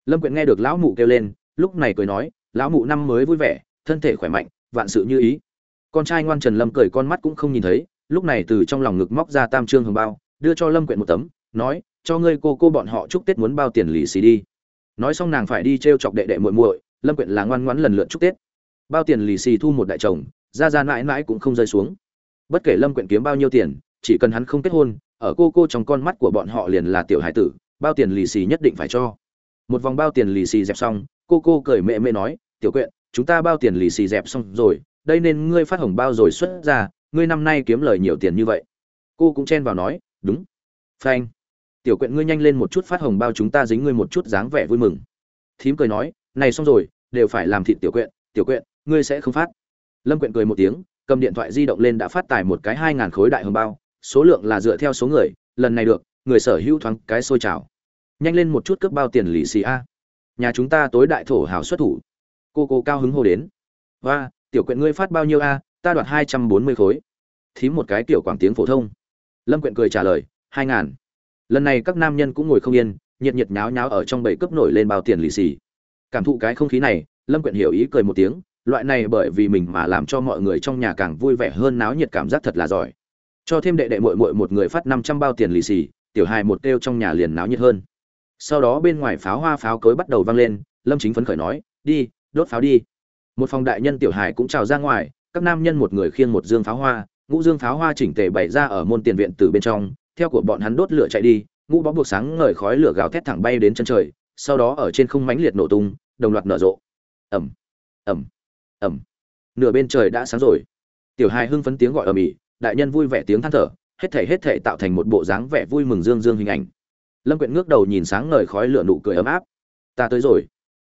Lâm Quyện nghe được lão mụ kêu lên, lúc này cười nói, lão mụ năm mới vui vẻ, thân thể khỏe mạnh, vạn sự như ý. Con trai ngoan Trần Lâm cười con mắt cũng không nhìn thấy, lúc này từ trong lòng ngực móc ra tam trương hồng bao, đưa cho Lâm Quyện một tấm, nói, cho ngươi cô bọn họ chúc Tết muốn bao tiền lì xì đi. Nói xong nàng phải đi trêu chọc đệ đệ muội muội, Lâm Quyện là ngoan ngoãn lần lượt chúc Tết. Bao tiền lì xì thu một đại chồng, ra mãi mãi cũng không rơi xuống. Bất kể Lâm Quyện kiếm bao nhiêu tiền, chỉ cần hắn không kết hôn, ở cô trong con mắt của bọn họ liền là tiểu hải tử, bao tiền lì xì nhất định phải cho. Một vòng bao tiền lì xì dẹp xong, cô cười mẹ nói, tiểu Quyện, chúng ta bao tiền lì xì dẹp xong rồi, đây nên ngươi phát hồng bao rồi xuất ra, ngươi năm nay kiếm lời nhiều tiền như vậy. Cô cũng chen vào nói, đúng. Phanh. Tiểu Quyện, ngươi nhanh lên một chút phát hồng bao, chúng ta dính ngươi một chút dáng vẻ vui mừng. Thím cười nói, này xong rồi, đều phải làm thịt tiểu Quyện, ngươi sẽ không phát. Lâm Quyện cười một tiếng, cầm điện thoại di động lên đã phát tải một cái 2000 khối đại hồng bao, số lượng là dựa theo số người, lần này được, người sở hữu thoáng cái sôi trào. Nhanh lên một chút cướp bao tiền lì xì a. Nhà chúng ta tối đại thổ hào xuất thủ. Cô cao hứng hô đến. Và, tiểu Quyện ngươi phát bao nhiêu a? Ta đoạt 240 khối. Thím một cái tiểu quảng tiếng phổ thông. Lâm Quyện cười trả lời, 2000. Lần này các nam nhân cũng ngồi không yên, nhiệt nháo ở trong bầy cướp nổi lên bao tiền lì xì. Cảm thụ cái không khí này, Lâm Quyện hiểu ý cười một tiếng, loại này bởi vì mình mà làm cho mọi người trong nhà càng vui vẻ hơn, náo nhiệt cảm giác thật là giỏi. Cho thêm đệ muội một người phát 500 bao tiền lì xì, tiểu hài một kêu trong nhà liền náo nhiệt hơn. Sau đó bên ngoài pháo hoa pháo cối bắt đầu vang lên, Lâm Chính phấn khởi nói, đi, đốt pháo đi. Một phòng đại nhân tiểu hài cũng chào ra ngoài, các nam nhân một người khiêng một dương pháo hoa, ngũ dương pháo hoa chỉnh tề bày ra ở môn tiền viện từ bên trong, theo của bọn hắn đốt lửa chạy đi, ngũ bó buộc sáng ngời khói lửa gào thét thẳng bay đến chân trời, sau đó ở trên không mãnh liệt nổ tung, đồng loạt nở rộ. Ầm, ầm, ầm. Nửa bên trời đã sáng rồi. Tiểu hài hưng phấn tiếng gọi ầm ĩ, đại nhân vui vẻ tiếng than thở, hết thảy tạo thành một bộ dáng vẻ vui mừng dương hình ảnh. Lâm Quyện ngước đầu nhìn sáng ngời khói lửa, nụ cười ấm áp. Ta tới rồi.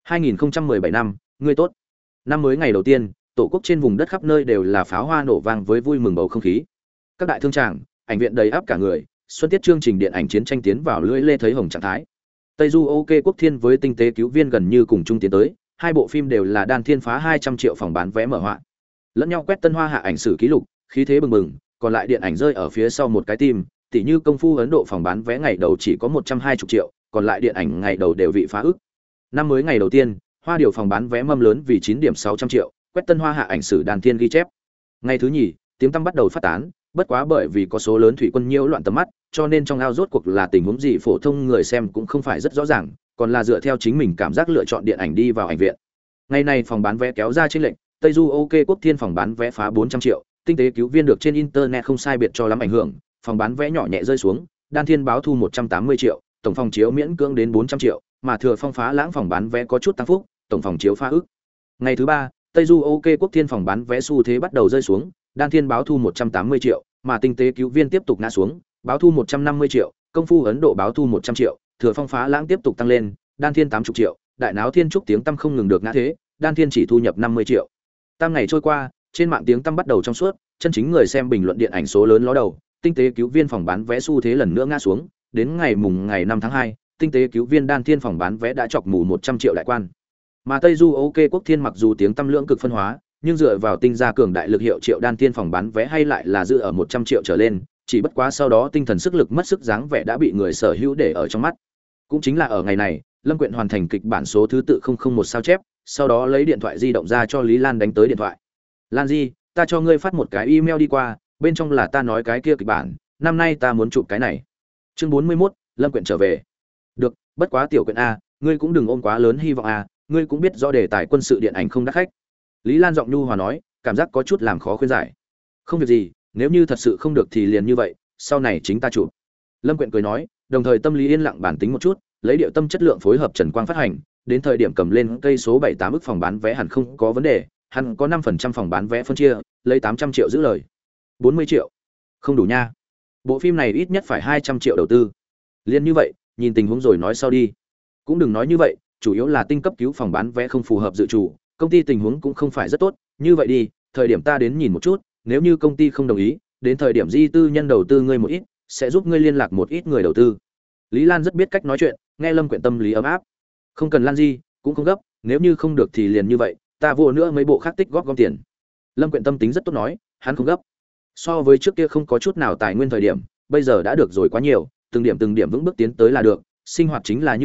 2017 năm, ngươi tốt. Năm mới ngày đầu tiên, tổ quốc trên vùng đất khắp nơi đều là pháo hoa nổ vang với vui mừng bầu không khí. Các đại thương tràng, ảnh viện đầy ắp cả người, xuân tiết chương trình điện ảnh chiến tranh tiến vào lưỡi lê thấy hồng trạng thái. Tây Du OK Quốc Thiên với Tinh tế cứu viên gần như cùng chung tiến tới, hai bộ phim đều là đan thiên phá 200 triệu phòng bán vé mở họa. Lẫn nhau quét tân hoa hạ ảnh sử kỷ lục, khí thế bừng bừng, còn lại điện ảnh rơi ở phía sau một cái tim, tỷ như Công phu Ấn Độ phòng bán vé ngày đầu chỉ có 120 triệu, còn lại điện ảnh ngày đầu đều bị phá ức. Năm mới ngày đầu tiên, Hoa Điều phòng bán vé mâm lớn vì 9 điểm 600 triệu, quét tân hoa hạ ảnh sử đan thiên ghi chép. Ngày thứ nhì, tiếng tăm bắt đầu phát tán, bất quá bởi vì có số lớn thủy quân nhiễu loạn tầm mắt, cho nên trong ao rốt cuộc là tình huống gì phổ thông người xem cũng không phải rất rõ ràng, còn là dựa theo chính mình cảm giác lựa chọn điện ảnh đi vào ảnh viện. Ngày này phòng bán vé kéo ra chênh lệch, Tây Du OK Quốc Thiên phòng bán vé phá 400 triệu, Tinh tế cứu viên được trên internet không sai biệt cho lắm ảnh hưởng, phòng bán vé nhỏ nhẹ rơi xuống, đan thiên báo thu 180 triệu, tổng phòng chiếu miễn cưỡng đến 400 triệu, mà thừa phong phá lãng phòng bán vé có chút tăng phúc, tổng phòng chiếu phá ức. Ngày thứ ba, Tây Du OK Quốc Thiên phòng bán vé xu thế bắt đầu rơi xuống, đan thiên báo thu 180 triệu, mà tinh tế cứu viên tiếp tục ngã xuống, báo thu 150 triệu, Công phu Ấn Độ báo thu 100 triệu, thừa phong phá lãng tiếp tục tăng lên, đan thiên 80 triệu, đại náo thiên trúc tiếng tăm không ngừng được ngã thế, đan thiên chỉ thu nhập 50 triệu. Tam ngày trôi qua, trên mạng tiếng tăm bắt đầu trong suốt, chân chính người xem bình luận điện ảnh số lớn ló đầu, tinh tế cứu viên phòng bán vé xu thế lần nữa ngã xuống, đến ngày 5 tháng 2, tinh tế cứu viên đan thiên phòng bán vé đã chọc mù 100 triệu đại quan. Mà Tây Du OK Quốc Thiên mặc dù tiếng tăm lưỡng cực phân hóa, nhưng dựa vào tinh gia cường đại lực hiệu triệu đan thiên phòng bán vé hay lại là giữ ở 100 triệu trở lên, chỉ bất quá sau đó tinh thần sức lực mất sức dáng vẻ đã bị người sở hữu để ở trong mắt. Cũng chính là ở ngày này, Lâm Quyện hoàn thành kịch bản số thứ tự 001 sao chép, sau đó lấy điện thoại di động ra cho Lý Lan đánh tới điện thoại. Lan Di, ta cho ngươi phát một cái email đi qua, bên trong là ta nói cái kia kịch bản, năm nay ta muốn chụp cái này. Chương 41, Lâm Quyện trở về. Được, bất quá tiểu Quyện a, ngươi cũng đừng ôm quá lớn hy vọng a, ngươi cũng biết rõ đề tài quân sự điện ảnh không đắt khách. Lý Lan giọng nhu hòa nói, cảm giác có chút làm khó khuyên giải. Không việc gì, nếu như thật sự không được thì liền như vậy, sau này chính ta chụp. Lâm Quyện cười nói, đồng thời tâm lý yên lặng bản tính một chút, lấy điệu tâm chất lượng phối hợp Trần Quang phát hành, đến thời điểm cầm lên cây số 7-8 ức phòng bán vé hẳn không có vấn đề, hẳn có 5% phòng bán vé phân chia, lấy 800 triệu giữ lời. 40 triệu. Không đủ nha. Bộ phim này ít nhất phải 200 triệu đầu tư. Liên như vậy, nhìn tình huống rồi nói sau đi. Cũng đừng nói như vậy, chủ yếu là tinh cấp cứu phòng bán vé không phù hợp dự chủ, công ty tình huống cũng không phải rất tốt, như vậy đi, thời điểm ta đến nhìn một chút, nếu như công ty không đồng ý, đến thời điểm di tư nhân đầu tư ngươi một ít, sẽ giúp ngươi liên lạc một ít người đầu tư. Lý Lan rất biết cách nói chuyện, nghe Lâm Quyện tâm lý ấm áp. Không cần Lan Di, cũng không gấp, nếu như không được thì liền như vậy, ta vô nữa mấy bộ khác tích góp gom tiền. Lâm Quyện tâm tính rất tốt nói, hắn không gấp. So với trước kia không có chút nào tài nguyên thời điểm, bây giờ đã được rồi quá nhiều, từng điểm vững bước tiến tới là được, sinh hoạt chính là như vậy,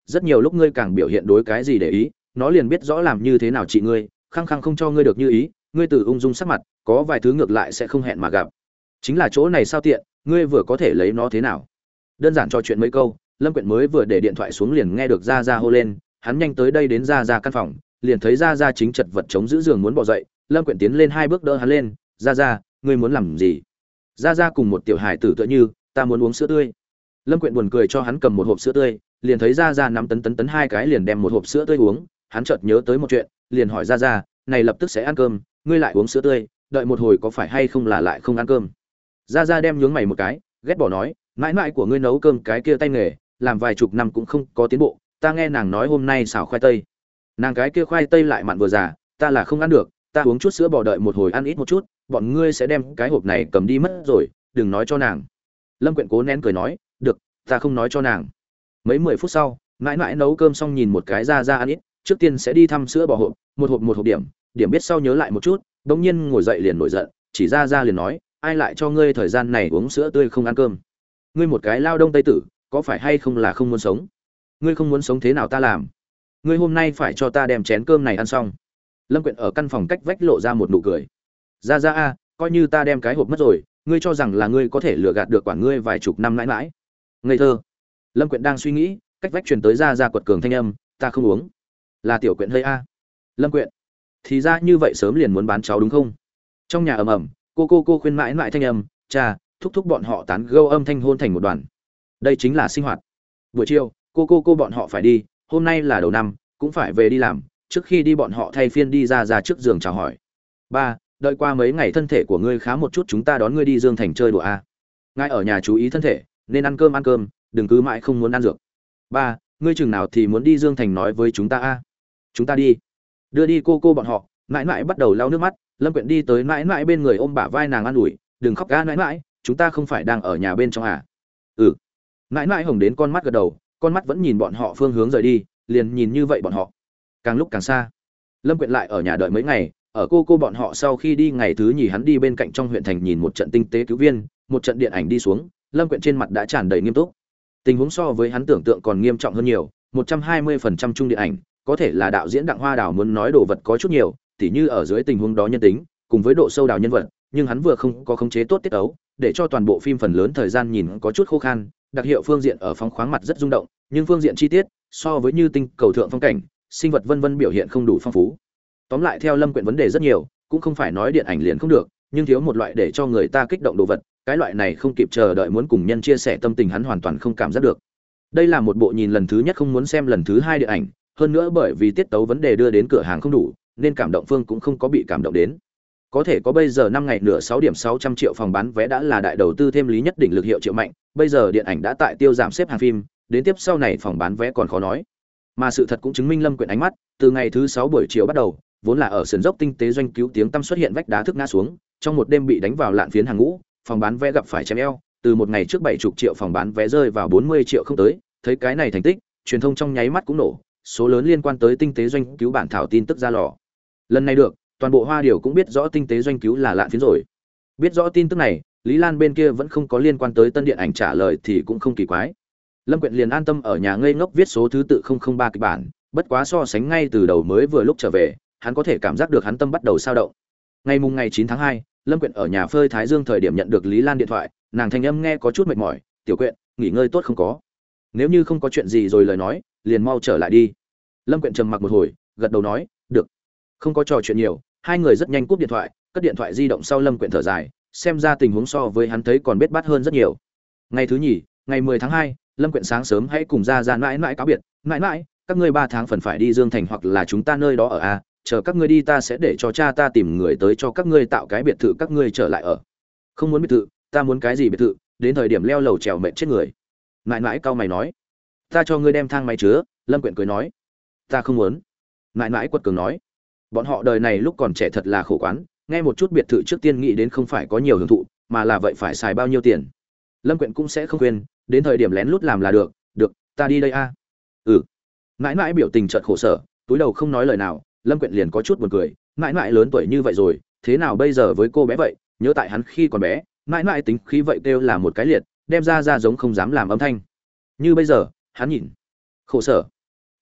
rất nhiều lúc ngươi càng biểu hiện đối cái gì để ý, nó liền biết rõ làm như thế nào trị ngươi, khăng khăng không cho ngươi được như ý, ngươi từ ung dung sắc mặt, có vài thứ ngược lại sẽ không hẹn mà gặp. Chính là chỗ này sao tiện, ngươi vừa có thể lấy nó thế nào? Đơn giản trò chuyện mấy câu, Lâm Quyện mới vừa để điện thoại xuống liền nghe được Gia Gia hô lên, hắn nhanh tới đây đến Gia Gia căn phòng, liền thấy Gia Gia chính chật vật chống giữ giường muốn bò dậy, Lâm Quyện tiến lên 2 bước đỡ hắn lên, "Gia Gia, ngươi muốn làm gì?" Gia Gia cùng một tiểu hài tử tựa như, "Ta muốn uống sữa tươi." Lâm Quyện buồn cười cho hắn cầm một hộp sữa tươi, liền thấy Gia Gia nắm tấn 2 cái liền đem một hộp sữa tươi uống, hắn chợt nhớ tới một chuyện, liền hỏi Gia Gia, "Này lập tức sẽ ăn cơm, ngươi lại uống sữa tươi, đợi một hồi có phải hay không là lại không ăn cơm?" Gia Gia đem nhướng mày một cái, ghét bỏ nói, "Mãi mãi của ngươi nấu cơm cái kia tay nghề, làm vài chục năm cũng không có tiến bộ, ta nghe nàng nói hôm nay xào khoai tây. Nàng cái kia khoai tây lại mặn vừa già, ta là không ăn được, ta uống chút sữa bò đợi một hồi ăn ít một chút, bọn ngươi sẽ đem cái hộp này cầm đi mất rồi, đừng nói cho nàng." Lâm Quyện cố nén cười nói, "Được, ta không nói cho nàng." Mấy 10 phút sau, mãi mãi nấu cơm xong nhìn một cái Gia Gia ăn ít, trước tiên sẽ đi thăm sữa bò hộp, một hộp điểm biết sau nhớ lại một chút, bỗng nhiên ngồi dậy liền nổi giận, chỉ Gia Gia liền nói, "Ai lại cho ngươi thời gian này uống sữa tươi không ăn cơm? Ngươi một cái lao đông tây tử, có phải hay không là không muốn sống? Ngươi không muốn sống thế nào ta làm? Ngươi hôm nay phải cho ta đem chén cơm này ăn xong." Lâm Quyện ở căn phòng cách vách lộ ra một nụ cười. "Gia Gia a, coi như ta đem cái hộp mất rồi, ngươi cho rằng là ngươi có thể lừa gạt được quản ngươi vài chục năm mãi mãi?" Ngây thơ. Lâm Quyện đang suy nghĩ, cách vách truyền tới Gia Gia quật cường thanh âm, "Ta không uống." "Là tiểu Quyện hơi a." Lâm Quyện, thì ra như vậy sớm liền muốn bán cháu đúng không? Trong nhà ầm ầm, cô khuyên mãi mãi thanh âm, cha, thúc thúc bọn họ tán gẫu âm thanh hôn thành một đoàn. Đây chính là sinh hoạt. Buổi chiều, cô bọn họ phải đi, hôm nay là đầu năm, cũng phải về đi làm, trước khi đi bọn họ thay phiên đi ra trước giường chào hỏi. "Ba, đợi qua mấy ngày thân thể của ngươi khá một chút chúng ta đón ngươi đi Dương Thành chơi đùa a. Ngài ở nhà chú ý thân thể, nên ăn cơm, đừng cứ mãi không muốn ăn dược. Ba, ngươi chừng nào thì muốn đi Dương Thành nói với chúng ta a. Chúng ta đi." Đưa đi cô bọn họ, mãi mãi bắt đầu lau nước mắt, Lâm Quyện đi tới mãi mãi bên người ôm bả vai nàng an ủi, "Đừng khóc ga mãi mãi, chúng ta không phải đang ở nhà bên trong à?" "Ừ." Mãi mãi hồng đến con mắt gật đầu, con mắt vẫn nhìn bọn họ phương hướng rời đi, liền nhìn như vậy bọn họ càng lúc càng xa. Lâm Quyện lại ở nhà đợi mấy ngày, ở cô bọn họ sau khi đi ngày thứ nhì hắn đi bên cạnh trong huyện thành nhìn một trận tinh tế cứu viên, một trận điện ảnh đi xuống, Lâm Quyện trên mặt đã tràn đầy nghiêm túc. Tình huống so với hắn tưởng tượng còn nghiêm trọng hơn nhiều, 120% chung điện ảnh, có thể là đạo diễn Đặng Hoa Đào muốn nói đồ vật có chút nhiều, tỉ như ở dưới tình huống đó nhân tính, cùng với độ sâu đào nhân vật, nhưng hắn vừa không có khống chế tốt tiết tấu, để cho toàn bộ phim phần lớn thời gian nhìn có chút khô khan, đặc hiệu phương diện ở phóng khoáng mặt rất rung động, nhưng phương diện chi tiết, so với như tinh cầu thượng phong cảnh, sinh vật vân vân biểu hiện không đủ phong phú. Tóm lại theo Lâm Quyện vấn đề rất nhiều, cũng không phải nói điện ảnh liền không được, nhưng thiếu một loại để cho người ta kích động đồ vật, cái loại này không kịp chờ đợi muốn cùng nhân chia sẻ tâm tình hắn hoàn toàn không cảm giác được. Đây là một bộ nhìn lần thứ nhất không muốn xem lần thứ hai điện ảnh, hơn nữa bởi vì tiết tấu vấn đề đưa đến cửa hàng không đủ, nên cảm động phương cũng không có bị cảm động đến. Có thể có bây giờ 5 ngày nửa 6 điểm 600 triệu phòng bán vé đã là đại đầu tư thêm lý nhất đỉnh lực hiệu triệu mạnh, bây giờ điện ảnh đã tại tiêu giảm xếp hàng phim, đến tiếp sau này phòng bán vé còn khó nói. Mà sự thật cũng chứng minh Lâm Quyện ánh mắt, từ ngày thứ 6 buổi chiều bắt đầu, vốn là ở sườn dốc tinh tế doanh cứu tiếng tăm xuất hiện vách đá thức ngã xuống, trong một đêm bị đánh vào lạn phiến hàng ngũ, phòng bán vé gặp phải chém eo, từ một ngày trước 70 triệu phòng bán vé rơi vào 40 triệu không tới, thấy cái này thành tích, truyền thông trong nháy mắt cũng nổ, số lớn liên quan tới tinh tế doanh cứu bản thảo tin tức ra lò. Lần này được, toàn bộ Hoa Điều cũng biết rõ tinh tế doanh cứu là lạn phiến rồi. Biết rõ tin tức này, Lý Lan bên kia vẫn không có liên quan tới tân điện ảnh trả lời thì cũng không kỳ quái. Lâm Quyện liền an tâm ở nhà ngây ngốc viết số thứ tự 003 kịch bản, bất quá so sánh ngay từ đầu mới vừa lúc trở về, hắn có thể cảm giác được hắn tâm bắt đầu sao động. Ngày 9 tháng 2, Lâm Quyện ở nhà phơi thái dương thời điểm nhận được Lý Lan điện thoại, nàng thanh âm nghe có chút mệt mỏi, "Tiểu Quyện, nghỉ ngơi tốt không có? Nếu như không có chuyện gì rồi lời nói, liền mau trở lại đi." Lâm Quyện trầm mặc một hồi, gật đầu nói, "Được." Không có trò chuyện nhiều, hai người rất nhanh cúp điện thoại, cất điện thoại di động sau Lâm Quyện thở dài, xem ra tình huống so với hắn thấy còn bết bát hơn rất nhiều. Ngày thứ nhì, ngày 10 tháng 2, Lâm Quyện sáng sớm hãy cùng ra mãi mãi cáo biệt, "Mãi mãi, các ngươi 3 tháng phần phải đi Dương Thành hoặc là chúng ta nơi đó ở a, chờ các ngươi đi ta sẽ để cho cha ta tìm người tới cho các ngươi tạo cái biệt thự các ngươi trở lại ở." "Không muốn biệt thự, ta muốn cái gì biệt thự, đến thời điểm leo lầu trèo mệt chết người." Mãi mãi cau mày nói. "Ta cho ngươi đem thang máy chứa." Lâm Quyện cười nói. "Ta không muốn." Mãi mãi quật cường nói. Bọn họ đời này lúc còn trẻ thật là khổ quán, nghe một chút biệt thự trước tiên nghĩ đến không phải có nhiều hưởng thụ, mà là vậy phải xài bao nhiêu tiền. Lâm Quyện cũng sẽ không quên, đến thời điểm lén lút làm là được, "Được, ta đi đây a." "Ừ." Mãi mãi biểu tình chợt khổ sở, túi đầu không nói lời nào, Lâm Quyện liền có chút buồn cười, mãi mãi lớn tuổi như vậy rồi, thế nào bây giờ với cô bé vậy, nhớ tại hắn khi còn bé, mãi mãi tính khí vậy kêu là một cái liệt, đem ra giống không dám làm âm thanh. Như bây giờ, hắn nhìn, khổ sở,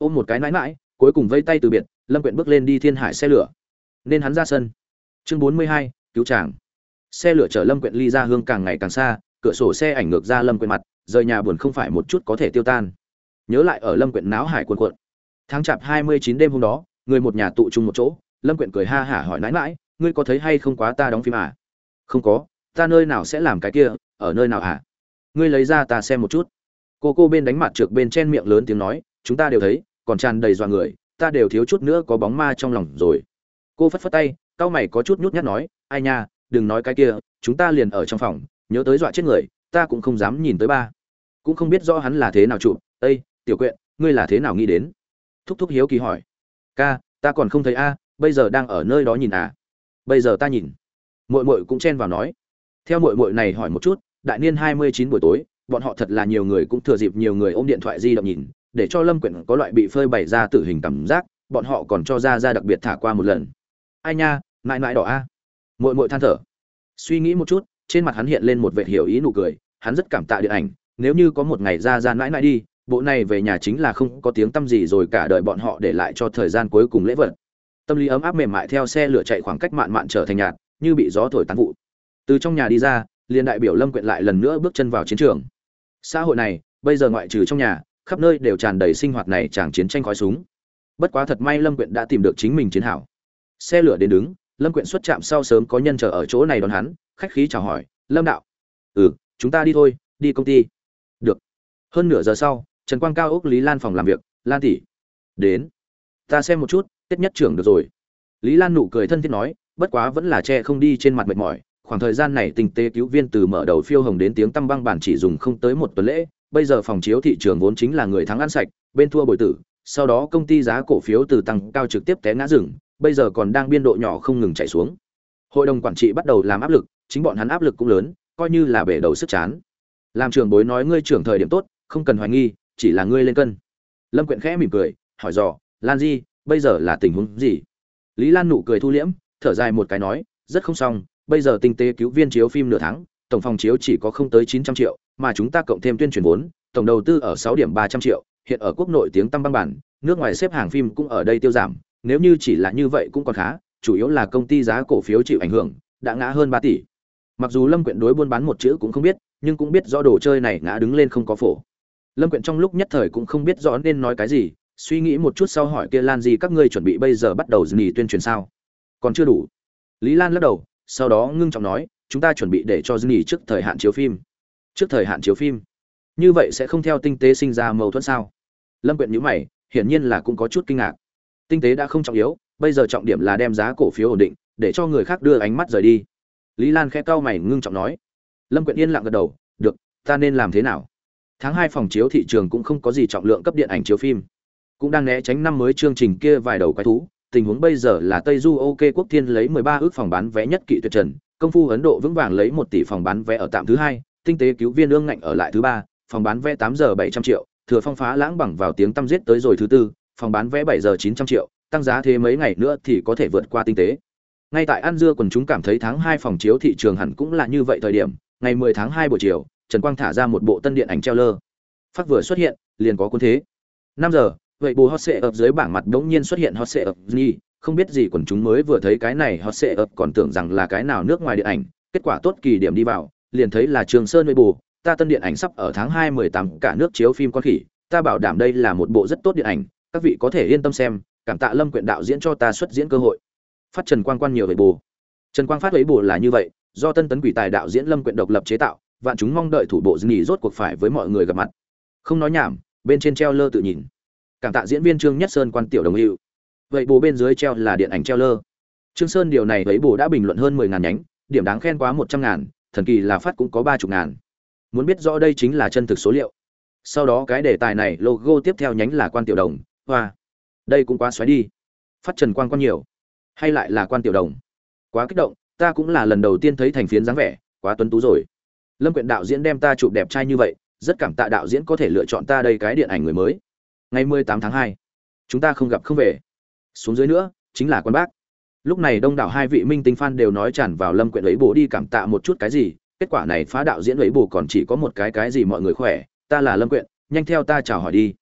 ôm một cái nãi nãi, cuối cùng vây tay từ biệt, Lâm Quyện bước lên đi Thiên Hải xe lửa. Nên hắn ra sân. Chương 42, cứu chàng. Xe lửa chở Lâm Quyện ly ra hương càng ngày càng xa, cửa sổ xe ảnh ngược ra Lâm Quyện mặt, rời nhà buồn không phải một chút có thể tiêu tan. Nhớ lại ở Lâm Quyện náo hải cuồn cuộn. Tháng chạp 29 đêm hôm đó, người một nhà tụ chung một chỗ, Lâm Quyện cười ha hả hỏi nãi nãi, ngươi có thấy hay không quá ta đóng phim à? Không có, ta nơi nào sẽ làm cái kia, ở nơi nào hả? Ngươi lấy ra ta xem một chút. Cô bên đánh mặt trược bên trên miệng lớn tiếng nói, chúng ta đều thấy, còn tràn đầy dọa người, ta đều thiếu chút nữa có bóng ma trong lòng rồi. Cô phất phất tay, cau mày có chút nhút nhát nói, ai nha, đừng nói cái kia, chúng ta liền ở trong phòng, nhớ tới dọa chết người, ta cũng không dám nhìn tới ba. Cũng không biết rõ hắn là thế nào chụp. Ê, Tiểu Quyện, ngươi là thế nào nghĩ đến? Thúc thúc hiếu kỳ hỏi. Ca, ta còn không thấy a, bây giờ đang ở nơi đó nhìn à? Bây giờ ta nhìn. Muội muội cũng chen vào nói. Theo muội muội này hỏi một chút, đại niên 29 buổi tối, bọn họ thật là nhiều người cũng thừa dịp nhiều người ôm điện thoại di động nhìn, để cho Lâm Quyện có loại bị phơi bày ra tử hình cảm giác, bọn họ còn cho ra đặc biệt thả qua một lần. Ai nha, mãi mãi đỏ a. Muội muội than thở. Suy nghĩ một chút, trên mặt hắn hiện lên một vẻ hiểu ý nụ cười, hắn rất cảm tạ điện ảnh, nếu như có một ngày ra mãi mãi đi, bộ này về nhà chính là không có tiếng tăm gì rồi, cả đời bọn họ để lại cho thời gian cuối cùng lễ vật. Tâm lý ấm áp mềm mại theo xe lửa chạy khoảng cách mạn mạn trở thành nhạt, như bị gió thổi tán vụ. Từ trong nhà đi ra, liền đại biểu Lâm Quyện lại lần nữa bước chân vào chiến trường. Xã hội này, bây giờ ngoại trừ trong nhà, khắp nơi đều tràn đầy sinh hoạt này chàng chiến tranh khói súng. Bất quá thật may Lâm Quyện đã tìm được chính mình chiến hảo. Xe lửa đến đứng, Lâm Quyện xuất trạm sau sớm có nhân chờ ở chỗ này đón hắn, khách khí chào hỏi, "Lâm đạo." "Ừ, chúng ta đi thôi, đi công ty." "Được." Hơn nửa giờ sau, Trần Quang cao ốc Lý Lan phòng làm việc, "Lan tỷ." "Đến." "Ta xem một chút, Tiết nhất trưởng được rồi." Lý Lan nụ cười thân thiết nói, bất quá vẫn là che không đi trên mặt mệt mỏi, khoảng thời gian này tinh tế cứu viên từ mở đầu phiêu hồng đến tiếng tăm băng bản chỉ dùng không tới một tuần lễ, bây giờ phòng chiếu thị trường vốn chính là người thắng ăn sạch, bên thua bồi tử, sau đó công ty giá cổ phiếu từ tăng cao trực tiếp té ngã rừng, bây giờ còn đang biên độ nhỏ không ngừng chạy xuống. Hội đồng quản trị bắt đầu làm áp lực, chính bọn hắn áp lực cũng lớn, coi như là bể đầu sức chán. Làm trưởng bối nói ngươi trưởng thời điểm tốt, không cần hoài nghi, chỉ là ngươi lên cân. Lâm Quyện khẽ mỉm cười, hỏi dò, "Lan Di, bây giờ là tình huống gì?" Lý Lan nụ cười thu liễm, thở dài một cái nói, "Rất không xong, bây giờ tinh tế cứu viên chiếu phim nửa tháng, tổng phòng chiếu chỉ có không tới 900 triệu, mà chúng ta cộng thêm tuyên truyền vốn, tổng đầu tư ở 6 điểm 300 triệu, hiện ở quốc nội tiếng tăm băng bản, nước ngoài xếp hàng phim cũng ở đây tiêu giảm, nếu như chỉ là như vậy cũng còn khá, chủ yếu là công ty giá cổ phiếu chịu ảnh hưởng, đã ngã hơn 3 tỷ." Mặc dù Lâm Quyện đối buôn bán một chữ cũng không biết, nhưng cũng biết rõ đồ chơi này ngã đứng lên không có phổ. Lâm Quyện trong lúc nhất thời cũng không biết rõ nên nói cái gì, suy nghĩ một chút sau hỏi kia Lan Di, các ngươi chuẩn bị bây giờ bắt đầu nghỉ tuyên truyền sao? Còn chưa đủ. Lý Lan lắc đầu, sau đó ngưng trọng nói, chúng ta chuẩn bị để cho nghỉ trước thời hạn chiếu phim. Trước thời hạn chiếu phim? Như vậy sẽ không theo tinh tế sinh ra mâu thuẫn sao? Lâm Quyện nhíu mày, hiển nhiên là cũng có chút kinh ngạc. Tinh tế đã không trọng yếu, bây giờ trọng điểm là đem giá cổ phiếu ổn định, để cho người khác đưa ánh mắt rời đi. Lý Lan khẽ cau mày ngưng trọng nói. Lâm Quyện yên lặng gật đầu, được, ta nên làm thế nào? Tháng 2 phòng chiếu thị trường cũng không có gì trọng lượng cấp điện ảnh chiếu phim, cũng đang né tránh năm mới chương trình kia vài đầu quái thú. Tình huống bây giờ là Tây Du OK Quốc Thiên lấy 13 ước phòng bán vé nhất kỵ tuyệt trần, Công phu Ấn Độ vững vàng lấy 1 tỷ phòng bán vé ở tạm thứ 2, tinh tế cứu viên ương ngạnh ở lại thứ 3, phòng bán vé 8 giờ 700 triệu, Thừa Phong phá lãng bằng vào tiếng tăm giết tới rồi thứ 4, phòng bán vé 7 giờ 900 triệu, tăng giá thế mấy ngày nữa thì có thể vượt qua tinh tế. Ngay tại An Dưa quần chúng cảm thấy tháng 2 phòng chiếu thị trường hẳn cũng là như vậy thời điểm, ngày 10 tháng 2 buổi chiều, Trần Quang thả ra một bộ tân điện ảnh trailer. Phát vừa xuất hiện, liền có cuốn thế. 5 giờ, vậy bù hot sẽ ập dưới bảng mặt đống nhiên xuất hiện hot sẽ ập gì, không biết gì quần chúng mới vừa thấy cái này hot sẽ ập còn tưởng rằng là cái nào nước ngoài điện ảnh, kết quả tốt kỳ điểm đi vào, liền thấy là Trường Sơn với bù, ta tân điện ảnh sắp ở tháng 2 18 cả nước chiếu phim con khỉ, ta bảo đảm đây là một bộ rất tốt điện ảnh, các vị có thể yên tâm xem, cảm tạ Lâm Quyện đạo diễn cho ta xuất diễn cơ hội. Phát Trần Quang quan nhiều vậy bù. Trần Quang phát ấy bù là như vậy, do Tân Tấn Quỷ Tài đạo diễn Lâm Quyện độc lập chế tạo, vạn chúng mong đợi thủ bộ nghỉ rốt cuộc phải với mọi người gặp mặt. Không nói nhảm, bên trên treo lơ tự nhìn. Cảm tạ diễn viên Trương Nhất Sơn quan tiểu đồng hữu. Vậy bù bên dưới treo là điện ảnh treo lơ. Trương Sơn điều này ấy bù đã bình luận hơn 10.000 nhánh, điểm đáng khen quá 100.000, thần kỳ là phát cũng có 30.000. Muốn biết rõ đây chính là chân thực số liệu. Sau đó cái đề tài này logo tiếp theo nhánh là quan tiểu đồng, hoa. Đây cũng quá xoáy đi. Phát Trần Quang quan nhiều, hay lại là quan tiểu đồng? Quá kích động, ta cũng là lần đầu tiên thấy thành phiến dáng vẻ, quá tuấn tú rồi. Lâm Quyện đạo diễn đem ta chụp đẹp trai như vậy, rất cảm tạ đạo diễn có thể lựa chọn ta đây cái điện ảnh người mới. Ngày 18 tháng 2, chúng ta không gặp không về. Xuống dưới nữa, chính là quan bác. Lúc này đông đảo hai vị minh tinh fan đều nói tràn vào Lâm Quyện ấy bố đi cảm tạ một chút cái gì, kết quả này phá đạo diễn ấy bố còn chỉ có một cái gì mọi người khỏe, ta là Lâm Quyện, nhanh theo ta chào hỏi đi.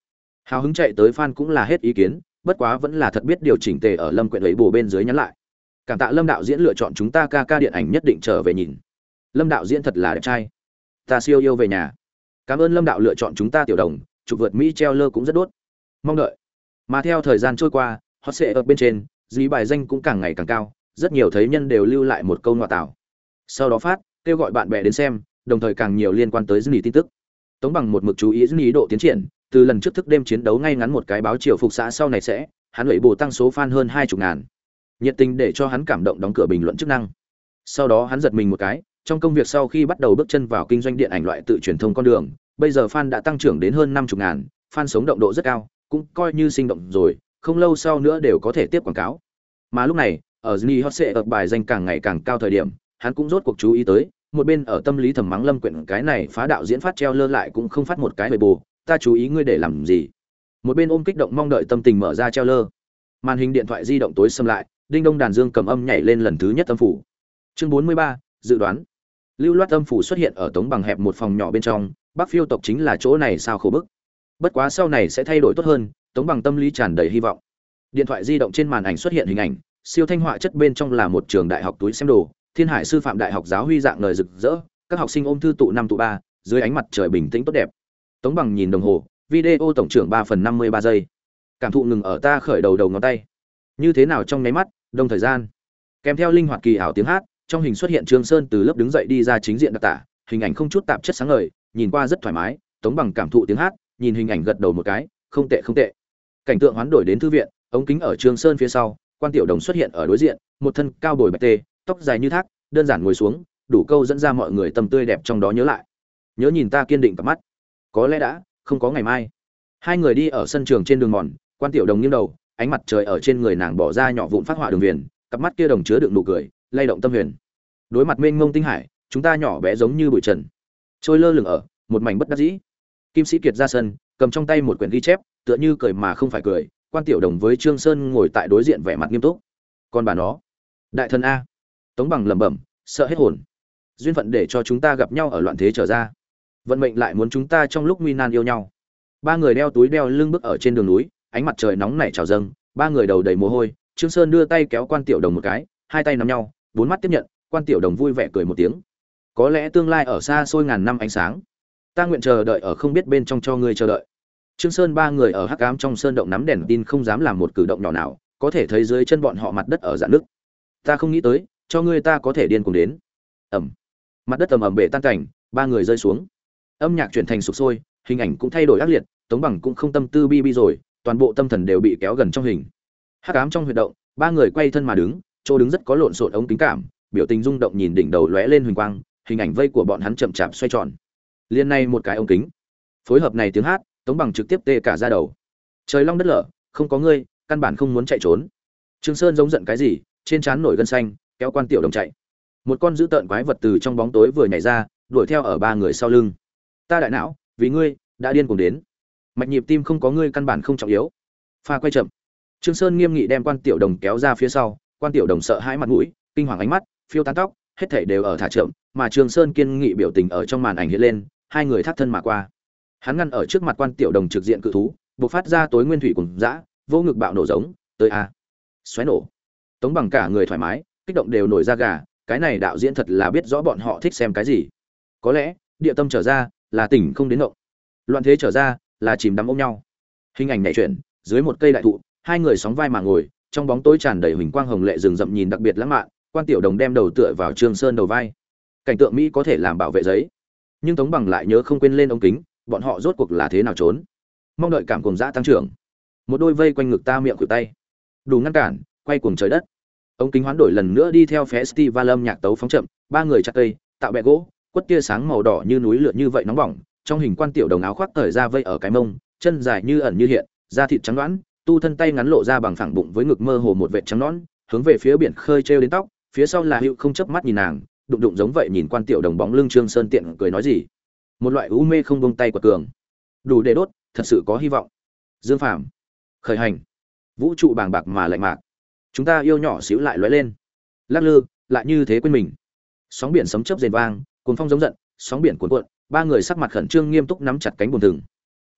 Hào hứng chạy tới fan cũng là hết ý kiến, bất quá vẫn là thật biết điều chỉnh tề ở Lâm Quyện ấy bù bên dưới nhắn lại. Cảm tạ Lâm đạo diễn lựa chọn chúng ta ca điện ảnh nhất định trở về nhìn. Lâm đạo diễn thật là đẹp trai. Ta siêu yêu về nhà. Cảm ơn Lâm đạo lựa chọn chúng ta tiểu đồng, chụp vượt Mỹ treo lơ cũng rất đốt. Mong đợi. Mà theo thời gian trôi qua, hot sẽ ở bên trên, dí bài danh cũng càng ngày càng cao, rất nhiều thấy nhân đều lưu lại một câu ngoại tạo. Sau đó phát, kêu gọi bạn bè đến xem, đồng thời càng nhiều liên quan tới Disney tin tức. Tống Bằng một mực chú ý Disney độ tiến triển, từ lần trước thức đêm chiến đấu ngay ngắn một cái báo chiều phục xã sau này sẽ, hắn ủy bổ tăng số fan hơn 20.000. Nhiệt tình để cho hắn cảm động đóng cửa bình luận chức năng. Sau đó hắn giật mình một cái, trong công việc sau khi bắt đầu bước chân vào kinh doanh điện ảnh loại tự truyền thông con đường, bây giờ fan đã tăng trưởng đến hơn 50.000, fan sống động độ rất cao, cũng coi như sinh động rồi, không lâu sau nữa đều có thể tiếp quảng cáo. Mà lúc này, ở Disney hot sẽ ở bài danh càng ngày càng cao thời điểm, hắn cũng rốt cuộc chú ý tới, một bên ở tâm lý thầm mắng Lâm Quyện cái này phá đạo diễn phát treo lơ lại cũng không phát một cái bề bù, ta chú ý ngươi để làm gì? Một bên ôm kích động mong đợi tâm tình mở ra treo lơ. Màn hình điện thoại di động tối sầm lại, đinh đông đàn dương cầm âm nhảy lên lần thứ nhất âm phủ. Chương 43, dự đoán. Lưu loát âm phủ xuất hiện ở Tống Bằng hẹp một phòng nhỏ bên trong, Bắc Phiêu tộc chính là chỗ này sao khổ bức. Bất quá sau này sẽ thay đổi tốt hơn, Tống Bằng tâm lý tràn đầy hy vọng. Điện thoại di động trên màn ảnh xuất hiện hình ảnh, siêu thanh họa chất bên trong là một trường đại học túi xem đồ, Thiên Hải sư phạm đại học giáo huy dạng ngời rực rỡ, các học sinh ôm thư tụ 5 tụ 3, dưới ánh mặt trời bình tĩnh tốt đẹp. Tống Bằng nhìn đồng hồ, video tổng trưởng 3/53 giây. Cảm thụ ngừng ở ta khởi đầu ngón tay. Như thế nào trong nháy mắt, đông thời gian. Kèm theo linh hoạt kỳ ảo tiếng hát, trong hình xuất hiện Trương Sơn từ lớp đứng dậy đi ra chính diện đặc tả, hình ảnh không chút tạp chất sáng ngời, nhìn qua rất thoải mái. Tống Bằng cảm thụ tiếng hát, nhìn hình ảnh gật đầu một cái, không tệ không tệ. Cảnh tượng hoán đổi đến thư viện, ống kính ở Trương Sơn phía sau, Quan Tiểu Đồng xuất hiện ở đối diện, một thân cao bồi bạch tê, tóc dài như thác, đơn giản ngồi xuống, đủ câu dẫn ra mọi người tâm tươi đẹp trong đó nhớ lại. Nhớ nhìn ta kiên định cặp mắt, có lẽ đã không có ngày mai. Hai người đi ở sân trường trên đường mòn, Quan Tiểu Đồng nghiêng đầu, ánh mặt trời ở trên người nàng bỏ ra nhỏ vụn phát họa đường viền, cặp mắt kia đồng chứa đựng nụ cười, lay động tâm huyền. Đối mặt mênh mông tinh hải, chúng ta nhỏ bé giống như bụi trần, trôi lơ lửng ở một mảnh bất đắc dĩ. Kim Sĩ Kiệt ra sân, cầm trong tay một quyển ghi chép, tựa như cười mà không phải cười. Quan Tiểu Đồng với Trương Sơn ngồi tại đối diện vẻ mặt nghiêm túc. Còn bà nó, đại thần a. Tống Bằng lẩm bẩm, sợ hết hồn. Duyên phận để cho chúng ta gặp nhau ở loạn thế trở ra, vận mệnh lại muốn chúng ta trong lúc nguy nan yêu nhau. Ba người đeo túi đeo lưng bước ở trên đường núi, ánh mặt trời nóng nảy trào dâng, ba người đầu đầy mồ hôi. Trương Sơn đưa tay kéo Quan Tiểu Đồng một cái, hai tay nắm nhau, bốn mắt tiếp nhận. Quan Tiểu Đồng vui vẻ cười một tiếng. Có lẽ tương lai ở xa xôi ngàn năm ánh sáng, ta nguyện chờ đợi ở không biết bên trong cho ngươi chờ đợi. Trương Sơn ba người ở hắc ám trong sơn động nắm đèn tin không dám làm một cử động nhỏ nào, có thể thấy dưới chân bọn họ mặt đất ở rạn nứt. Ta không nghĩ tới, cho ngươi ta có thể điên cuồng đến. Ầm. Mặt đất ầm ầm bể tan cảnh, ba người rơi xuống. Âm nhạc chuyển thành sục sôi, hình ảnh cũng thay đổi ác liệt, Tống Bằng cũng không tâm tư bi bi rồi, toàn bộ tâm thần đều bị kéo gần trong hình. Hắc ám trong huyệt động, ba người quay thân mà đứng, chỗ đứng rất có lộn xộn ống kính cảm, biểu tình rung động nhìn đỉnh đầu lóe lên huỳnh quang, hình ảnh vây của bọn hắn chậm chạp xoay tròn. Liên này một cái ống kính. Phối hợp này tiếng hát, Tống Bằng trực tiếp tê cả da đầu. Trời long đất lở, không có ngươi, căn bản không muốn chạy trốn. Trương Sơn giống giận cái gì, trên trán nổi gân xanh, kéo Quan Tiểu Đồng chạy. Một con dữ tợn quái vật từ trong bóng tối vừa nhảy ra, đuổi theo ở ba người sau lưng. Ta đại não, vì ngươi, đã điên cuồng đến. Mạch nhịp tim không có ngươi căn bản không trọng yếu. Pha quay chậm. Trương Sơn nghiêm nghị đem Quan Tiểu Đồng kéo ra phía sau, Quan Tiểu Đồng sợ hãi mặt mũi, kinh hoàng ánh mắt, phiêu tán tóc, hết thảy đều ở thả chậm, mà Trương Sơn kiên nghị biểu tình ở trong màn ảnh hiện lên, hai người thắt thân mà qua. Hắn ngăn ở trước mặt Quan Tiểu Đồng trực diện cự thú, bộc phát ra tối nguyên thủy cùng dã, vô ngực bạo nổ giống, tới a. Xoáy nổ. Tống Bằng cả người thoải mái, kích động đều nổi da gà, cái này đạo diễn thật là biết rõ bọn họ thích xem cái gì. Có lẽ, địa tâm trở ra, là tỉnh không đến ngộng. Loạn thế trở ra, là chìm đắm ôm nhau. Hình ảnh nhảy chuyển, dưới một cây đại thụ, hai người sóng vai mà ngồi, trong bóng tối tràn đầy huỳnh quang hồng lệ rừng rậm nhìn đặc biệt lãng mạn, Quan Tiểu Đồng đem đầu tựa vào Trương Sơn đầu vai. Cảnh tượng mỹ có thể làm bảo vệ giấy, nhưng Tống Bằng lại nhớ không quên lên ống kính, bọn họ rốt cuộc là thế nào trốn. Mong đợi cảm cuồng dã tăng trưởng. Một đôi vây quanh ngực ta miệng cử tay. Đủ ngăn cản, quay cuồng trời đất. Ống kính hoán đổi lần nữa đi theo festival âm nhạc tấu phóng chậm, ba người chặt cây, tạo bè gỗ, quất tia sáng màu đỏ như núi lửa như vậy nóng bỏng, trong hình Quan Tiểu Đồng áo khoác thời ra vây ở cái mông, chân dài như ẩn như hiện, da thịt trắng đoán, tu thân tay ngắn lộ ra bằng phẳng bụng với ngực mơ hồ một vệt trắng nõn, hướng về phía biển khơi treo đến tóc, phía sau là Hữu không chớp mắt nhìn nàng, đụng đụng giống vậy nhìn Quan Tiểu Đồng bóng lưng. Trương Sơn tiện cười nói gì, một loại u mê không buông tay của cường, đủ để đốt, thật sự có hy vọng. Dương Phàm khởi hành, vũ trụ bàng bạc mà lạnh mạc, chúng ta yêu nhỏ xíu lại lóe lên, lắc lư lại như thế quên mình. Sóng biển sấm chớp rền vang, cuồng phong giống giận, sóng biển cuồn cuộn, ba người sắc mặt khẩn trương nghiêm túc nắm chặt cánh buồm thừng.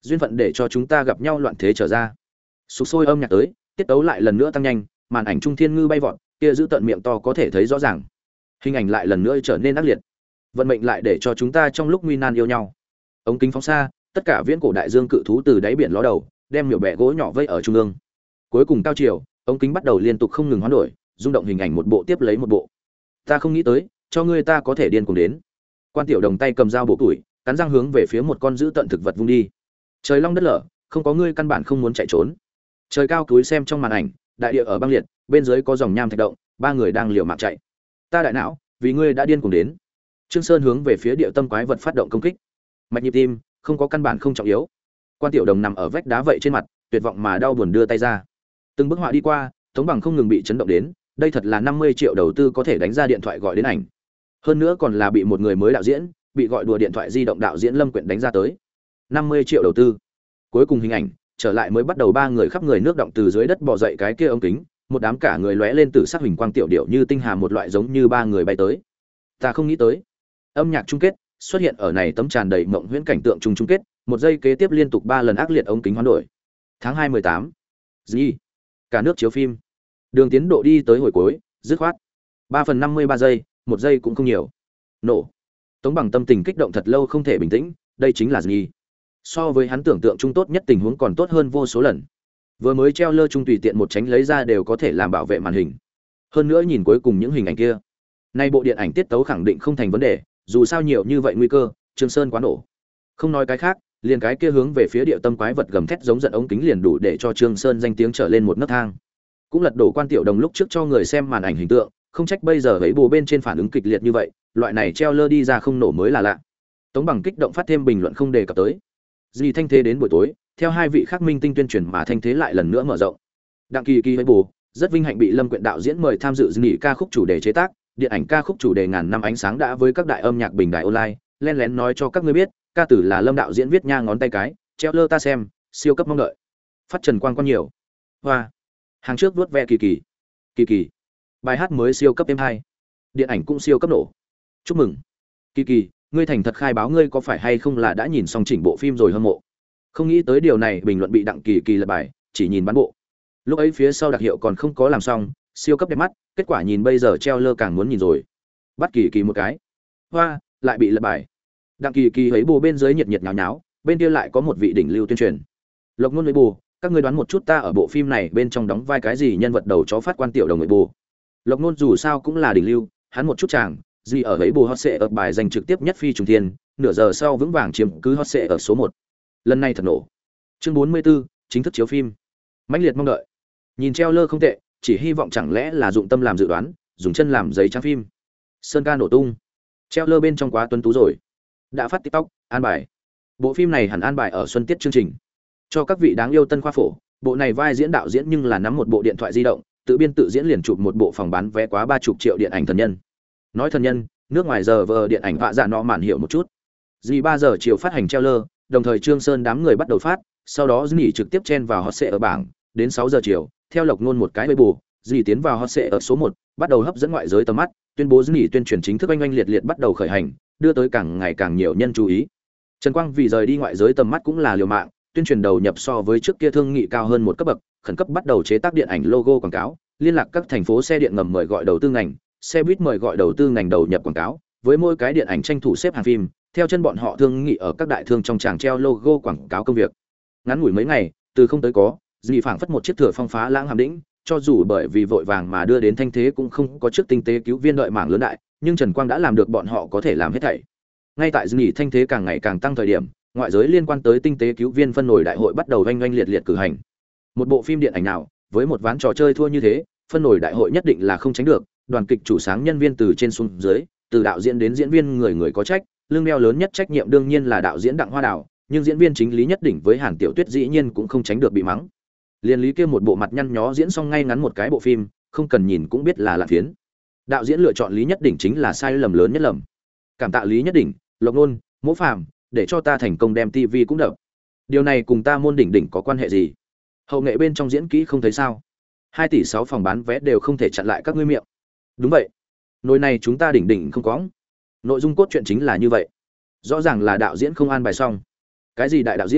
duyên phận để cho chúng ta gặp nhau loạn thế trở ra. Sục sôi âm nhạc tới, tiết tấu lại lần nữa tăng nhanh, màn ảnh trung thiên ngư bay vọt, kia giữ tận miệng to có thể thấy rõ ràng. Hình ảnh lại lần nữa trở nên ác liệt. Vận mệnh lại để cho chúng ta trong lúc nguy nan yêu nhau. Ống kính phóng xa, tất cả viễn cổ đại dương cự thú từ đáy biển ló đầu, đem miểu bẹ gỗ nhỏ vây ở trung ương. Cuối cùng cao chiều, ống kính bắt đầu liên tục không ngừng hoán đổi, rung động hình ảnh một bộ tiếp lấy một bộ. Ta không nghĩ tới, cho ngươi ta có thể điên cuồng đến. Quan Tiểu Đồng tay cầm dao bổ tuổi, cắn răng hướng về phía một con dữ tận thực vật vung đi. Trời long đất lở, không có ngươi căn bản không muốn chạy trốn. Trời cao túi xem trong màn ảnh, đại địa ở băng liệt, bên dưới có dòng nham thạch động, ba người đang liều mạng chạy. Ta đại não, vì ngươi đã điên cuồng đến. Trương Sơn hướng về phía địa tâm quái vật phát động công kích. Mạch nhịp tim, không có căn bản không trọng yếu. Quan Tiểu Đồng nằm ở vách đá vậy trên mặt, tuyệt vọng mà đau buồn đưa tay ra. Từng bức họa đi qua, Tống Bằng không ngừng bị chấn động đến, đây thật là 50 triệu đầu tư có thể đánh ra điện thoại gọi đến ảnh. Hơn nữa còn là bị một người mới đạo diễn, bị gọi đùa điện thoại di động đạo diễn Lâm Quyện đánh ra tới. 50 triệu đầu tư. Cuối cùng hình ảnh, trở lại mới bắt đầu ba người khắp người nước động từ dưới đất bò dậy cái kia ống kính, một đám cả người lóe lên từ sắc hình quang tiểu điệu như tinh hà một loại giống như ba người bay tới. Ta không nghĩ tới. Âm nhạc chung kết xuất hiện ở này tấm tràn đầy mộng huyễn cảnh tượng chung kết, một giây kế tiếp liên tục 3 lần ác liệt ống kính hoán đổi. Tháng 2 18. Gì? Cả nước chiếu phim. Đường tiến độ đi tới hồi cuối, dứt khoát. 3/53 giây, một giây cũng không nhiều. Nổ. Tống Bằng tâm tình kích động thật lâu không thể bình tĩnh, đây chính là gì? So với hắn tưởng tượng trung tốt nhất tình huống còn tốt hơn vô số lần. Vừa mới treo lơ trung tùy tiện một tránh lấy ra đều có thể làm bảo vệ màn hình. Hơn nữa nhìn cuối cùng những hình ảnh kia, nay bộ điện ảnh tiết tấu khẳng định không thành vấn đề, dù sao nhiều như vậy nguy cơ, Trương Sơn quá nổ. Không nói cái khác, liền cái kia hướng về phía địa tâm quái vật gầm thét giống giận ống kính liền đủ để cho Trương Sơn danh tiếng trở lên một nấc thang. Cũng lật đổ Quan Tiểu Đồng lúc trước cho người xem màn ảnh hình tượng, không trách bây giờ ấy bồ bên trên phản ứng kịch liệt như vậy, loại này treo lơ đi ra không nổ mới là lạ. Tống Bằng kích động phát thêm bình luận không đề cập tới. Gì thanh thế đến buổi tối, theo hai vị khác minh tinh tuyên truyền mà thanh thế lại lần nữa mở rộng. Đặng Kỳ Kỳ với bồ, rất vinh hạnh bị Lâm Quyện đạo diễn mời tham dự nghỉ ca khúc chủ đề chế tác, điện ảnh ca khúc chủ đề ngàn năm ánh sáng đã với các đại âm nhạc bình đài online, len lén nói cho các ngươi biết, ca tử là Lâm đạo diễn viết nha ngón tay cái, treo lơ ta xem, siêu cấp mong đợi. Phát trần quang quan nhiều. Hoa. Hàng trước vuốt ve Kỳ Kỳ. Kỳ Kỳ. Bài hát mới siêu cấp êm hay. Điện ảnh cũng siêu cấp nổ. Chúc mừng. Kỳ Kỳ, ngươi thành thật khai báo ngươi có phải hay không là đã nhìn xong chỉnh bộ phim rồi hâm mộ. Không nghĩ tới điều này, bình luận bị Đặng Kỳ Kỳ lật bài, chỉ nhìn bán bộ. Lúc ấy phía sau đặc hiệu còn không có làm xong, siêu cấp đẹp mắt, kết quả nhìn bây giờ treo lơ càng muốn nhìn rồi. Bắt Kỳ Kỳ một cái. Hoa, lại bị lật bài. Đặng Kỳ Kỳ thấy bồ bên dưới nhiệt nhiệt nháo nháo, bên kia lại có một vị đỉnh lưu tuyên truyền. Lộc Nôn với bồ, các ngươi đoán một chút ta ở bộ phim này bên trong đóng vai cái gì nhân vật đầu chó phát Quan Tiểu Đồng với bồ. Lộc Nôn dù sao cũng là đỉnh lưu, hắn một chút chàng, gì ở ấy bồ hot sẽ ở bài giành trực tiếp nhất phi trùng thiên, nửa giờ sau vững vàng chiếm cứ hot sẽ ở số 1. Lần này thật nổ. Chương 44, chính thức chiếu phim. Mãnh liệt mong đợi. Nhìn treo lơ không tệ, chỉ hy vọng chẳng lẽ là dụng tâm làm dự đoán, dùng chân làm giấy trang phim. Sơn ca nổ tung. Treo lơ bên trong quá tuấn tú rồi. Đã phát TikTok, an bài. Bộ phim này hẳn an bài ở xuân tiết chương trình. Cho các vị đáng yêu tân khoa phổ, bộ này vai diễn đạo diễn nhưng là nắm một bộ điện thoại di động, tự biên tự diễn liền chụp một bộ phòng bán vé quá 30 triệu điện ảnh thần nhân. Nói thần nhân, nước ngoài giờ vờ điện ảnh vạ dạ nọ mạn hiểu một chút. Dì 3 giờ chiều phát hành trailer, đồng thời Trương Sơn đám người bắt đầu phát, sau đó nghỉ trực tiếp chen vào hot sẽ ở bảng, đến 6 giờ chiều, theo Lộc Nôn một cái với bù, dì tiến vào hot sẽ ở số 1, bắt đầu hấp dẫn ngoại giới tầm mắt, tuyên bố nghỉ tuyên truyền chính thức oanh oanh liệt liệt bắt đầu khởi hành, đưa tới càng ngày càng nhiều nhân chú ý. Trần Quang vì rời đi ngoại giới tầm mắt cũng là liều mạng, tuyên truyền đầu nhập so với trước kia thương nghị cao hơn một cấp bậc, khẩn cấp bắt đầu chế tác điện ảnh logo quảng cáo, liên lạc các thành phố xe điện ngầm mời gọi đầu tư ngành, xe buýt mời gọi đầu tư ngành đầu nhập quảng cáo, với mỗi cái điện ảnh tranh thủ xếp hàng phim, theo chân bọn họ thương nghị ở các đại thương trong tràng treo logo quảng cáo công việc. Ngắn ngủi mấy ngày, từ không tới có, dì phảng phất một chiếc thửa phong phá lãng hàm đĩnh, cho dù bởi vì vội vàng mà đưa đến thanh thế cũng không có trước tinh tế cứu viên đợi mảng lớn đại, nhưng Trần Quang đã làm được bọn họ có thể làm hết thảy. Ngay tại dì thanh thế càng ngày càng tăng thời điểm, ngoại giới liên quan tới tinh tế cứu viên phân nổi đại hội bắt đầu oanh oanh liệt liệt cử hành. Một bộ phim điện ảnh nào, với một ván trò chơi thua như thế, phân nổi đại hội nhất định là không tránh được, đoàn kịch chủ sáng nhân viên từ trên xuống dưới, từ đạo diễn đến diễn viên người người có trách, lương đeo lớn nhất trách nhiệm đương nhiên là đạo diễn Đặng Hoa Đào, nhưng diễn viên chính Lý Nhất Đỉnh với Hàn Tiểu Tuyết dĩ nhiên cũng không tránh được bị mắng. Liên Lý kia một bộ mặt nhăn nhó diễn xong ngay ngắn một cái bộ phim, không cần nhìn cũng biết là phiến. Đạo diễn lựa chọn Lý Nhất Đỉnh chính là sai lầm lớn nhất lầm. Cảm tạ Lý Nhất Đỉnh, Lộc Nôn, Mỗ Phàm, để cho ta thành công đem TV cũng đập. Điều này cùng ta môn đỉnh đỉnh có quan hệ gì? Hậu nghệ bên trong diễn kỹ không thấy sao? 2 tỷ 6 phòng bán vé đều không thể chặn lại các ngươi miệng. Đúng vậy. Nồi này chúng ta đỉnh đỉnh không có. Nội dung cốt truyện chính là như vậy. Rõ ràng là đạo diễn không an bài xong. Cái gì đại đạo diễn,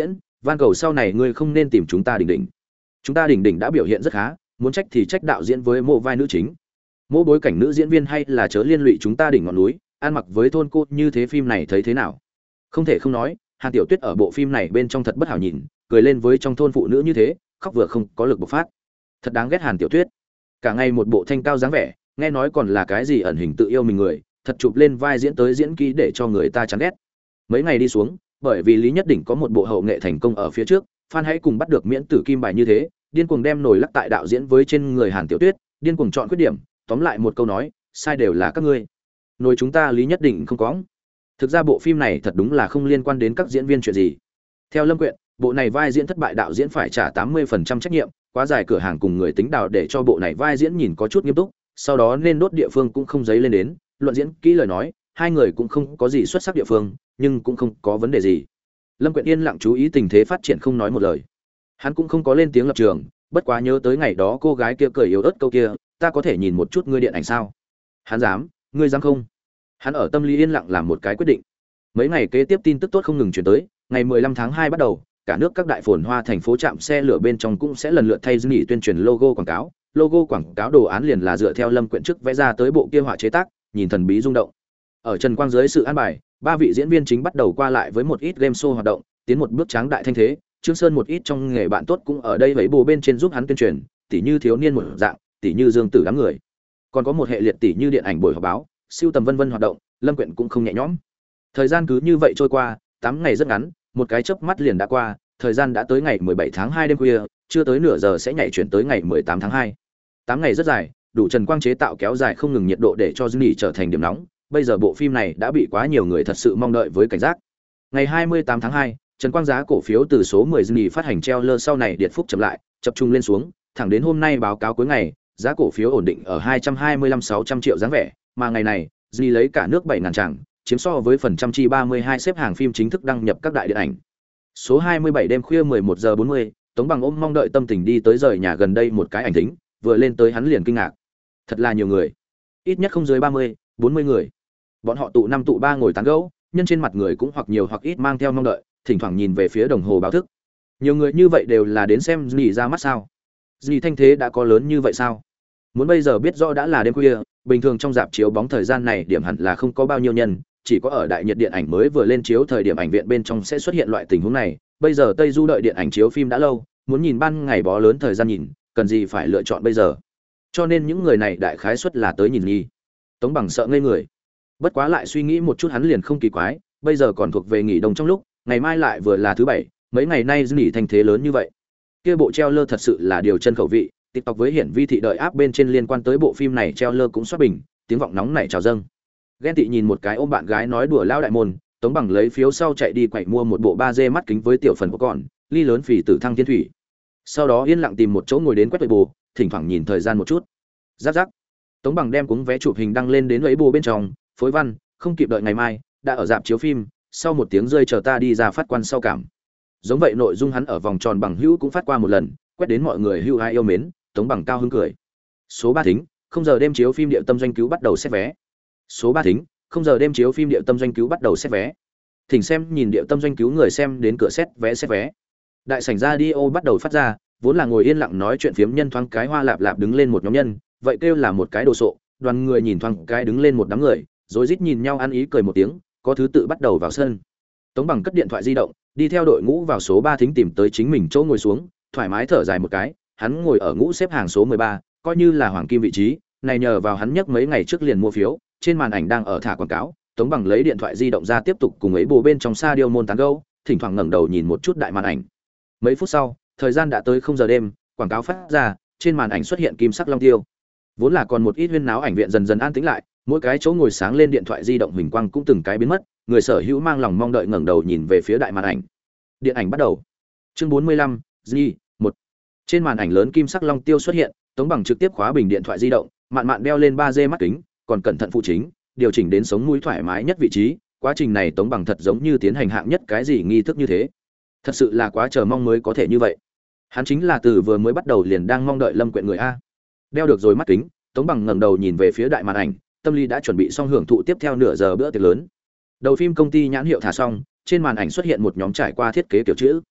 van cầu sau này ngươi không nên tìm chúng ta đỉnh đỉnh. Chúng ta đỉnh đỉnh đã biểu hiện rất khá, muốn trách thì trách đạo diễn với mộ vai nữ chính. Mỗi bối cảnh nữ diễn viên hay là chớ liên lụy chúng ta đỉnh ngọn núi, ăn mặc với thôn cô như thế phim này thấy thế nào? Không thể không nói, Hàn Tiểu Tuyết ở bộ phim này bên trong thật bất hảo nhìn, cười lên với trong thôn phụ nữ như thế, khóc vừa không có lực bộc phát. Thật đáng ghét Hàn Tiểu Tuyết. Cả ngày một bộ thanh cao dáng vẻ, nghe nói còn là cái gì ẩn hình tự yêu mình người, thật chụp lên vai diễn tới diễn kỹ để cho người ta chán ghét. Mấy ngày đi xuống, bởi vì Lý Nhất Đỉnh có một bộ hậu nghệ thành công ở phía trước, fan hãy cùng bắt được miễn tử kim bài như thế, điên cuồng đem nổi lắc tại đạo diễn với trên người Hàn Tiểu Tuyết, điên cuồng chọn khuyết điểm, tóm lại một câu nói, sai đều là các ngươi. Nổi chúng ta Lý Nhất Đỉnh không có. Thực ra bộ phim này thật đúng là không liên quan đến các diễn viên chuyện gì. Theo Lâm Quyện, bộ này vai diễn thất bại đạo diễn phải trả 80% trách nhiệm, quá dài cửa hàng cùng người tính đào để cho bộ này vai diễn nhìn có chút nghiêm túc, sau đó nên đốt địa phương cũng không giấy lên đến, luận diễn kỹ lời nói, hai người cũng không có gì xuất sắc địa phương, nhưng cũng không có vấn đề gì. Lâm Quyện yên lặng chú ý tình thế phát triển không nói một lời. Hắn cũng không có lên tiếng lập trường, bất quá nhớ tới ngày đó cô gái kia cười yếu ớt câu kia, ta có thể nhìn một chút ngươi điện ảnh sao? Hắn dám, ngươi dám không? Hắn ở tâm lý yên lặng làm một cái quyết định. Mấy ngày kế tiếp tin tức tốt không ngừng truyền tới, ngày 15 tháng 2 bắt đầu, cả nước các đại phồn hoa thành phố trạm xe lửa bên trong cũng sẽ lần lượt thay nghỉ tuyên truyền logo quảng cáo. Logo quảng cáo đồ án liền là dựa theo Lâm Quyện trước vẽ ra tới bộ kia họa chế tác, nhìn thần bí rung động. Ở Trần Quang dưới sự an bài, ba vị diễn viên chính bắt đầu qua lại với một ít game show hoạt động, tiến một bước tráng đại thanh thế. Trương Sơn một ít trong nghề bạn tốt cũng ở đây vẫy bồ bên trên giúp hắn tuyên truyền, tỉ như thiếu niên một dạng, tỉ như Dương Tử đám người. Còn có một hệ liệt tỉ như điện ảnh buổi họp báo, siêu tầm vân vân hoạt động, Lâm Quyện cũng không nhẹ nhõm. Thời gian cứ như vậy trôi qua, 8 ngày rất ngắn, một cái chớp mắt liền đã qua, thời gian đã tới ngày 17 tháng 2 đêm khuya, chưa tới nửa giờ sẽ nhảy chuyển tới ngày 18 tháng 2. 8 ngày rất dài, đủ Trần Quang chế tạo kéo dài không ngừng nhiệt độ để cho Disney trở thành điểm nóng. Bây giờ bộ phim này đã bị quá nhiều người thật sự mong đợi với cảnh giác. Ngày 28 tháng 2, Trần Quang giá cổ phiếu từ số 10 Disney phát hành trailer sau này điện phúc chậm lại, tập trung lên xuống, thẳng đến hôm nay báo cáo cuối ngày, giá cổ phiếu ổn định ở 225-600 triệu dáng vẻ, mà ngày này, Disney lấy cả nước 7.000 tràng, chiếm so với phần trăm chi 32 xếp hàng phim chính thức đăng nhập các đại điện ảnh. Số 27 đêm khuya 11 giờ 40, Tống Bằng ôm mong đợi tâm tình đi tới rời nhà gần đây một cái ảnh thính, vừa lên tới hắn liền kinh ngạc. Thật là nhiều người, ít nhất không dưới 30, 40 người. Bọn họ tụ 5 tụ 3 ngồi tán gẫu, nhân trên mặt người cũng hoặc nhiều hoặc ít mang theo mong đợi, thỉnh thoảng nhìn về phía đồng hồ báo thức. Nhiều người như vậy đều là đến xem Disney ra mắt sao? Disney thanh thế đã có lớn như vậy sao? Muốn bây giờ biết rõ đã là đêm khuya, bình thường trong rạp chiếu bóng thời gian này điểm hẳn là không có bao nhiêu nhân, chỉ có ở đại nhiệt điện ảnh mới vừa lên chiếu thời điểm ảnh viện bên trong sẽ xuất hiện loại tình huống này. Bây giờ Tây Du đợi điện ảnh chiếu phim đã lâu, muốn nhìn ban ngày bó lớn thời gian nhìn, cần gì phải lựa chọn bây giờ? Cho nên những người này đại khái suất là tới nhìn nghi. Tống Bằng sợ ngây người. Bất quá lại suy nghĩ một chút hắn liền không kỳ quái, bây giờ còn thuộc về nghỉ đông trong lúc, ngày mai lại vừa là thứ bảy, mấy ngày nay nghỉ thành thế lớn như vậy. Kia bộ treo lơ thật sự là điều chân khẩu vị, TikTok với hiển vi thị đợi áp bên trên liên quan tới bộ phim này treo lơ cũng xuất bình, tiếng vọng nóng nảy trào dâng. Ghen tị nhìn một cái ôm bạn gái nói đùa lao đại môn, Tống Bằng lấy phiếu sau chạy đi quậy mua một bộ 3D mắt kính với tiểu phần của con, ly lớn phì tử thăng thiên thủy. Sau đó yên lặng tìm một chỗ ngồi đến quét bù, thỉnh thoảng nhìn thời gian một chút. Giáp giáp. Tống Bằng đem cuống vé chụp hình đăng lên đến lấy bù bên trong, phối văn, không kịp đợi ngày mai, đã ở rạp chiếu phim, sau một tiếng rơi chờ ta đi ra phát quan sau cảm. Giống vậy nội dung hắn ở vòng tròn bằng hữu cũng phát qua một lần, quét đến mọi người hữu ai yêu mến, Tống Bằng cao hứng cười. Số 3 thính, không giờ đêm chiếu phim Điệu Tâm Doanh Cứu bắt đầu xét vé. Số 3 thính, không giờ đêm chiếu phim Điệu Tâm Doanh Cứu bắt đầu xét vé. Thỉnh xem nhìn Điệu Tâm Doanh Cứu người xem đến cửa xét vé. Đại sảnh radio bắt đầu phát ra, vốn là ngồi yên lặng nói chuyện phiếm nhân thoáng cái hoa lạp lạp đứng lên một nhóm nhân, vậy kêu là một cái đồ sộ, đoàn người nhìn thoáng cái đứng lên một đám người, rồi rít nhìn nhau ăn ý cười một tiếng, có thứ tự bắt đầu vào sân. Tống Bằng cất điện thoại di động, đi theo đội ngũ vào số 3 thính tìm tới chính mình chỗ ngồi xuống, thoải mái thở dài một cái, hắn ngồi ở ngũ xếp hàng số 13, coi như là hoàng kim vị trí, này nhờ vào hắn nhấc mấy ngày trước liền mua phiếu, trên màn ảnh đang ở thả quảng cáo, Tống Bằng lấy điện thoại di động ra tiếp tục cùng ấy bồ bên trong xa điêu môn tán gẫu, thỉnh thoảng ngẩng đầu nhìn một chút đại màn ảnh. Mấy phút sau, thời gian đã tới 0 giờ đêm, quảng cáo phát ra, trên màn ảnh xuất hiện kim sắc long tiêu. Vốn là còn một ít huyên náo ảnh viện dần dần an tĩnh lại, mỗi cái chỗ ngồi sáng lên điện thoại di động huỳnh quang cũng từng cái biến mất, người sở hữu mang lòng mong đợi ngẩng đầu nhìn về phía đại màn ảnh. Điện ảnh bắt đầu. Chương 45, G, 1. Trên màn ảnh lớn kim sắc long tiêu xuất hiện, Tống Bằng trực tiếp khóa bình điện thoại di động, mạn mạn đeo lên 3D mắt kính, còn cẩn thận phụ chính, điều chỉnh đến sống mũi thoải mái nhất vị trí, quá trình này Tống Bằng thật giống như tiến hành hạng nhất cái gì nghi thức như thế. Thật sự là quá chờ mong mới có thể như vậy. Hắn chính là từ vừa mới bắt đầu liền đang mong đợi Lâm Quyện người a. Đeo được rồi mắt kính, Tống Bằng ngẩng đầu nhìn về phía đại màn ảnh, tâm lý đã chuẩn bị xong hưởng thụ tiếp theo nửa giờ bữa tiệc lớn. Đầu phim công ty nhãn hiệu thả xong, trên màn ảnh xuất hiện một nhóm trải qua thiết kế kiểu chữ.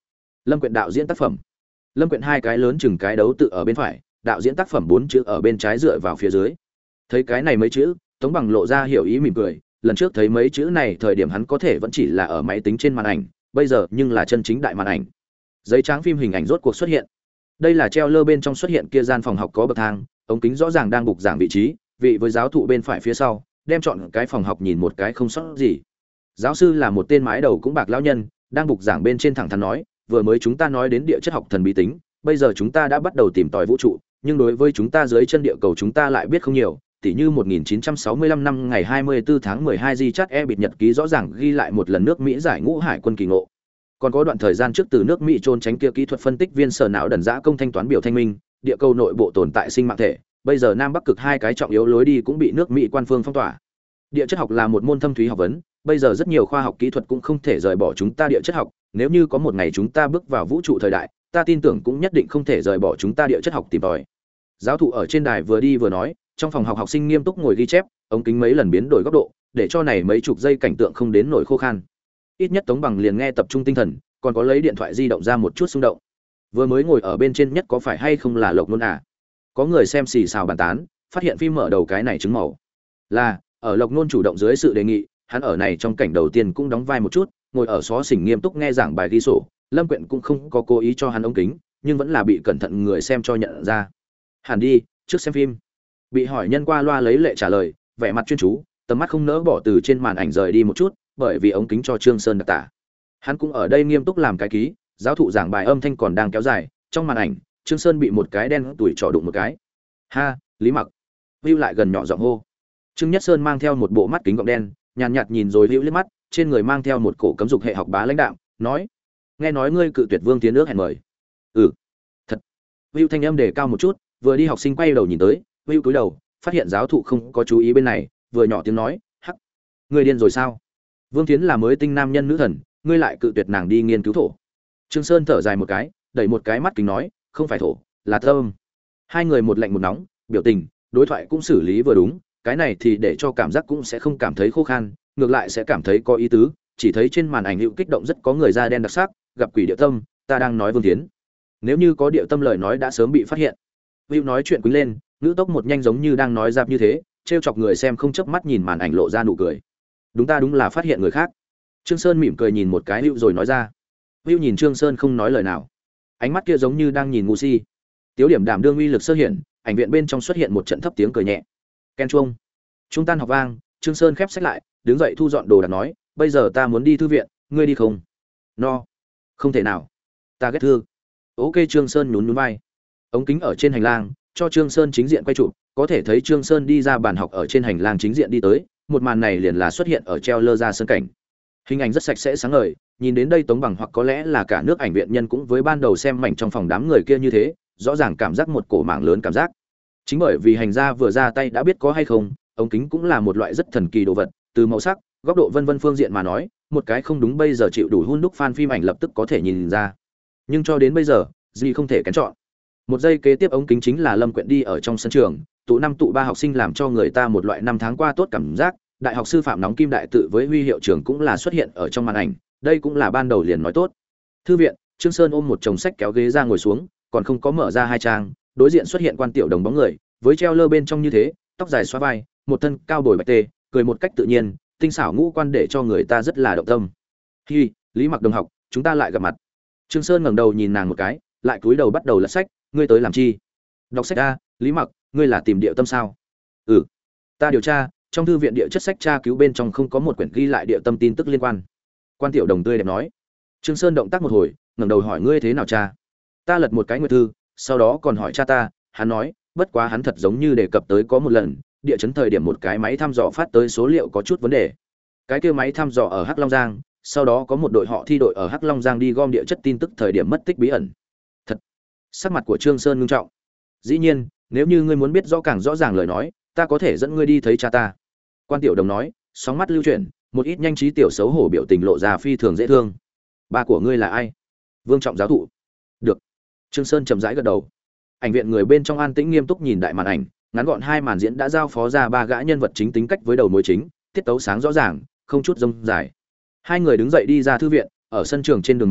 Lâm Quyện đạo diễn tác phẩm. Lâm Quyện hai cái lớn chừng cái đấu tự ở bên phải, đạo diễn tác phẩm 4 chữ ở bên trái dựa vào phía dưới. Thấy cái này mấy chữ, Tống Bằng lộ ra hiểu ý mỉm cười, lần trước thấy mấy chữ này thời điểm hắn có thể vẫn chỉ là ở máy tính trên màn ảnh, bây giờ nhưng là chân chính đại màn ảnh. Giấy trắng phim hình ảnh rốt cuộc xuất hiện. Đây là treo lơ bên trong xuất hiện kia gian phòng học có bậc thang, ống kính rõ ràng đang bục giảng vị trí, vị với giáo thụ bên phải phía sau, đem chọn cái phòng học nhìn một cái không sót gì. Giáo sư là một tên mái đầu cũng bạc lão nhân, đang bục giảng bên trên thẳng thắn nói, vừa mới chúng ta nói đến địa chất học thần bí tính, bây giờ chúng ta đã bắt đầu tìm tòi vũ trụ, nhưng đối với chúng ta dưới chân địa cầu chúng ta lại biết không nhiều, tỉ như 1965 năm ngày 24 tháng 12 Di Chát E bịt nhật ký rõ ràng ghi lại một lần nước Mỹ giải ngũ hải quân kỳ ngộ. Còn có đoạn thời gian trước từ nước Mỹ trôn tránh kia kỹ thuật phân tích viên sở não đần dã công thanh toán biểu thanh minh, địa cầu nội bộ tồn tại sinh mạng thể, bây giờ Nam Bắc cực hai cái trọng yếu lối đi cũng bị nước Mỹ quan phương phong tỏa. Địa chất học là một môn thâm thúy học vấn, bây giờ rất nhiều khoa học kỹ thuật cũng không thể rời bỏ chúng ta địa chất học, nếu như có một ngày chúng ta bước vào vũ trụ thời đại, ta tin tưởng cũng nhất định không thể rời bỏ chúng ta địa chất học tìm tòi. Giáo thụ ở trên đài vừa đi vừa nói, trong phòng học học sinh nghiêm túc ngồi ghi chép, ống kính mấy lần biến đổi góc độ, để cho này mấy chục giây cảnh tượng không đến nổi khô khan. Ít nhất Tống Bằng liền nghe tập trung tinh thần, còn có lấy điện thoại di động ra một chút xung động. Vừa mới ngồi ở bên trên nhất có phải hay không là Lộc Nôn à? Có người xem xì xào bàn tán, phát hiện phim mở đầu cái này chứng màu. Là, ở Lộc Nôn chủ động dưới sự đề nghị, hắn ở này trong cảnh đầu tiên cũng đóng vai một chút, ngồi ở xó xỉnh nghiêm túc nghe giảng bài ghi sổ, Lâm Quyện cũng không có cố ý cho hắn ống kính, nhưng vẫn là bị cẩn thận người xem cho nhận ra. Hẳn đi, trước xem phim. Bị hỏi nhân qua loa lấy lệ trả lời, vẻ mặt chuyên chú, tầm mắt không nỡ bỏ từ trên màn ảnh rời đi một chút, bởi vì ống kính cho Trương Sơn đặc tả. Hắn cũng ở đây nghiêm túc làm cái ký, giáo thụ giảng bài âm thanh còn đang kéo dài, trong màn ảnh, Trương Sơn bị một cái đen tuổi trỏ đụng một cái. Ha, Lý Mặc. Vưu lại gần nhỏ giọng hô. Trương Nhất Sơn mang theo một bộ mắt kính gọng đen, nhàn nhạt nhìn rồi Vưu liếc mắt, trên người mang theo một cổ cấm dục hệ học bá lãnh đạo, nói: "Nghe nói ngươi cự tuyệt Vương Tiến nước hẹn mời." "Ừ." "Thật." Vưu thanh âm đề cao một chút, vừa đi học sinh quay đầu nhìn tới, Vưu cúi đầu, phát hiện giáo thụ không có chú ý bên này, vừa nhỏ tiếng nói: "Hắc, ngươi điên rồi sao? Vương Tiến là mới tinh nam nhân nữ thần, ngươi lại cự tuyệt nàng đi nghiên cứu thổ." Trương Sơn thở dài một cái, đẩy một cái mắt kính nói: "Không phải thổ, là thơm." Hai người một lạnh một nóng, biểu tình, đối thoại cũng xử lý vừa đúng, cái này thì để cho cảm giác cũng sẽ không cảm thấy khô khan, ngược lại sẽ cảm thấy có ý tứ, chỉ thấy trên màn ảnh hữu kích động rất có người da đen đặc sắc, gặp quỷ địa tâm, ta đang nói Vương Tiến. Nếu như có địa tâm lời nói đã sớm bị phát hiện. Vưu nói chuyện quýnh lên, ngữ tốc một nhanh giống như đang nói giáp như thế, trêu chọc người xem không chớp mắt nhìn màn ảnh lộ ra nụ cười. Đúng là phát hiện người khác. Trương Sơn mỉm cười nhìn một cái Vưu rồi nói ra. Vưu nhìn Trương Sơn không nói lời nào. Ánh mắt kia giống như đang nhìn ngu si. Tiếu điểm đảm đương uy lực sơ hiện, ảnh viện bên trong xuất hiện một trận thấp tiếng cười nhẹ. Ken chuông. Trung tan học vang, Trương Sơn khép sách lại, đứng dậy thu dọn đồ đạc nói, bây giờ ta muốn đi thư viện, ngươi đi không? No. Không thể nào. Ta ghét thư. Ok, Trương Sơn nhún nhún vai. Ống kính ở trên hành lang, cho Trương Sơn chính diện quay chụp, có thể thấy Trương Sơn đi ra bàn học ở trên hành lang chính diện đi tới, một màn này liền là xuất hiện ở treo lơ ra sân cảnh. Hình ảnh rất sạch sẽ sáng ngời, nhìn đến đây Tống Bằng hoặc có lẽ là cả nước ảnh viện nhân cũng với ban đầu xem mảnh trong phòng đám người kia như thế, rõ ràng cảm giác một cổ mảng lớn cảm giác. Chính bởi vì hành gia vừa ra tay đã biết có hay không, ống kính cũng là một loại rất thần kỳ đồ vật, từ màu sắc, góc độ vân vân phương diện mà nói, một cái không đúng bây giờ chịu đủ hun đúc fan phim ảnh lập tức có thể nhìn ra. Nhưng cho đến bây giờ, gì không thể kén chọn. Một giây kế tiếp ống kính chính là Lâm Quyện đi ở trong sân trường, tụ năm tụ ba học sinh làm cho người ta một loại năm tháng qua tốt cảm giác, đại học sư phạm nóng kim đại tự với huy hiệu trưởng cũng là xuất hiện ở trong màn ảnh, đây cũng là ban đầu liền nói tốt. Thư viện, Trương Sơn ôm một chồng sách kéo ghế ra ngồi xuống, còn không có mở ra hai trang, đối diện xuất hiện Quan Tiểu Đồng bóng người, với treo lơ bên trong như thế, tóc dài xóa vai, một thân cao bồi bạch tê, cười một cách tự nhiên, tinh xảo ngũ quan để cho người ta rất là động tâm. "Hi, Lý Mặc đồng học, chúng ta lại gặp mặt." Trương Sơn ngẩng đầu nhìn nàng một cái, lại cúi đầu bắt đầu lật sách, "Ngươi tới làm chi?" "Đọc sách a, Lý Mặc, ngươi là tìm địa tâm sao?" "Ừ, ta điều tra, trong thư viện địa chất sách tra cứu bên trong không có một quyển ghi lại địa tâm tin tức liên quan." Quan Tiểu Đồng tươi đẹp nói. Trương Sơn động tác một hồi, ngẩng đầu hỏi, "Ngươi thế nào cha?" "Ta lật một cái nguyệt thư, sau đó còn hỏi cha ta." Hắn nói, bất quá hắn thật giống như đề cập tới có một lần, địa chấn thời điểm một cái máy thăm dò phát tới số liệu có chút vấn đề. Cái kia máy thăm dò ở Hắc Long Giang, sau đó có một đội họ thi đội ở Hắc Long Giang đi gom địa chất tin tức thời điểm mất tích bí ẩn. Thật. Sắc mặt của Trương Sơn ngưng trọng. "Dĩ nhiên, nếu như ngươi muốn biết rõ càng rõ ràng lời nói, ta có thể dẫn ngươi đi thấy cha ta." Quan Tiểu Đồng nói, sóng mắt lưu chuyển, một ít nhanh trí tiểu xấu hổ biểu tình lộ ra phi thường dễ thương. "Ba của ngươi là ai?" "Vương Trọng giáo thụ." "Được." Trương Sơn chậm rãi gật đầu. Ảnh viện người bên trong an tĩnh nghiêm túc nhìn đại màn ảnh, ngắn gọn hai màn diễn đã giao phó ra ba gã nhân vật chính tính cách với đầu mối chính, tiết tấu sáng rõ ràng, không chút rông dài. Hai người đứng dậy đi ra thư viện, ở sân trường trên đường mòn,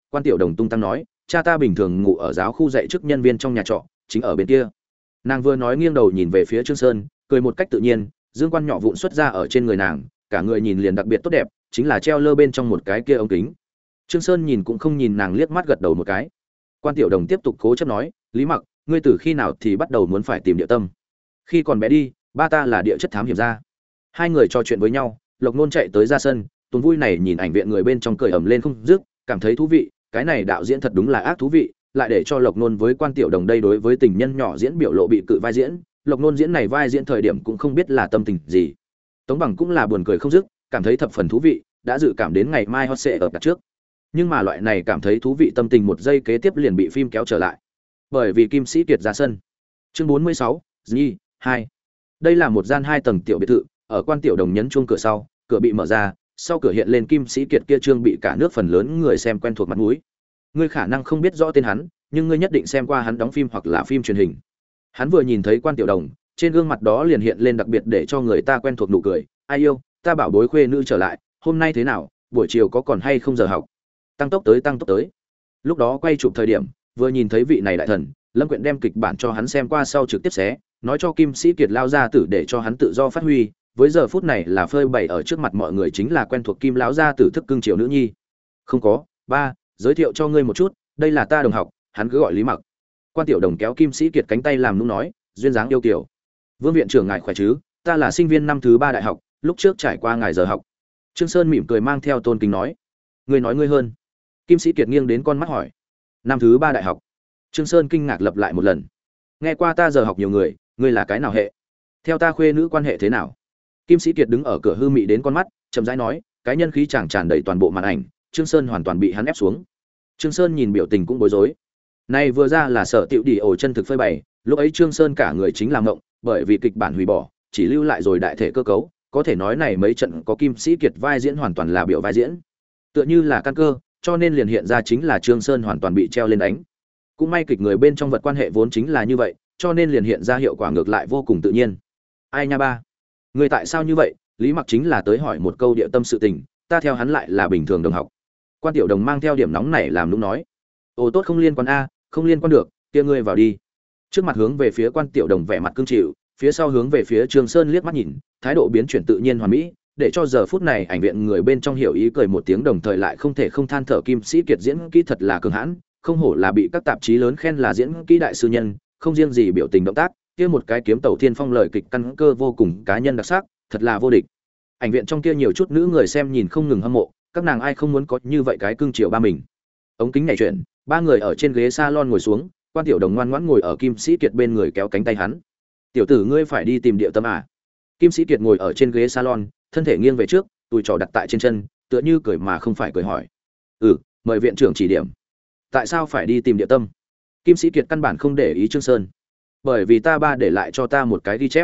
Quan Tiểu Đồng tung tăng nói, cha ta bình thường ngủ ở giáo khu dạy chức nhân viên trong nhà trọ, chính ở bên kia. Nàng vừa nói nghiêng đầu nhìn về phía Trương Sơn, cười một cách tự nhiên, dương quan nhỏ vụn xuất ra ở trên người nàng, cả người nhìn liền đặc biệt tốt đẹp, chính là treo lơ bên trong một cái kia ống kính. Trương Sơn nhìn cũng không nhìn nàng liếc mắt gật đầu một cái. Quan Tiểu Đồng tiếp tục cố chấp nói, Lý Mặc, ngươi từ khi nào thì bắt đầu muốn phải tìm địa tâm? Khi còn bé đi, ba ta là địa chất thám hiểm gia. Hai người trò chuyện với nhau, Lộc Nôn chạy tới ra sân, tuần vui này nhìn ảnh viện người bên trong cười ầm lên không dứt, cảm thấy thú vị, cái này đạo diễn thật đúng là ác thú vị, lại để cho Lộc Nôn với Quan Tiểu Đồng đây đối với tình nhân nhỏ diễn biểu lộ bị cự vai diễn, Lộc Nôn diễn này vai diễn thời điểm cũng không biết là tâm tình gì. Tống Bằng cũng là buồn cười không dứt, cảm thấy thập phần thú vị, đã dự cảm đến ngày mai hot sẽ ở đặt trước. Nhưng mà loại này cảm thấy thú vị tâm tình một giây kế tiếp liền bị phim kéo trở lại. Bởi vì Kim Sĩ Kiệt ra sân. Chương 46, Nhi 2. Đây là một gian 2 tầng tiểu biệt thự, ở Quan Tiểu Đồng nhấn chuông cửa sau, cửa bị mở ra, sau cửa hiện lên Kim Sĩ Kiệt kia trương bị cả nước phần lớn người xem quen thuộc mặt mũi. Ngươi khả năng không biết rõ tên hắn, nhưng ngươi nhất định xem qua hắn đóng phim hoặc là phim truyền hình. Hắn vừa nhìn thấy Quan Tiểu Đồng, trên gương mặt đó liền hiện lên đặc biệt để cho người ta quen thuộc nụ cười, "Ai yêu, ta bảo bối khuê nữ trở lại, hôm nay thế nào, buổi chiều có còn hay không giờ học?" Tăng tốc tới. Lúc đó quay chụp thời điểm, vừa nhìn thấy vị này đại thần, Lâm Quyện đem kịch bản cho hắn xem qua sau trực tiếp xé, nói cho Kim Sĩ Kiệt lao ra tử để cho hắn tự do phát huy, với giờ phút này là phơi bày ở trước mặt mọi người chính là quen thuộc Kim lão gia tử thức cưng chiều nữ nhi. "Không có, ba, giới thiệu cho ngươi một chút, đây là ta đồng học, hắn cứ gọi Lý Mặc." Quan Tiểu Đồng kéo Kim Sĩ Kiệt cánh tay làm nũng nói, duyên dáng yêu kiều. "Vương viện trưởng ngài khỏe chứ, ta là sinh viên năm thứ 3 đại học, lúc trước trải qua ngài giờ học." Trương Sơn mỉm cười mang theo tôn kính nói, "Ngươi nói ngươi hơn." Kim Sĩ Kiệt nghiêng đến con mắt hỏi, "Năm thứ 3 đại học?" Trương Sơn kinh ngạc lặp lại một lần, "Nghe qua ta giờ học nhiều người, ngươi là cái nào hệ? Theo ta khuê nữ quan hệ thế nào?" Kim Sĩ Kiệt đứng ở cửa hư mị đến con mắt, chậm rãi nói, cái nhân khí chàng tràn đầy toàn bộ màn ảnh, Trương Sơn hoàn toàn bị hắn ép xuống. Trương Sơn nhìn biểu tình cũng bối rối. Này vừa ra là Sở Tiểu Đi ổ chân thực phơi bày, lúc ấy Trương Sơn cả người chính là ngộng, bởi vì kịch bản hủy bỏ, chỉ lưu lại rồi đại thể cơ cấu, có thể nói này mấy trận có Kim Sĩ Kiệt vai diễn hoàn toàn là biểu vai diễn. Tựa như là căn cơ, cho nên liền hiện ra chính là Trương Sơn hoàn toàn bị treo lên đánh. Cũng may kịch người bên trong vật quan hệ vốn chính là như vậy, cho nên liền hiện ra hiệu quả ngược lại vô cùng tự nhiên. Ai nha ba, người tại sao như vậy? Lý Mặc chính là tới hỏi một câu địa tâm sự tình, ta theo hắn lại là bình thường đồng học. Quan Tiểu Đồng mang theo điểm nóng này làm lúc nói, ồ tốt không liên quan a, không liên quan được, kia ngươi vào đi. Trước mặt hướng về phía Quan Tiểu Đồng vẻ mặt cương chịu, phía sau hướng về phía Trương Sơn liếc mắt nhìn, thái độ biến chuyển tự nhiên hoàn mỹ, để cho giờ phút này ảnh viện người bên trong hiểu ý cười một tiếng, đồng thời lại không thể không than thở Kim Sĩ Kiệt diễn kỹ thật là cường hãn, không hổ là bị các tạp chí lớn khen là diễn kỹ đại sư nhân, không riêng gì biểu tình động tác, kia một cái kiếm tàu thiên phong lời kịch căn cơ vô cùng cá nhân đặc sắc, thật là vô địch. Ảnh viện trong kia nhiều chút nữ người xem nhìn không ngừng hâm mộ, các nàng ai không muốn có như vậy cái cương triều ba mình. Ống kính nhảy chuyển, ba người ở trên ghế salon ngồi xuống, Quan Tiểu Đồng ngoan ngoãn ngồi ở Kim Sĩ Kiệt bên người kéo cánh tay hắn. "Tiểu tử ngươi phải đi tìm địa tâm à?" Kim Sĩ Kiệt ngồi ở trên ghế salon, thân thể nghiêng về trước, đùi trỏ đặt tại trên chân, tựa như cười mà không phải cười hỏi. "Ừ, mời viện trưởng chỉ điểm." "Tại sao phải đi tìm địa tâm?" Kim Sĩ Kiệt căn bản không để ý Trương Sơn. "Bởi vì ta ba để lại cho ta một cái ghi chép,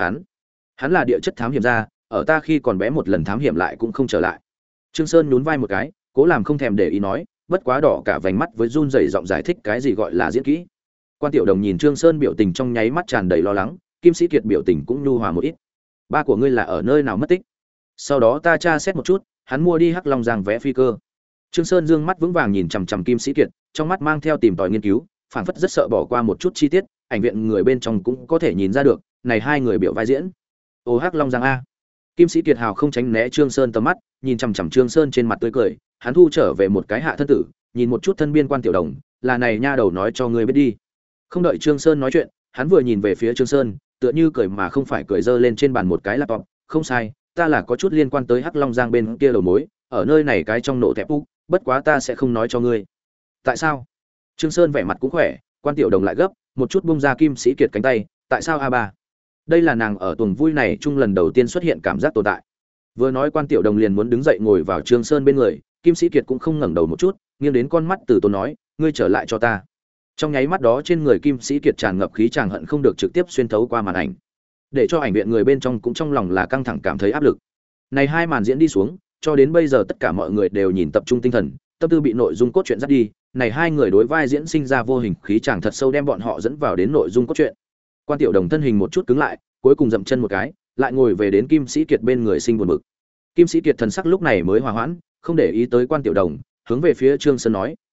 hắn là địa chất thám hiểm gia, ở ta khi còn bé một lần thám hiểm lại cũng không trở lại." Trương Sơn nhún vai một cái, cố làm không thèm để ý nói, bất quá đỏ cả vành mắt với run rẩy giọng giải thích cái gì gọi là diễn kỹ. Quan Tiểu Đồng nhìn Trương Sơn biểu tình trong nháy mắt tràn đầy lo lắng, Kim Sĩ Kiệt biểu tình cũng nhu hòa một ít. "Ba của ngươi là ở nơi nào mất tích?" "Sau đó ta tra xét một chút, hắn mua đi Hắc Long Giang vé phi cơ." Trương Sơn dương mắt vững vàng nhìn chằm chằm Kim Sĩ Kiệt, trong mắt mang theo tìm tòi nghiên cứu, phảng phất rất sợ bỏ qua một chút chi tiết, ảnh viện người bên trong cũng có thể nhìn ra được, này hai người biểu vai diễn. "Ô Hắc Long Giang a." Kim Sĩ Kiệt hào không tránh né Trương Sơn tầm mắt, nhìn chằm chằm Trương Sơn trên mặt tươi cười, hắn thu trở về một cái hạ thân tử, nhìn một chút thân biên Quan Tiểu Đồng, "Là này nha đầu nói cho ngươi biết đi." Không đợi Trương Sơn nói chuyện, hắn vừa nhìn về phía Trương Sơn, tựa như cười mà không phải cười, giơ lên trên bàn một cái laptop, "Không sai, ta là có chút liên quan tới Hắc Long Giang bên kia đầu mối, ở nơi này cái trong nổ thẹp úc, bất quá ta sẽ không nói cho ngươi." "Tại sao?" Trương Sơn vẻ mặt cũng khỏe, Quan Tiểu Đồng lại gấp, một chút bung ra Kim Sĩ Kiệt cánh tay, "Tại sao a ba?" Đây là nàng ở tuần vui này chung lần đầu tiên xuất hiện cảm giác tồn tại. Vừa nói Quan Tiểu Đồng liền muốn đứng dậy ngồi vào Trương Sơn bên người, Kim Sĩ Kiệt cũng không ngẩng đầu một chút, nghiêng đến con mắt từ tốn nói, "Ngươi trở lại cho ta." Trong nháy mắt đó trên người Kim Sĩ Kiệt tràn ngập khí chàng hận không được trực tiếp xuyên thấu qua màn ảnh, để cho ảnh viện người bên trong cũng trong lòng là căng thẳng cảm thấy áp lực. Này hai màn diễn đi xuống, cho đến bây giờ tất cả mọi người đều nhìn tập trung tinh thần, tâm tư bị nội dung cốt truyện dắt đi, này hai người đối vai diễn sinh ra vô hình khí chàng thật sâu đem bọn họ dẫn vào đến nội dung cốt truyện. Quan Tiểu Đồng thân hình một chút cứng lại, cuối cùng dậm chân một cái, lại ngồi về đến Kim Sĩ Kiệt bên người sinh buồn bực. Kim Sĩ Kiệt thần sắc lúc này mới hòa hoãn, không để ý tới Quan Tiểu Đồng, hướng về phía Trương Sơn nói,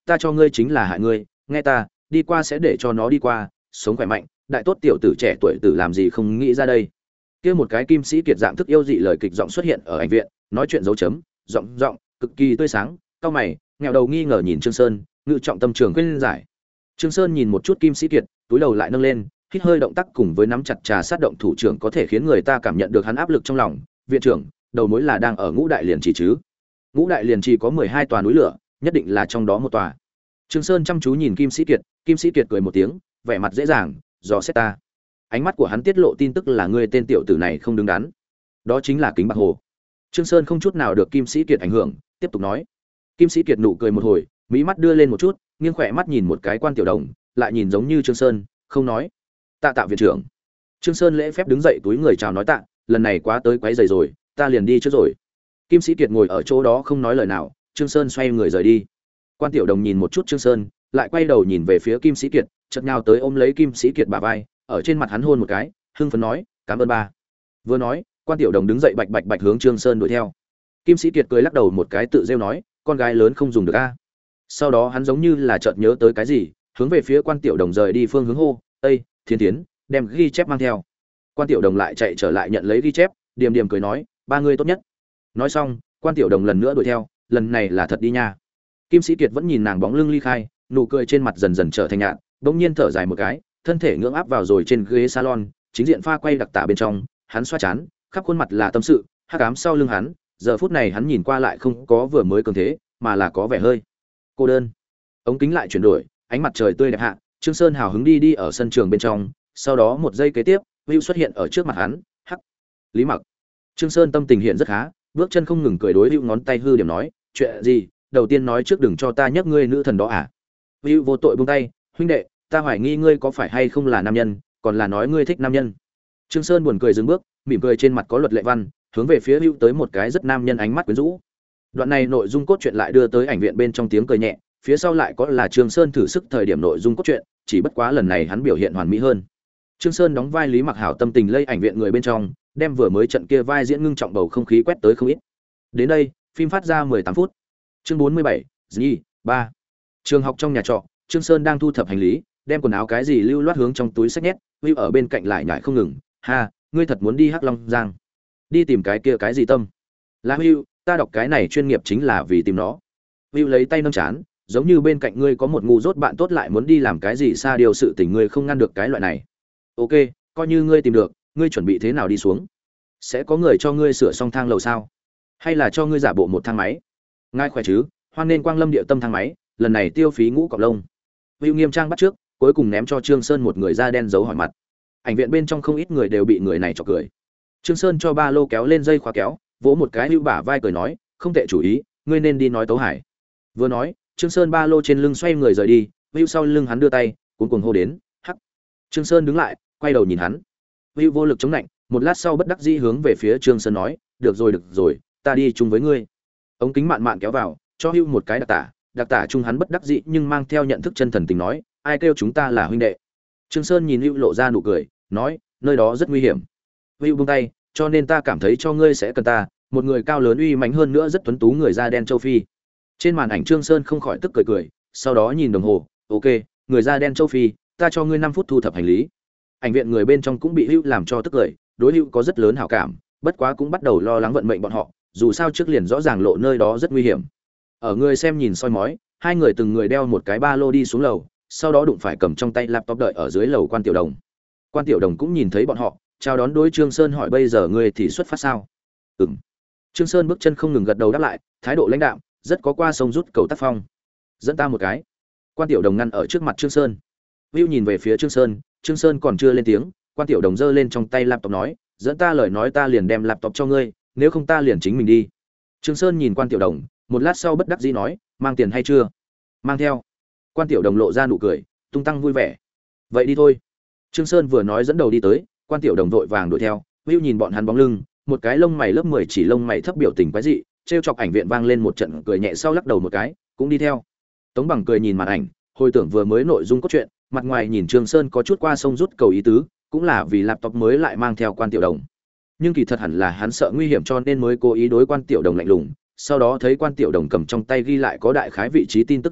ta cho ngươi chính là hại ngươi, nghe ta, đi qua sẽ để cho nó đi qua, sống khỏe mạnh, đại tốt tiểu tử trẻ tuổi tử làm gì không nghĩ ra đây. Kia một cái kim sĩ kiệt dạng thức yêu dị lời kịch giọng xuất hiện ở ảnh viện, nói chuyện dấu chấm, giọng cực kỳ tươi sáng, cao mày, nghèo đầu nghi ngờ nhìn Trương Sơn, ngự trọng tâm trường khuyên giải. Trương Sơn nhìn một chút kim sĩ kiệt, túi đầu lại nâng lên, hít hơi động tác cùng với nắm chặt trà sát động thủ trưởng có thể khiến người ta cảm nhận được hắn áp lực trong lòng. Viện trưởng, đầu mối là đang ở Ngũ Đại Liền Trì chứ? Ngũ Đại Liền Trì có 12 tòa núi lửa, nhất định là trong đó một tòa. Trương Sơn chăm chú nhìn Kim Sĩ Kiệt cười một tiếng, vẻ mặt dễ dàng, dò xét ta. Ánh mắt của hắn tiết lộ tin tức là ngươi tên tiểu tử này không đứng đắn. Đó chính là Kính Bạc Hồ. Trương Sơn không chút nào được Kim Sĩ Kiệt ảnh hưởng, tiếp tục nói. Kim Sĩ Kiệt nụ cười một hồi, mỹ mắt đưa lên một chút, nghiêng khỏe mắt nhìn một cái Quan Tiểu Đồng, lại nhìn giống như Trương Sơn, không nói. Tạ viện trưởng. Trương Sơn lễ phép đứng dậy túi người chào nói tạ, lần này quá tới quấy rầy rồi, ta liền đi trước rồi. Kim Sĩ Kiệt ngồi ở chỗ đó không nói lời nào, Trương Sơn xoay người rời đi. Quan Tiểu Đồng nhìn một chút Trương Sơn, lại quay đầu nhìn về phía Kim Sĩ Kiệt, chợt nhào tới ôm lấy Kim Sĩ Kiệt bả vai, ở trên mặt hắn hôn một cái, hưng phấn nói, "Cảm ơn ba." Vừa nói, Quan Tiểu Đồng đứng dậy bạch hướng Trương Sơn đuổi theo. Kim Sĩ Kiệt cười lắc đầu một cái tự rêu nói, "Con gái lớn không dùng được a." Sau đó hắn giống như là chợt nhớ tới cái gì, hướng về phía Quan Tiểu Đồng rời đi phương hướng hô, "Ê, Thiên Tiến, đem ghi chép mang theo." Quan Tiểu Đồng lại chạy trở lại nhận lấy ghi chép, điềm điềm cười nói, "Ba người tốt nhất." Nói xong, Quan Tiểu Đồng lần nữa đuổi theo, lần này là thật đi nha. Kim Sĩ Kiệt vẫn nhìn nàng bóng lưng ly khai, nụ cười trên mặt dần dần trở thành nhạt, bỗng nhiên thở dài một cái, thân thể ngưỡng áp vào rồi trên ghế salon, chính diện pha quay đặc tả bên trong, hắn xoa chán, khắp khuôn mặt là tâm sự, hắc ám sau lưng hắn, giờ phút này hắn nhìn qua lại không có vừa mới cường thế, mà là có vẻ hơi cô đơn. Ống kính lại chuyển đổi, ánh mặt trời tươi đẹp hạ, Trương Sơn hào hứng đi ở sân trường bên trong, sau đó một giây kế tiếp, Hưu xuất hiện ở trước mặt hắn, hắc. Lý Mặc. Trương Sơn tâm tình hiện rất khá, bước chân không ngừng cười đối Hưu ngón tay hư điểm nói, "Chuyện gì? Đầu tiên nói trước đừng cho ta nhắc ngươi nữ thần đó à?" Hưu vô tội buông tay, "Huynh đệ, ta hoài nghi ngươi có phải hay không là nam nhân, còn là nói ngươi thích nam nhân." Trương Sơn buồn cười dừng bước, mỉm cười trên mặt có luật lệ văn, hướng về phía Hưu tới một cái rất nam nhân ánh mắt quyến rũ. Đoạn này nội dung cốt truyện lại đưa tới ảnh viện bên trong tiếng cười nhẹ, phía sau lại có là Trương Sơn thử sức thời điểm nội dung cốt truyện, chỉ bất quá lần này hắn biểu hiện hoàn mỹ hơn. Trương Sơn đóng vai Lý Mặc hảo tâm tình lây ảnh viện người bên trong, đem vừa mới trận kia vai diễn ngưng trọng bầu không khí quét tới không ít. Đến đây, phim phát ra 18 phút. Chương 47, G 3. Trường học trong nhà trọ, Trương Sơn đang thu thập hành lý, đem quần áo cái gì lưu loát hướng trong túi xách nhét, Hưu ở bên cạnh lại nhảy không ngừng, "Ha, ngươi thật muốn đi Hắc Long Giang? Đi tìm cái kia cái gì tâm?" "Là Hưu, ta đọc cái này chuyên nghiệp chính là vì tìm nó." Hưu lấy tay nâng chán, giống như bên cạnh ngươi có một ngu dốt bạn tốt lại muốn đi làm cái gì xa điều sự tình ngươi không ngăn được cái loại này. "Ok, coi như ngươi tìm được, ngươi chuẩn bị thế nào đi xuống? Sẽ có người cho ngươi sửa xong thang lầu sao? Hay là cho ngươi giả bộ một thang máy?" "Ngài khỏe chứ, hoan nên Quang Lâm Địa Tâm thang máy, lần này tiêu phí ngũ cọc lông." Hưu nghiêm trang bắt trước, cuối cùng ném cho Trương Sơn một người da đen giấu hỏi mặt. Ảnh viện bên trong không ít người đều bị người này chọc cười. Trương Sơn cho ba lô kéo lên dây khóa kéo, vỗ một cái Hưu bả vai cười nói, "Không tệ chủ ý, ngươi nên đi nói Tấu Hải." Vừa nói, Trương Sơn ba lô trên lưng xoay người rời đi, Hưu sau lưng hắn đưa tay, cuống cuồng hô đến, "Hắc." Trương Sơn đứng lại, quay đầu nhìn hắn. Hưu vô lực chống lạnh, một lát sau bất đắc dĩ hướng về phía Trương Sơn nói, được rồi, ta đi chung với ngươi." Ống kính mạn kéo vào, cho Hưu một cái đặc tả chung hắn bất đắc dĩ nhưng mang theo nhận thức chân thần tình nói, "Ai kêu chúng ta là huynh đệ." Trương Sơn nhìn Hưu lộ ra nụ cười, nói, "Nơi đó rất nguy hiểm." Hưu buông tay, "Cho nên ta cảm thấy cho ngươi sẽ cần ta, một người cao lớn uy mãnh hơn nữa rất tuấn tú người da đen châu Phi." Trên màn ảnh Trương Sơn không khỏi tức cười, sau đó nhìn đồng hồ, "Ok, người da đen châu Phi, ta cho ngươi 5 phút thu thập hành lý." Ảnh viện người bên trong cũng bị Hưu làm cho tức cười, đối Hưu có rất lớn hảo cảm, bất quá cũng bắt đầu lo lắng vận mệnh bọn họ, dù sao trước liền rõ ràng lộ nơi đó rất nguy hiểm. Ở người xem nhìn soi mói, hai người từng người đeo một cái ba lô đi xuống lầu, sau đó đụng phải cầm trong tay laptop đợi ở dưới lầu Quan Tiểu Đồng. Quan Tiểu Đồng cũng nhìn thấy bọn họ, chào đón đối Trương Sơn hỏi, "Bây giờ ngươi thì xuất phát sao?" "Ừm." Trương Sơn bước chân không ngừng gật đầu đáp lại, thái độ lãnh đạm, rất có qua sông rút cầu tác phong. "Dẫn ta một cái." Quan Tiểu Đồng ngăn ở trước mặt Trương Sơn. Vưu nhìn về phía Trương Sơn còn chưa lên tiếng, Quan Tiểu Đồng giơ lên trong tay laptop nói, "Dẫn ta lời nói ta liền đem laptop cho ngươi, nếu không ta liền chính mình đi." Trương Sơn nhìn Quan Tiểu Đồng, một lát sau bất đắc dĩ nói, "Mang tiền hay chưa?" "Mang theo." Quan Tiểu Đồng lộ ra nụ cười, tung tăng vui vẻ. "Vậy đi thôi." Trương Sơn vừa nói dẫn đầu đi tới, Quan Tiểu Đồng vội vàng đuổi theo. Vưu nhìn bọn hắn bóng lưng, một cái lông mày lớp 10 chỉ lông mày thấp biểu tình quái dị, trêu chọc ảnh viện vang lên một trận cười nhẹ sau lắc đầu một cái, cũng đi theo. Tống Bằng cười nhìn màn ảnh, hồi tưởng vừa mới nội dung cốt truyện, mặt ngoài nhìn Trương Sơn có chút qua sông rút cầu ý tứ, cũng là vì laptop mới lại mang theo Quan Tiểu Đồng. Nhưng kỳ thật hẳn là hắn sợ nguy hiểm cho nên mới cố ý đối Quan Tiểu Đồng lạnh lùng, sau đó thấy Quan Tiểu Đồng cầm trong tay ghi lại có đại khái vị trí tin tức laptop,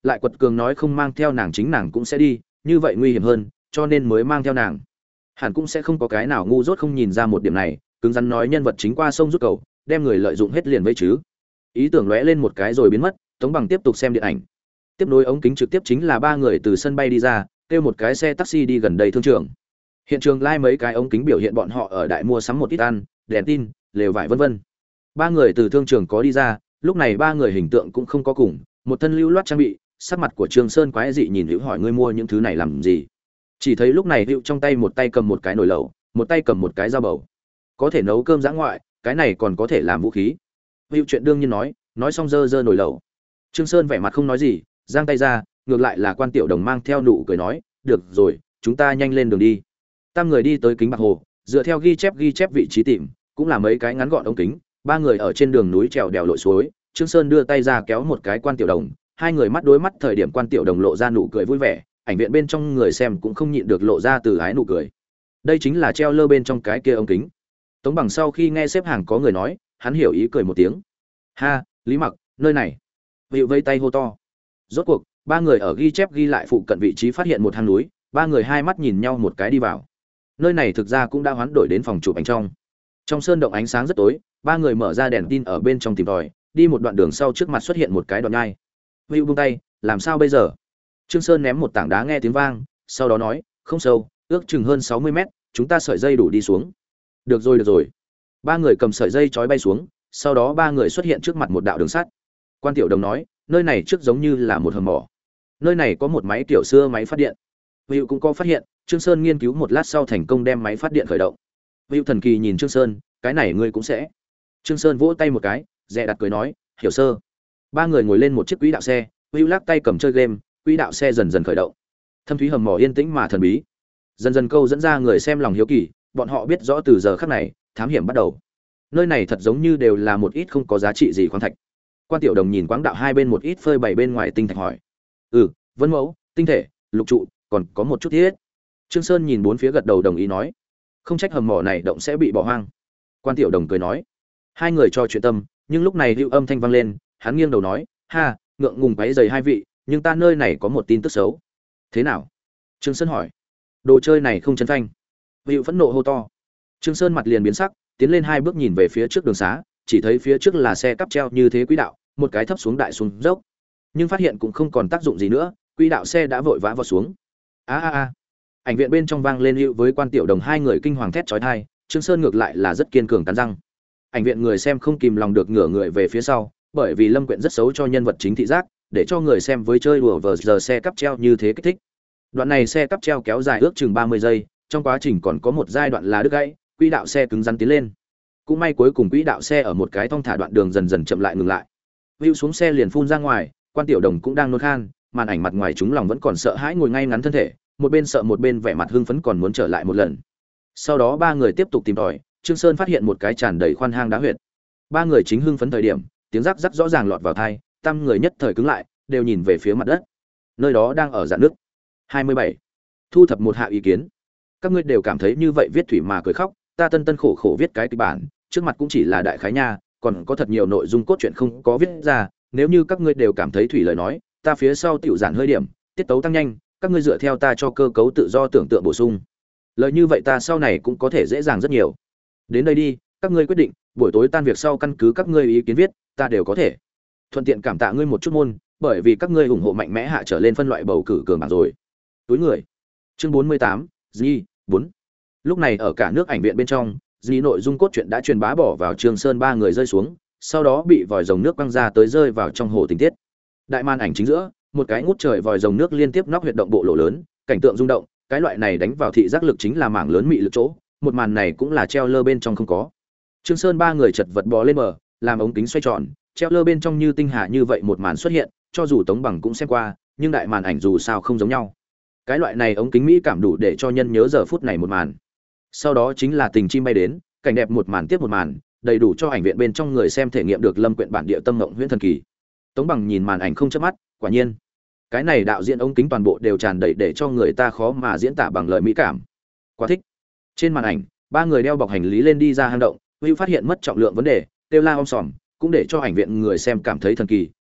lại quật cường nói không mang theo nàng chính nàng cũng sẽ đi, như vậy nguy hiểm hơn, cho nên mới mang theo nàng. Hẳn cũng sẽ không có cái nào ngu dốt không nhìn ra một điểm này, cứng rắn nói nhân vật chính qua sông rút cầu, đem người lợi dụng hết liền với chứ. Ý tưởng lóe lên một cái rồi biến mất, Tống Bằng tiếp tục xem điện ảnh. Tiếp nối ống kính trực tiếp chính là ba người từ sân bay đi ra, kêu một cái xe taxi đi gần đây thương trường. Hiện trường lai mấy cái ống kính biểu hiện bọn họ ở đại mua sắm một ít ăn, đèn tin, lều vải vân vân. Ba người từ thương trường có đi ra, lúc này ba người hình tượng cũng không có cùng, một thân lưu loát trang bị, sắc mặt của Trương Sơn quái dị nhìn Hữu hỏi ngươi mua những thứ này làm gì? Chỉ thấy lúc này Hữu trong tay một tay cầm một cái nồi lẩu, một tay cầm một cái dao bầu. Có thể nấu cơm dã ngoại, cái này còn có thể làm vũ khí. Hữu chuyện đương nhiên nói xong dơ dơ nồi lẩu. Trương Sơn vẻ mặt không nói gì, giang tay ra, ngược lại là Quan Tiểu Đồng mang theo nụ cười nói, "Được rồi, chúng ta nhanh lên đường đi." Tam người đi tới kính bạc hồ, dựa theo ghi chép vị trí tìm, cũng là mấy cái ngắn gọn ống kính, ba người ở trên đường núi trèo đèo lội suối, Trương Sơn đưa tay ra kéo một cái Quan Tiểu Đồng, hai người mắt đối mắt thời điểm Quan Tiểu Đồng lộ ra nụ cười vui vẻ, ảnh viện bên trong người xem cũng không nhịn được lộ ra từ ái nụ cười. Đây chính là treo lơ bên trong cái kia ống kính. Tống Bằng sau khi nghe xếp hàng có người nói, hắn hiểu ý cười một tiếng. "Ha, Lý Mặc, nơi này." Hữu vây tay hô to. Rốt cuộc, ba người ở ghi lại phụ cận vị trí phát hiện một hang núi, ba người hai mắt nhìn nhau một cái đi vào. Nơi này thực ra cũng đã hoán đổi đến phòng chụp ảnh trong. Trong sơn động ánh sáng rất tối, ba người mở ra đèn tin ở bên trong tìm tòi, đi một đoạn đường sau trước mặt xuất hiện một cái đoạn nhai. Hữu buông tay, làm sao bây giờ? Trương Sơn ném một tảng đá nghe tiếng vang, sau đó nói, không sâu, ước chừng hơn 60 mét, chúng ta sợi dây đủ đi xuống. Được rồi. Ba người cầm sợi dây trói bay xuống, sau đó ba người xuất hiện trước mặt một đạo đường sắt. Quan Tiểu Đồng nói, nơi này trước giống như là một hầm mỏ. Nơi này có một máy kiểu xưa máy phát điện. Hữu cũng có phát hiện, Trương Sơn nghiên cứu một lát sau thành công đem máy phát điện khởi động. Hữu thần kỳ nhìn Trương Sơn, cái này ngươi cũng sẽ. Trương Sơn vỗ tay một cái, dè đặt cười nói, hiểu sơ. Ba người ngồi lên một chiếc quỹ đạo xe, Hữu lắc tay cầm chơi game, quỹ đạo xe dần dần khởi động. Thâm thúy hầm mỏ yên tĩnh mà thần bí, dần dần câu dẫn ra người xem lòng hiếu kỳ, bọn họ biết rõ từ giờ khắc này, thám hiểm bắt đầu. Nơi này thật giống như đều là một ít không có giá trị gì khoáng thạch. Quan Tiểu Đồng nhìn quáng đạo hai bên một ít phơi bày bên ngoài tinh thạch hỏi, vân mẫu, tinh thể, lục trụ, còn có một chút thiết. Trương Sơn nhìn bốn phía gật đầu đồng ý nói, không trách hầm mỏ này động sẽ bị bỏ hoang. Quan Tiểu Đồng cười nói, hai người trò chuyện tâm, nhưng lúc này hữu âm thanh vang lên, hắn nghiêng đầu nói, ha, ngượng ngùng váy giày hai vị, nhưng ta nơi này có một tin tức xấu. Thế nào? Trương Sơn hỏi. Đồ chơi này không chấn phanh. Hữu phẫn nộ hô to. Trương Sơn mặt liền biến sắc, tiến lên hai bước nhìn về phía trước đường xá, chỉ thấy phía trước là xe cắp treo như thế quỹ đạo, một cái thấp xuống đại xuống dốc, nhưng phát hiện cũng không còn tác dụng gì nữa, quỹ đạo xe đã vội vã vào xuống. A. Ảnh viện bên trong vang lên Hữu với Quan Tiểu Đồng hai người kinh hoàng thét chói tai, Trương Sơn ngược lại là rất kiên cường cắn răng. Ảnh viện người xem không kìm lòng được ngửa người về phía sau, bởi vì Lâm Quyện rất xấu cho nhân vật chính thị giác, để cho người xem với chơi đùa vờ giờ xe cắp treo như thế kích thích. Đoạn này xe cắp treo kéo dài ước chừng 30 giây, trong quá trình còn có một giai đoạn là đứt gãy, quỹ đạo xe cứng rắn tiến lên. Cũng may cuối cùng quỹ đạo xe ở một cái thong thả đoạn đường dần dần chậm lại ngừng lại. Hữu xuống xe liền phun ra ngoài, Quan Tiểu Đồng cũng đang nôn khan, màn ảnh mặt ngoài chúng lòng vẫn còn sợ hãi ngồi ngay ngắn thân thể, một bên sợ một bên vẻ mặt hưng phấn còn muốn trở lại một lần. Sau đó ba người tiếp tục tìm tòi, Trương Sơn phát hiện một cái tràn đầy khoan hang đá huyệt. Ba người chính hưng phấn thời điểm, tiếng rắc rắc rõ ràng lọt vào tai, tam người nhất thời cứng lại, đều nhìn về phía mặt đất. Nơi đó đang ở rạn nước. 27. Thu thập một hạ ý kiến. Các ngươi đều cảm thấy như vậy viết thủy mà cười khóc, ta tân khổ khổ viết cái kịch bản, trước mặt cũng chỉ là đại khái nha, còn có thật nhiều nội dung cốt truyện không có viết ra, nếu như các ngươi đều cảm thấy thủy lời nói, ta phía sau tiểu giản hơi điểm, tiết tấu tăng nhanh, các ngươi dựa theo ta cho cơ cấu tự do tưởng tượng bổ sung. Lời như vậy ta sau này cũng có thể dễ dàng rất nhiều. Đến đây đi, các ngươi quyết định, buổi tối tan việc sau căn cứ các ngươi ý kiến viết, ta đều có thể. Thuận tiện cảm tạ ngươi một chút môn, bởi vì các ngươi ủng hộ mạnh mẽ hạ trở lên phân loại bầu cử cường bảng rồi. Túi người. Chương 48, Di, 4. Lúc này ở cả nước ảnh viện bên trong, Di nội dung cốt truyện đã truyền bá bỏ vào Trường Sơn ba người rơi xuống, sau đó bị vòi rồng nước quăng ra tới rơi vào trong hồ tình tiết. Đại màn ảnh chính giữa, một cái ngút trời vòi rồng nước liên tiếp nóc huyệt động bộ lỗ lớn, cảnh tượng rung động, cái loại này đánh vào thị giác lực chính là mảng lớn mị lực chỗ, một màn này cũng là treo lơ bên trong không có. Trương Sơn ba người chật vật bò lên bờ, làm ống kính xoay tròn, treo lơ bên trong như tinh hà như vậy một màn xuất hiện, cho dù Tống Bằng cũng xem qua, nhưng đại màn ảnh dù sao không giống nhau. Cái loại này ống kính mỹ cảm đủ để cho nhân nhớ giờ phút này một màn. Sau đó chính là tình chim bay đến, cảnh đẹp một màn tiếp một màn, đầy đủ cho ảnh viện bên trong người xem thể nghiệm được Lâm Quyện bản địa tâm ngộng huyễn thần kỳ. Tống Bằng nhìn màn ảnh không chớp mắt, quả nhiên, cái này đạo diễn ống kính toàn bộ đều tràn đầy để cho người ta khó mà diễn tả bằng lời mỹ cảm. Quá thích. Trên màn ảnh, ba người đeo bọc hành lý lên đi ra hang động, Hữu phát hiện mất trọng lượng vấn đề, kêu la om sòm, cũng để cho ảnh viện người xem cảm thấy thần kỳ,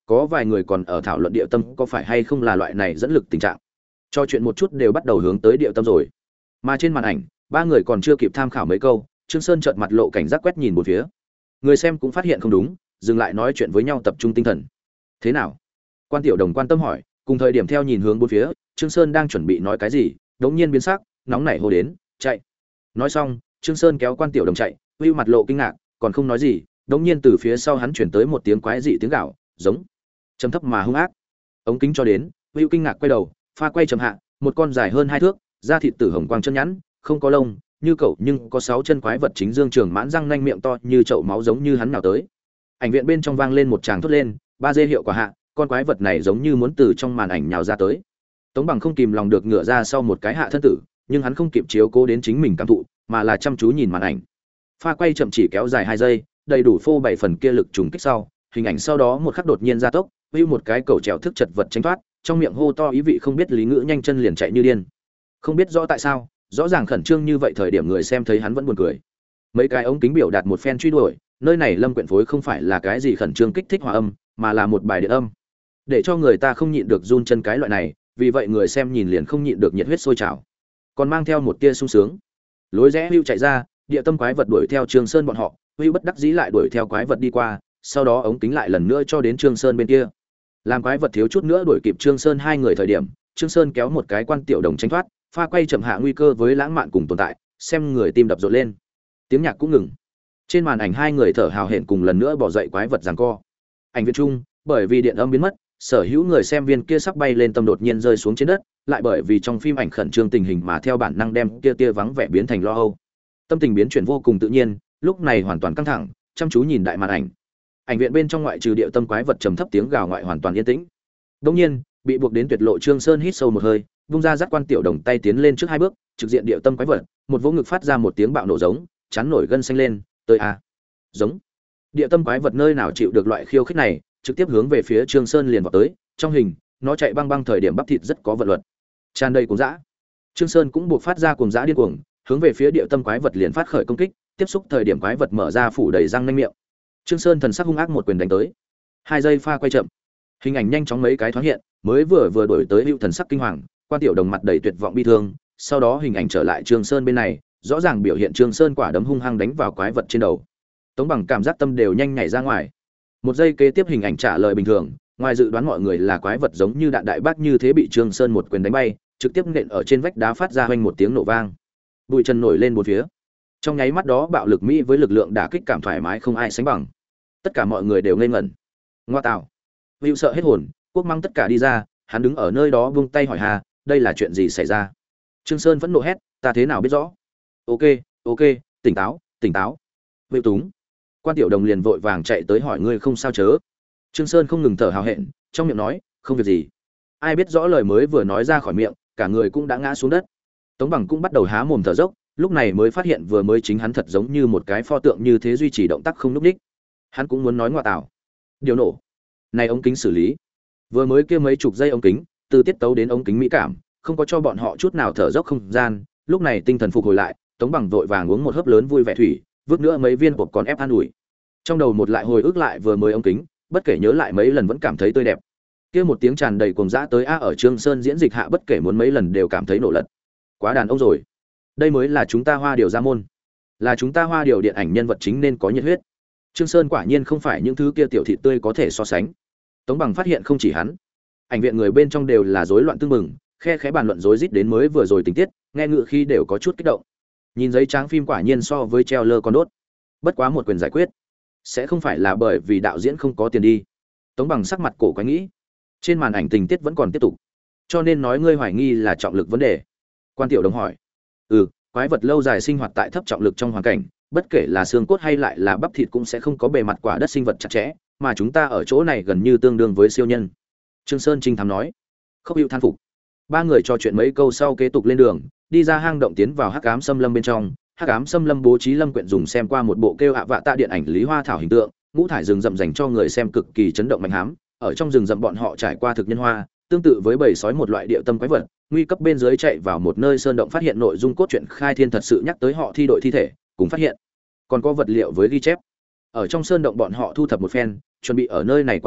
có vài người còn ở thảo luận địa tâm có phải hay không là loại này dẫn lực tình trạng. Cho chuyện một chút đều bắt đầu hướng tới địa tâm rồi. Mà trên màn ảnh, ba người còn chưa kịp tham khảo mấy câu, Trương Sơn chợt mặt lộ cảnh giác quét nhìn một phía. Người xem cũng phát hiện không đúng, dừng lại nói chuyện với nhau tập trung tinh thần. Thế nào? Quan Tiểu Đồng quan tâm hỏi, cùng thời điểm theo nhìn hướng bốn phía, Trương Sơn đang chuẩn bị nói cái gì, đống nhiên biến sắc, nóng nảy hô đến, chạy. Nói xong, Trương Sơn kéo Quan Tiểu Đồng chạy, Vưu mặt lộ kinh ngạc, còn không nói gì, đống nhiên từ phía sau hắn truyền tới một tiếng quái dị tiếng gào, giống, trầm thấp mà hung ác. Ống kính cho đến, Vưu kinh ngạc quay đầu, pha quay chậm hạ, một con dài hơn 2 thước, da thịt tử hồng quang chân nhẵn, không có lông, như cậu nhưng có 6 chân quái vật chính dương trường mãn răng nanh miệng to như chậu máu giống như hắn nào tới. Ảnh viện bên trong vang lên một tràng thốt lên, 3D hiệu quả hạ, con quái vật này giống như muốn từ trong màn ảnh nhào ra tới. Tống Bằng không kìm lòng được ngửa ra sau một cái hạ thân tử, nhưng hắn không kịp chiếu cố đến chính mình cảm thụ, mà là chăm chú nhìn màn ảnh. Pha quay chậm chỉ kéo dài 2 giây, đầy đủ phô 7 phần kia lực trùng kích sau, hình ảnh sau đó một khắc đột nhiên gia tốc, vưu một cái cầu trèo thức chật vật tránh thoát, trong miệng hô to ý vị không biết lý ngữ nhanh chân liền chạy như điên. Không biết rõ tại sao, rõ ràng khẩn trương như vậy thời điểm người xem thấy hắn vẫn buồn cười. Mấy cái ống kính biểu đạt một phen truy đuổi, nơi này Lâm Quyện phối không phải là cái gì khẩn trương kích thích hòa âm, mà là một bài điện âm, để cho người ta không nhịn được run chân cái loại này, vì vậy người xem nhìn liền không nhịn được nhiệt huyết sôi trào, còn mang theo một tia sung sướng. Lối rẽ hưu chạy ra, địa tâm quái vật đuổi theo Trương Sơn bọn họ, hưu bất đắc dĩ lại đuổi theo quái vật đi qua, sau đó ống kính lại lần nữa cho đến Trương Sơn bên kia. Làm quái vật thiếu chút nữa đuổi kịp Trương Sơn hai người thời điểm, Trương Sơn kéo một cái Quan Tiểu Đồng tránh thoát, pha quay chậm hạ nguy cơ với lãng mạn cùng tồn tại, xem người tim đập rộn lên. Tiếng nhạc cũng ngừng. Trên màn ảnh hai người thở hào hẹn cùng lần nữa bỏ dậy quái vật giằng co. Ảnh viện chung, bởi vì điện âm biến mất, sở hữu người xem viên kia sắp bay lên tâm đột nhiên rơi xuống trên đất, lại bởi vì trong phim ảnh khẩn trương tình hình mà theo bản năng đem kia tia vắng vẻ biến thành lo âu. Tâm tình biến chuyển vô cùng tự nhiên, lúc này hoàn toàn căng thẳng, chăm chú nhìn đại màn ảnh. Ảnh viện bên trong ngoại trừ địa tâm quái vật trầm thấp tiếng gào ngoại hoàn toàn yên tĩnh. Đương nhiên, bị buộc đến tuyệt lộ Trương Sơn hít sâu một hơi, vung ra dắt Quan Tiểu Đồng tay tiến lên trước 2 bước, trực diện địa tâm quái vật, một vỗ ngực phát ra một tiếng bạo nổ giống, chán nổi gân xanh lên, tới a. Giống. Địa tâm quái vật nơi nào chịu được loại khiêu khích này, trực tiếp hướng về phía Trương Sơn liền vọt tới, trong hình, nó chạy băng băng thời điểm bắp thịt rất có vận luật, tràn đầy cuồng dã. Trương Sơn cũng buộc phát ra cuồng dã điên cuồng, hướng về phía địa tâm quái vật liền phát khởi công kích, tiếp xúc thời điểm quái vật mở ra phủ đầy răng nanh miệng. Trương Sơn thần sắc hung ác một quyền đánh tới. 2 giây pha quay chậm. Hình ảnh nhanh chóng mấy cái thoáng hiện, mới vừa đổi tới hữu thần sắc kinh hoàng, Quan Tiểu Đồng mặt đầy tuyệt vọng bi thương, sau đó hình ảnh trở lại Trương Sơn bên này, rõ ràng biểu hiện Trương Sơn quả đấm hung hăng đánh vào quái vật trên đầu. Tống Bằng cảm giác tâm đều nhanh nhảy ra ngoài. Một giây kế tiếp hình ảnh trả lời bình thường, ngoài dự đoán mọi người là quái vật giống như đạn đại bác như thế bị Trương Sơn một quyền đánh bay, trực tiếp nện ở trên vách đá phát ra hoành một tiếng nổ vang. Bụi trần nổi lên bốn phía. Trong nháy mắt đó bạo lực mỹ với lực lượng đả kích cảm thoải mái không ai sánh bằng. Tất cả mọi người đều ngây ngẩn. Ngoa tạo. Hữu sợ hết hồn, quốc mang tất cả đi ra, hắn đứng ở nơi đó vung tay hỏi hà, đây là chuyện gì xảy ra? Trương Sơn vẫn nộ hét, ta thế nào biết rõ? Ok, ok, tỉnh táo, tỉnh táo. Hữu túng. Quan Tiểu Đồng liền vội vàng chạy tới hỏi ngươi không sao chớ. Trương Sơn không ngừng thở hào hẹn, trong miệng nói, không việc gì. Ai biết rõ lời mới vừa nói ra khỏi miệng, cả người cũng đã ngã xuống đất. Tống Bằng cũng bắt đầu há mồm thở dốc, lúc này mới phát hiện vừa mới chính hắn thật giống như một cái pho tượng như thế duy trì động tác không lúc đích. Hắn cũng muốn nói ngoa tạo. Điều nổ. Này ống kính xử lý. Vừa mới kia mấy chục giây ống kính, từ tiết tấu đến ống kính mỹ cảm, không có cho bọn họ chút nào thở dốc không gian, lúc này tinh thần phục hồi lại, Tống Bằng vội vàng uống một hớp lớn vui vẻ thủy, vứt nữa mấy viên bột còn ép an ủi. Trong đầu một lại hồi ức lại vừa mới ống kính, bất kể nhớ lại mấy lần vẫn cảm thấy tươi đẹp. Kia một tiếng tràn đầy cuồng dã tới a ở Trương Sơn diễn dịch hạ bất kể muốn mấy lần đều cảm thấy nổ lật. Quá đàn ông rồi. Đây mới là chúng ta Hoa Điều gia môn. Là chúng ta Hoa Điều điện ảnh nhân vật chính nên có nhiệt huyết. Trương Sơn quả nhiên không phải những thứ kia tiểu thị tươi có thể so sánh. Tống Bằng phát hiện không chỉ hắn, ảnh viện người bên trong đều là rối loạn tương mừng, khe khẽ bàn luận rối rít đến mới vừa rồi tình tiết, nghe ngựa khi đều có chút kích động. Nhìn giấy trắng phim quả nhiên so với treo lơ còn đốt. Bất quá một quyền giải quyết, sẽ không phải là bởi vì đạo diễn không có tiền đi. Tống Bằng sắc mặt cổ quái nghĩ, trên màn ảnh tình tiết vẫn còn tiếp tục, cho nên nói ngươi hoài nghi là trọng lực vấn đề. Quan Tiểu Đồng hỏi, quái vật lâu dài sinh hoạt tại thấp trọng lực trong hoàn cảnh, bất kể là xương cốt hay lại là bắp thịt cũng sẽ không có bề mặt quả đất sinh vật chặt chẽ, mà chúng ta ở chỗ này gần như tương đương với siêu nhân. Trương Sơn trinh thám nói. Không hữu than phục. Ba người trò chuyện mấy câu sau kế tục lên đường, đi ra hang động tiến vào hắc ám xâm lâm bên trong. Hắc ám xâm lâm bố trí Lâm Quyện dùng xem qua một bộ kêu ạ vạ tạ điện ảnh Lý Hoa Thảo hình tượng, ngũ thải rừng rậm dành cho người xem cực kỳ chấn động mạnh hám. Ở trong rừng rậm bọn họ trải qua thực nhân hoa, tương tự với bầy sói một loại địa tâm quái vật, nguy cấp bên dưới chạy vào một nơi sơn động phát hiện nội dung cốt truyện khai thiên thật sự nhắc tới họ thi đội thi thể, cùng phát hiện còn có vật liệu với ghi chép. Ở trong sơn động bọn họ thu thập một phen, chuẩn bị ở nơi này qua đêm,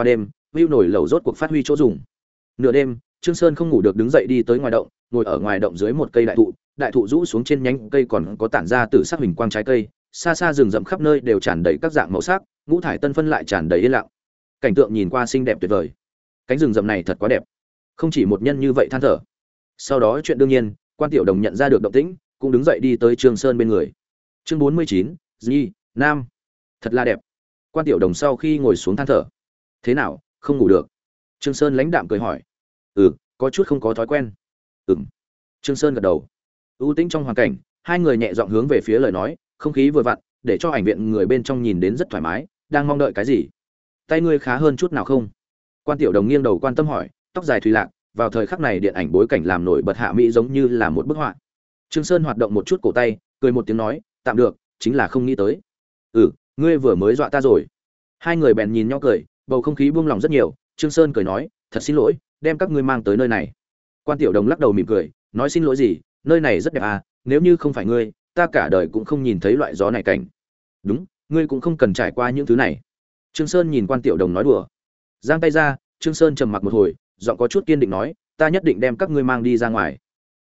View nổi lẩu rốt cuộc phát huy chỗ dùng. Nửa đêm, Trương Sơn không ngủ được đứng dậy đi tới ngoài động, ngồi ở ngoài động dưới một cây đại thụ rũ xuống trên nhánh cây còn có tản ra từ sắc huỳnh quang trái cây, xa xa rừng rậm khắp nơi đều tràn đầy các dạng màu sắc, ngũ thải tân phân lại tràn đầy yên lặng. Cảnh tượng nhìn qua xinh đẹp tuyệt vời. Cánh rừng rậm này thật quá đẹp. Không chỉ một nhân như vậy than thở. Sau đó chuyện đương nhiên, Quan Tiểu Đồng nhận ra được động tĩnh, cũng đứng dậy đi tới Trương Sơn bên người. Chương 49, Di, Nam. Thật là đẹp. Quan Tiểu Đồng sau khi ngồi xuống than thở. Thế nào, không ngủ được? Trương Sơn lãnh đạm cười hỏi. Có chút không có thói quen. Trương Sơn gật đầu. ưu tĩnh trong hoàn cảnh, hai người nhẹ giọng hướng về phía lời nói, không khí vừa vặn, để cho ảnh viện người bên trong nhìn đến rất thoải mái, đang mong đợi cái gì? Tay ngươi khá hơn chút nào không? Quan Tiểu Đồng nghiêng đầu quan tâm hỏi, tóc dài thùy lạc, vào thời khắc này điện ảnh bối cảnh làm nổi bật hạ mỹ giống như là một bức họa. Trương Sơn hoạt động một chút cổ tay, cười một tiếng nói, tạm được, chính là không nghĩ tới. Ngươi vừa mới dọa ta rồi. Hai người bèn nhìn nhau cười, bầu không khí buông lỏng rất nhiều. Trương Sơn cười nói, thật xin lỗi, đem các ngươi mang tới nơi này. Quan Tiểu Đồng lắc đầu mỉm cười, nói xin lỗi gì, nơi này rất đẹp à, nếu như không phải ngươi, ta cả đời cũng không nhìn thấy loại gió này cảnh. Đúng, ngươi cũng không cần trải qua những thứ này. Trương Sơn nhìn Quan Tiểu Đồng nói đùa. Giang tay ra, Trương Sơn trầm mặc một hồi, giọng có chút kiên định nói, ta nhất định đem các ngươi mang đi ra ngoài.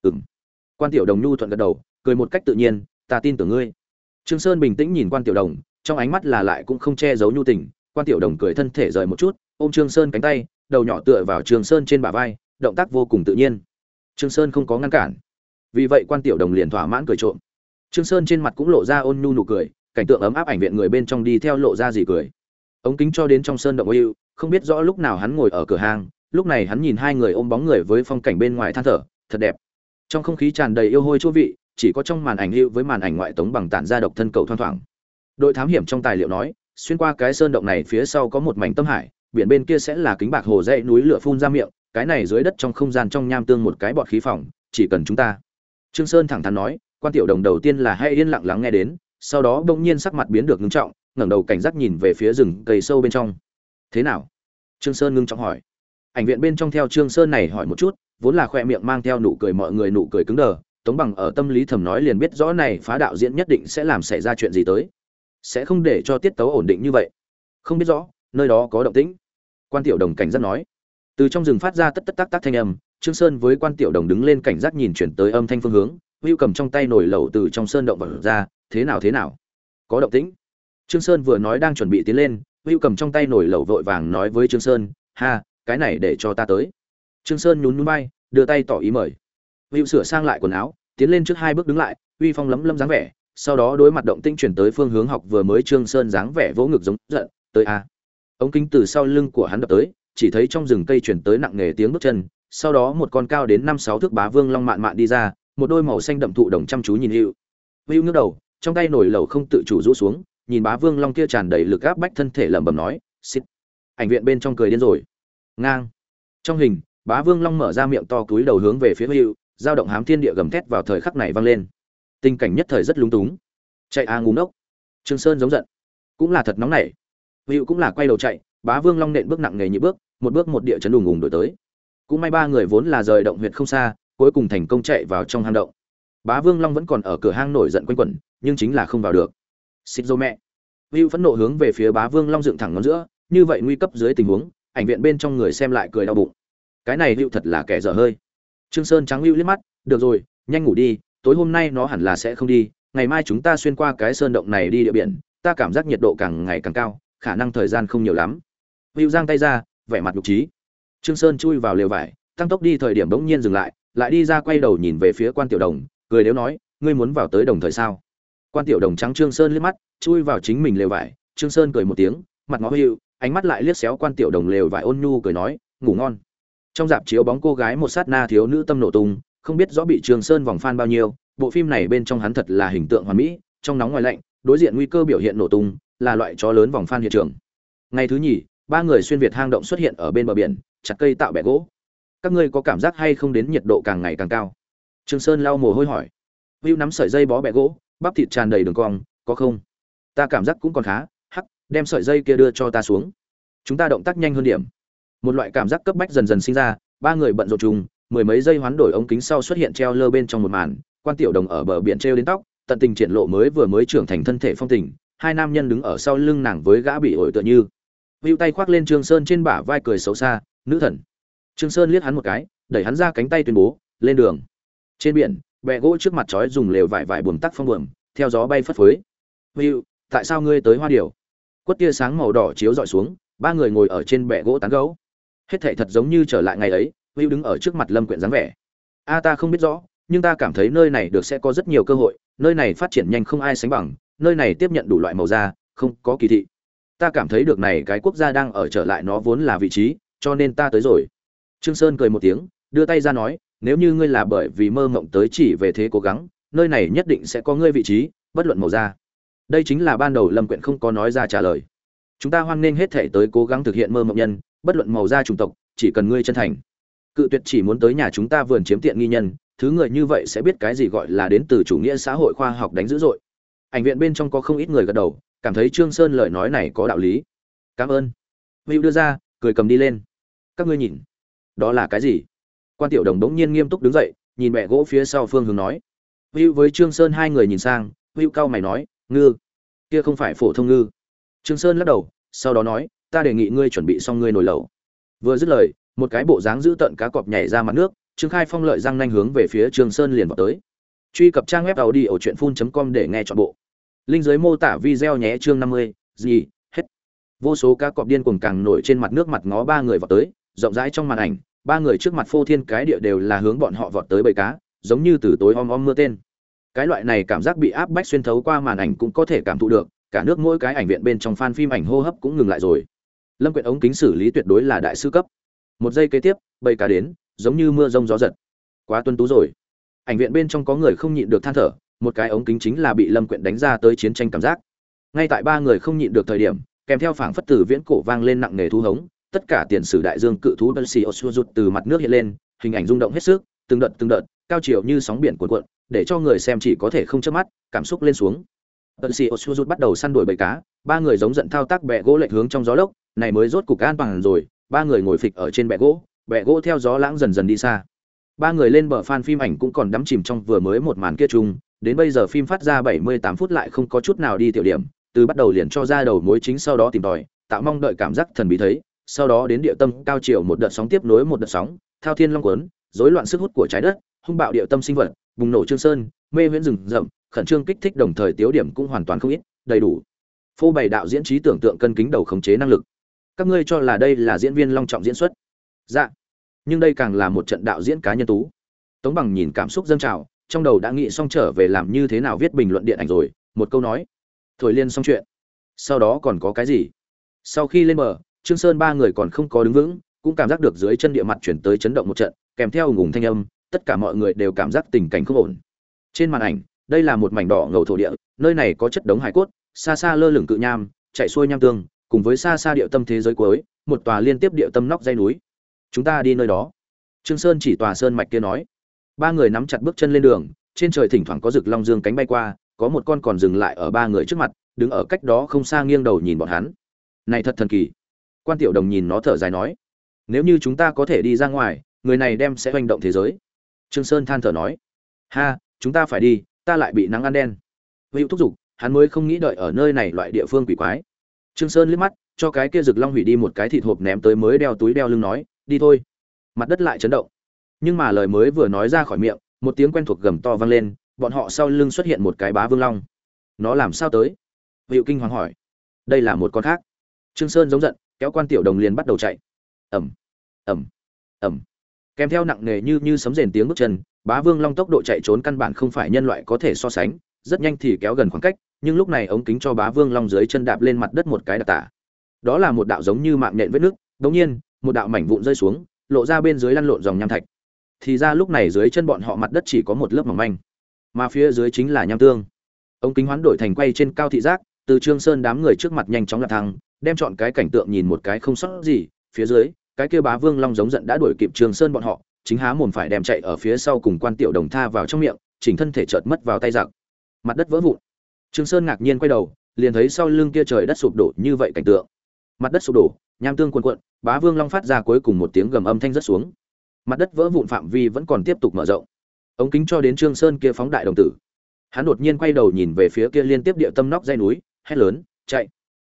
Quan Tiểu Đồng nhu thuận gật đầu, cười một cách tự nhiên, ta tin tưởng ngươi. Trương Sơn bình tĩnh nhìn Quan Tiểu Đồng, trong ánh mắt là lại cũng không che giấu nhu tình. Quan Tiểu Đồng cười thân thể rời một chút, ôm Trương Sơn cánh tay, đầu nhỏ tựa vào Trương Sơn trên bả vai, động tác vô cùng tự nhiên. Trương Sơn không có ngăn cản, vì vậy Quan Tiểu Đồng liền thỏa mãn cười trộm. Trương Sơn trên mặt cũng lộ ra ôn nhu nụ cười, cảnh tượng ấm áp ảnh viện người bên trong đi theo lộ ra gì cười. Ống kính cho đến trong sơn động yêu, không biết rõ lúc nào hắn ngồi ở cửa hàng, lúc này hắn nhìn hai người ôm bóng người với phong cảnh bên ngoài than thở, thật đẹp. Trong không khí tràn đầy yêu hôi chua vị, chỉ có trong màn ảnh lưu với màn ảnh ngoại tống bằng tản ra độc thân cầu thoang thoảng. Đội thám hiểm trong tài liệu nói, xuyên qua cái sơn động này phía sau có một mảnh tâm hải, biển bên kia sẽ là kính bạc hồ dãy núi lửa phun ra miệng, cái này dưới đất trong không gian trong nham tương một cái bọt khí phòng, chỉ cần chúng ta. Trương Sơn thẳng thắn nói, Quan Tiểu Đồng đầu tiên là hay yên lặng lắng nghe đến, sau đó bỗng nhiên sắc mặt biến được ngưng trọng, ngẩng đầu cảnh giác nhìn về phía rừng cây sâu bên trong. Thế nào? Trương Sơn ngưng trọng hỏi. Ảnh viện bên trong theo Trương Sơn này hỏi một chút, vốn là khoe miệng mang theo nụ cười mọi người nụ cười cứng đờ, Tống Bằng ở tâm lý thầm nói liền biết rõ này phá đạo diễn nhất định sẽ làm xảy ra chuyện gì tới, sẽ không để cho tiết tấu ổn định như vậy. Không biết rõ, nơi đó có động tĩnh. Quan Tiểu Đồng cảnh giác nói. Từ trong rừng phát ra tất tất tác tác thanh âm, Trương Sơn với Quan Tiểu Đồng đứng lên cảnh giác nhìn chuyển tới âm thanh phương hướng, Hưu cầm trong tay nồi lẩu từ trong sơn động vọt ra, thế nào? Có động tĩnh. Trương Sơn vừa nói đang chuẩn bị tiến lên, Hưu cầm trong tay nồi lẩu vội vàng nói với Trương Sơn, "Ha, cái này để cho ta tới." Trương Sơn nhún nhún vai, đưa tay tỏ ý mời. Hưu sửa sang lại quần áo, tiến lên trước hai bước đứng lại, uy phong lấm lấm dáng vẻ, sau đó đối mặt động tĩnh chuyển tới phương hướng học vừa mới Trương Sơn dáng vẻ vỗ ngực giống giận, "Tới a." Ống kính từ sau lưng của hắn đập tới, chỉ thấy trong rừng cây chuyển tới nặng nề tiếng bước chân, sau đó một con cao đến 5-6 thước bá vương long mạn mạn đi ra, một đôi màu xanh đậm thụ đồng chăm chú nhìn Hưu. Hưu ngước đầu, trong tay nổi lẩu không tự chủ rũ xuống, nhìn bá vương long kia tràn đầy lực áp bách thân thể lẩm bẩm nói, "Xít." Ảnh viện bên trong cười điên rồi. Ngang. Trong hình, bá vương long mở ra miệng to cúi đầu hướng về phía Hưu, dao động hám thiên địa gầm thét vào thời khắc này vang lên. Tình cảnh nhất thời rất lúng túng. Chạy a ngu ngốc. Trương Sơn giống giận. Cũng là thật nóng nảy. Hưu cũng là quay đầu chạy, bá vương long nện bước nặng nề nhị bước, một bước một địa chấn đùng ùng đổi tới. Cũng may ba người vốn là rời động huyệt không xa, cuối cùng thành công chạy vào trong hang động. Bá vương long vẫn còn ở cửa hang nổi giận quanh quẩn, nhưng chính là không vào được. Xích dô mẹ. Hưu phẫn nộ hướng về phía bá vương long dựng thẳng ngón giữa, như vậy nguy cấp dưới tình huống, ảnh viện bên trong người xem lại cười đau bụng. Cái này Hưu thật là kẻ dở hơi. Trương Sơn trắng Hưu liếc mắt, được rồi, nhanh ngủ đi, tối hôm nay nó hẳn là sẽ không đi, ngày mai chúng ta xuyên qua cái sơn động này đi địa biển, ta cảm giác nhiệt độ càng ngày càng cao, khả năng thời gian không nhiều lắm. Hưu giang tay ra, vẻ mặt nhục trí. Trương Sơn chui vào lều vải, tăng tốc đi thời điểm bỗng nhiên dừng lại đi ra quay đầu nhìn về phía Quan Tiểu Đồng, cười đếu nói, ngươi muốn vào tới đồng thời sao? Quan Tiểu Đồng trắng Trương Sơn liếc mắt, chui vào chính mình lều vải. Trương Sơn cười một tiếng, mặt ngó Hưu, ánh mắt lại liếc xéo Quan Tiểu Đồng lều vải ôn nhu cười nói, ngủ ngon. Trong dạp chiếu bóng cô gái một sát na thiếu nữ tâm nổ tung, không biết rõ bị Trương Sơn vòng fan bao nhiêu, bộ phim này bên trong hắn thật là hình tượng hoàn mỹ, trong nóng ngoài lạnh, đối diện nguy cơ biểu hiện nổ tung, là loại chó lớn vòng fan hiện trường. Ngày thứ nhì, ba người xuyên việt hang động xuất hiện ở bên bờ biển, chặt cây tạo bè gỗ. Các ngươi có cảm giác hay không đến nhiệt độ càng ngày càng cao? Trương Sơn lau mồ hôi hỏi. Hưu nắm sợi dây bó bè gỗ, bắp thịt tràn đầy đường cong, có không? Ta cảm giác cũng còn khá, hắc, đem sợi dây kia đưa cho ta xuống. Chúng ta động tác nhanh hơn điểm. Một loại cảm giác cấp bách dần dần sinh ra, ba người bận rộn chung, mười mấy giây hoán đổi ống kính sau xuất hiện treo lơ bên trong một màn, Quan Tiểu Đồng ở bờ biển treo đến tóc, tận tình triển lộ mới vừa trưởng thành thân thể phong tình, hai nam nhân đứng ở sau lưng nàng với gã bị ổi tựa như. Hữu tay khoác lên Trương Sơn trên bả vai cười xấu xa, nữ thần. Trương Sơn liếc hắn một cái, đẩy hắn ra cánh tay tuyên bố, lên đường. Trên biển, bè gỗ trước mặt chói dùng lều vải vải buồm tắc phong buồm, theo gió bay phất phới. Hữu, tại sao ngươi tới Hoa Điểu? Quất tia sáng màu đỏ chiếu dọi xuống, ba người ngồi ở trên bè gỗ tán gẫu. Hết thảy thật giống như trở lại ngày ấy, Hữu đứng ở trước mặt Lâm Quyện dáng vẻ. A ta không biết rõ, nhưng ta cảm thấy nơi này được sẽ có rất nhiều cơ hội, nơi này phát triển nhanh không ai sánh bằng, nơi này tiếp nhận đủ loại màu da, không có kỳ thị. Ta cảm thấy được này cái quốc gia đang ở trở lại nó vốn là vị trí, cho nên ta tới rồi. Trương Sơn cười một tiếng, đưa tay ra nói, nếu như ngươi là bởi vì mơ mộng tới chỉ về thế cố gắng, nơi này nhất định sẽ có ngươi vị trí, bất luận màu da. Đây chính là ban đầu Lâm Quyện không có nói ra trả lời. Chúng ta hoan nghênh hết thể tới cố gắng thực hiện mơ mộng nhân, bất luận màu da chủng tộc, chỉ cần ngươi chân thành. Cự tuyệt chỉ muốn tới nhà chúng ta vườn chiếm tiện nghi nhân, thứ người như vậy sẽ biết cái gì gọi là đến từ chủ nghĩa xã hội khoa học đánh dữ dội. Ảnh viện bên trong có không ít người gật đầu, cảm thấy Trương Sơn lời nói này có đạo lý. Cảm ơn. Hữu đưa ra, cười cầm đi lên. Các ngươi nhìn, đó là cái gì? Quan Tiểu Đồng đống nhiên nghiêm túc đứng dậy, nhìn bè gỗ phía sau phương hướng nói. Hữu với Trương Sơn hai người nhìn sang, Hữu cao mày nói, ngư, kia không phải phổ thông ngư. Trương Sơn lắc đầu, sau đó nói, ta đề nghị ngươi chuẩn bị xong ngươi nồi lẩu. Vừa dứt lời, một cái bộ dáng dữ tợn cá cọp nhảy ra mặt nước, Trương Khai Phong lợi răng nanh hướng về phía Trương Sơn liền vào tới. Truy cập trang web audiochuyenphun.com để nghe trọn bộ. Link dưới mô tả video nhé. Chương 50, gì, hết. Vô số cá cọp điên cuồng càng nổi trên mặt nước mặt ngó ba người vọt tới, rộng rãi trong màn ảnh, ba người trước mặt phô thiên cái địa đều là hướng bọn họ vọt tới bầy cá, giống như từ tối om mưa tên. Cái loại này cảm giác bị áp bách xuyên thấu qua màn ảnh cũng có thể cảm thụ được, cả nước mỗi cái ảnh viện bên trong fan phim ảnh hô hấp cũng ngừng lại rồi. Lâm Quyện ống kính xử lý tuyệt đối là đại sư cấp. Một giây kế tiếp, bầy cá đến, giống như mưa rông gió giật. Quá tuân tú rồi. Ảnh viện bên trong có người không nhịn được than thở, một cái ống kính chính là bị Lâm Quyện đánh ra tới chiến tranh cảm giác. Ngay tại ba người không nhịn được thời điểm, kèm theo phảng phất từ viễn cổ vang lên nặng nề thú hống, tất cả tiền sử đại dương cự thú Belsiosuzut từ mặt nước hiện lên, hình ảnh rung động hết sức, từng đợt, cao chiều như sóng biển cuộn cuộn, để cho người xem chỉ có thể không chớp mắt, cảm xúc lên xuống. Belsiosuzut bắt đầu săn đuổi bầy cá, ba người giống giận thao tác bè gỗ lệch hướng trong gió lốc, này mới rốt cục an toàn rồi, ba người ngồi phịch ở trên bè gỗ theo gió lãng dần dần đi xa. Ba người lên bờ fan phim ảnh cũng còn đắm chìm trong vừa mới một màn kia chung, đến bây giờ phim phát ra 78 phút lại không có chút nào đi tiểu điểm, từ bắt đầu liền cho ra đầu mối chính sau đó tìm tòi, tạo mong đợi cảm giác thần bí thấy, sau đó đến địa tâm cao chiều một đợt sóng tiếp nối một đợt sóng, thao thiên long cuốn, rối loạn sức hút của trái đất, hung bạo địa tâm sinh vật, bùng nổ Trương Sơn, mê huyễn rừng rậm, khẩn trương kích thích đồng thời tiếu điểm cũng hoàn toàn không ít, đầy đủ. Phô bày đạo diễn trí tưởng tượng cân kính đầu khống chế năng lực. Các ngươi cho là đây là diễn viên long trọng diễn xuất? Dạ. Nhưng đây càng là một trận đạo diễn cá nhân tú. Tống Bằng nhìn cảm xúc dâng trào, trong đầu đã nghĩ xong trở về làm như thế nào viết bình luận điện ảnh rồi, một câu nói, thổi liên xong chuyện. Sau đó còn có cái gì? Sau khi lên bờ, Trương Sơn ba người còn không có đứng vững, cũng cảm giác được dưới chân địa mặt chuyển tới chấn động một trận, kèm theo ùng ùng thanh âm, tất cả mọi người đều cảm giác tình cảnh không ổn. Trên màn ảnh, đây là một mảnh đỏ ngầu thổ địa, nơi này có chất đống hải cốt, xa xa lơ lửng cự nham, chạy xuôi nham tương, cùng với xa xa địa tâm thế giới cuối, một tòa liên tiếp địa tâm nóc dây núi. Chúng ta đi nơi đó. Trương Sơn chỉ tòa sơn mạch kia nói. Ba người nắm chặt bước chân lên đường, trên trời thỉnh thoảng có rực long dương cánh bay qua, có một con còn dừng lại ở ba người trước mặt, đứng ở cách đó không xa nghiêng đầu nhìn bọn hắn. Này thật thần kỳ. Quan Tiểu Đồng nhìn nó thở dài nói, nếu như chúng ta có thể đi ra ngoài, người này đem sẽ hoành động thế giới. Trương Sơn than thở nói, ha, chúng ta phải đi, ta lại bị nắng ăn đen. Hữu thúc giục, hắn mới không nghĩ đợi ở nơi này loại địa phương quỷ quái. Trương Sơn liếc mắt, cho cái kia rực long hủy đi một cái thịt hộp ném tới mới đeo túi đeo lưng nói, đi thôi. Mặt đất lại chấn động. Nhưng mà lời mới vừa nói ra khỏi miệng, một tiếng quen thuộc gầm to vang lên, bọn họ sau lưng xuất hiện một cái bá vương long. Nó làm sao tới? Hữu kinh hoàng hỏi. Đây là một con khác. Trương Sơn giống giận, kéo Quan Tiểu Đồng liền bắt đầu chạy. Ầm, ầm, ầm. Kèm theo nặng nề như sấm rền tiếng bước chân, bá vương long tốc độ chạy trốn căn bản không phải nhân loại có thể so sánh, rất nhanh thì kéo gần khoảng cách, nhưng lúc này ống kính cho bá vương long dưới chân đạp lên mặt đất một cái đặc tả. Đó là một đạo giống như mạng nhện vết nước, đột nhiên, một đạo mảnh vụn rơi xuống, lộ ra bên dưới lăn lộn dòng nham thạch. Thì ra lúc này dưới chân bọn họ mặt đất chỉ có một lớp mỏng manh, mà phía dưới chính là nham tương. Ống kính hoán đổi thành quay trên cao thị giác, từ Trương Sơn đám người trước mặt nhanh chóng lật thăng, đem chọn cái cảnh tượng nhìn một cái không sót gì, phía dưới, cái kia bá vương long giống giận đã đuổi kịp Trương Sơn bọn họ, chính há mồm phải đem chạy ở phía sau cùng Quan Tiểu Đồng tha vào trong miệng, chỉnh thân thể chợt mất vào tay giặc. Mặt đất vỡ vụn. Trương Sơn ngạc nhiên quay đầu, liền thấy sau lưng kia trời đất sụp đổ như vậy cảnh tượng. Mặt đất sụp đổ, nham tương cuồn cuộn, bá vương long phát ra cuối cùng một tiếng gầm âm thanh rất xuống. Mặt đất vỡ vụn phạm vi vẫn còn tiếp tục mở rộng. Ống kính cho đến Trương Sơn kia phóng đại đồng tử. Hắn đột nhiên quay đầu nhìn về phía kia liên tiếp địa tâm nóc dây núi, hét lớn, chạy.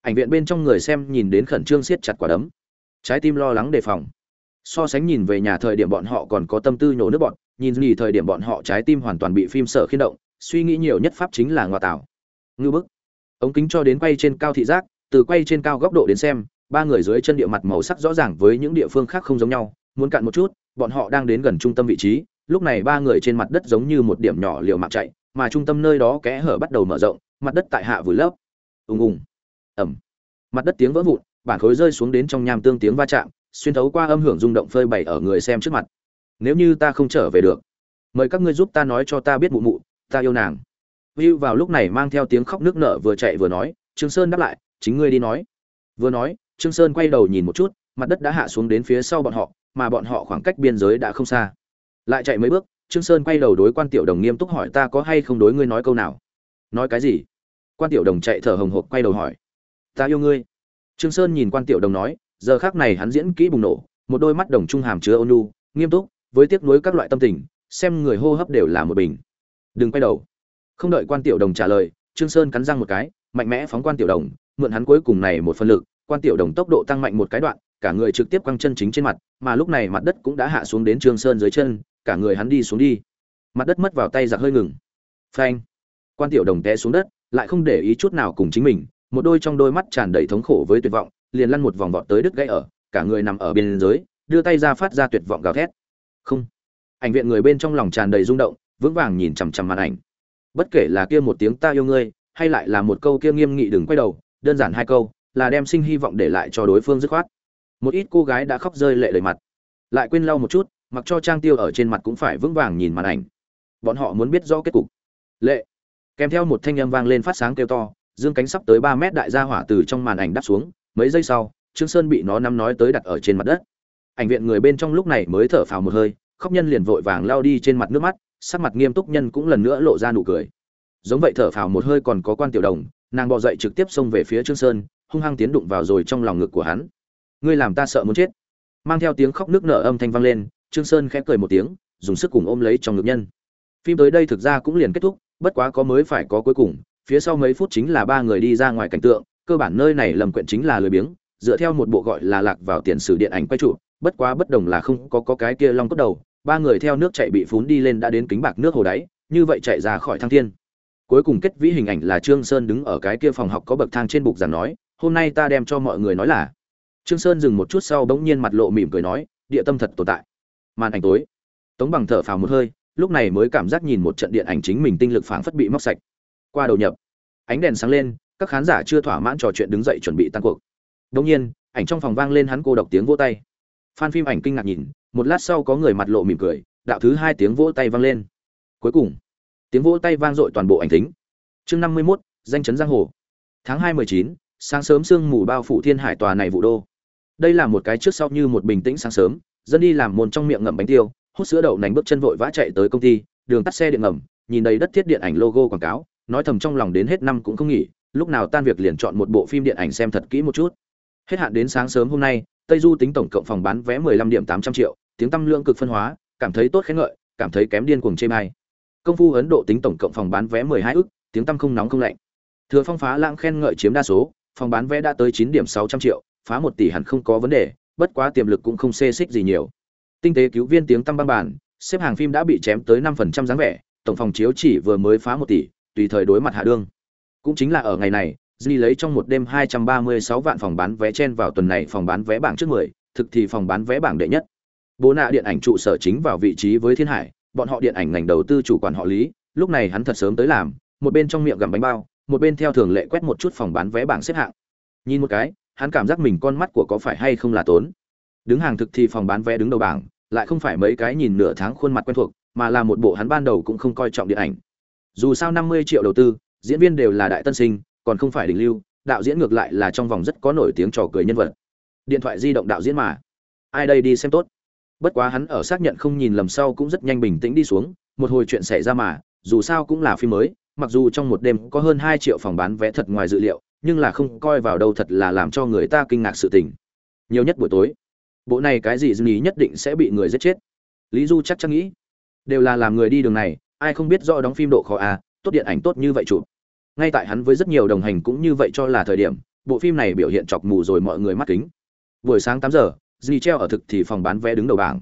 Ảnh viện bên trong người xem nhìn đến khẩn trương siết chặt quả đấm, trái tim lo lắng đề phòng. So sánh nhìn về nhà thời điểm bọn họ còn có tâm tư nhổ nước bọn, nhìn nghỉ thời điểm bọn họ trái tim hoàn toàn bị phim sở khiên động, suy nghĩ nhiều nhất pháp chính là ngoại tảo. Ngư bức. Ống kính cho đến quay trên cao thị giác, từ quay trên cao góc độ đến xem, ba người dưới chân địa mặt màu sắc rõ ràng với những địa phương khác không giống nhau, muốn cạn một chút, bọn họ đang đến gần trung tâm vị trí, lúc này ba người trên mặt đất giống như một điểm nhỏ liều mạng chạy, mà trung tâm nơi đó kẽ hở bắt đầu mở rộng, mặt đất tại hạ vùi lấp. Ùng ùng. Ầm. Mặt đất tiếng vỡ vụn, bản khối rơi xuống đến trong nham tương tiếng va chạm, xuyên thấu qua âm hưởng rung động phơi bày ở người xem trước mặt. Nếu như ta không trở về được, mời các ngươi giúp ta nói cho ta biết mụ mụ, ta yêu nàng. View vào lúc này mang theo tiếng khóc nước nở vừa chạy vừa nói, Trương Sơn đáp lại, chính ngươi đi nói. Vừa nói, Trương Sơn quay đầu nhìn một chút, mặt đất đã hạ xuống đến phía sau bọn họ, mà bọn họ khoảng cách biên giới đã không xa. Lại chạy mấy bước, Trương Sơn quay đầu đối Quan Tiểu Đồng nghiêm túc hỏi, ta có hay không đối ngươi nói câu nào? Nói cái gì? Quan Tiểu Đồng chạy thở hồng hộc quay đầu hỏi. Ta yêu ngươi. Trương Sơn nhìn Quan Tiểu Đồng nói, giờ khắc này hắn diễn kỹ bùng nổ, một đôi mắt đồng trung hàm chứa ôn nhu, nghiêm túc, với tiếc nuối các loại tâm tình, xem người hô hấp đều là một bình. Đừng quay đầu. Không đợi Quan Tiểu Đồng trả lời, Trương Sơn cắn răng một cái, mạnh mẽ phóng Quan Tiểu Đồng, mượn hắn cuối cùng này một phần lực, Quan Tiểu Đồng tốc độ tăng mạnh một cái đoạn, cả người trực tiếp quăng chân chính trên mặt, mà lúc này mặt đất cũng đã hạ xuống đến Trương Sơn dưới chân, cả người hắn đi xuống đi. Mặt đất mất vào tay giặc hơi ngừng. Phanh. Quan Tiểu Đồng té xuống đất, lại không để ý chút nào cùng chính mình, một đôi trong đôi mắt tràn đầy thống khổ với tuyệt vọng, liền lăn một vòng vọt tới đứt gãy ở, cả người nằm ở bên dưới, đưa tay ra phát ra tuyệt vọng gào thét. Không. Ảnh viện người bên trong lòng tràn đầy rung động, vững vàng nhìn chằm chằm màn ảnh. Bất kể là kia một tiếng ta yêu ngươi, hay lại là một câu kia nghiêm nghị đừng quay đầu, đơn giản hai câu, là đem sinh hy vọng để lại cho đối phương dứt khoát. Một ít cô gái đã khóc rơi lệ đầy mặt, lại quên lau một chút, mặc cho trang tiêu ở trên mặt cũng phải vững vàng nhìn màn ảnh. Bọn họ muốn biết rõ kết cục. Lệ. Kèm theo một thanh âm vang lên phát sáng kêu to, dương cánh sắp tới 3 mét đại gia hỏa từ trong màn ảnh đáp xuống, mấy giây sau, Trương Sơn bị nó nắm nói tới đặt ở trên mặt đất. Ảnh viện người bên trong lúc này mới thở phào một hơi, khóc nhân liền vội vàng lao đi trên mặt nước mắt, sắc mặt nghiêm túc nhân cũng lần nữa lộ ra nụ cười. Giống vậy thở phào một hơi còn có Quan Tiểu Đồng, nàng bò dậy trực tiếp xông về phía Trương Sơn, hung hăng tiến đụng vào rồi trong lòng ngực của hắn. Ngươi làm ta sợ muốn chết. Mang theo tiếng khóc nước nở âm thanh vang lên, Trương Sơn khẽ cười một tiếng, dùng sức cùng ôm lấy trong ngực nhân. Phim tới đây thực ra cũng liền kết thúc, bất quá có mới phải có cuối cùng, phía sau mấy phút chính là ba người đi ra ngoài cảnh tượng, cơ bản nơi này lầm quyện chính là lười biếng, dựa theo một bộ gọi là lạc vào tiền sử điện ảnh quay trụ, bất quá bất đồng là không có cái kia long cốt đầu, ba người theo nước chạy bị phún đi lên đã đến kính bạc nước hồ đáy, như vậy chạy ra khỏi thăng thiên. Cuối cùng kết vĩ hình ảnh là Trương Sơn đứng ở cái kia phòng học có bậc thang trên bục giảng nói, hôm nay ta đem cho mọi người nói là. Trương Sơn dừng một chút sau bỗng nhiên mặt lộ mỉm cười nói, địa tâm thật tồn tại. Màn ảnh tối. Tống Bằng thở phào một hơi, lúc này mới cảm giác nhìn một trận điện ảnh chính mình tinh lực phảng phất bị móc sạch. Qua đầu nhập, ánh đèn sáng lên, các khán giả chưa thỏa mãn trò chuyện đứng dậy chuẩn bị tan cuộc. Đột nhiên, ảnh trong phòng vang lên hắn cô độc tiếng vỗ tay. Fan phim ảnh kinh ngạc nhìn, một lát sau có người mặt lộ mỉm cười, đạo thứ hai tiếng vỗ tay vang lên. Cuối cùng, tiếng vỗ tay vang dội toàn bộ ảnh thính. Chương 51, danh chấn giang hồ. Tháng 2/19, sáng sớm sương mù bao phủ Thiên Hải tòa này vụ đô. Đây là một cái trước sau như một bình tĩnh sáng sớm, dân đi làm môn trong miệng ngậm bánh tiêu, hút sữa đậu nành bước chân vội vã chạy tới công ty, đường tắt xe điện ngầm, nhìn đầy đất thiết điện ảnh logo quảng cáo, nói thầm trong lòng đến hết năm cũng không nghỉ, lúc nào tan việc liền chọn một bộ phim điện ảnh xem thật kỹ một chút. Hết hạn đến sáng sớm hôm nay, Tây Du tính tổng cộng phòng bán vé 15.800 triệu, tiếng tăm lượng cực phân hóa, cảm thấy tốt khen ngợi, cảm thấy kém điên cuồng chê bai. Công phu Ấn Độ tính tổng cộng phòng bán vé 12 ức, tiếng tăm không nóng không lạnh. Thừa Phong phá lãng khen ngợi chiếm đa số, phòng bán vé đã tới 9.600 triệu, phá 1 tỷ hẳn không có vấn đề, bất quá tiềm lực cũng không xê xích gì nhiều. Tinh tế cứu viên tiếng tăm băng bản, xếp hàng phim đã bị chém tới 5% dáng vẻ, tổng phòng chiếu chỉ vừa mới phá 1 tỷ, tùy thời đối mặt hạ đương. Cũng chính là ở ngày này, Di lấy trong một đêm 236 vạn phòng bán vé chen vào tuần này phòng bán vé bảng trước 10, thực thì phòng bán vé bảng đệ nhất. Bố nạ điện ảnh trụ sở chính vào vị trí với Thiên Hải, bọn họ điện ảnh ngành đầu tư chủ quản họ Lý, lúc này hắn thật sớm tới làm, một bên trong miệng gặm bánh bao, một bên theo thường lệ quét một chút phòng bán vé bảng xếp hạng. Nhìn một cái, hắn cảm giác mình con mắt của có phải hay không là tốn. Đứng hàng thực thì phòng bán vé đứng đầu bảng, lại không phải mấy cái nhìn nửa tháng khuôn mặt quen thuộc, mà là một bộ hắn ban đầu cũng không coi trọng điện ảnh. Dù sao 50 triệu đầu tư, diễn viên đều là đại tân sinh, còn không phải đỉnh lưu, đạo diễn ngược lại là trong vòng rất có nổi tiếng trò cười nhân vật. Điện thoại di động đạo diễn mà, ai đây đi xem tốt. Bất quá hắn ở xác nhận không nhìn lầm sau cũng rất nhanh bình tĩnh đi xuống, một hồi chuyện xảy ra mà, dù sao cũng là phim mới, mặc dù trong một đêm có hơn 2 triệu phòng bán vé thật ngoài dự liệu, nhưng là không coi vào đâu thật là làm cho người ta kinh ngạc sự tình. Nhiều nhất buổi tối, bộ này cái gì dư ý nhất định sẽ bị người giết chết. Lý Du chắc chắn nghĩ, đều là làm người đi đường này, ai không biết rõ đóng phim độ khó à, tốt điện ảnh tốt như vậy chụp. Ngay tại hắn với rất nhiều đồng hành cũng như vậy cho là thời điểm, bộ phim này biểu hiện chọc mù rồi mọi người mắt kính. Buổi sáng 8 giờ, Disney treo ở thực thì phòng bán vé đứng đầu bảng.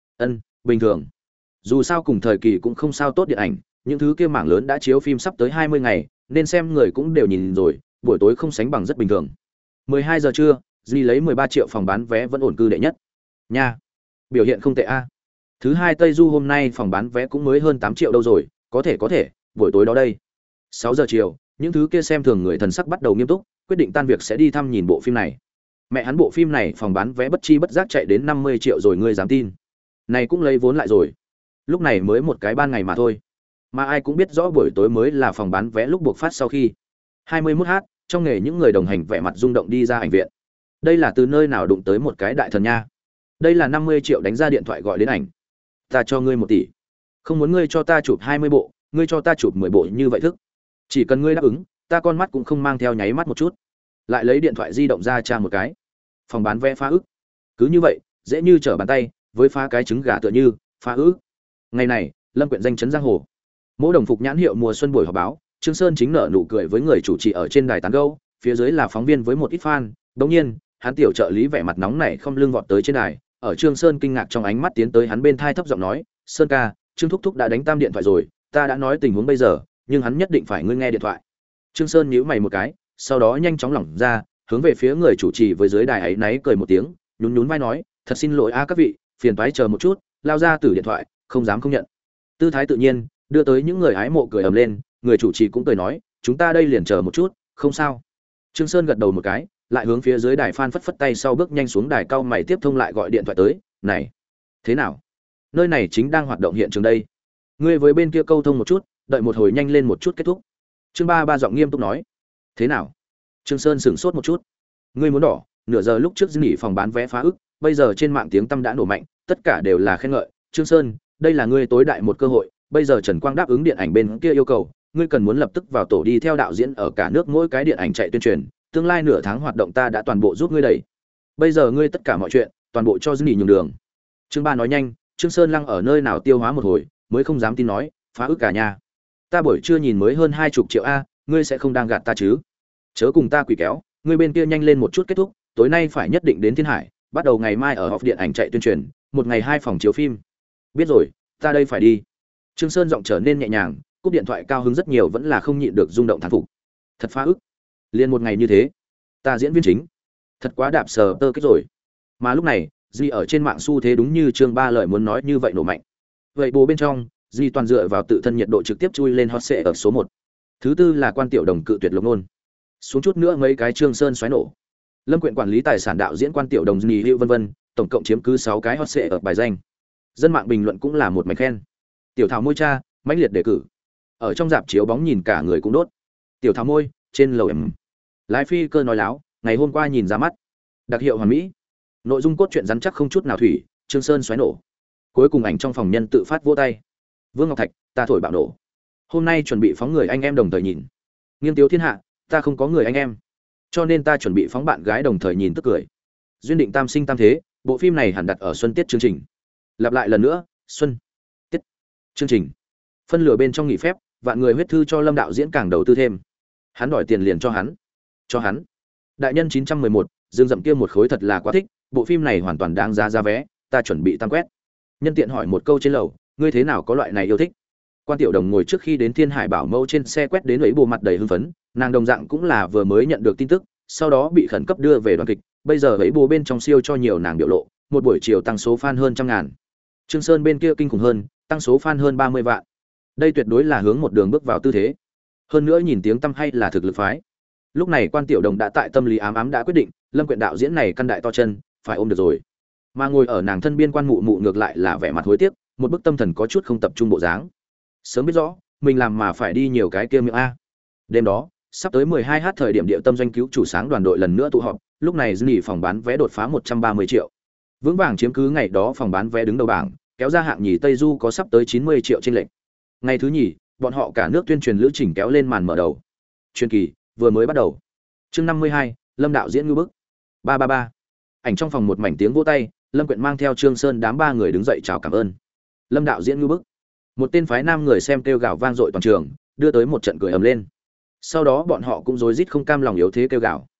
Bình thường. Dù sao cùng thời kỳ cũng không sao tốt điện ảnh, những thứ kia mảng lớn đã chiếu phim sắp tới 20 ngày, nên xem người cũng đều nhìn rồi, buổi tối không sánh bằng rất bình thường. 12 giờ trưa, Disney lấy 13 triệu phòng bán vé vẫn ổn cư đệ nhất. Nha. Biểu hiện không tệ a. Thứ hai Tây Du hôm nay phòng bán vé cũng mới hơn 8 triệu đâu rồi, có thể, buổi tối đó đây. 6 giờ chiều, những thứ kia xem thường người thần sắc bắt đầu nghiêm túc, quyết định tan việc sẽ đi thăm nhìn bộ phim này. Mẹ hắn bộ phim này phòng bán vé bất chi bất giác chạy đến 50 triệu rồi ngươi dám tin. Này cũng lấy vốn lại rồi. Lúc này mới một cái ban ngày mà thôi. Mà ai cũng biết rõ buổi tối mới là phòng bán vé lúc buộc phát sau khi 21h, trong nghề những người đồng hành vẻ mặt rung động đi ra ảnh viện. Đây là từ nơi nào đụng tới một cái đại thần nha. Đây là 50 triệu đánh ra điện thoại gọi đến ảnh. Ta cho ngươi 1 tỷ. Không muốn ngươi cho ta chụp 20 bộ, ngươi cho ta chụp 10 bộ như vậy thức. Chỉ cần ngươi đáp ứng, ta con mắt cũng không mang theo nháy mắt một chút. Lại lấy điện thoại di động ra tra một cái. Phòng bán vé phá ức. Cứ như vậy, dễ như trở bàn tay, với phá cái trứng gà tựa như phá ức. Ngày này, Lâm Quyện danh chấn giang hồ. Mỗi đồng phục nhãn hiệu mùa xuân buổi họp báo, Trương Sơn chính nở nụ cười với người chủ trì ở trên đài tán gẫu, phía dưới là phóng viên với một ít fan. Đương nhiên, hắn tiểu trợ lý vẻ mặt nóng nảy không lưng vọt tới trên đài, ở Trương Sơn kinh ngạc trong ánh mắt tiến tới hắn bên thai thấp giọng nói, "Sơn ca, Trương thúc thúc đã đánh tam điện thoại rồi, ta đã nói tình huống bây giờ, nhưng hắn nhất định phải ngươi nghe điện thoại." Trương Sơn nhíu mày một cái, sau đó nhanh chóng lỏng ra, hướng về phía người chủ trì với dưới đài ấy náy cười một tiếng, nhún nhún vai nói, "Thật xin lỗi a các vị, phiền toái chờ một chút." Lao ra từ điện thoại, không dám không nhận. Tư thái tự nhiên, đưa tới những người hái mộ cười ầm lên, người chủ trì cũng cười nói, "Chúng ta đây liền chờ một chút, không sao." Trương Sơn gật đầu một cái, lại hướng phía dưới đài fan phất phất tay sau bước nhanh xuống đài cao mày tiếp thông lại gọi điện thoại tới, "Này, thế nào? Nơi này chính đang hoạt động hiện trường đây. Ngươi với bên kia câu thông một chút, đợi một hồi nhanh lên một chút kết thúc." Trương Ba giọng nghiêm túc nói. "Thế nào?" Trương Sơn sửng sốt một chút. "Ngươi muốn đỏ, nửa giờ lúc trước nghỉ phòng bán vé phá ức, bây giờ trên mạng tiếng tăm đã nổ mạnh, tất cả đều là khen ngợi. Trương Sơn, đây là ngươi tối đại một cơ hội, bây giờ Trần Quang đáp ứng điện ảnh bên kia yêu cầu, ngươi cần muốn lập tức vào tổ đi theo đạo diễn ở cả nước mỗi cái điện ảnh chạy tuyên truyền, tương lai nửa tháng hoạt động ta đã toàn bộ giúp ngươi đẩy. Bây giờ ngươi tất cả mọi chuyện, toàn bộ cho Disney nhường đường." Trương Ba nói nhanh, Trương Sơn lăng ở nơi nào tiêu hóa một hồi, mới không dám tin nói, "Phá ức cả nhà. Ta buổi trưa nhìn mới hơn 20 triệu a, ngươi sẽ không đang gạt ta chứ? Chớ cùng ta quỷ kéo, ngươi bên kia nhanh lên một chút kết thúc, tối nay phải nhất định đến Thiên Hải, bắt đầu ngày mai ở họp điện ảnh chạy tuyên truyền, một ngày 2 phòng chiếu phim." "Biết rồi, ta đây phải đi." Trương Sơn giọng trở nên nhẹ nhàng, cúp điện thoại cao hứng rất nhiều vẫn là không nhịn được rung động thán phục. Thật phá ức. Liên một ngày như thế, ta diễn viên chính, thật quá đạp sờ tơ kết rồi. Mà lúc này, Di ở trên mạng xu thế đúng như Trương Ba lời muốn nói như vậy nổ mạnh. Vậy bố bên trong, Di toàn dựa vào tự thân nhiệt độ trực tiếp chui lên hot search ở số 1. Thứ tư là Quan Tiểu Đồng cự tuyệt Lộc Nôn. Xuống chút nữa mấy cái Trương Sơn xoáy nổ. Lâm Quyện quản lý tài sản đạo diễn Quan Tiểu Đồng Nhì Hữu vân vân, tổng cộng chiếm cứ 6 cái hot search ở bài danh. Dân mạng bình luận cũng là một mảnh khen. Tiểu Thảo môi cha, mãnh liệt đề cử. Ở trong dạp chiếu bóng nhìn cả người cũng đốt. Tiểu Thảo môi, trên lầu em. Lái phi cơ nói láo, ngày hôm qua nhìn ra mắt. Đặc hiệu hoàn mỹ. Nội dung cốt truyện rắn chắc không chút nào thủy, Trương Sơn xoáy nổ. Cuối cùng ảnh trong phòng nhân tự phát vỗ tay. Vương Ngọc Thạch, ta thổi bạo nổ. Hôm nay chuẩn bị phóng người anh em đồng thời nhìn. Nghiêng tiếu thiên hạ, ta không có người anh em, cho nên ta chuẩn bị phóng bạn gái đồng thời nhìn tức cười. Duyên định tam sinh tam thế, bộ phim này hẳn đặt ở xuân tiết chương trình. Lặp lại lần nữa, xuân tiết chương trình. Phân lửa bên trong nghỉ phép, vạn người huyết thư cho Lâm đạo diễn càng đầu tư thêm. Hắn đòi tiền liền cho hắn. Cho hắn. Đại nhân 911, dương dậm kia một khối thật là quá thích, bộ phim này hoàn toàn đáng giá vé, ta chuẩn bị tăng quét. Nhân tiện hỏi một câu trên lầu, ngươi thế nào có loại này yêu thích? Quan Tiểu Đồng ngồi trước khi đến Thiên Hải Bảo Mẫu trên xe quét đến ấy bộ mặt đầy hưng phấn, nàng đồng dạng cũng là vừa mới nhận được tin tức, sau đó bị khẩn cấp đưa về đoàn kịch, bây giờ ấy bộ bên trong siêu cho nhiều nàng biểu lộ, một buổi chiều tăng số fan hơn trăm ngàn. Trương Sơn bên kia kinh khủng hơn, tăng số fan hơn 30 vạn. Đây tuyệt đối là hướng một đường bước vào tư thế. Hơn nữa nhìn tiếng tăm hay là thực lực phái. Lúc này Quan Tiểu Đồng đã tại tâm lý ám đã quyết định, Lâm Quyện đạo diễn này căn đại to chân, phải ôm được rồi. Mà ngồi ở nàng thân biên Quan Mụ Mụ ngược lại là vẻ mặt hối tiếc, một bức tâm thần có chút không tập trung bộ dáng. Sớm biết rõ, mình làm mà phải đi nhiều cái kia miệng a. Đêm đó, sắp tới 12h thời điểm Điệu Tâm doanh cứu chủ sáng đoàn đội lần nữa tụ họp, lúc này Disney phòng bán vé đột phá 130 triệu. Vững vàng chiếm cứ ngày đó phòng bán vé đứng đầu bảng, kéo ra hạng nhì Tây Du có sắp tới 90 triệu trên lệnh. Ngày thứ nhì, bọn họ cả nước tuyên truyền lữ trình kéo lên màn mở đầu. Truyền kỳ vừa mới bắt đầu. Chương 52, Lâm đạo diễn ngư bức. 333. Ảnh trong phòng một mảnh tiếng vỗ tay, Lâm Quyện mang theo Trương Sơn đám ba người đứng dậy chào cảm ơn. Lâm đạo diễn ngư bức. Một tên phái nam người xem kêu gào vang dội toàn trường, đưa tới một trận cười ầm lên. Sau đó bọn họ cũng rối rít không cam lòng yếu thế kêu gào.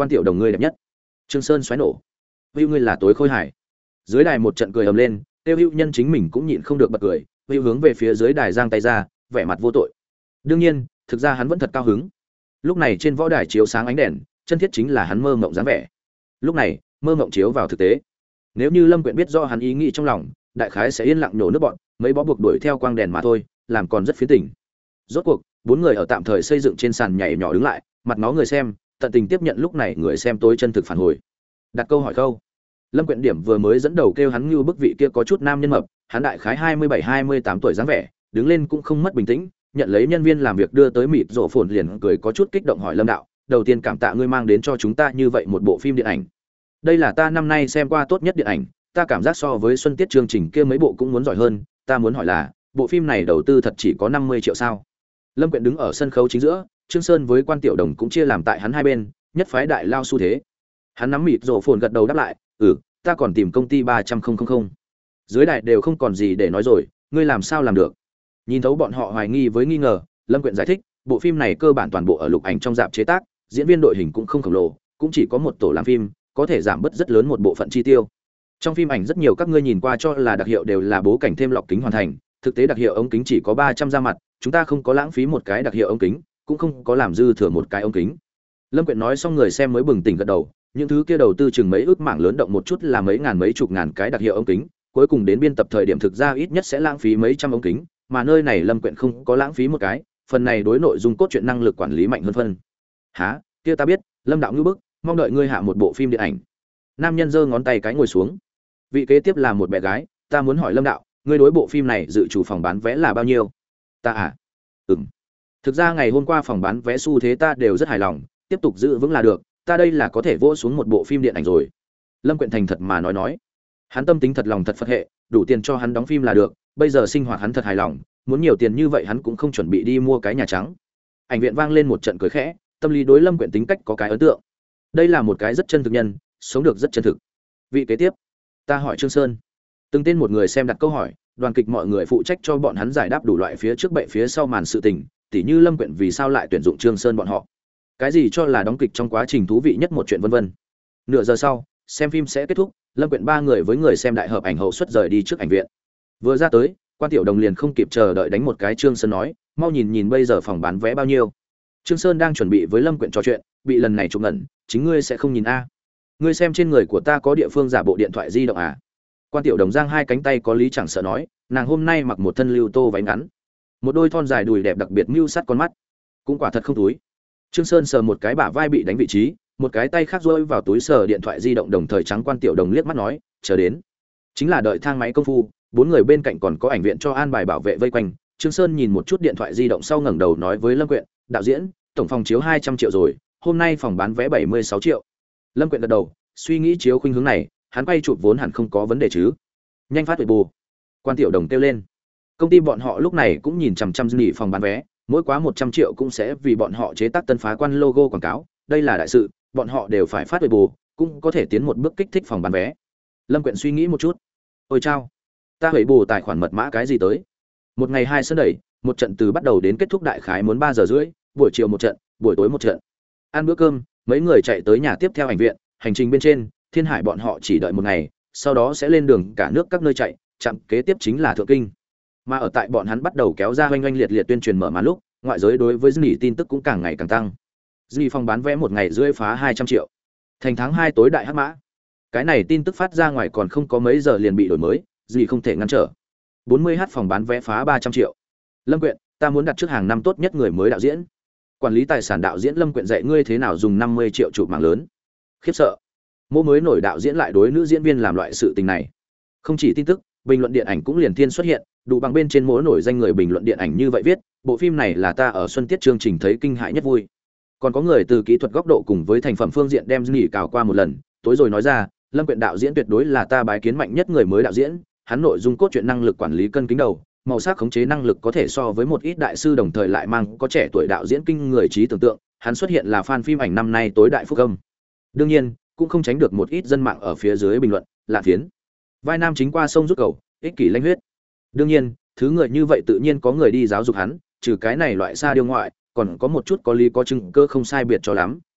Quan Tiểu Đồng ngươi đẹp nhất. Trương Sơn xoáy nổ. Hữu ngươi là tối khôi hài. Dưới đài một trận cười ầm lên, Tiêu Hữu Nhân chính mình cũng nhịn không được bật cười, Hữu hướng về phía dưới đài giang tay ra, vẻ mặt vô tội. Đương nhiên, thực ra hắn vẫn thật cao hứng. Lúc này trên võ đài chiếu sáng ánh đèn, chân thiết chính là hắn mơ mộng dáng vẻ. Lúc này, mơ mộng chiếu vào thực tế. Nếu như Lâm Quyện biết rõ hắn ý nghĩ trong lòng, đại khái sẽ yên lặng nhổ nước bọn, mấy bó buộc đuổi theo quang đèn mà thôi, làm còn rất phiến tỉnh. Rốt cuộc, bốn người ở tạm thời xây dựng trên sàn nhảy nhỏ đứng lại, mặt nó người xem, tận tình tiếp nhận lúc này người xem tối chân thực phản hồi. Đặt câu hỏi câu. Lâm Quyện điểm vừa mới dẫn đầu kêu hắn như bức vị kia có chút nam nhân mập, hắn đại khái 27-28 tuổi dáng vẻ, đứng lên cũng không mất bình tĩnh, nhận lấy nhân viên làm việc đưa tới mịt rộ phồn liền cười có chút kích động hỏi Lâm đạo, đầu tiên cảm tạ ngươi mang đến cho chúng ta như vậy một bộ phim điện ảnh. Đây là ta năm nay xem qua tốt nhất điện ảnh, ta cảm giác so với xuân tiết chương trình kia mấy bộ cũng muốn giỏi hơn, ta muốn hỏi là, bộ phim này đầu tư thật chỉ có 50 triệu sao? Lâm Quyện đứng ở sân khấu chính giữa, Trương Sơn với Quan Tiểu Đồng cũng chia làm tại hắn hai bên, nhất phái đại lao xu thế. Hắn nắm mịt rộ phồn gật đầu đáp lại, ta còn tìm công ty 300.000. Dưới đài đều không còn gì để nói rồi, ngươi làm sao làm được? Nhìn thấu bọn họ hoài nghi với nghi ngờ, Lâm Quyện giải thích, bộ phim này cơ bản toàn bộ ở lục ảnh trong rạp chế tác, diễn viên đội hình cũng không khổng lồ, cũng chỉ có một tổ làm phim, có thể giảm bớt rất lớn một bộ phận chi tiêu. Trong phim ảnh rất nhiều các ngươi nhìn qua cho là đặc hiệu đều là bố cảnh thêm lọc kính hoàn thành, thực tế đặc hiệu ống kính chỉ có 300 ra mặt, chúng ta không có lãng phí một cái đặc hiệu ống kính, cũng không có làm dư thừa một cái ống kính. Lâm Quyện nói xong người xem mới bừng tỉnh gật đầu, những thứ kia đầu tư chừng mấy ước mảng lớn động một chút là mấy ngàn mấy chục ngàn cái đặc hiệu ống kính, cuối cùng đến biên tập thời điểm thực ra ít nhất sẽ lãng phí mấy trăm ống kính, mà nơi này Lâm Quyện không có lãng phí một cái, phần này đối nội dung cốt truyện năng lực quản lý mạnh hơn phân. Hả? Kia ta biết, Lâm đạo ngư bức, mong đợi ngươi hạ một bộ phim điện ảnh. Nam nhân giơ ngón tay cái ngồi xuống. Vị kế tiếp là một bé gái, ta muốn hỏi Lâm đạo, ngươi đối bộ phim này dự chủ phòng bán vé là bao nhiêu? Ta à? Thực ra ngày hôm qua phòng bán vé xu thế ta đều rất hài lòng, tiếp tục giữ vững là được, ta đây là có thể vỗ xuống một bộ phim điện ảnh rồi. Lâm Quyện thành thật mà nói. Hắn tâm tính thật lòng thật Phật hệ, đủ tiền cho hắn đóng phim là được, bây giờ sinh hoạt hắn thật hài lòng, muốn nhiều tiền như vậy hắn cũng không chuẩn bị đi mua cái nhà trắng. Ảnh viện vang lên một trận cười khẽ, tâm lý đối Lâm Quyện tính cách có cái ấn tượng. Đây là một cái rất chân thực nhân, sống được rất chân thực. Vị kế tiếp, ta hỏi Trương Sơn. Từng tên một người xem đặt câu hỏi, đoàn kịch mọi người phụ trách cho bọn hắn giải đáp đủ loại phía trước bệ phía sau màn sự tình, tỉ như Lâm Quyện vì sao lại tuyển dụng Trương Sơn bọn họ. Cái gì cho là đóng kịch trong quá trình thú vị nhất một chuyện vân vân. Nửa giờ sau, xem phim sẽ kết thúc, Lâm Quyện ba người với người xem đại hợp ảnh hậu xuất rời đi trước ảnh viện. Vừa ra tới, Quan Tiểu Đồng liền không kịp chờ đợi đánh một cái Trương Sơn nói, mau nhìn nhìn bây giờ phòng bán vé bao nhiêu. Trương Sơn đang chuẩn bị với Lâm Quyện trò chuyện, bị lần này chụp ngẩn, chính ngươi sẽ không nhìn a? Ngươi xem trên người của ta có địa phương giả bộ điện thoại di động à? Quan Tiểu Đồng giang hai cánh tay có lý chẳng sợ nói, nàng hôm nay mặc một thân lưu tô váy ngắn, một đôi thon dài đùi đẹp đặc biệt mưu sắt con mắt, cũng quả thật không túi. Trương Sơn sờ một cái bả vai bị đánh vị trí, một cái tay khác rối vào túi sờ điện thoại di động đồng thời trắng Quan Tiểu Đồng liếc mắt nói, chờ đến. Chính là đợi thang máy công phu, bốn người bên cạnh còn có ảnh viện cho an bài bảo vệ vây quanh. Trương Sơn nhìn một chút điện thoại di động sau ngẩng đầu nói với Lâm Quyện, đạo diễn, tổng phòng chiếu 200 triệu rồi, hôm nay phòng bán vé 76 triệu. Lâm Quyện gật đầu, suy nghĩ chiếu khuynh hướng này, hắn quay chụp vốn hẳn không có vấn đề chứ. Nhanh phát bù. Quan Tiểu Đồng kêu lên. Công ty bọn họ lúc này cũng nhìn chằm chằm nghỉ phòng bán vé, mỗi quá 100 triệu cũng sẽ vì bọn họ chế tác tân phá quan logo quảng cáo, đây là đại sự, bọn họ đều phải phát bù, cũng có thể tiến một bước kích thích phòng bán vé. Lâm Quyện suy nghĩ một chút. Ôi chao, ta hủy bù tài khoản mật mã cái gì tới? Một ngày hai sân đẩy, một trận từ bắt đầu đến kết thúc đại khái muốn 3 giờ rưỡi, buổi chiều một trận, buổi tối một trận. Ăn bữa cơm, mấy người chạy tới nhà tiếp theo ảnh viện, hành trình bên trên, Thiên Hải bọn họ chỉ đợi một ngày, sau đó sẽ lên đường cả nước các nơi chạy, chặng kế tiếp chính là Thượng Kinh. Mà ở tại bọn hắn bắt đầu kéo ra oanh oanh liệt liệt tuyên truyền mở màn lúc, ngoại giới đối với Disney tin tức cũng càng ngày càng tăng. Disney phòng bán vé một ngày rưỡi phá 200 triệu. Thành tháng 2 tối đại hắc mã. Cái này tin tức phát ra ngoài còn không có mấy giờ liền bị đổi mới, gì không thể ngăn trở. 40h phòng bán vé phá 300 triệu. Lâm Quyện, ta muốn đặt trước hàng năm tốt nhất người mới đạo diễn. Quản lý tài sản đạo diễn Lâm Quyện dạy ngươi thế nào dùng 50 triệu chụp mạng lớn. Khiếp sợ. Mô mới nổi đạo diễn lại đối nữ diễn viên làm loại sự tình này. Không chỉ tin tức, bình luận điện ảnh cũng liền thiên xuất hiện, đủ bằng bên trên mỗi nổi danh người bình luận điện ảnh như vậy viết, bộ phim này là ta ở xuân tiết chương trình thấy kinh hãi nhất vui. Còn có người từ kỹ thuật góc độ cùng với thành phẩm phương diện đem nghỉ cào qua một lần, tối rồi nói ra, Lâm Quyện đạo diễn tuyệt đối là ta bái kiến mạnh nhất người mới đạo diễn, hắn nội dung cốt truyện năng lực quản lý cân kính đầu, màu sắc khống chế năng lực có thể so với một ít đại sư đồng thời lại mang có trẻ tuổi đạo diễn kinh người trí tưởng tượng, hắn xuất hiện là fan phim ảnh năm nay tối đại phúc âm. Đương nhiên, cũng không tránh được một ít dân mạng ở phía dưới bình luận, lạ phiến. Vai nam chính qua sông rút cầu, ích kỷ lanh huyết. Đương nhiên, thứ người như vậy tự nhiên có người đi giáo dục hắn, trừ cái này loại xa điêu ngoại, còn có một chút có lý có chứng cơ không sai biệt cho lắm,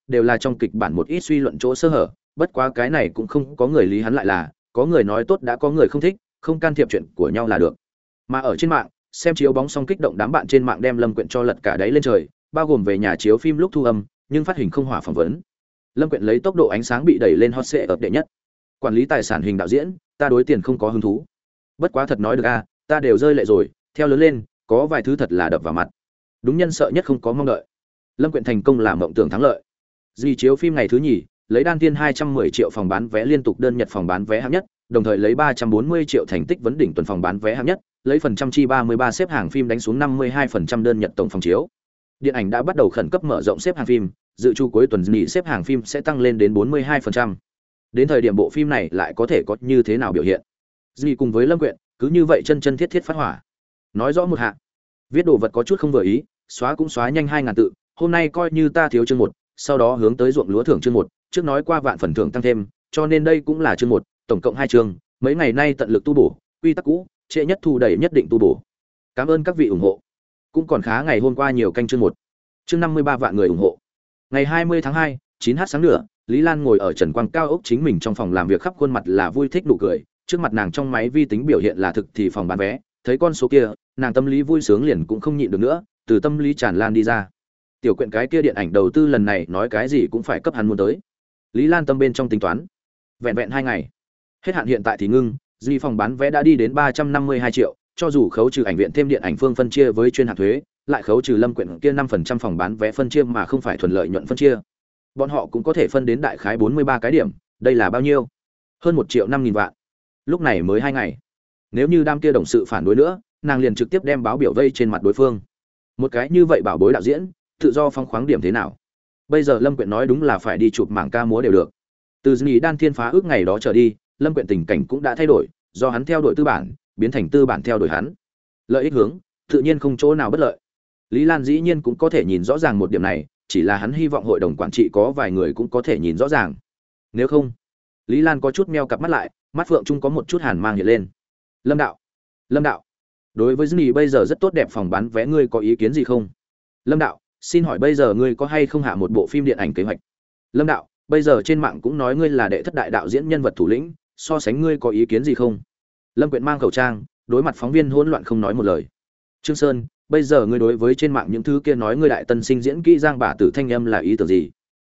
đều là trong kịch bản một ít suy luận chỗ sơ hở, bất quá cái này cũng không có người lý hắn lại là, có người nói tốt đã có người không thích, không can thiệp chuyện của nhau là được. Mà ở trên mạng, xem chiếu bóng xong kích động đám bạn trên mạng đem Lâm Quyện cho lật cả đáy lên trời, bao gồm về nhà chiếu phim lúc thu âm, nhưng phát hình không hỏa phỏng vấn. Lâm Quyện lấy tốc độ ánh sáng bị đẩy lên hot search ở đệ nhất. Quản lý tài sản hình đạo diễn, ta đối tiền không có hứng thú. Bất quá thật nói được a, ta đều rơi lệ rồi, theo lớn lên, có vài thứ thật là đập vào mặt. Đúng nhân sợ nhất không có mong đợi. Lâm Quyện thành công làm mộng tưởng thắng lợi. Dì chiếu phim ngày thứ nhì, lấy đan tiên 210 triệu phòng bán vé liên tục đơn nhật phòng bán vé hạng nhất, đồng thời lấy 340 triệu thành tích vấn đỉnh tuần phòng bán vé hạng nhất, lấy phần trăm chi 33 xếp hàng phim đánh xuống 52% đơn nhật tổng phòng chiếu. Điện ảnh đã bắt đầu khẩn cấp mở rộng xếp hàng phim, dự chu cuối tuần nghỉ xếp hàng phim sẽ tăng lên đến 42%. Đến thời điểm bộ phim này lại có thể có như thế nào biểu hiện. Dì cùng với Lâm Quyện, cứ như vậy chân chân thiết thiết phát hỏa. Nói rõ một hạ. Viết đồ vật có chút không vừa ý, xóa cũng xóa nhanh 2000 tự, hôm nay coi như ta thiếu chương 1, sau đó hướng tới ruộng lúa thưởng chương 1, trước nói qua vạn phần thưởng tăng thêm, cho nên đây cũng là chương 1, tổng cộng 2 chương, mấy ngày nay tận lực tu bổ, quy tắc cũ, trễ nhất thu đẩy nhất định tu bổ. Cảm ơn các vị ủng hộ. Cũng còn khá ngày hôm qua nhiều canh chương 1. Chương 53 vạn người ủng hộ. Ngày 20 tháng 2, 9h sáng nửa, Lý Lan ngồi ở trần quang cao ốc chính mình trong phòng làm việc khắp khuôn mặt là vui thích nụ cười, trước mặt nàng trong máy vi tính biểu hiện là thực thì phòng bán vé, thấy con số kia, nàng tâm lý vui sướng liền cũng không nhịn được nữa, từ tâm lý tràn lan đi ra. Tiểu Quyện cái kia điện ảnh đầu tư lần này nói cái gì cũng phải cấp hắn muốn tới. Lý Lan tâm bên trong tính toán. Vẹn vẹn 2 ngày. Hết hạn hiện tại thì ngưng, di phòng bán vé đã đi đến 352 triệu, cho dù khấu trừ ảnh viện thêm điện ảnh phương phân chia với chuyên hạng thuế, lại khấu trừ Lâm Quyện kia 5% phòng bán vé phân chia mà không phải thuần lợi nhuận phân chia. Bọn họ cũng có thể phân đến đại khái 43 cái điểm, đây là bao nhiêu? Hơn 1.500.000 vạn. Lúc này mới 2 ngày. Nếu như đám kia đồng sự phản đối nữa, nàng liền trực tiếp đem báo biểu vây trên mặt đối phương. Một cái như vậy bảo bối đạo diễn, tự do phong khoáng điểm thế nào? Bây giờ Lâm Quyện nói đúng là phải đi chụp mảng ca múa đều được. Từ nghỉ đan thiên phá ước ngày đó trở đi, Lâm Quyện tình cảnh cũng đã thay đổi, do hắn theo đuổi tư bản, biến thành tư bản theo đuổi hắn. Lợi ích hướng, tự nhiên không chỗ nào bất lợi. Lý Lan dĩ nhiên cũng có thể nhìn rõ ràng một điểm này, chỉ là hắn hy vọng hội đồng quản trị có vài người cũng có thể nhìn rõ ràng. Nếu không, Lý Lan có chút meo cặp mắt lại, mắt phượng trung có một chút hàn mang hiện lên. Lâm đạo, đối với Disney bây giờ rất tốt đẹp phòng bán vé, ngươi có ý kiến gì không? Lâm đạo, xin hỏi bây giờ ngươi có hay không hạ một bộ phim điện ảnh kế hoạch? Lâm đạo, bây giờ trên mạng cũng nói ngươi là đệ thất đại đạo diễn nhân vật thủ lĩnh, so sánh ngươi có ý kiến gì không? Lâm Quyện mang khẩu trang, đối mặt phóng viên hỗn loạn không nói một lời. Trương Sơn, bây giờ ngươi đối với trên mạng những thứ kia nói ngươi đại tân sinh diễn kỹ giang bà tử thanh âm là ý tưởng gì?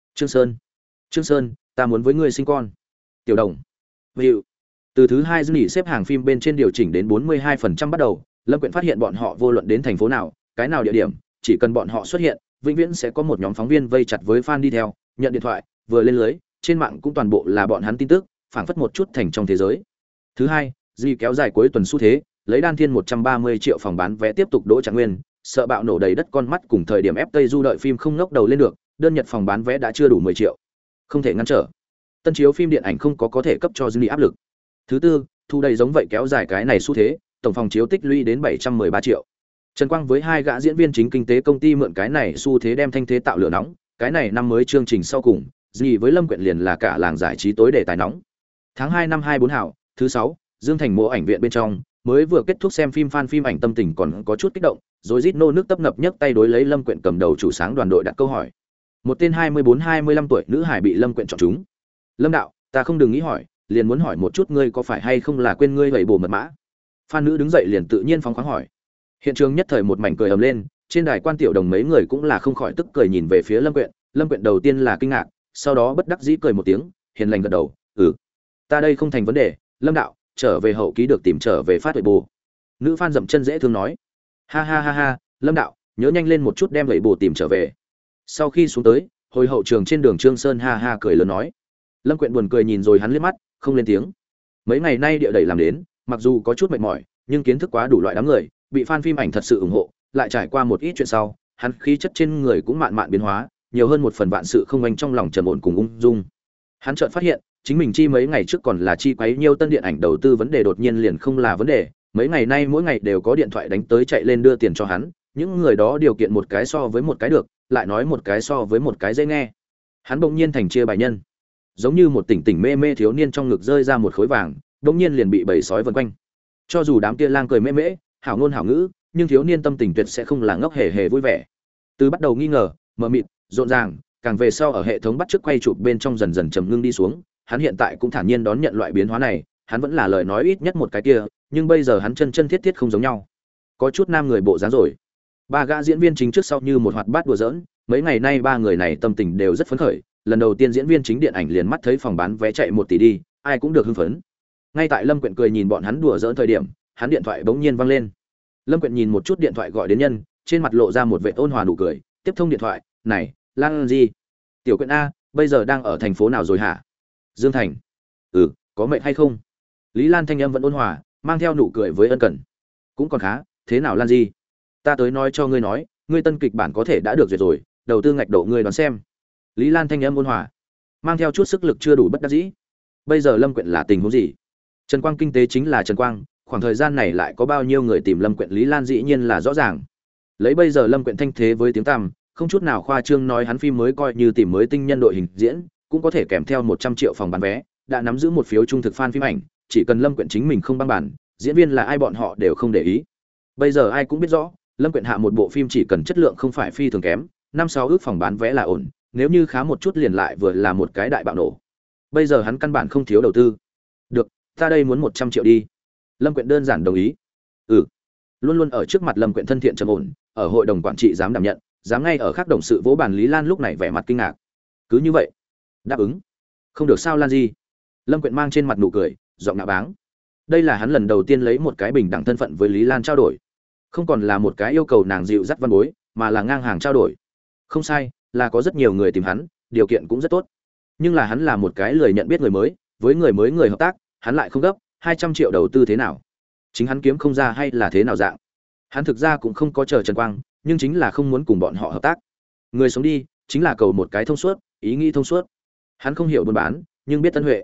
Trương Sơn, ta muốn với ngươi sinh con. Tiểu Đồng, Vịu. Từ thứ 2 nghỉ xếp hàng phim bên trên điều chỉnh đến 42% bắt đầu, Lâm Quyện phát hiện bọn họ vô luận đến thành phố nào, cái nào địa điểm, chỉ cần bọn họ xuất hiện, vĩnh viễn sẽ có một nhóm phóng viên vây chặt với fan đi theo, nhận điện thoại, vừa lên lưới, trên mạng cũng toàn bộ là bọn hắn tin tức, phảng phất một chút thành trong thế giới. Thứ hai, Di kéo dài cuối tuần xu thế, lấy đan thiên 130 triệu phòng bán vé tiếp tục đỗ Trạng Nguyên, sợ bạo nổ đầy đất con mắt cùng thời điểm ép Tây Du đợi phim không ngóc đầu lên được, đơn nhật phòng bán vé đã chưa đủ 10 triệu. Không thể ngăn trở. Tân chiếu phim điện ảnh không có thể cấp cho Disney áp lực. Thứ tư, thu đầy giống vậy kéo dài cái này xu thế, tổng phòng chiếu tích lũy đến 713 triệu. Trần Quang với 2 gã diễn viên chính kinh tế công ty mượn cái này xu thế đem thanh thế tạo lửa nóng, cái này năm mới chương trình sau cùng, gì với Lâm Quyện liền là cả làng giải trí tối đề tài nóng. Tháng 2 năm 24 hảo, thứ 6, Dương Thành mộ ảnh viện bên trong, mới vừa kết thúc xem phim, fan phim ảnh tâm tình còn có chút kích động, rồi rít nô nước tấp nập nhấc tay đối lấy Lâm Quyện cầm đầu chủ sáng đoàn đội đặt câu hỏi. Một tên 24-25 tuổi nữ hải bị Lâm Quyện chọn chúng. Lâm đạo, ta không đừng nghĩ hỏi, liền muốn hỏi một chút ngươi có phải hay không là quên ngươi vậy bổ mật mã. Fan nữ đứng dậy liền tự nhiên phóng khoáng hỏi. Hiện trường nhất thời một mảnh cười ầm lên, trên đài quan tiểu đồng mấy người cũng là không khỏi tức cười nhìn về phía Lâm Quyện. Lâm Quyện đầu tiên là kinh ngạc, sau đó bất đắc dĩ cười một tiếng, hiền lành gật đầu, ta đây không thành vấn đề. Lâm đạo, trở về hậu ký được tìm trở về phát huệ bồ. Nữ fan dậm chân dễ thương nói, ha ha ha ha, Lâm đạo, nhớ nhanh lên một chút đem huệ bồ tìm trở về. Sau khi xuống tới, hồi hậu trường trên đường Trương Sơn ha ha cười lớn nói. Lâm Quyện buồn cười nhìn rồi hắn liếc mắt, không lên tiếng. Mấy ngày nay địa đẩy làm đến, mặc dù có chút mệt mỏi, nhưng kiến thức quá đủ loại đám người, bị fan phim ảnh thật sự ủng hộ, lại trải qua một ít chuyện sau, hắn khí chất trên người cũng mạn mạn biến hóa, nhiều hơn một phần vạn sự không anh trong lòng trầm ổn cùng ung dung. Hắn chợt phát hiện, chính mình chi mấy ngày trước còn là chi quấy nhiều tân điện ảnh đầu tư vấn đề đột nhiên liền không là vấn đề, mấy ngày nay mỗi ngày đều có điện thoại đánh tới chạy lên đưa tiền cho hắn, những người đó điều kiện một cái so với một cái được, lại nói một cái so với một cái dễ nghe. Hắn bỗng nhiên thành chia bài nhân, giống như một tỉnh tỉnh mê mê thiếu niên trong ngực rơi ra một khối vàng, bỗng nhiên liền bị bầy sói vây quanh. Cho dù đám kia lang cười mê mễ, hảo ngôn hảo ngữ, nhưng thiếu niên tâm tình tuyệt sẽ không là ngốc hề hề vui vẻ. Từ bắt đầu nghi ngờ, mờ mịt, rộn ràng, càng về sau ở hệ thống bắt chước quay chụp bên trong dần dần trầm ngưng đi xuống, hắn hiện tại cũng thản nhiên đón nhận loại biến hóa này, hắn vẫn là lời nói ít nhất một cái kia, nhưng bây giờ hắn chân chân thiết thiết không giống nhau. Có chút nam người bộ dáng rồi. Ba gã diễn viên chính trước sau như một hoạt bát đùa giỡn, mấy ngày nay ba người này tâm tình đều rất phấn khởi, lần đầu tiên diễn viên chính điện ảnh liền mắt thấy phòng bán vé chạy 1 tỷ đi, ai cũng được hưng phấn. Ngay tại Lâm Quyện cười nhìn bọn hắn đùa giỡn thời điểm, hắn điện thoại bỗng nhiên vang lên. Lâm Quyện nhìn một chút điện thoại gọi đến nhân, trên mặt lộ ra một vẻ ôn hòa nụ cười, tiếp thông điện thoại, "Này, Lan gì? Tiểu Quyện a, bây giờ đang ở thành phố nào rồi hả?" "Dương Thành." "Ừ, có mệt hay không?" Lý Lan thanh âm vẫn ôn hòa, mang theo nụ cười với ân cần. "Cũng còn khá, thế nào Lan gì? Ta tới nói cho ngươi nói, ngươi tân kịch bản có thể đã được duyệt rồi, đầu tư ngạch độ ngươi đoán xem." Lý Lan thanh âm ôn hòa, mang theo chút sức lực chưa đủ bất đắc dĩ. Bây giờ Lâm Quyện là tình huống gì? Trần Quang kinh tế chính là Trần Quang, khoảng thời gian này lại có bao nhiêu người tìm Lâm Quyện, Lý Lan dĩ nhiên là rõ ràng. Lấy bây giờ Lâm Quyện thanh thế với tiếng tăm, không chút nào khoa trương nói hắn phim mới coi như tìm mới tinh nhân đội hình diễn, cũng có thể kèm theo 100 triệu phòng bán vé, đã nắm giữ một phiếu trung thực fan phim ảnh, chỉ cần Lâm Quyện chính mình không băng bản, diễn viên là ai bọn họ đều không để ý. Bây giờ ai cũng biết rõ, Lâm Quyện hạ một bộ phim chỉ cần chất lượng không phải phi thường kém, 5-6 ước phòng bán vé là ổn, nếu như khá một chút liền lại vừa là một cái đại bạo nổ. Bây giờ hắn căn bản không thiếu đầu tư. "Được, ta đây muốn 100 triệu đi." Lâm Quyện đơn giản đồng ý. "Ừ." Luôn luôn ở trước mặt Lâm Quyện thân thiện trầm ổn, ở hội đồng quản trị dám đảm nhận, dám ngay ở khác đồng sự vỗ bàn Lý Lan lúc này vẻ mặt kinh ngạc. "Cứ như vậy?" "Đáp ứng." "Không được sao Lan gì?" Lâm Quyện mang trên mặt nụ cười, giọng nạ báng. Đây là hắn lần đầu tiên lấy một cái bình đẳng thân phận với Lý Lan trao đổi, không còn là một cái yêu cầu nàng dịu dắt văn bối, mà là ngang hàng trao đổi. Không sai, là có rất nhiều người tìm hắn, điều kiện cũng rất tốt. Nhưng là hắn là một cái lười nhận biết người mới, với người mới người hợp tác, hắn lại không gấp, 200 triệu đầu tư thế nào? Chính hắn kiếm không ra hay là thế nào dạng? Hắn thực ra cũng không có chờ Trần Quang, nhưng chính là không muốn cùng bọn họ hợp tác. Người sống đi, chính là cầu một cái thông suốt, ý nghĩ thông suốt. Hắn không hiểu buôn bán, nhưng biết tân huệ.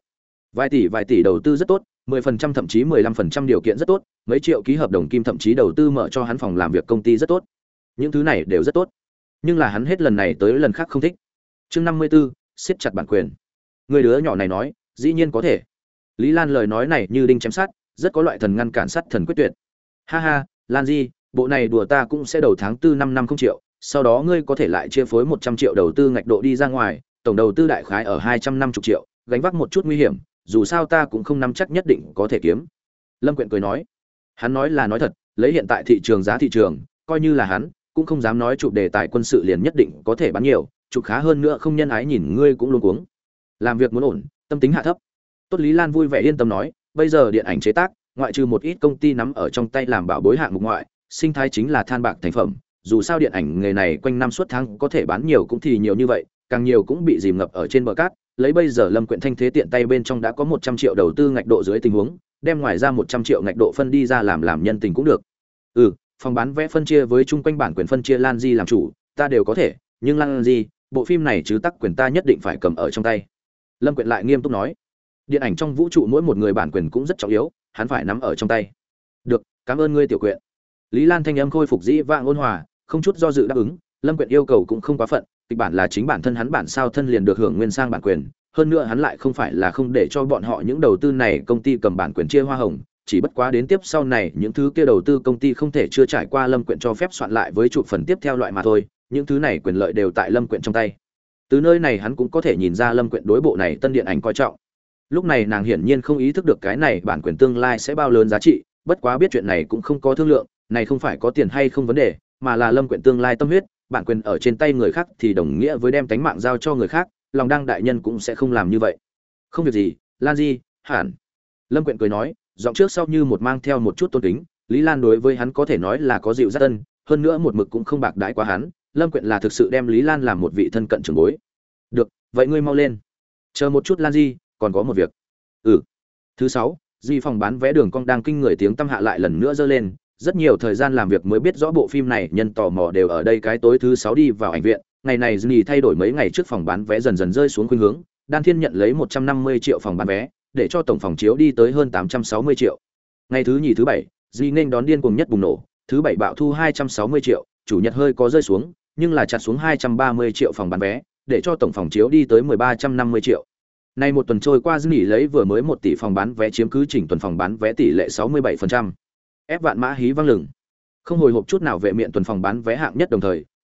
Vài tỷ đầu tư rất tốt, 10% thậm chí 15% điều kiện rất tốt, mấy triệu ký hợp đồng kim thậm chí đầu tư mở cho hắn phòng làm việc công ty rất tốt. Những thứ này đều rất tốt. Nhưng là hắn hết lần này tới lần khác không thích. Chương 54, siết chặt bản quyền. Người đứa nhỏ này nói, dĩ nhiên có thể. Lý Lan lời nói này như đinh chém sắt, rất có loại thần ngăn cản sắt thần quyết tuyệt. Ha ha, Lan Di, bộ này đùa ta cũng sẽ đầu tháng 4 năm 50 triệu, sau đó ngươi có thể lại chia phối 100 triệu đầu tư ngạch độ đi ra ngoài, tổng đầu tư đại khái ở 250 triệu, gánh vác một chút nguy hiểm, dù sao ta cũng không nắm chắc nhất định có thể kiếm. Lâm Quyện cười nói. Hắn nói là nói thật, lấy hiện tại thị trường giá thị trường, coi như là hắn, cũng không dám nói chụp đề tài quân sự liền nhất định có thể bán nhiều, chụp khá hơn nữa không nhân ái nhìn ngươi cũng luống cuống. Làm việc muốn ổn, tâm tính hạ thấp. Tốt, Lý Lan vui vẻ yên tâm nói, bây giờ điện ảnh chế tác, ngoại trừ một ít công ty nắm ở trong tay làm bảo bối hạng mục ngoại, sinh thái chính là than bạc thành phẩm, dù sao điện ảnh nghề này quanh năm suốt tháng có thể bán nhiều cũng thì nhiều như vậy, càng nhiều cũng bị dìm ngập ở trên bờ cát, lấy bây giờ Lâm Quyện thanh thế tiện tay bên trong đã có 100 triệu đầu tư ngạch độ dưới tình huống, đem ngoài ra 100 triệu ngạch độ phân đi ra làm nhân tình cũng được. Ừ, phòng bán vé phân chia với chung quanh bản quyền phân chia Lan Di làm chủ, ta đều có thể, nhưng Lan Di, bộ phim này chứ tắc quyền ta nhất định phải cầm ở trong tay. Lâm Quyện lại nghiêm túc nói, điện ảnh trong vũ trụ mỗi một người bản quyền cũng rất trọng yếu, hắn phải nắm ở trong tay. Được, cảm ơn ngươi Tiểu Quyện. Lý Lan thanh âm khôi phục dĩ vãng ôn hòa, không chút do dự đáp ứng. Lâm Quyện yêu cầu cũng không quá phận, kịch bản là chính bản thân hắn bản sao thân liền được hưởng nguyên sang bản quyền, hơn nữa hắn lại không phải là không để cho bọn họ những đầu tư này công ty cầm bản quyền chia hoa hồng, chỉ bất quá đến tiếp sau này những thứ kia đầu tư công ty không thể chưa trải qua Lâm Quyện cho phép soạn lại với chụp phần tiếp theo loại mà thôi, những thứ này quyền lợi đều tại Lâm Quyện trong tay. Từ nơi này hắn cũng có thể nhìn ra Lâm Quyện đối bộ này tân điện ảnh coi trọng. Lúc này nàng hiển nhiên không ý thức được cái này bản quyền tương lai sẽ bao lớn giá trị, bất quá biết chuyện này cũng không có thương lượng, này không phải có tiền hay không vấn đề, mà là Lâm Quyện tương lai tâm huyết, bản quyền ở trên tay người khác thì đồng nghĩa với đem tánh mạng giao cho người khác, lòng đang đại nhân cũng sẽ không làm như vậy. Không việc gì, Lan Di, hẳn. Lâm Quyện cười nói, giọng trước sau như một mang theo một chút tôn kính, Lý Lan đối với hắn có thể nói là có dịu dắt ân, hơn nữa một mực cũng không bạc đãi quá hắn, Lâm Quyện là thực sự đem Lý Lan làm một vị thân cận trưởng bối. Được, vậy ngươi mau lên. Chờ một chút Lan Di, còn có một việc. Ừ. Thứ 6, Di phòng bán vé đường cong đang kinh người tiếng tăm hạ lại lần nữa dơ lên, rất nhiều thời gian làm việc mới biết rõ bộ phim này nhân tò mò đều ở đây cái tối thứ 6 đi vào ảnh viện. Ngày này Disney thay đổi mấy ngày trước phòng bán vé dần dần rơi xuống khuynh hướng, Đan Thiên nhận lấy 150 triệu phòng bán vé, để cho tổng phòng chiếu đi tới hơn 860 triệu. Ngày thứ nhì thứ bảy, Disney nên đón điên cuồng nhất bùng nổ, thứ bảy bạo thu 260 triệu, chủ nhật hơi có rơi xuống, nhưng là chặt xuống 230 triệu phòng bán vé, để cho tổng phòng chiếu đi tới 1350 triệu. Nay một tuần trôi qua Disney lấy vừa mới 1 tỷ phòng bán vé chiếm cứ chỉnh tuần phòng bán vé tỷ lệ 67%. Ép vạn mã hí vang lừng. Không hồi hộp chút nào vệ miện tuần phòng bán vé hạng nhất đồng thời,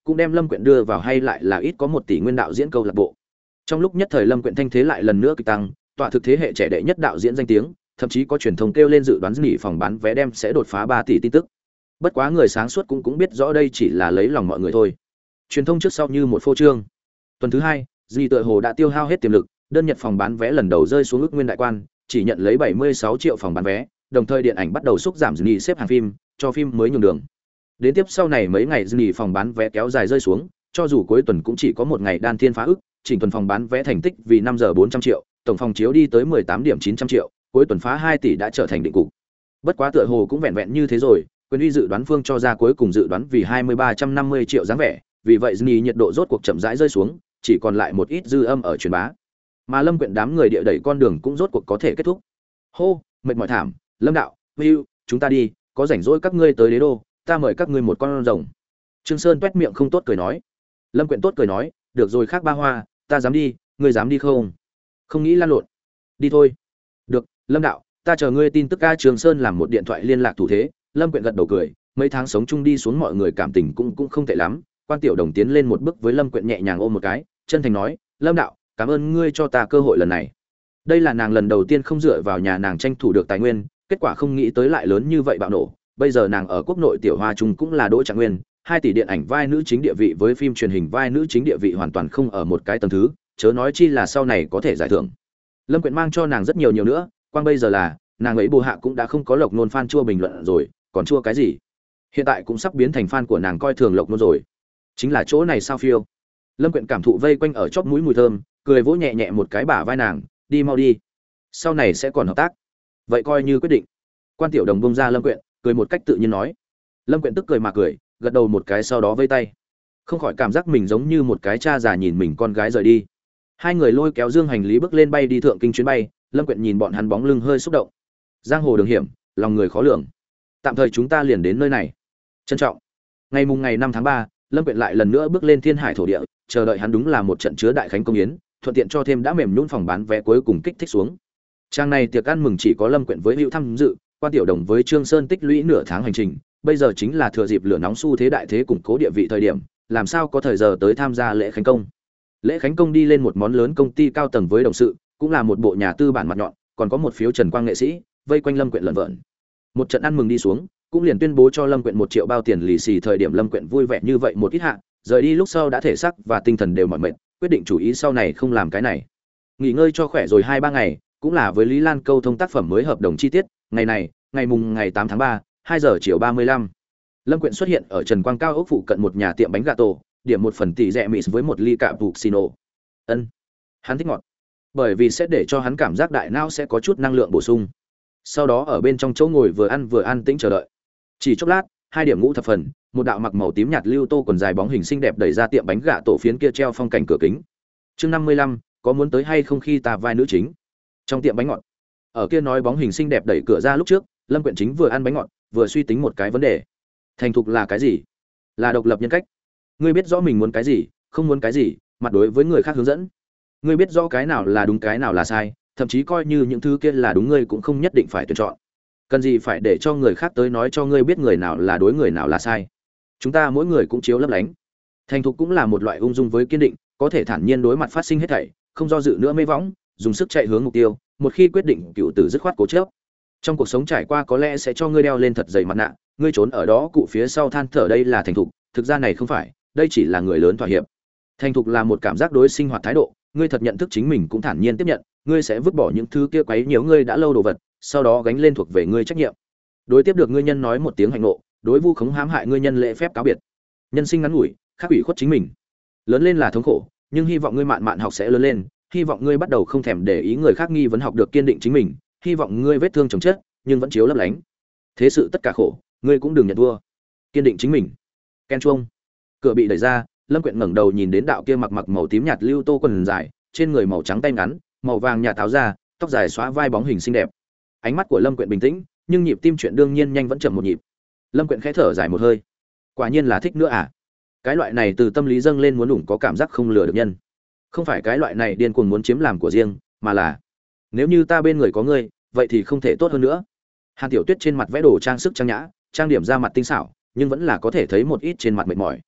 cũng đem Lâm Quyện đưa vào hay lại là ít có 1 tỷ nguyên đạo diễn câu lạc bộ. Trong lúc nhất thời Lâm Quyện thanh thế lại lần nữa kịch tăng, tọa thực thế hệ trẻ đệ nhất đạo diễn danh tiếng, thậm chí có truyền thông kêu lên dự đoán nghỉ phòng bán vé đem sẽ đột phá 3 tỷ tin tức. Bất quá người sáng suốt cũng biết rõ đây chỉ là lấy lòng mọi người thôi. Truyền thông trước sau như một phô trương. Tuần thứ 2, Dì tựa hồ đã tiêu hao hết tiềm lực, đơn nhật phòng bán vé lần đầu rơi xuống ước nguyên đại quan, chỉ nhận lấy 76 triệu phòng bán vé, đồng thời điện ảnh bắt đầu xúc giảm Dì xếp hàng phim, cho phim mới nhường đường. Đến tiếp sau này mấy ngày Dì phòng bán vé kéo dài rơi xuống, cho dù cuối tuần cũng chỉ có một ngày đan thiên phá ức, chỉnh tuần phòng bán vé thành tích vì 5 giờ 400 triệu, tổng phòng chiếu đi tới 18 điểm 900 triệu, cuối tuần phá 2 tỷ đã trở thành định cục. Bất quá tựa hồ cũng vẹn vẹn như thế rồi, quyền uy dự đoán phương cho ra cuối cùng dự đoán vì 2350 triệu dáng vẻ, vì vậy Dì nhiệt độ rốt cuộc chậm rãi rơi xuống, chỉ còn lại một ít dư âm ở truyền bá. Mà Lâm Quyện đám người địa đẩy con đường cũng rốt cuộc có thể kết thúc. Hô, mệt mỏi thảm, Lâm đạo, Hưu, chúng ta đi, có rảnh rỗi các ngươi tới Đế Đô, ta mời các ngươi một con rồng. Trương Sơn toét miệng không tốt cười nói. Lâm Quyện tốt cười nói, được rồi khác ba hoa, ta dám đi, ngươi dám đi không? Không nghĩ lan lộn. Đi thôi. Được, Lâm đạo, ta chờ ngươi tin tức. Ca Trương Sơn làm một điện thoại liên lạc thủ thế, Lâm Quyện gật đầu cười, mấy tháng sống chung đi xuống mọi người cảm tình cũng không tệ lắm. Quan Tiểu Đồng tiến lên một bước với Lâm Quyện nhẹ nhàng ôm một cái, chân thành nói, Lâm đạo, cảm ơn ngươi cho ta cơ hội lần này. Đây là nàng lần đầu tiên không dựa vào nhà nàng tranh thủ được tài nguyên, kết quả không nghĩ tới lại lớn như vậy bạo nổ. Bây giờ nàng ở quốc nội tiểu hoa trung cũng là Đỗ Trạng Nguyên, 2 tỷ điện ảnh vai nữ chính địa vị với phim truyền hình vai nữ chính địa vị hoàn toàn không ở một cái tầng thứ, chớ nói chi là sau này có thể giải thưởng. Lâm Quyện mang cho nàng rất nhiều nữa, quang bây giờ là, nàng ấy bộ hạ cũng đã không có Lộc Nôn fan chua bình luận rồi, còn chua cái gì? Hiện tại cũng sắp biến thành fan của nàng coi thường Lộc Nôn rồi. Chính là chỗ này sao phiêu. Lâm Quyện cảm thụ vây quanh ở chóp mũi mùi thơm, cười vỗ nhẹ nhẹ một cái bả vai nàng, đi mau đi. Sau này sẽ còn hợp tác. Vậy coi như quyết định. Quan Tiểu Đồng bông ra Lâm Quyện, cười một cách tự nhiên nói. Lâm Quyện tức cười mà cười, gật đầu một cái sau đó vây tay. Không khỏi cảm giác mình giống như một cái cha già nhìn mình con gái rời đi. Hai người lôi kéo dương hành lý bước lên bay đi thượng kinh chuyến bay, Lâm Quyện nhìn bọn hắn bóng lưng hơi xúc động. Giang hồ đường hiểm, lòng người khó lường. Tạm thời chúng ta liền đến nơi này. Trân trọng. Ngày 5 tháng 3, Lâm Quyện lại lần nữa bước lên Thiên Hải thổ địa, chờ đợi hắn đúng là một trận chứa đại khánh công yến, thuận tiện cho thêm đã mềm nhũn phòng bán vé cuối cùng kích thích xuống. Trang này tiệc ăn mừng chỉ có Lâm Quyện với Hữu tham dự, Quan Tiểu Đồng với Trương Sơn tích lũy nửa tháng hành trình, bây giờ chính là thừa dịp lửa nóng xu thế đại thế củng cố địa vị thời điểm, làm sao có thời giờ tới tham gia lễ khánh công. Lễ khánh công đi lên một món lớn công ty cao tầng với đồng sự, cũng là một bộ nhà tư bản mặt nhọn, còn có một phiếu Trần Quang nghệ sĩ, vây quanh Lâm Quyện lởn vởn. Một trận ăn mừng đi xuống, cũng liền tuyên bố cho Lâm Quyện 1 triệu bao tiền lì xì. Thời điểm Lâm Quyện vui vẻ như vậy một ít hạ, rời đi lúc sau đã thể xác và tinh thần đều mỏi mệt, quyết định chủ ý sau này không làm cái này. Nghỉ ngơi cho khỏe rồi 2-3 ngày, cũng là với Lý Lan câu thông tác phẩm mới hợp đồng chi tiết. Ngày này, ngày 8 tháng 3, 2 giờ chiều 35. Lâm Quyện xuất hiện ở Trần Quang cao ốc phụ cận một nhà tiệm bánh gà tổ, điểm một phần tỷ rẻ mịt với một ly cạ puccino. Ân, hắn thích ngọt, bởi vì sẽ để cho hắn cảm giác đại não sẽ có chút năng lượng bổ sung. Sau đó ở bên trong chỗ ngồi vừa ăn vừa an tĩnh chờ đợi. Chỉ chốc lát, 2 điểm ngũ thập phần, một đạo mặc màu tím nhạt lưu tô quần dài bóng hình xinh đẹp đẩy ra tiệm bánh gà tổ phiến kia treo phong cảnh cửa kính. Chương 55, có muốn tới hay không khi ta vai nữ chính. Trong tiệm bánh ngọt, ở kia nói bóng hình xinh đẹp đẩy cửa ra lúc trước, Lâm Quyện chính vừa ăn bánh ngọt, vừa suy tính một cái vấn đề. Thành thục là cái gì? Là độc lập nhân cách. Ngươi biết rõ mình muốn cái gì, không muốn cái gì, mặt đối với người khác hướng dẫn. Ngươi biết rõ cái nào là đúng cái nào là sai, thậm chí coi như những thứ kia là đúng ngươi cũng không nhất định phải tuyển chọn. Cần gì phải để cho người khác tới nói cho ngươi biết người nào là đối người nào là sai. Chúng ta mỗi người cũng chiếu lấp lánh. Thành thục cũng là một loại ung dung với kiên định, có thể thản nhiên đối mặt phát sinh hết thảy, không do dự nữa mê võng, dùng sức chạy hướng mục tiêu, một khi quyết định cựu tử dứt khoát cố chấp. Trong cuộc sống trải qua có lẽ sẽ cho ngươi đeo lên thật dày mặt nạ, ngươi trốn ở đó cụ phía sau than thở đây là thành thục, thực ra này không phải, đây chỉ là người lớn thỏa hiệp. Thành thục là một cảm giác đối sinh hoạt thái độ, ngươi thật nhận thức chính mình cũng thản nhiên tiếp nhận, ngươi sẽ vứt bỏ những thứ kia quấy nhiễu ngươi đã lâu đồ vật, sau đó gánh lên thuộc về ngươi trách nhiệm. Đối tiếp được ngươi nhân nói một tiếng hạnh nộ, đối vu khống hãm hại ngươi nhân lễ phép cáo biệt. Nhân sinh ngắn ngủi, khắc ủy khuất chính mình. Lớn lên là thống khổ, nhưng hy vọng ngươi mạn mạn học sẽ lớn lên, hy vọng ngươi bắt đầu không thèm để ý người khác nghi vấn học được kiên định chính mình, hy vọng ngươi vết thương chồng chất, nhưng vẫn chiếu lấp lánh. Thế sự tất cả khổ, ngươi cũng đừng nhận thua. Kiên định chính mình. Ken chuông. Cửa bị đẩy ra, Lâm Quyện ngẩng đầu nhìn đến đạo kia mặc màu tím nhạt lưu tô quần dài, trên người màu trắng tay ngắn, màu vàng nhạt áo da, tóc dài xóa vai bóng hình xinh đẹp. Ánh mắt của Lâm Quyện bình tĩnh, nhưng nhịp tim chuyện đương nhiên nhanh vẫn chậm một nhịp. Lâm Quyện khẽ thở dài một hơi. Quả nhiên là thích nữa à? Cái loại này từ tâm lý dâng lên muốn đủng có cảm giác không lừa được nhân. Không phải cái loại này điên cuồng muốn chiếm làm của riêng, mà là nếu như ta bên người có ngươi, vậy thì không thể tốt hơn nữa. Hàn Tiểu Tuyết trên mặt vẽ đồ trang sức trang nhã, trang điểm ra mặt tinh xảo, nhưng vẫn là có thể thấy một ít trên mặt mệt mỏi.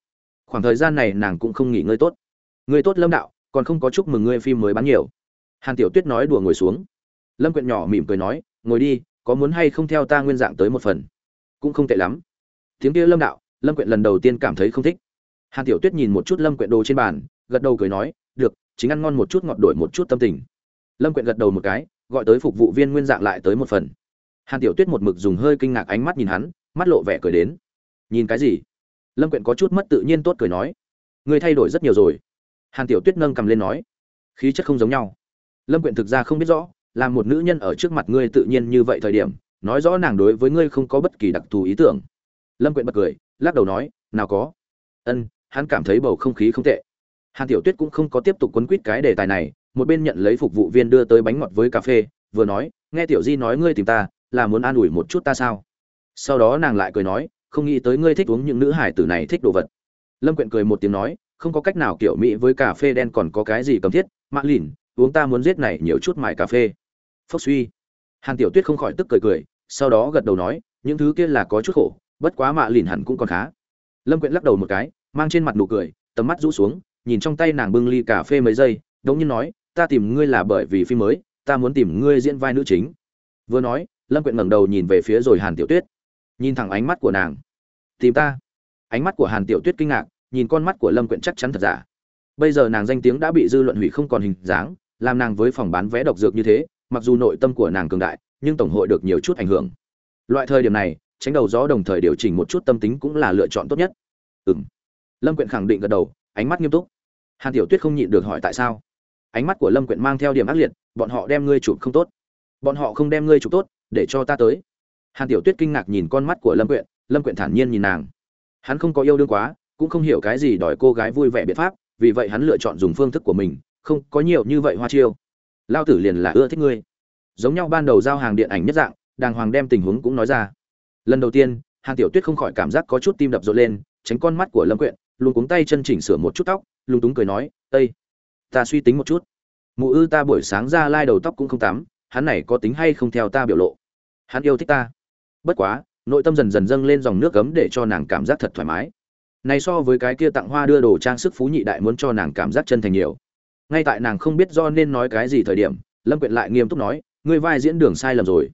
Khoảng thời gian này nàng cũng không nghỉ ngơi tốt. Ngươi tốt Lâm đạo, còn không có chúc mừng ngươi phim mới bán nhiều. Hàn Tiểu Tuyết nói đùa ngồi xuống. Lâm Quyện nhỏ mỉm cười nói, ngồi đi, có muốn hay không theo ta nguyên dạng tới một phần? Cũng không tệ lắm. Tiếng kia Lâm đạo, Lâm Quyện lần đầu tiên cảm thấy không thích. Hàn Tiểu Tuyết nhìn một chút Lâm Quyện đồ trên bàn, gật đầu cười nói, được, chính ăn ngon một chút ngọt đổi một chút tâm tình. Lâm Quyện gật đầu một cái, gọi tới phục vụ viên nguyên dạng lại tới một phần. Hàn Tiểu Tuyết một mực dùng hơi kinh ngạc ánh mắt nhìn hắn, mắt lộ vẻ cười đến. Nhìn cái gì? Lâm Quyện có chút mất tự nhiên tốt cười nói, ngươi thay đổi rất nhiều rồi. Hàn Tiểu Tuyết nâng cầm lên nói, khí chất không giống nhau. Lâm Quyện thực ra không biết rõ, làm một nữ nhân ở trước mặt ngươi tự nhiên như vậy thời điểm, nói rõ nàng đối với ngươi không có bất kỳ đặc thù ý tưởng. Lâm Quyện bật cười, lắc đầu nói, nào có. Hắn cảm thấy bầu không khí không tệ. Hàn Tiểu Tuyết cũng không có tiếp tục quấn quýt cái đề tài này, một bên nhận lấy phục vụ viên đưa tới bánh ngọt với cà phê, vừa nói, nghe Tiểu Di nói ngươi tìm ta, là muốn an ủi một chút ta sao? Sau đó nàng lại cười nói, không nghĩ tới ngươi thích uống những nữ hải tử này thích đồ vật. Lâm Quyện cười một tiếng nói, không có cách nào, kiểu mỹ với cà phê đen còn có cái gì cầm thiết, Mã Lìn, uống ta muốn giết này nhiều chút mải cà phê. Phốc suy. Hàn Tiểu Tuyết không khỏi tức cười cười, sau đó gật đầu nói, những thứ kia là có chút khổ, bất quá Mã Lìn hẳn cũng còn khá. Lâm Quyện lắc đầu một cái, mang trên mặt nụ cười, tầm mắt rũ xuống, nhìn trong tay nàng bưng ly cà phê mấy giây, đống nhiên nói, ta tìm ngươi là bởi vì phim mới, ta muốn tìm ngươi diễn vai nữ chính. Vừa nói, Lâm Quyện ngẩng đầu nhìn về phía rồi Hàn Tiểu Tuyết, nhìn thẳng ánh mắt của nàng. Tìm ta? Ánh mắt của Hàn Tiểu Tuyết kinh ngạc, nhìn con mắt của Lâm Quyện chắc chắn thật giả. Bây giờ nàng danh tiếng đã bị dư luận hủy không còn hình dáng, làm nàng với phòng bán vé độc dược như thế, mặc dù nội tâm của nàng cường đại, nhưng tổng hội được nhiều chút ảnh hưởng. Loại thời điểm này, tránh đầu gió đồng thời điều chỉnh một chút tâm tính cũng là lựa chọn tốt nhất. Lâm Quyện khẳng định gật đầu, ánh mắt nghiêm túc. Hàn Tiểu Tuyết không nhịn được hỏi tại sao. Ánh mắt của Lâm Quyện mang theo điểm ác liệt, bọn họ đem ngươi chụp không tốt. Bọn họ không đem ngươi chụp tốt, để cho ta tới. Hàn Tiểu Tuyết kinh ngạc nhìn con mắt của Lâm Quyện thản nhiên nhìn nàng. Hắn không có yêu đương quá, cũng không hiểu cái gì đòi cô gái vui vẻ biện pháp, vì vậy hắn lựa chọn dùng phương thức của mình, không có nhiều như vậy hoa chiêu. Lao tử liền là ưa thích ngươi. Giống nhau ban đầu giao hàng điện ảnh nhất dạng, đàng hoàng đem tình huống cũng nói ra. Lần đầu tiên, Hàn Tiểu Tuyết không khỏi cảm giác có chút tim đập rộn lên, tránh con mắt của Lâm Quyện, luôn cuống tay chân chỉnh sửa một chút tóc, lúng túng cười nói, "Ây, ta suy tính một chút. Mụ ư ta buổi sáng ra lai đầu tóc cũng không tắm, hắn này có tính hay không theo ta biểu lộ. Hắn yêu thích ta." Bất quá, nội tâm dần dần dâng lên dòng nước gấm để cho nàng cảm giác thật thoải mái. Này so với cái kia tặng hoa đưa đồ trang sức phú nhị đại muốn cho nàng cảm giác chân thành nhiều. Ngay tại nàng không biết do nên nói cái gì thời điểm, Lâm Quyện lại nghiêm túc nói, "Ngươi vai diễn đường sai lầm rồi."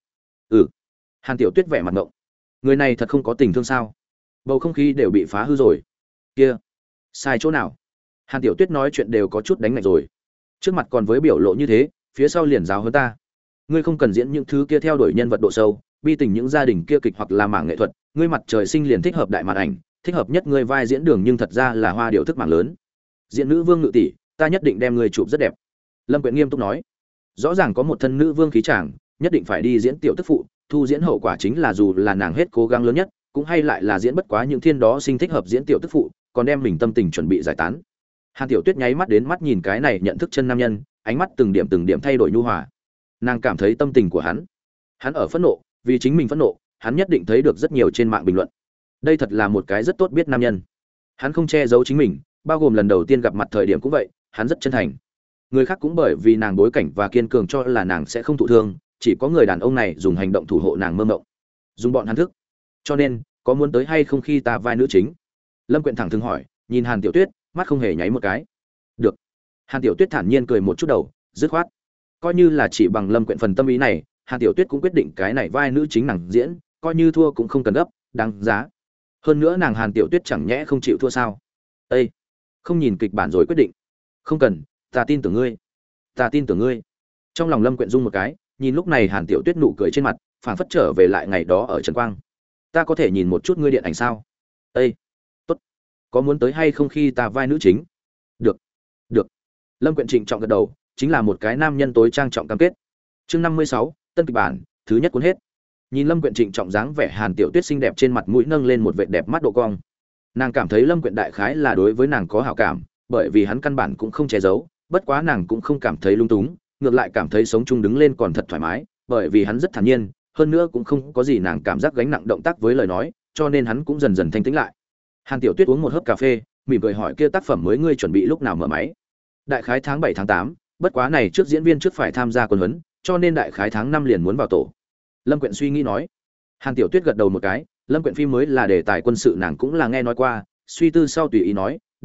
Hàn Tiểu Tuyết vẻ mặt ngộng. Người này thật không có tình thương sao? Bầu không khí đều bị phá hư rồi. Kia, sai chỗ nào? Hàn Tiểu Tuyết nói chuyện đều có chút đánh ngạch rồi. Trước mặt còn với biểu lộ như thế, phía sau liền giáo hơn ta. Ngươi không cần diễn những thứ kia theo đuổi nhân vật độ sâu, bi tình những gia đình kia kịch hoặc là mảng nghệ thuật, ngươi mặt trời sinh liền thích hợp đại màn ảnh, thích hợp nhất ngươi vai diễn đường nhưng thật ra là hoa điệu thức mảng lớn. Diễn nữ vương ngự tỷ, ta nhất định đem ngươi chụp rất đẹp. Lâm Quyện nghiêm túc nói. Rõ ràng có một thân nữ vương khí chàng, nhất định phải đi diễn tiểu tức phụ, thu diễn hậu quả chính là dù là nàng hết cố gắng lớn nhất, cũng hay lại là diễn bất quá những thiên đó sinh thích hợp diễn tiểu tức phụ, còn đem mình tâm tình chuẩn bị giải tán. Hàn Tiểu Tuyết nháy mắt đến mắt nhìn cái này nhận thức chân nam nhân, ánh mắt từng điểm thay đổi nhu hòa. Nàng cảm thấy tâm tình của hắn ở phẫn nộ, vì chính mình phẫn nộ, hắn nhất định thấy được rất nhiều trên mạng bình luận. Đây thật là một cái rất tốt biết nam nhân. Hắn không che giấu chính mình, bao gồm lần đầu tiên gặp mặt thời điểm cũng vậy, hắn rất chân thành. Người khác cũng bởi vì nàng bối cảnh và kiên cường cho là nàng sẽ không thụ thương, chỉ có người đàn ông này dùng hành động thủ hộ nàng mơ mộng, dùng bọn hắn thức. Cho nên, có muốn tới hay không khi ta vai nữ chính? Lâm Quyện thẳng thừng hỏi, nhìn Hàn Tiểu Tuyết, mắt không hề nháy một cái. Được. Hàn Tiểu Tuyết thản nhiên cười một chút đầu, dứt khoát. Coi như là chỉ bằng Lâm Quyện phần tâm ý này, Hàn Tiểu Tuyết cũng quyết định cái này vai nữ chính nàng diễn, coi như thua cũng không cần gấp, đáng giá. Hơn nữa nàng Hàn Tiểu Tuyết chẳng nhẽ không chịu thua sao? Ê, không nhìn kịch bản rồi quyết định. Không cần, ta tin tưởng ngươi. Ta tin tưởng ngươi. Trong lòng Lâm Quyện rung một cái, nhìn lúc này Hàn Tiểu Tuyết nụ cười trên mặt, phảng phất trở về lại ngày đó ở Trần Quang. Ta có thể nhìn một chút ngươi điện ảnh sao? Ê, tốt. Có muốn tới hay không khi ta vai nữ chính? Được. Được. Lâm Quyện trịnh trọng gật đầu, chính là một cái nam nhân tối trang trọng cam kết. Chương 56, tân kịch bản, thứ nhất cuốn hết. Nhìn Lâm Quyện trịnh trọng dáng vẻ Hàn Tiểu Tuyết xinh đẹp trên mặt mũi nâng lên một vệt đẹp mắt độ cong. Nàng cảm thấy Lâm Quyện đại khái là đối với nàng có hảo cảm, bởi vì hắn căn bản cũng không che giấu, bất quá nàng cũng không cảm thấy lung túng, ngược lại cảm thấy sống chung đứng lên còn thật thoải mái, bởi vì hắn rất thản nhiên, hơn nữa cũng không có gì nàng cảm giác gánh nặng động tác với lời nói, cho nên hắn cũng dần dần thanh tĩnh lại. Hàn Tiểu Tuyết uống một hớp cà phê, mỉm cười hỏi kia tác phẩm mới ngươi chuẩn bị lúc nào mở máy? Đại khái tháng 7 tháng 8, bất quá này trước diễn viên trước phải tham gia quân huấn, cho nên đại khái tháng 5 liền muốn vào tổ. Lâm Quyện suy nghĩ nói. Hàn Tiểu Tuyết gật đầu một cái, Lâm Quyện phim mới là đề tài quân sự nàng cũng là nghe nói qua, suy tư sau tùy ý nói,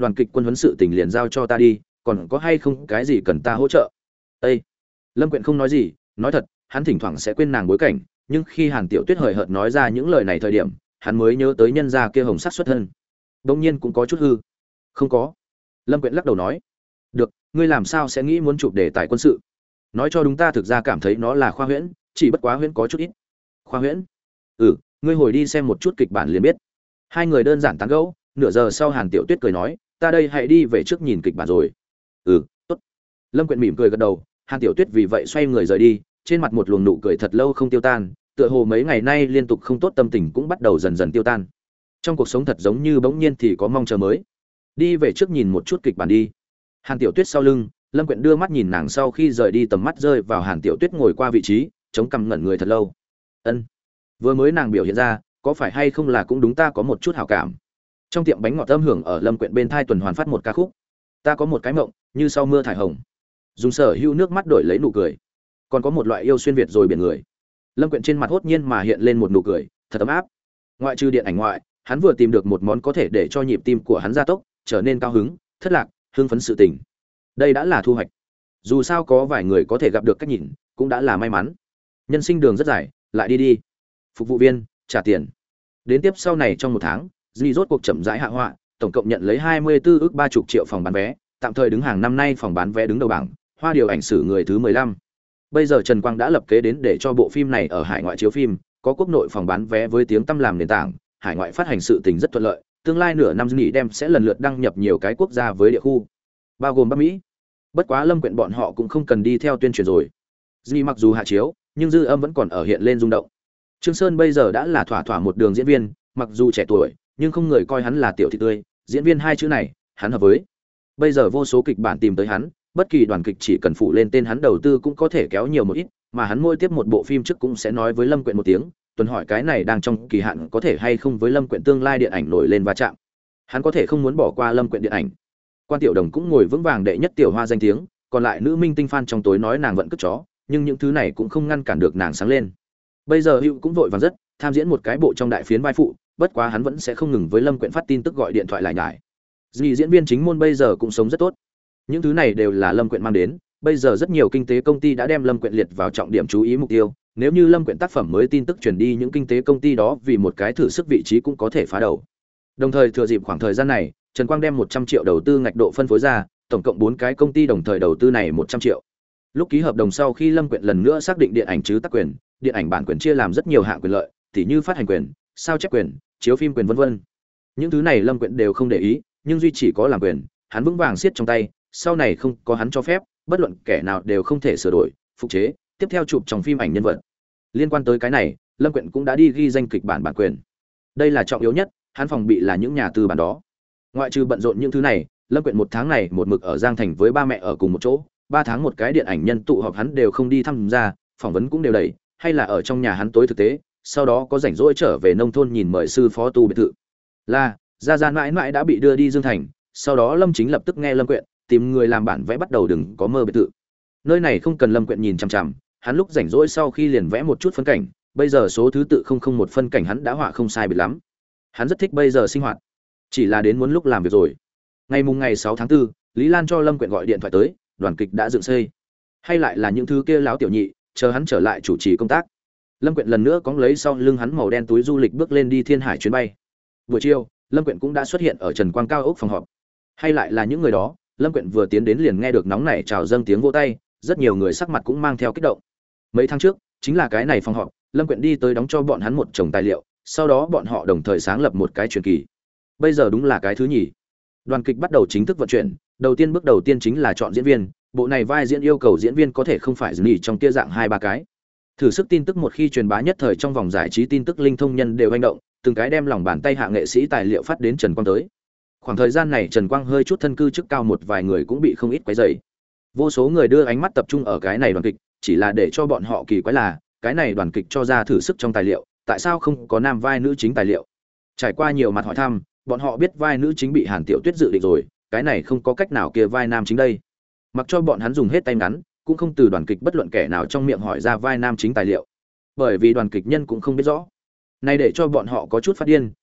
đoàn kịch quân huấn sự tình liền giao cho ta đi, còn có hay không cái gì cần ta hỗ trợ? Ê! Lâm Quyện không nói gì, nói thật, hắn thỉnh thoảng sẽ quên nàng bối cảnh, nhưng khi Hàn Tiểu Tuyết hời hợt nói ra những lời này thời điểm, hắn mới nhớ tới nhân gia kia hồng sắc xuất thân. Đương nhiên cũng có chút hư. Không có. Lâm Quyện lắc đầu nói. Được, ngươi làm sao sẽ nghĩ muốn chụp đề tài quân sự? Nói cho đúng, ta thực ra cảm thấy nó là khoa huyễn, chỉ bất quá huyễn có chút ít. Khoa huyễn? Ừ, ngươi hồi đi xem một chút kịch bản liền biết. Hai người đơn giản tán gẫu, nửa giờ sau Hàn Tiểu Tuyết cười nói, ta đây hãy đi về trước nhìn kịch bản rồi. Ừ, tốt. Lâm Quyện mỉm cười gật đầu, Hàn Tiểu Tuyết vì vậy xoay người rời đi, trên mặt một luồng nụ cười thật lâu không tiêu tan, tựa hồ mấy ngày nay liên tục không tốt tâm tình cũng bắt đầu dần dần tiêu tan. Trong cuộc sống thật giống như bỗng nhiên thì có mong chờ mới. Đi về trước nhìn một chút kịch bản đi. Hàn Tiểu Tuyết sau lưng, Lâm Quyện đưa mắt nhìn nàng sau khi rời đi, tầm mắt rơi vào Hàn Tiểu Tuyết ngồi qua vị trí, chống cằm ngẩn người thật lâu. Ân, vừa mới nàng biểu hiện ra, có phải hay không là cũng đúng ta có một chút hảo cảm. Trong tiệm bánh ngọt âm hưởng ở Lâm Quyện bên thai tuần hoàn phát một ca khúc. Ta có một cái mộng, như sau mưa thải hồng. Dùng sở hữu nước mắt đổi lấy nụ cười. Còn có một loại yêu xuyên việt rồi biển người. Lâm Quyện trên mặt hốt nhiên mà hiện lên một nụ cười, thật ấm áp. Ngoại trừ điện ảnh ngoại, hắn vừa tìm được một món có thể để cho nhịp tim của hắn gia tốc, trở nên cao hứng, thất lạc, hưng phấn sự tình. Đây đã là thu hoạch. Dù sao có vài người có thể gặp được cách nhìn, cũng đã là may mắn. Nhân sinh đường rất dài, lại đi đi. Phục vụ viên, trả tiền. Đến tiếp sau này trong một tháng, Di rốt cuộc chậm rãi hạ họa, tổng cộng nhận lấy 24 ức 30 triệu phòng bán vé, tạm thời đứng hàng năm nay phòng bán vé đứng đầu bảng, Hoa điều ảnh sử người thứ 15. Bây giờ Trần Quang đã lập kế đến để cho bộ phim này ở hải ngoại chiếu phim, có quốc nội phòng bán vé với tiếng tăm làm nền tảng, hải ngoại phát hành sự tình rất thuận lợi, tương lai nửa năm nghỉ đem sẽ lần lượt đăng nhập nhiều cái quốc gia với địa khu, bao gồm Bắc Mỹ. Bất quá Lâm Quyện bọn họ cũng không cần đi theo tuyên truyền rồi. Di mặc dù hạ chiếu, nhưng dư âm vẫn còn ở hiện lên rung động. Trương Sơn bây giờ đã là thỏa thỏa một đường diễn viên, mặc dù trẻ tuổi, nhưng không người coi hắn là tiểu thị tươi, diễn viên hai chữ này, hắn hợp với. Bây giờ vô số kịch bản tìm tới hắn, bất kỳ đoàn kịch chỉ cần phụ lên tên hắn đầu tư cũng có thể kéo nhiều một ít, mà hắn mỗi tiếp một bộ phim trước cũng sẽ nói với Lâm Quyện một tiếng, tuần hỏi cái này đang trong kỳ hạn có thể hay không với Lâm Quyện tương lai điện ảnh nổi lên va chạm. Hắn có thể không muốn bỏ qua Lâm Quyện điện ảnh. Quan Tiểu Đồng cũng ngồi vững vàng đệ nhất tiểu hoa danh tiếng, còn lại nữ minh tinh fan trong tối nói nàng vẫn cất chó, nhưng những thứ này cũng không ngăn cản được nàng sáng lên. Bây giờ Hữu cũng vội vàng rất, tham diễn một cái bộ trong đại phiến vai phụ, bất quá hắn vẫn sẽ không ngừng với Lâm Quyện phát tin tức gọi điện thoại lại nhải. Dì diễn viên chính môn bây giờ cũng sống rất tốt. Những thứ này đều là Lâm Quyện mang đến, bây giờ rất nhiều kinh tế công ty đã đem Lâm Quyện liệt vào trọng điểm chú ý mục tiêu, nếu như Lâm Quyện tác phẩm mới tin tức truyền đi, những kinh tế công ty đó vì một cái thử sức vị trí cũng có thể phá đầu. Đồng thời thừa dịp khoảng thời gian này, Trần Quang đem 100 triệu đầu tư ngạch độ phân phối ra, tổng cộng 4 cái công ty đồng thời đầu tư này 100 triệu. Lúc ký hợp đồng sau khi Lâm Quyện lần nữa xác định điện ảnh chứ tác quyền, điện ảnh bản quyền chia làm rất nhiều hạng quyền lợi, tỉ như phát hành quyền, sao chép quyền, chiếu phim quyền vân vân. Những thứ này Lâm Quyện đều không để ý, nhưng duy chỉ có làm quyền, hắn vững vàng siết trong tay, sau này không có hắn cho phép, bất luận kẻ nào đều không thể sửa đổi, phục chế, tiếp theo chụp trong phim ảnh nhân vật. Liên quan tới cái này, Lâm Quyện cũng đã đi ghi danh kịch bản bản quyền. Đây là trọng yếu nhất, hắn phòng bị là những nhà tư bản đó. Ngoại trừ bận rộn những thứ này, Lâm Quyện một tháng này một mực ở Giang Thành với ba mẹ ở cùng một chỗ, 3 tháng một cái điện ảnh nhân tụ họp hắn đều không đi tham gia, phỏng vấn cũng đều đầy, hay là ở trong nhà hắn tối thực tế, sau đó có rảnh rỗi trở về nông thôn nhìn mời sư phó tu biệt thự. Là, Gia mãi mãi đã bị đưa đi Dương Thành, sau đó Lâm Chính lập tức nghe Lâm Quyện, tìm người làm bản vẽ bắt đầu đừng có mơ biệt thự. Nơi này không cần Lâm Quyện nhìn chằm chằm, hắn lúc rảnh rỗi sau khi liền vẽ một chút phân cảnh, bây giờ số thứ tự 001 phân cảnh hắn đã họa không sai biệt lắm. Hắn rất thích bây giờ sinh hoạt, chỉ là đến muốn lúc làm việc rồi. Ngày 6 tháng 4, Lý Lan cho Lâm Quyện gọi điện thoại tới, đoàn kịch đã dựng xây. Hay lại là những thứ kia láo tiểu nhị, chờ hắn trở lại chủ trì công tác. Lâm Quyện lần nữa cóng lấy sau lưng hắn màu đen túi du lịch bước lên đi Thiên Hải chuyến bay. Buổi chiều, Lâm Quyện cũng đã xuất hiện ở Trần Quang cao ốc phòng họp. Hay lại là những người đó, Lâm Quyện vừa tiến đến liền nghe được nóng nảy chào dâng tiếng vỗ tay, rất nhiều người sắc mặt cũng mang theo kích động. Mấy tháng trước, chính là cái này phòng họp, Lâm Quyện đi tới đóng cho bọn hắn một chồng tài liệu, sau đó bọn họ đồng thời sáng lập một cái truyền kỳ. Bây giờ đúng là cái thứ nhì. Đoàn kịch bắt đầu chính thức vận chuyển, bước đầu tiên chính là chọn diễn viên, bộ này vai diễn yêu cầu diễn viên có thể không phải nghỉ trong kia dạng 2-3 cái. Thử sức tin tức một khi truyền bá nhất thời trong vòng giải trí tin tức linh thông nhân đều hành động, từng cái đem lòng bàn tay hạ nghệ sĩ tài liệu phát đến Trần Quang tới. Khoảng thời gian này Trần Quang hơi chút thân cư chức cao một vài người cũng bị không ít quấy rầy. Vô số người đưa ánh mắt tập trung ở cái này đoàn kịch, chỉ là để cho bọn họ kỳ quái là, cái này đoàn kịch cho ra thử sức trong tài liệu, tại sao không có nam vai nữ chính tài liệu? Trải qua nhiều mặt hỏi thăm, bọn họ biết vai nữ chính bị Hàn Tiểu Tuyết dự định rồi, cái này không có cách nào kia vai nam chính đây. Mặc cho bọn hắn dùng hết tay ngắn, cũng không từ đoàn kịch bất luận kẻ nào trong miệng hỏi ra vai nam chính tài liệu. Bởi vì đoàn kịch nhân cũng không biết rõ. Này để cho bọn họ có chút phát điên,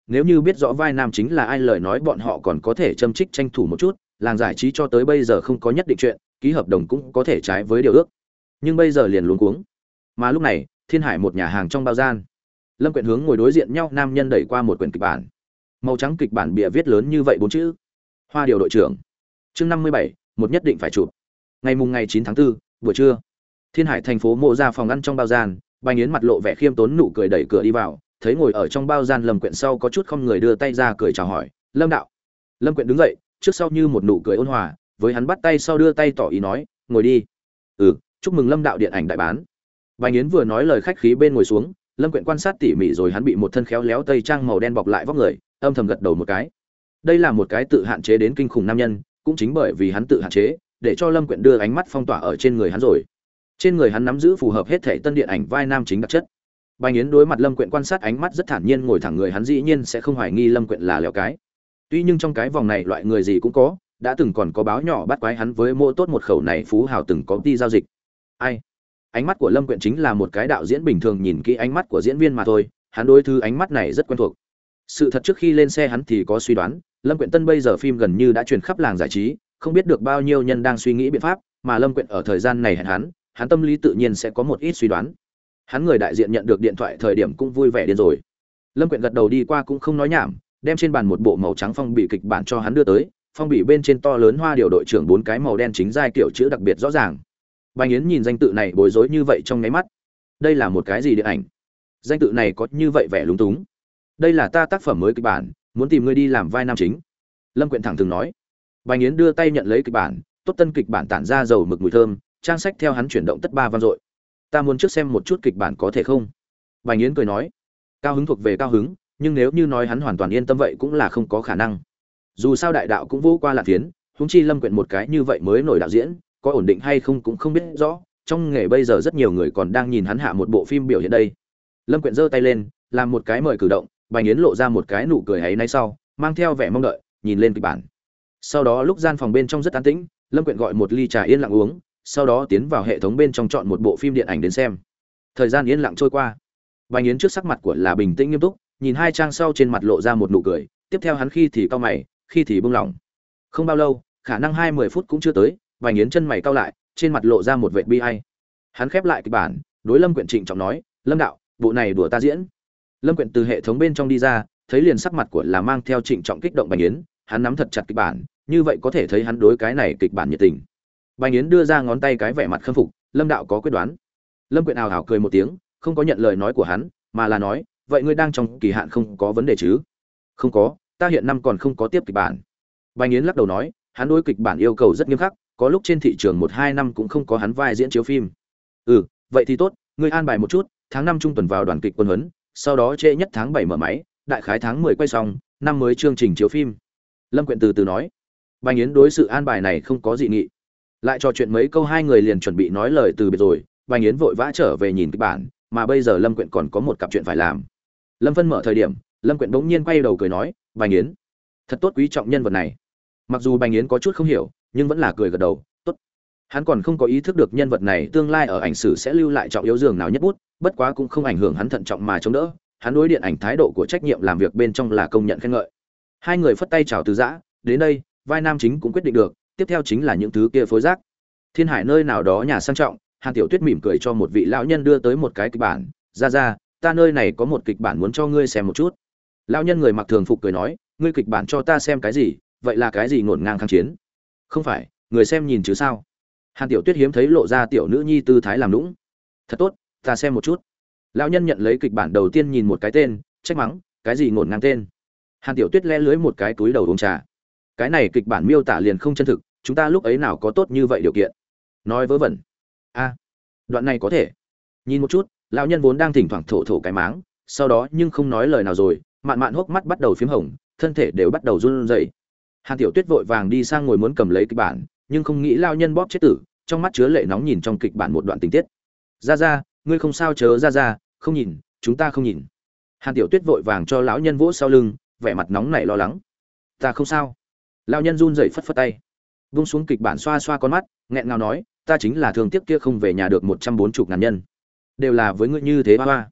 nếu như biết rõ vai nam chính là ai lời nói bọn họ còn có thể châm trích tranh thủ một chút, làng giải trí cho tới bây giờ không có nhất định chuyện, ký hợp đồng cũng có thể trái với điều ước. Nhưng bây giờ liền luống cuống. Mà lúc này, Thiên Hải một nhà hàng trong bao gian, Lâm Quyện hướng ngồi đối diện nhau nam nhân đẩy qua một quyển kịch bản. Màu trắng kịch bản bìa viết lớn như vậy bốn chữ: Hoa Điều đội trưởng. Chương 57, một nhất định phải chụp. Ngày 9 tháng 4, buổi trưa. Thiên Hải thành phố mộ ra phòng ăn trong bao gian, Bành Yến mặt lộ vẻ khiêm tốn nụ cười đẩy cửa đi vào, thấy ngồi ở trong bao gian Lâm Quyện sau có chút không người đưa tay ra cười chào hỏi, "Lâm đạo." Lâm Quyện đứng dậy, trước sau như một nụ cười ôn hòa, với hắn bắt tay sau đưa tay tỏ ý nói, "Ngồi đi." "Ừ, chúc mừng Lâm đạo điện ảnh đại bán." Bành Yến vừa nói lời khách khí bên ngồi xuống, Lâm Quyện quan sát tỉ mỉ rồi hắn bị một thân khéo léo tây trang màu đen bọc lại vóc người, âm thầm gật đầu một cái. Đây là một cái tự hạn chế đến kinh khủng nam nhân, cũng chính bởi vì hắn tự hạn chế, để cho Lâm Quyện đưa ánh mắt phong tỏa ở trên người hắn rồi. Trên người hắn nắm giữ phù hợp hết thể tân điện ảnh vai nam chính đặc chất. Bành Yến đối mặt Lâm Quyện quan sát ánh mắt rất thản nhiên ngồi thẳng người hắn dĩ nhiên sẽ không hoài nghi Lâm Quyện là lèo cái. Tuy nhưng trong cái vòng này loại người gì cũng có, đã từng còn có báo nhỏ bắt quái hắn với mô tốt một khẩu này phú hào từng có đi giao dịch. Ai? Ánh mắt của Lâm Quyện chính là một cái đạo diễn bình thường nhìn kỹ ánh mắt của diễn viên mà thôi, hắn đối thứ ánh mắt này rất quen thuộc. Sự thật trước khi lên xe hắn thì có suy đoán, Lâm Quyện Tân bây giờ phim gần như đã truyền khắp làng giải trí, không biết được bao nhiêu nhân đang suy nghĩ biện pháp, mà Lâm Quyện ở thời gian này hẹn hắn tâm lý tự nhiên sẽ có một ít suy đoán. Hắn người đại diện nhận được điện thoại thời điểm cũng vui vẻ điên rồi. Lâm Quyện gật đầu đi qua cũng không nói nhảm, đem trên bàn một bộ màu trắng phong bì kịch bản cho hắn đưa tới, phong bì bên trên to lớn Hoa Điều đội trưởng bốn cái màu đen chính giai kiểu chữ đặc biệt rõ ràng. Bành Yến nhìn danh tự này bối rối như vậy trong nháy mắt. Đây là một cái gì điện ảnh? Danh tự này có như vậy vẻ lúng túng. Đây là ta tác phẩm mới kịch bản, muốn tìm ngươi đi làm vai nam chính. Lâm Quyện thẳng thừng nói. Bành Yến đưa tay nhận lấy kịch bản, tốt tân kịch bản tản ra dầu mực mùi thơm, trang sách theo hắn chuyển động tất ba vang dội. Ta muốn trước xem một chút kịch bản có thể không? Bành Yến cười nói. Cao hứng thuộc về cao hứng, nhưng nếu như nói hắn hoàn toàn yên tâm vậy cũng là không có khả năng. Dù sao đại đạo cũng vô qua lạn phiến, huống chi Lâm Quyện một cái như vậy mới nổi đạo diễn, có ổn định hay không cũng không biết rõ, trong nghề bây giờ rất nhiều người còn đang nhìn hắn hạ một bộ phim biểu hiện đây. Lâm Quyện giơ tay lên, làm một cái mời cử động, Bành Yến lộ ra một cái nụ cười ấy nay sau, mang theo vẻ mong đợi, nhìn lên kịch bản. Sau đó lúc gian phòng bên trong rất an tĩnh, Lâm Quyện gọi một ly trà yên lặng uống, sau đó tiến vào hệ thống bên trong chọn một bộ phim điện ảnh đến xem. Thời gian yên lặng trôi qua. Bành Yến trước sắc mặt của là bình tĩnh nghiêm túc, nhìn hai trang sau trên mặt lộ ra một nụ cười, tiếp theo hắn khi thì cau mày, khi thì buông lỏng. Không bao lâu, khả năng 20 phút cũng chưa tới, Bành Yến chân mày cau lại, trên mặt lộ ra một vệt bi ai. Hắn khép lại kịch bản, đối Lâm Quyện trịnh trọng nói, "Lâm đạo, bộ này đùa ta diễn." Lâm Quyện từ hệ thống bên trong đi ra, thấy liền sắc mặt của là mang theo trịnh trọng kích động Bành Yến, hắn nắm thật chặt kịch bản, như vậy có thể thấy hắn đối cái này kịch bản nhiệt tình. Bành Yến đưa ra ngón tay cái vẻ mặt khâm phục, "Lâm đạo có quyết đoán." Lâm Quyện ào ào cười một tiếng, không có nhận lời nói của hắn, mà là nói, "Vậy ngươi đang trong kỳ hạn không có vấn đề chứ?" "Không có, ta hiện năm còn không có tiếp kịch bản." Bành Yến lắc đầu nói, hắn đối kịch bản yêu cầu rất nghiêm khắc, có lúc trên thị trường 1-2 năm cũng không có hắn vai diễn chiếu phim. "Ừ, vậy thì tốt, ngươi an bài một chút, tháng 5 trung tuần vào đoàn kịch quân huấn, sau đó trễ nhất tháng 7 mở máy, đại khái tháng 10 quay xong, năm mới chương trình chiếu phim." Lâm Quyện từ từ nói. Bành Yến đối sự an bài này không có dị nghị. Lại trò chuyện mấy câu hai người liền chuẩn bị nói lời từ biệt rồi, Bành Yến vội vã trở về nhìn kịch bản, mà bây giờ Lâm Quyện còn có một cặp chuyện phải làm. Lâm Vân mở thời điểm, Lâm Quyện bỗng nhiên quay đầu cười nói, "Bành Yến, thật tốt quý trọng nhân vật này." Mặc dù Bành Yến có chút không hiểu, nhưng vẫn là cười gật đầu, "Tốt." Hắn còn không có ý thức được nhân vật này tương lai ở ảnh sử sẽ lưu lại trọng yếu dường nào nhất bút, bất quá cũng không ảnh hưởng hắn thận trọng mà chống đỡ, hắn đối điện ảnh thái độ của trách nhiệm làm việc bên trong là công nhận khen ngợi. Hai người phất tay chào từ giã, đến đây, vai nam chính cũng quyết định được, tiếp theo chính là những thứ kia phối giác. Thiên Hải nơi nào đó nhà sang trọng, Hàn Tiểu Tuyết mỉm cười cho một vị lão nhân đưa tới một cái kịch bản, "Ra, ta nơi này có một kịch bản muốn cho ngươi xem một chút." Lão nhân người mặc thường phục cười nói, "Ngươi kịch bản cho ta xem cái gì, vậy là cái gì ngổn ngang kháng chiến?" "Không phải, người xem nhìn chứ sao?" Hàn Tiểu Tuyết hiếm thấy lộ ra tiểu nữ nhi tư thái làm nũng. "Thật tốt, ta xem một chút." Lão nhân nhận lấy kịch bản đầu tiên nhìn một cái tên, trách mắng, "Cái gì ngổn ngang tên?" Hàn Tiểu Tuyết le lưới một cái túi đầu uống trà. "Cái này kịch bản miêu tả liền không chân thực, chúng ta lúc ấy nào có tốt như vậy điều kiện." Nói vớ vẩn. "A, đoạn này có thể." Nhìn một chút, lão nhân vốn đang thỉnh thoảng thổ thổ cái máng, sau đó nhưng không nói lời nào rồi, mạn mạn hốc mắt bắt đầu phím hồng, thân thể đều bắt đầu run rẩy. Hàn Tiểu Tuyết vội vàng đi sang ngồi muốn cầm lấy kịch bản, nhưng không nghĩ lão nhân bóp chết tử, trong mắt chứa lệ nóng nhìn trong kịch bản một đoạn tình tiết. "Ra, ngươi không sao chớ ra, không nhìn, chúng ta không nhìn." Hàn Tiểu Tuyết vội vàng cho lão nhân vỗ sau lưng, vẻ mặt nóng nảy lo lắng. "Ta không sao." Lão nhân run rẩy phất phất tay, buông xuống kịch bản xoa xoa con mắt, nghẹn ngào nói, "Ta chính là thương tiếc kia không về nhà được 140 ngàn nhân, đều là với ngươi như thế ba ba.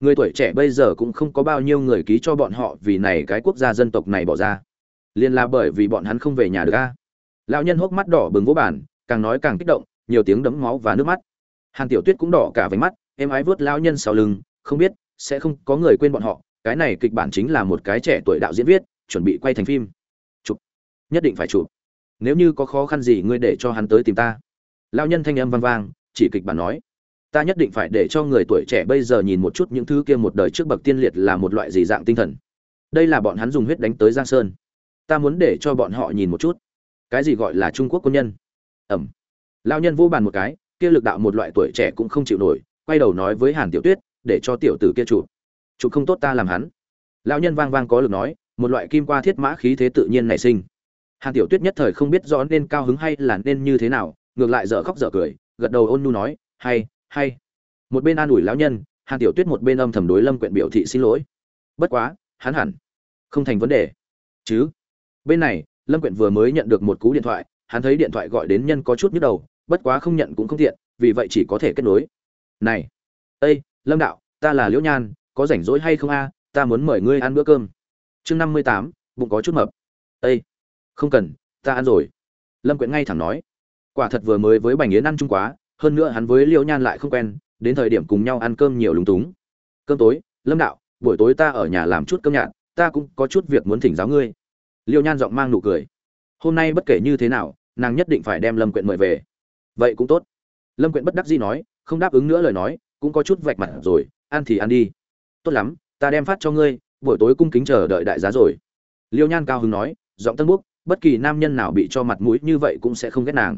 Người tuổi trẻ bây giờ cũng không có bao nhiêu người ký cho bọn họ vì này cái quốc gia dân tộc này bỏ ra. Liên là bởi vì bọn hắn không về nhà được a. Lão nhân hốc mắt đỏ bừng vỗ bàn, càng nói càng kích động, nhiều tiếng đấm máu và nước mắt. Hàn Tiểu Tuyết cũng đỏ cả váy mắt, em ái vớt lão nhân sau lưng, không biết sẽ không có người quên bọn họ, cái này kịch bản chính là một cái trẻ tuổi đạo diễn viết, chuẩn bị quay thành phim. Chụp, nhất định phải chụp. Nếu như có khó khăn gì ngươi để cho hắn tới tìm ta. Lão nhân thanh âm vang vang, chỉ kịch bản nói, ta nhất định phải để cho người tuổi trẻ bây giờ nhìn một chút những thứ kia một đời trước bậc tiên liệt là một loại gì dạng tinh thần. Đây là bọn hắn dùng huyết đánh tới Giang Sơn, ta muốn để cho bọn họ nhìn một chút cái gì gọi là Trung Quốc quân nhân. Ẩm. Lão nhân vô bàn một cái, kia lực đạo một loại tuổi trẻ cũng không chịu nổi, quay đầu nói với Hàn Tiểu Tuyết, để cho tiểu tử kia chụp không tốt ta làm hắn. Lão nhân vang vang có lực nói, một loại kim qua thiết mã khí thế tự nhiên nảy sinh. Hàn Tiểu Tuyết nhất thời không biết rõ nên cao hứng hay là nên như thế nào, ngược lại dở khóc dở cười, gật đầu ôn nhu nói, hay. Một bên an ủi lão nhân, Hàn Tiểu Tuyết một bên âm thầm đối Lâm Quyện biểu thị xin lỗi. Bất quá, hắn hẳn không thành vấn đề chứ. Bên này, Lâm Quyện vừa mới nhận được một cú điện thoại, hắn thấy điện thoại gọi đến nhân có chút nhức đầu, bất quá không nhận cũng không tiện, vì vậy chỉ có thể kết nối. Này, ê, Lâm đạo, ta là Liễu Nhan, có rảnh rỗi hay không a? Ta muốn mời ngươi ăn bữa cơm. Chương 58, bụng có chút mập. Ê, không cần, ta ăn rồi. Lâm Quyện ngay thẳng nói. Quả thật vừa mới với Bành Yến ăn chung quá, hơn nữa hắn với Liễu Nhan lại không quen, đến thời điểm cùng nhau ăn cơm nhiều lúng túng. Cơm tối, Lâm đạo, buổi tối ta ở nhà làm chút cơm nhạt, ta cũng có chút việc muốn thỉnh giáo ngươi. Liễu Nhan giọng mang nụ cười. Hôm nay bất kể như thế nào, nàng nhất định phải đem Lâm Quyện mời về. Vậy cũng tốt. Lâm Quyện bất đắc dĩ nói, không đáp ứng nữa lời nói, cũng có chút vạch mặt rồi, ăn thì ăn đi. Tốt lắm, ta đem phát cho ngươi, buổi tối cung kính chờ đợi đại giá rồi. Liễu Nhan cao hứng nói, giọng tân búc, bất kỳ nam nhân nào bị cho mặt mũi như vậy cũng sẽ không ghét nàng.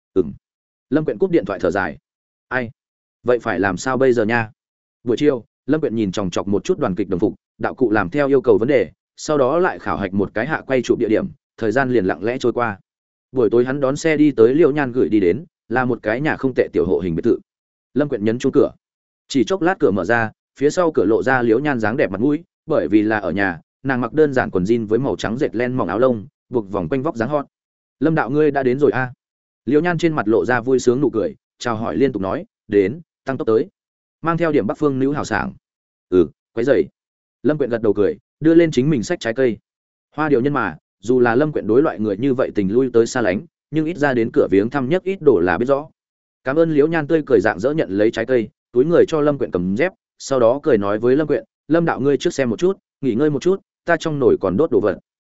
Lâm Quyện cúp điện thoại thở dài. Ai? Vậy phải làm sao bây giờ nha? Buổi chiều, Lâm Quyện nhìn chòng chọc một chút đoàn kịch đồng phục, đạo cụ làm theo yêu cầu vấn đề, sau đó lại khảo hạch một cái hạ quay chụp địa điểm, thời gian liền lặng lẽ trôi qua. Buổi tối hắn đón xe đi tới Liễu Nhan gửi đi đến, là một cái nhà không tệ tiểu hộ hình biệt thự. Lâm Quyện nhấn chuông cửa. Chỉ chốc lát cửa mở ra, phía sau cửa lộ ra Liễu Nhan dáng đẹp mặt mũi, bởi vì là ở nhà, nàng mặc đơn giản quần jean với màu trắng dệt len mỏng áo lông, buộc vòng quanh vóc dáng hot. Lâm đạo ngươi đã đến rồi a? Liễu Nhan trên mặt lộ ra vui sướng nụ cười, chào hỏi liên tục nói, đến, tăng tốc tới. Mang theo điểm Bắc Phương nữ hào sảng. Quấy rầy. Lâm Quyện gật đầu cười, đưa lên chính mình xách trái cây. Hoa điều nhân mà, dù là Lâm Quyện đối loại người như vậy tình lui tới xa lánh, nhưng ít ra đến cửa viếng thăm nhất ít đổ là biết rõ. Cảm ơn Liễu Nhan tươi cười dạng dỡ nhận lấy trái cây, túi người cho Lâm Quyện cầm dép, sau đó cười nói với Lâm Quyện, Lâm đạo ngươi trước xem một chút, nghỉ ngơi một chút, ta trong nồi còn đốt đồ vật.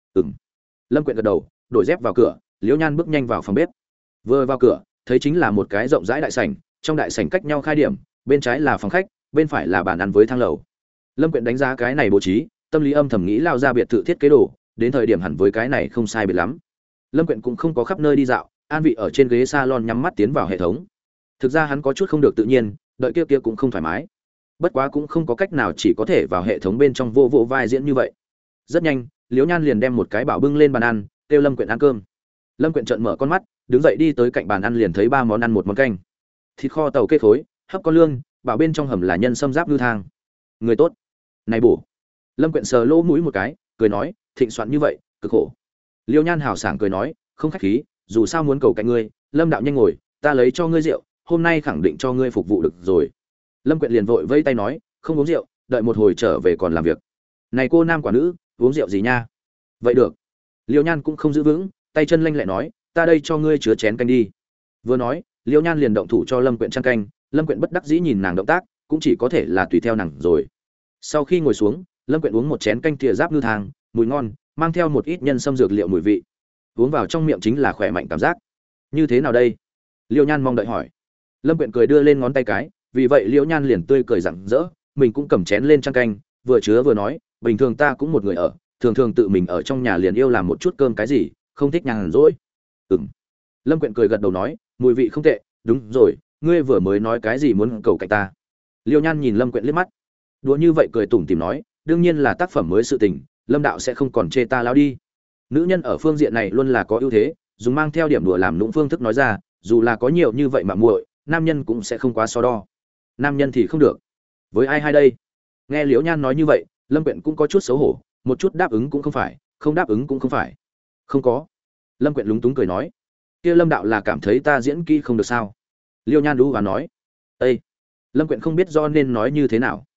Lâm Quyện gật đầu, đổi dép vào cửa, Liễu Nhan bước nhanh vào phòng bếp. Vừa vào cửa, thấy chính là một cái rộng rãi đại sảnh, trong đại sảnh cách nhau khai điểm, bên trái là phòng khách, bên phải là bàn ăn với thang lầu. Lâm Quyện đánh giá cái này bố trí, tâm lý âm thầm nghĩ lao ra biệt thự thiết kế đồ, đến thời điểm hẳn với cái này không sai biệt lắm. Lâm Quyện cũng không có khắp nơi đi dạo, an vị ở trên ghế salon nhắm mắt tiến vào hệ thống. Thực ra hắn có chút không được tự nhiên, đợi kia cũng không thoải mái. Bất quá cũng không có cách nào, chỉ có thể vào hệ thống bên trong vô vô vai diễn như vậy. Rất nhanh, Liễu Nhan liền đem một cái bảo bưng lên bàn ăn, kêu Lâm Quyện ăn cơm. Lâm Quyện trợn mở con mắt, đứng dậy đi tới cạnh bàn ăn liền thấy 3 món ăn một món canh. Thịt kho tàu kê khối, hấp con lương, bảo bên trong hầm là nhân sâm giáp ngư thang. Người tốt, này bổ. Lâm Quyện sờ lỗ mũi một cái, cười nói, thịnh soạn như vậy, cực khổ. Liễu Nhan hào sảng cười nói, không khách khí, dù sao muốn cầu cạnh ngươi, Lâm đạo nhanh ngồi, ta lấy cho ngươi rượu, hôm nay khẳng định cho ngươi phục vụ được rồi. Lâm Quyện liền vội vây tay nói, không uống rượu, đợi một hồi trở về còn làm việc. Này cô nam quả nữ, uống rượu gì nha? Vậy được. Liễu Nhan cũng không giữ vững, tay chân lanh lẹ nói, ta đây cho ngươi chứa chén canh đi. Vừa nói, Liễu Nhan liền động thủ cho Lâm Quyện trang canh, Lâm Quyện bất đắc dĩ nhìn nàng động tác, cũng chỉ có thể là tùy theo nàng rồi. Sau khi ngồi xuống, Lâm Quyện uống một chén canh thìa giáp ngư thang, mùi ngon, mang theo một ít nhân sâm dược liệu mùi vị. Uống vào trong miệng chính là khỏe mạnh cảm giác. Như thế nào đây? Liễu Nhan mong đợi hỏi. Lâm Quyện cười đưa lên ngón tay cái, vì vậy Liễu Nhan liền tươi cười rạng rỡ, mình cũng cầm chén lên trang canh, vừa chứa vừa nói, bình thường ta cũng một người ở, thường thường tự mình ở trong nhà liền yêu làm một chút cơm cái gì, không thích nhàn rỗi. Lâm Quyện cười gật đầu nói, mùi vị không tệ, đúng rồi, ngươi vừa mới nói cái gì muốn cầu cạnh ta? Liễu Nhan nhìn Lâm Quyện liếc mắt, đùa như vậy cười tủm tỉm nói, đương nhiên là tác phẩm mới sự tình, Lâm đạo sẽ không còn chê ta lao đi. Nữ nhân ở phương diện này luôn là có ưu thế, dùng mang theo điểm đùa làm nũng phương thức nói ra, dù là có nhiều như vậy mà muội, nam nhân cũng sẽ không quá so đo. Nam nhân thì không được. Với ai hay đây? Nghe Liễu Nhan nói như vậy, Lâm Quyện cũng có chút xấu hổ, một chút đáp ứng cũng không phải, không đáp ứng cũng không phải. Không có. Lâm Quyện lúng túng cười nói, kia Lâm đạo là cảm thấy ta diễn kỹ không được sao? Liễu Nhan đú và nói, ê. Lâm Quyện không biết do nên nói như thế nào.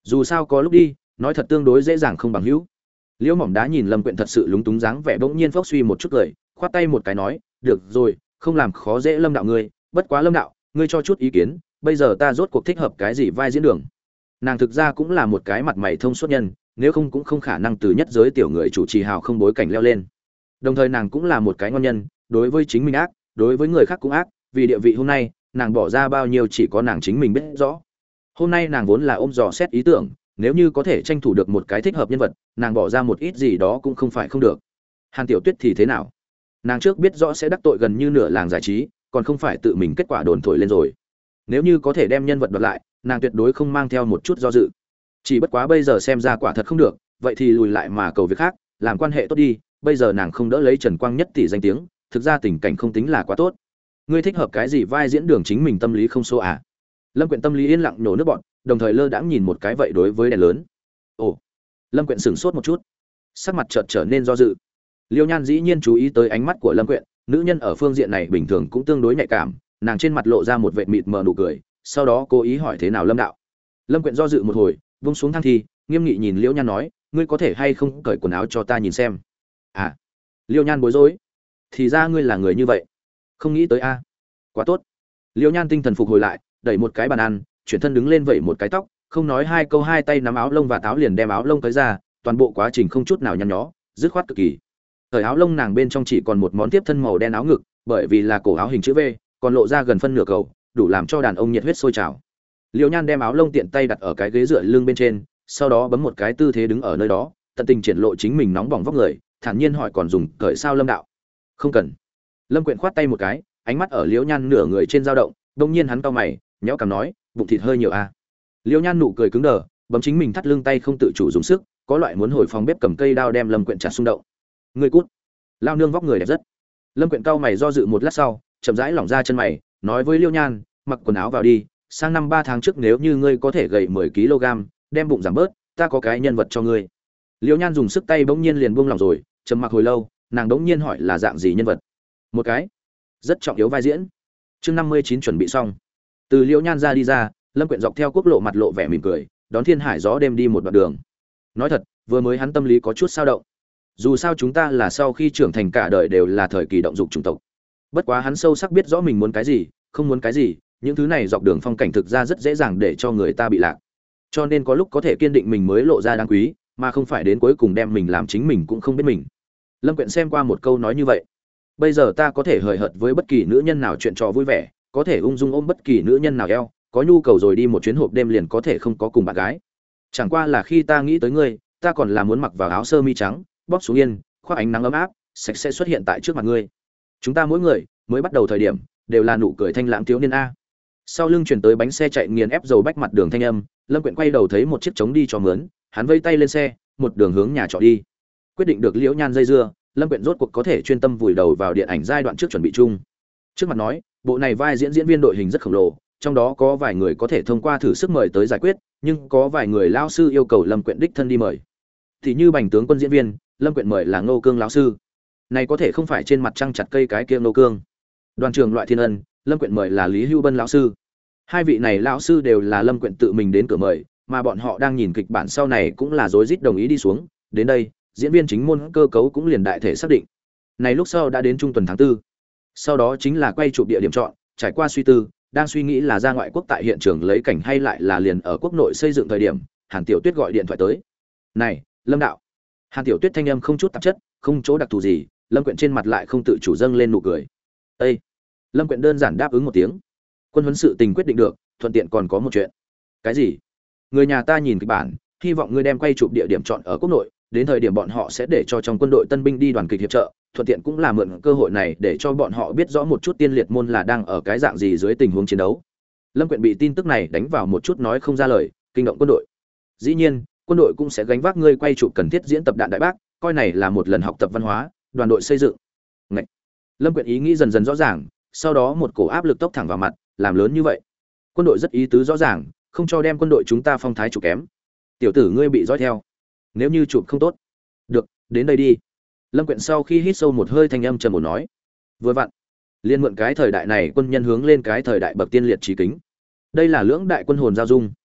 Dù sao có lúc đi nói thật tương đối dễ dàng không bằng hữu. Liễu Mỏng Đá nhìn Lâm Quyện thật sự lúng túng dáng vẻ, bỗng nhiên phốc suy một chút cười, khoát tay một cái nói, được rồi, không làm khó dễ Lâm đạo ngươi, bất quá Lâm đạo ngươi cho chút ý kiến, bây giờ ta rốt cuộc thích hợp cái gì vai diễn đường. Nàng thực ra cũng là một cái mặt mày thông suốt nhân, nếu không cũng không khả năng từ nhất giới tiểu người chủ trì hào không bối cảnh leo lên. Đồng thời nàng cũng là một cái ngon nhân, đối với chính mình ác, đối với người khác cũng ác, vì địa vị hôm nay nàng bỏ ra bao nhiêu chỉ có nàng chính mình biết rõ. Hôm nay nàng vốn là ôm dò xét ý tưởng, nếu như có thể tranh thủ được một cái thích hợp nhân vật, nàng bỏ ra một ít gì đó cũng không phải không được. Hàn Tiểu Tuyết thì thế nào? Nàng trước biết rõ sẽ đắc tội gần như nửa làng giải trí, còn không phải tự mình kết quả đồn thổi lên rồi. Nếu như có thể đem nhân vật đoạt lại, nàng tuyệt đối không mang theo một chút do dự. Chỉ bất quá bây giờ xem ra quả thật không được, vậy thì lùi lại mà cầu việc khác, làm quan hệ tốt đi, bây giờ nàng không đỡ lấy Trần Quang Nhất tỷ danh tiếng, thực ra tình cảnh không tính là quá tốt. Ngươi thích hợp cái gì vai diễn đường chính mình tâm lý không số à? Lâm Quyện tâm lý yên lặng nổ nước bọt, đồng thời lơ đãng nhìn một cái vậy đối với đèn lớn. Ồ. Lâm Quyện sửng sốt một chút, sắc mặt chợt trở nên do dự. Liêu Nhan dĩ nhiên chú ý tới ánh mắt của Lâm Quyện, nữ nhân ở phương diện này bình thường cũng tương đối nhạy cảm, nàng trên mặt lộ ra một vệt mịt mờ nụ cười, sau đó cố ý hỏi thế nào Lâm đạo. Lâm Quyện do dự một hồi, vung xuống thang thi, nghiêm nghị nhìn Liêu Nhan nói, ngươi có thể hay không cởi quần áo cho ta nhìn xem. À. Liêu Nhan bối rối. Thì ra ngươi là người như vậy. Không nghĩ tới a. Quá tốt. Liêu Nhan tinh thần phục hồi lại, đẩy một cái bàn ăn, chuyển thân đứng lên vẩy một cái tóc, không nói hai câu hai tay nắm áo lông và táo liền đem áo lông tới ra, toàn bộ quá trình không chút nào nhăn nhó, dứt khoát cực kỳ. Thời áo lông nàng bên trong chỉ còn một món tiếp thân màu đen áo ngực, bởi vì là cổ áo hình chữ V, còn lộ ra gần phân nửa cầu, đủ làm cho đàn ông nhiệt huyết sôi trào. Liêu Nhan đem áo lông tiện tay đặt ở cái ghế dựa lưng bên trên, sau đó bấm một cái tư thế đứng ở nơi đó, tận tình triển lộ chính mình nóng bỏng vóc người, thản nhiên hỏi còn dùng cởi sao Lâm đạo. Không cần. Lâm Quyện khoát tay một cái, ánh mắt ở Liễu Nhan nửa người trên dao động, đột nhiên hắn cau mày, nhéo cằm nói, bụng thịt hơi nhiều a. Liễu Nhan nụ cười cứng đờ, bấm chính mình thắt lưng tay không tự chủ dùng sức, có loại muốn hồi phòng bếp cầm cây đao đem Lâm Quyện chặt xung động. Ngươi cút. Lao nương vóc người đẹp rất. Lâm Quyện cau mày do dự một lát sau, chậm rãi lỏng ra chân mày, nói với Liễu Nhan, mặc quần áo vào đi, sang năm 3 tháng trước nếu như ngươi có thể gầy 10 kg, đem bụng giảm bớt, ta có cái nhân vật cho ngươi. Liễu Nhan dùng sức tay bỗng nhiên liền buông lỏng rồi, trầm mặc hồi lâu, nàng bỗng nhiên hỏi là dạng gì nhân vật. Một cái rất trọng yếu vai diễn. Chương 59 chuẩn bị xong. Từ Liễu Nhan ra đi ra, Lâm Quyện dọc theo quốc lộ mặt lộ vẻ mỉm cười, đón thiên hải gió đêm đi một đoạn đường. Nói thật, vừa mới hắn tâm lý có chút dao động. Dù sao chúng ta là sau khi trưởng thành cả đời đều là thời kỳ động dục chủng tộc. Bất quá hắn sâu sắc biết rõ mình muốn cái gì, không muốn cái gì, những thứ này dọc đường phong cảnh thực ra rất dễ dàng để cho người ta bị lạc. Cho nên có lúc có thể kiên định mình mới lộ ra đáng quý, mà không phải đến cuối cùng đem mình làm chính mình cũng không biết mình. Lâm Quyện xem qua một câu nói như vậy. Bây giờ ta có thể hời hợt với bất kỳ nữ nhân nào chuyện trò vui vẻ, có thể ung dung ôm bất kỳ nữ nhân nào eo, có nhu cầu rồi đi một chuyến hộp đêm liền có thể không có cùng bạn gái. Chẳng qua là khi ta nghĩ tới ngươi, ta còn là muốn mặc vào áo sơ mi trắng, bóp xuống yên, khoác ánh nắng ấm áp, sạch sẽ xuất hiện tại trước mặt ngươi. Chúng ta mỗi người, mới bắt đầu thời điểm, đều là nụ cười thanh lãng thiếu niên a. Sau lưng chuyển tới bánh xe chạy nghiền ép dầu bách mặt đường thanh âm, Lâm Quyện quay đầu thấy một chiếc trống đi cho mướn, hắn vây tay lên xe, một đường hướng nhà trọ đi. Quyết định được Liễu Nhan dây dưa, Lâm Quyện rốt cuộc có thể chuyên tâm vùi đầu vào điện ảnh giai đoạn trước chuẩn bị chung. Trước mặt nói, bộ này vai diễn diễn viên đội hình rất khổng lồ, trong đó có vài người có thể thông qua thử sức mời tới giải quyết, nhưng có vài người lão sư yêu cầu Lâm Quyện đích thân đi mời. Thì như Bành tướng quân diễn viên, Lâm Quyện mời là Ngô Cương lão sư. Này có thể không phải trên mặt trăng chặt cây cái kia Ngô Cương. Đoàn trường loại Thiên Ân, Lâm Quyện mời là Lý Hưu Bân lão sư. Hai vị này lão sư đều là Lâm Quyện tự mình đến cửa mời, mà bọn họ đang nhìn kịch bản sau này cũng là rối rít đồng ý đi xuống. Đến đây, diễn viên chính môn cơ cấu cũng liền đại thể xác định. Này lúc sau đã đến trung tuần tháng 4. Sau đó chính là quay chụp địa điểm chọn, trải qua suy tư, đang suy nghĩ là ra ngoại quốc tại hiện trường lấy cảnh hay lại là liền ở quốc nội xây dựng thời điểm, Hàn Tiểu Tuyết gọi điện thoại tới. "Này, Lâm đạo." Hàn Tiểu Tuyết thanh âm không chút tạp chất, không chỗ đặc thù gì, Lâm Quyện trên mặt lại không tự chủ dâng lên nụ cười. "Ê." Lâm Quyện đơn giản đáp ứng một tiếng. Quân huấn sự tình quyết định được, thuận tiện còn có một chuyện. "Cái gì?" "Người nhà ta nhìn kịch bản, hy vọng ngươi đem quay chụp địa điểm chọn ở quốc nội, đến thời điểm bọn họ sẽ để cho trong quân đội tân binh đi đoàn kịch hiệp trợ, thuận tiện cũng là mượn cơ hội này để cho bọn họ biết rõ một chút tiên liệt môn là đang ở cái dạng gì dưới tình huống chiến đấu." Lâm Quyện bị tin tức này đánh vào một chút nói không ra lời, kinh động quân đội. Dĩ nhiên, quân đội cũng sẽ gánh vác ngươi quay chụp cần thiết diễn tập đạn đại bác, coi này là một lần học tập văn hóa, đoàn đội xây dựng. Ngậy. Lâm Quyện ý nghĩ dần dần rõ ràng, sau đó một cổ áp lực tốc thẳng vào mặt, làm lớn như vậy. Quân đội rất ý tứ rõ ràng, không cho đem quân đội chúng ta phong thái chụp kém. Tiểu tử ngươi bị dõi theo, nếu như chụp không tốt. Được, đến đây đi. Lâm Quyện sau khi hít sâu một hơi thanh âm trầm ổn nói, vừa vặn, liên mượn cái thời đại này quân nhân hướng lên cái thời đại bậc tiên liệt trí kính. Đây là lưỡng đại quân hồn giao dung.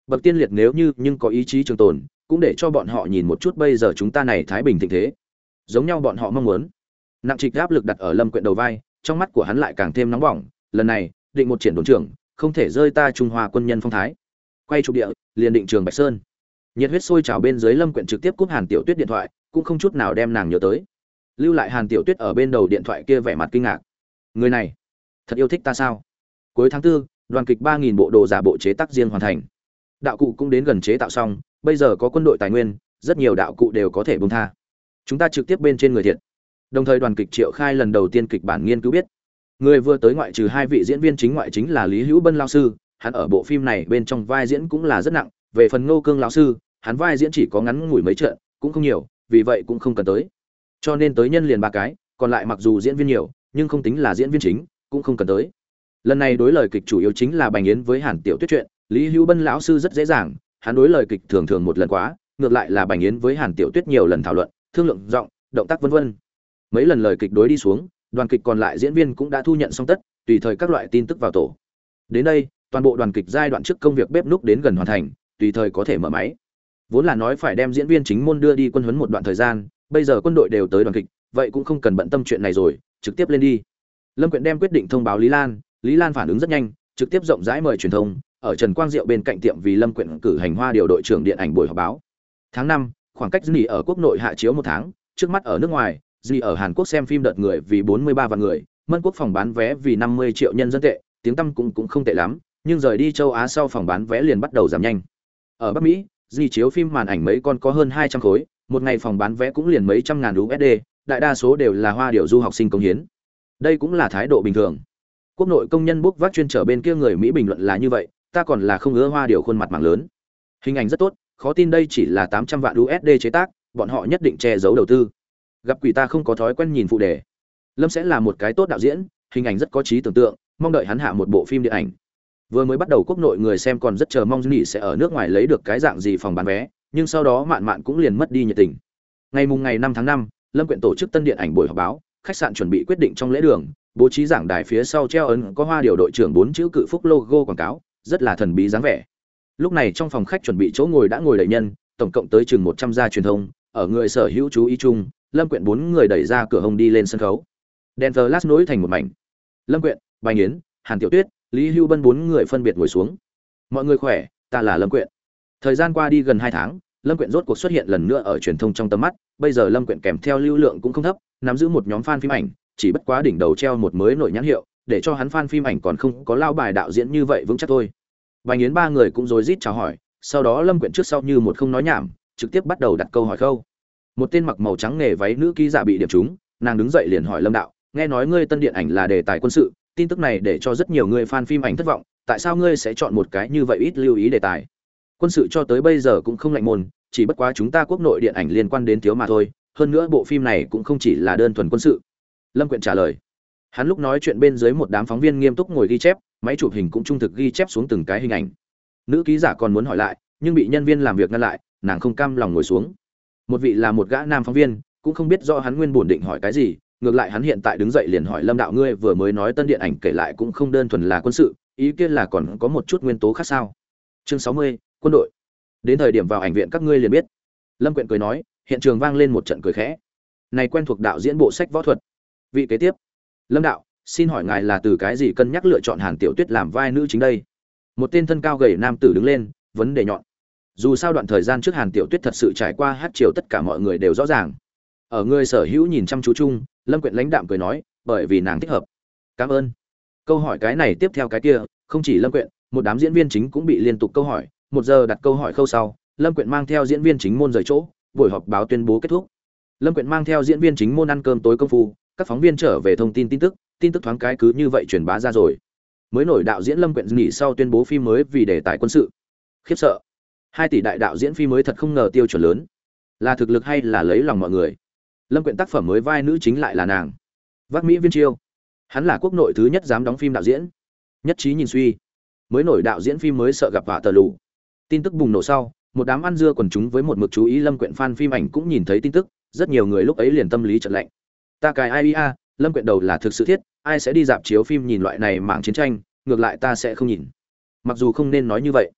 bậc tiên liệt nếu như nhưng có ý chí trường tồn, cũng để cho bọn họ nhìn một chút bây giờ chúng ta này thái bình thịnh thế, giống nhau bọn họ mong muốn. Nặng trịch áp lực đặt ở Lâm Quyện đầu vai, trong mắt của hắn lại càng thêm nóng bỏng, lần này định một triển đồn trưởng, không thể rơi ta Trung Hoa quân nhân phong thái. Quay trục địa, liền định Trường Bạch Sơn. Nhiệt huyết sôi trào bên dưới, Lâm Quyện trực tiếp cúp Hàn Tiểu Tuyết điện thoại, cũng không chút nào đem nàng nhớ tới. Lưu lại Hàn Tiểu Tuyết ở bên đầu điện thoại kia vẻ mặt kinh ngạc. Người này, thật yêu thích ta sao? Cuối tháng 4, đoàn kịch 3000 bộ đồ giả bộ chế tác riêng hoàn thành. Đạo cụ cũng đến gần chế tạo xong, bây giờ có quân đội tài nguyên, rất nhiều đạo cụ đều có thể buông tha. Chúng ta trực tiếp bên trên người thiệt. Đồng thời đoàn kịch triệu khai lần đầu tiên kịch bản nghiên cứu biết. Người vừa tới ngoại trừ 2 vị diễn viên chính ngoại chính là Lý Hữu Bân lão sư, hắn ở bộ phim này bên trong vai diễn cũng là rất nặng, về phần Ngô Cương lão sư, hắn vai diễn chỉ có ngắn ngủi mấy trận, cũng không nhiều, vì vậy cũng không cần tới. Cho nên tới nhân liền 3 cái, còn lại mặc dù diễn viên nhiều, nhưng không tính là diễn viên chính, cũng không cần tới. Lần này đối lời kịch chủ yếu chính là Bành Yến với Hàn Tiểu Tuyết chuyện, Lý Hữu Bân lão sư rất dễ dàng, hắn đối lời kịch thường thường một lần quá, ngược lại là Bành Yến với Hàn Tiểu Tuyết nhiều lần thảo luận, thương lượng giọng, động tác vân vân. Mấy lần lời kịch đối đi xuống, đoàn kịch còn lại diễn viên cũng đã thu nhận xong tất, tùy thời các loại tin tức vào tổ. Đến đây, toàn bộ đoàn kịch giai đoạn trước công việc bếp núc đến gần hoàn thành, tùy thời có thể mở máy. Vốn là nói phải đem diễn viên chính môn đưa đi quân huấn một đoạn thời gian, bây giờ quân đội đều tới đoàn kịch, vậy cũng không cần bận tâm chuyện này rồi, trực tiếp lên đi. Lâm Quyện đem quyết định thông báo Lý Lan, Lý Lan phản ứng rất nhanh, trực tiếp rộng rãi mời truyền thông, ở Trần Quang Diệu bên cạnh tiệm vì Lâm Quyện cử hành hoa điều đội trưởng điện ảnh buổi họp báo. Tháng 5, khoảng cách Disney ở quốc nội hạ chiếu 1 tháng, trước mắt ở nước ngoài, Disney ở Hàn Quốc xem phim đợt người vì 43 vạn người, Mân Quốc phòng bán vé vì 50 triệu nhân dân tệ, tiếng tăm cũng không tệ lắm, nhưng rời đi châu Á sau phòng bán vé liền bắt đầu giảm nhanh. Ở Bắc Mỹ, Disney chiếu phim màn ảnh mấy con có hơn 200 khối, một ngày phòng bán vé cũng liền mấy trăm ngàn USD, đại đa số đều là hoa điều du học sinh công hiến. Đây cũng là thái độ bình thường. Quốc nội công nhân bốc vác chuyên trở bên kia người Mỹ bình luận là như vậy, ta còn là không ngứa hoa điều khuôn mặt mảng lớn. Hình ảnh rất tốt, khó tin đây chỉ là 800 vạn USD chế tác, bọn họ nhất định che giấu đầu tư. Gặp quỷ ta không có thói quen nhìn phụ đề. Lâm sẽ là một cái tốt đạo diễn, hình ảnh rất có trí tưởng tượng, mong đợi hắn hạ một bộ phim điện ảnh. Vừa mới bắt đầu quốc nội người xem còn rất chờ mong Disney sẽ ở nước ngoài lấy được cái dạng gì phòng bán vé, nhưng sau đó mạn mạn cũng liền mất đi nhiệt tình. Ngày 5 tháng 5, Lâm Quyện tổ chức tân điện ảnh buổi họp báo, khách sạn chuẩn bị quyết định trong lễ đường, bố trí giảng đài phía sau treo ấn có hoa điều đội trưởng 4 chữ cự phúc logo quảng cáo, rất là thần bí dáng vẻ. Lúc này trong phòng khách chuẩn bị chỗ ngồi đã ngồi đầy nhân, tổng cộng tới chừng 100 gia truyền thông, ở người sở hữu chú ý chung, Lâm Quyện 4 người đẩy ra cửa hông đi lên sân khấu. Đèn flash nối thành một mảnh. Lâm Quyện, Bành Yến, Hàn Tiểu Tuyết, Lý Hưu Bân 4 người phân biệt ngồi xuống. Mọi người khỏe, ta là Lâm Quyện. Thời gian qua đi gần 2 tháng, Lâm Quyện rốt cuộc xuất hiện lần nữa ở truyền thông trong tầm mắt, bây giờ Lâm Quyện kèm theo lưu lượng cũng không thấp, nắm giữ một nhóm fan phim ảnh, chỉ bất quá đỉnh đầu treo một mới nổi nhãn hiệu, để cho hắn fan phim ảnh còn không có lao bài đạo diễn như vậy vững chắc thôi. Bành Yến 3 người cũng rối rít chào hỏi, sau đó Lâm Quyện trước sau như một không nói nhảm, trực tiếp bắt đầu đặt câu hỏi khâu. Một tên mặc màu trắng nghề váy nữ ký giả bị điểm trúng, nàng đứng dậy liền hỏi Lâm đạo, nghe nói ngươi tân điện ảnh là đề tài quân sự, tin tức này để cho rất nhiều người fan phim ảnh thất vọng, tại sao ngươi sẽ chọn một cái như vậy ít lưu ý đề tài? Quân sự cho tới bây giờ cũng không lạnh môn, chỉ bất quá chúng ta quốc nội điện ảnh liên quan đến thiếu mà thôi, hơn nữa bộ phim này cũng không chỉ là đơn thuần quân sự. Lâm Quyện trả lời. Hắn lúc nói chuyện bên dưới một đám phóng viên nghiêm túc ngồi ghi chép, máy chụp hình cũng trung thực ghi chép xuống từng cái hình ảnh. Nữ ký giả còn muốn hỏi lại, nhưng bị nhân viên làm việc ngăn lại, nàng không cam lòng ngồi xuống. Một vị là một gã nam phóng viên, cũng không biết rõ hắn nguyên bổn định hỏi cái gì, ngược lại hắn hiện tại đứng dậy liền hỏi Lâm đạo, ngươi vừa mới nói tân điện ảnh kể lại cũng không đơn thuần là quân sự, ý kiến là còn có một chút nguyên tố khác sao? Chương 60, quân đội. Đến thời điểm vào ảnh viện các ngươi liền biết. Lâm Quyện cười nói, hiện trường vang lên một trận cười khẽ. Này quen thuộc đạo diễn bộ sách võ thuật. Vị kế tiếp. Lâm đạo, xin hỏi ngài là từ cái gì cân nhắc lựa chọn Hàn Tiểu Tuyết làm vai nữ chính đây? Một tên thân cao gầy nam tử đứng lên, vấn đề nhọn. Dù sao đoạn thời gian trước Hàn Tiểu Tuyết thật sự trải qua hát triều, tất cả mọi người đều rõ ràng. Ở người sở hữu nhìn chăm chú chung, Lâm Quyện lãnh đạm cười nói, bởi vì nàng thích hợp. Cảm ơn. Câu hỏi cái này tiếp theo cái kia, không chỉ Lâm Quyện, một đám diễn viên chính cũng bị liên tục câu hỏi, 1 giờ đặt câu hỏi khâu sau, Lâm Quyện mang theo diễn viên chính môn rời chỗ, buổi họp báo tuyên bố kết thúc. Lâm Quyện mang theo diễn viên chính môn ăn cơm tối công phu, các phóng viên trở về thông tin tin tức thoáng cái cứ như vậy truyền bá ra rồi. Mới nổi đạo diễn Lâm Quyện nghỉ sau tuyên bố phim mới vì đề tài quân sự. Khiếp sợ. 2 tỷ đại đạo diễn phim mới thật không ngờ tiêu chuẩn lớn. Là thực lực hay là lấy lòng mọi người? Lâm Quyện tác phẩm mới vai nữ chính lại là nàng. Vác Mỹ Viên Chiêu. Hắn là quốc nội thứ nhất dám đóng phim đạo diễn. Nhất trí nhìn suy. Mới nổi đạo diễn phim mới sợ gặp vạ tờ lù. Tin tức bùng nổ sau, một đám ăn dưa quần chúng với một mực chú ý Lâm Quyện fan phim ảnh cũng nhìn thấy tin tức, rất nhiều người lúc ấy liền tâm lý chợt lạnh. Ta cài ai a, Lâm Quyện đầu là thực sự thiết, ai sẽ đi dạp chiếu phim nhìn loại này mảng chiến tranh, ngược lại ta sẽ không nhìn. Mặc dù không nên nói như vậy,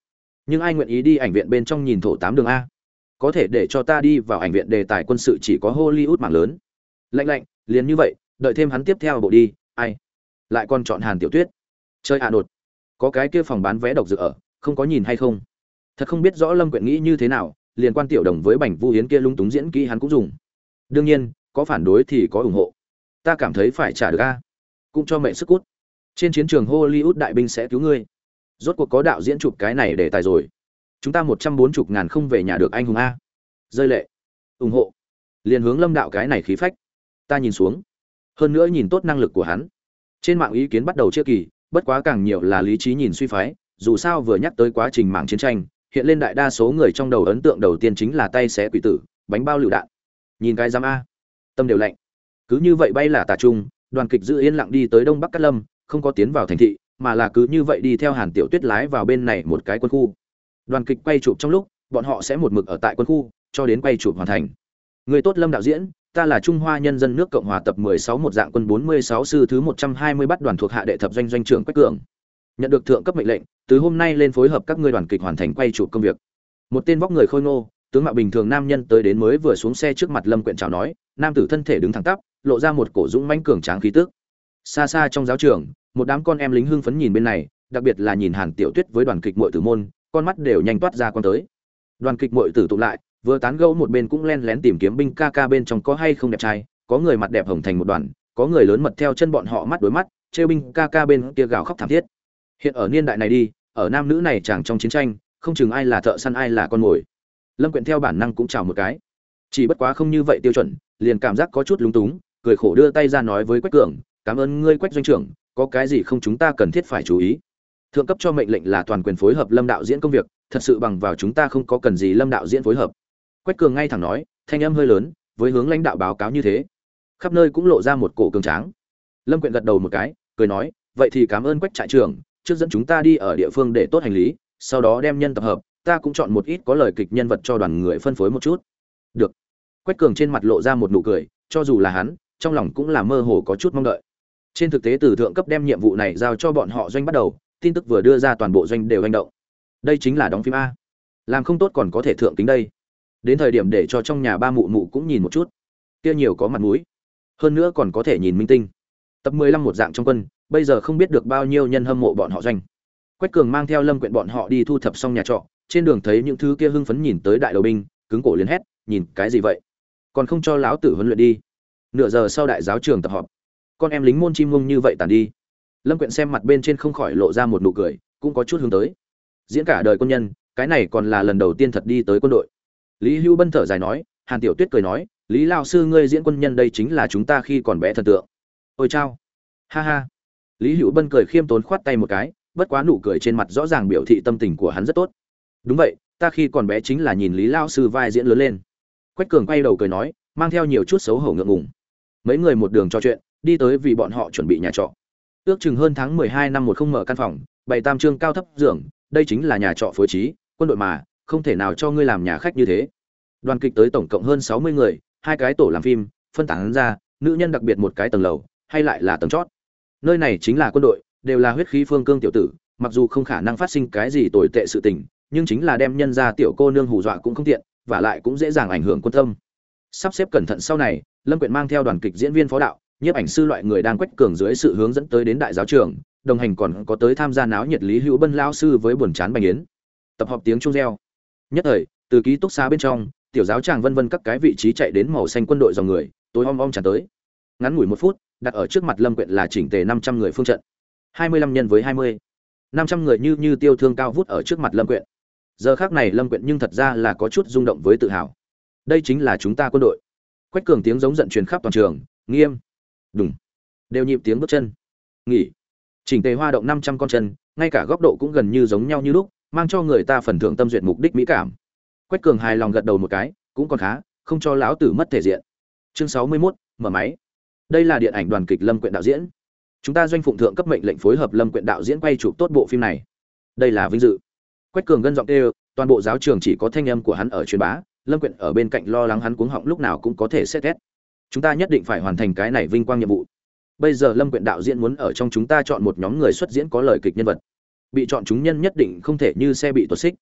Nhưng ai nguyện ý đi ảnh viện bên trong nhìn thổ tám đường a? Có thể để cho ta đi vào ảnh viện đề tài quân sự chỉ có Hollywood mảng lớn. Lạnh lạnh, liền như vậy, đợi thêm hắn tiếp theo bộ đi, ai? Lại còn chọn Hàn Tiểu Tuyết. Chơi ạ đột. Có cái kia phòng bán vé độc dược ở, không có nhìn hay không? Thật không biết rõ Lâm Quyện nghĩ như thế nào, liên quan tiểu đồng với Bành Vu Hiến kia lung túng diễn kỹ hắn cũng dùng. Đương nhiên, có phản đối thì có ủng hộ. Ta cảm thấy phải trả được a. Cũng cho mẹ sức cút. Trên chiến trường Hollywood đại binh sẽ cứu ngươi. Rốt cuộc có đạo diễn chụp cái này để tài rồi. Chúng ta 140.000 không về nhà được anh hùng a. Rơi lệ. Ủng hộ. Liền hướng Lâm đạo cái này khí phách. Ta nhìn xuống. Hơn nữa nhìn tốt năng lực của hắn. Trên mạng ý kiến bắt đầu chia kỳ, bất quá càng nhiều là lý trí nhìn suy phái, dù sao vừa nhắc tới quá trình mạng chiến tranh, hiện lên đại đa số người trong đầu ấn tượng đầu tiên chính là tay xé quỷ tử, bánh bao lựu đạn. Nhìn cái giám a, tâm đều lạnh. Cứ như vậy bay là tà trung, đoàn kịch giữ yên lặng đi tới Đông Bắc Cát Lâm, không có tiến vào thành thị, mà là cứ như vậy đi theo Hàn Tiểu Tuyết lái vào bên này một cái quân khu. Đoàn kịch quay chụp trong lúc, bọn họ sẽ một mực ở tại quân khu, cho đến quay chụp hoàn thành. Người tốt Lâm đạo diễn, ta là Trung Hoa Nhân dân nước Cộng hòa tập 16 một dạng quân 46 sư thứ 120 bắt đoàn thuộc hạ đệ thập doanh doanh trưởng Quách Cường. Nhận được thượng cấp mệnh lệnh, từ hôm nay lên phối hợp các ngươi đoàn kịch hoàn thành quay chụp công việc. Một tên vóc người khôi ngô, tướng mạo bình thường nam nhân tới đến mới vừa xuống xe trước mặt Lâm Quyện chào nói, nam tử thân thể đứng thẳng tắp, lộ ra một cổ dũng mãnh cường tráng khí tức. Xa xa trong giáo trường, một đám con em lính hưng phấn nhìn bên này, đặc biệt là nhìn Hàn Tiểu Tuyết với đoàn kịch muội tử môn, con mắt đều nhanh toát ra quan tới. Đoàn kịch muội tử tụ lại, vừa tán gẫu một bên cũng len lén tìm kiếm binh ca ca bên trong có hay không đẹp trai, có người mặt đẹp hồng thành một đoàn, có người lớn mật theo chân bọn họ mắt đối mắt, trêu binh ca ca bên kia gào khóc thảm thiết. Hiện ở niên đại này đi, ở nam nữ này chẳng trong chiến tranh, không chừng ai là thợ săn ai là con mồi. Lâm Quyện theo bản năng cũng chào một cái, chỉ bất quá không như vậy tiêu chuẩn, liền cảm giác có chút lúng túng, cười khổ đưa tay ra nói với Quách Cường, cảm ơn ngươi Quách doanh trưởng, có cái gì không chúng ta cần thiết phải chú ý. Thượng cấp cho mệnh lệnh là toàn quyền phối hợp Lâm đạo diễn công việc, thật sự bằng vào chúng ta không có cần gì Lâm đạo diễn phối hợp. Quách Cường ngay thẳng nói, thanh âm hơi lớn, với hướng lãnh đạo báo cáo như thế, khắp nơi cũng lộ ra một cổ cường tráng. Lâm Quyện gật đầu một cái, cười nói, vậy thì cảm ơn Quách trại trưởng, trước dẫn chúng ta đi ở địa phương để tốt hành lý, sau đó đem nhân tập hợp, ta cũng chọn một ít có lời kịch nhân vật cho đoàn người phân phối một chút. Được. Quách Cường trên mặt lộ ra một nụ cười, cho dù là hắn, trong lòng cũng là mơ hồ có chút mong đợi. Trên thực tế từ thượng cấp đem nhiệm vụ này giao cho bọn họ doanh bắt đầu, tin tức vừa đưa ra toàn bộ doanh đều hành động. Đây chính là đóng phim a. Làm không tốt còn có thể thượng tính đây. Đến thời điểm để cho trong nhà ba mụ mụ cũng nhìn một chút. Kia nhiều có mặt mũi. Hơn nữa còn có thể nhìn minh tinh. Tập 15 một dạng trong quân, bây giờ không biết được bao nhiêu nhân hâm mộ bọn họ doanh. Quách Cường mang theo Lâm Quyện bọn họ đi thu thập xong nhà trọ, trên đường thấy những thứ kia hưng phấn nhìn tới đại đầu binh, cứng cổ liền hét, nhìn cái gì vậy? Còn không cho lão tử huấn luyện đi. Nửa giờ sau đại giáo trường tập họp, con em lính môn chim ngông như vậy tàn đi. Lâm Quyện xem mặt bên trên không khỏi lộ ra một nụ cười, cũng có chút hướng tới. Diễn cả đời quân nhân, cái này còn là lần đầu tiên thật đi tới quân đội. Lý Hưu Bân thở dài nói, Hàn Tiểu Tuyết cười nói, Lý lão sư ngươi diễn quân nhân đây chính là chúng ta khi còn bé thần tượng. Ôi chao. Ha ha. Lý Hữu Bân cười khiêm tốn khoát tay một cái, bất quá nụ cười trên mặt rõ ràng biểu thị tâm tình của hắn rất tốt. Đúng vậy, ta khi còn bé chính là nhìn Lý lão sư vai diễn lớn lên. Quách Cường quay đầu cười nói, mang theo nhiều chút xấu hổ ngượng ngùng. Mấy người một đường trò chuyện, đi tới vì bọn họ chuẩn bị nhà trọ. Ước chừng hơn tháng 12 năm một không mở căn phòng, bày tam trương cao thấp giường, đây chính là nhà trọ phối trí, quân đội mà, không thể nào cho ngươi làm nhà khách như thế. Đoàn kịch tới tổng cộng hơn 60 người, hai cái tổ làm phim, phân tán ra, nữ nhân đặc biệt một cái tầng lầu, hay lại là tầng chót. Nơi này chính là quân đội, đều là huyết khí phương cương tiểu tử, mặc dù không khả năng phát sinh cái gì tồi tệ sự tình, nhưng chính là đem nhân ra tiểu cô nương hù dọa cũng không tiện, và lại cũng dễ dàng ảnh hưởng quân tâm. Sắp xếp cẩn thận sau này, Lâm Quyện mang theo đoàn kịch diễn viên phó đạo, nhiếp ảnh sư loại người đang Quách Cường dưới sự hướng dẫn tới đến đại giáo trường, đồng hành còn có tới tham gia náo nhiệt Lý Hữu Bân lão sư với buồn chán bánh yến. Tập họp tiếng chuông reo. Nhất thời, từ ký túc xá bên trong, tiểu giáo tràng vân vân các cái vị trí chạy đến màu xanh quân đội dòng người, tối om om tràn tới. Ngắn ngủi 1 phút, đặt ở trước mặt Lâm Quyện là chỉnh tề 500 người phương trận. 25 nhân với 20. 500 người như tiêu thương cao vút ở trước mặt Lâm Quyện. Giờ khắc này Lâm Quyện nhưng thật ra là có chút rung động với tự hào. Đây chính là chúng ta quân đội. Quách Cường tiếng giống giận truyền khắp toàn trường, nghiêm, đùng, đều nhịp tiếng bước chân. Nghỉ. Chỉnh tề hoa động 500 con chân, ngay cả góc độ cũng gần như giống nhau như lúc, mang cho người ta phần thưởng tâm duyệt mục đích mỹ cảm. Quách Cường hài lòng gật đầu một cái, cũng còn khá, không cho lão tử mất thể diện. Chương 61, mở máy. Đây là điện ảnh đoàn kịch Lâm Quyện đạo diễn. Chúng ta doanh phụng thượng cấp mệnh lệnh phối hợp Lâm Quyện đạo diễn quay chụp tốt bộ phim này. Đây là vinh dự. Quách Cường gân giọng kêu, toàn bộ giáo trường chỉ có thanh âm của hắn ở truyền bá, Lâm Quyện ở bên cạnh lo lắng hắn cuống họng lúc nào cũng có thể xét thét. Chúng ta nhất định phải hoàn thành cái này vinh quang nhiệm vụ. Bây giờ Lâm Quyện đạo diễn muốn ở trong chúng ta chọn một nhóm người xuất diễn có lời kịch nhân vật. Bị chọn chúng nhân nhất định không thể như xe bị tuột xích.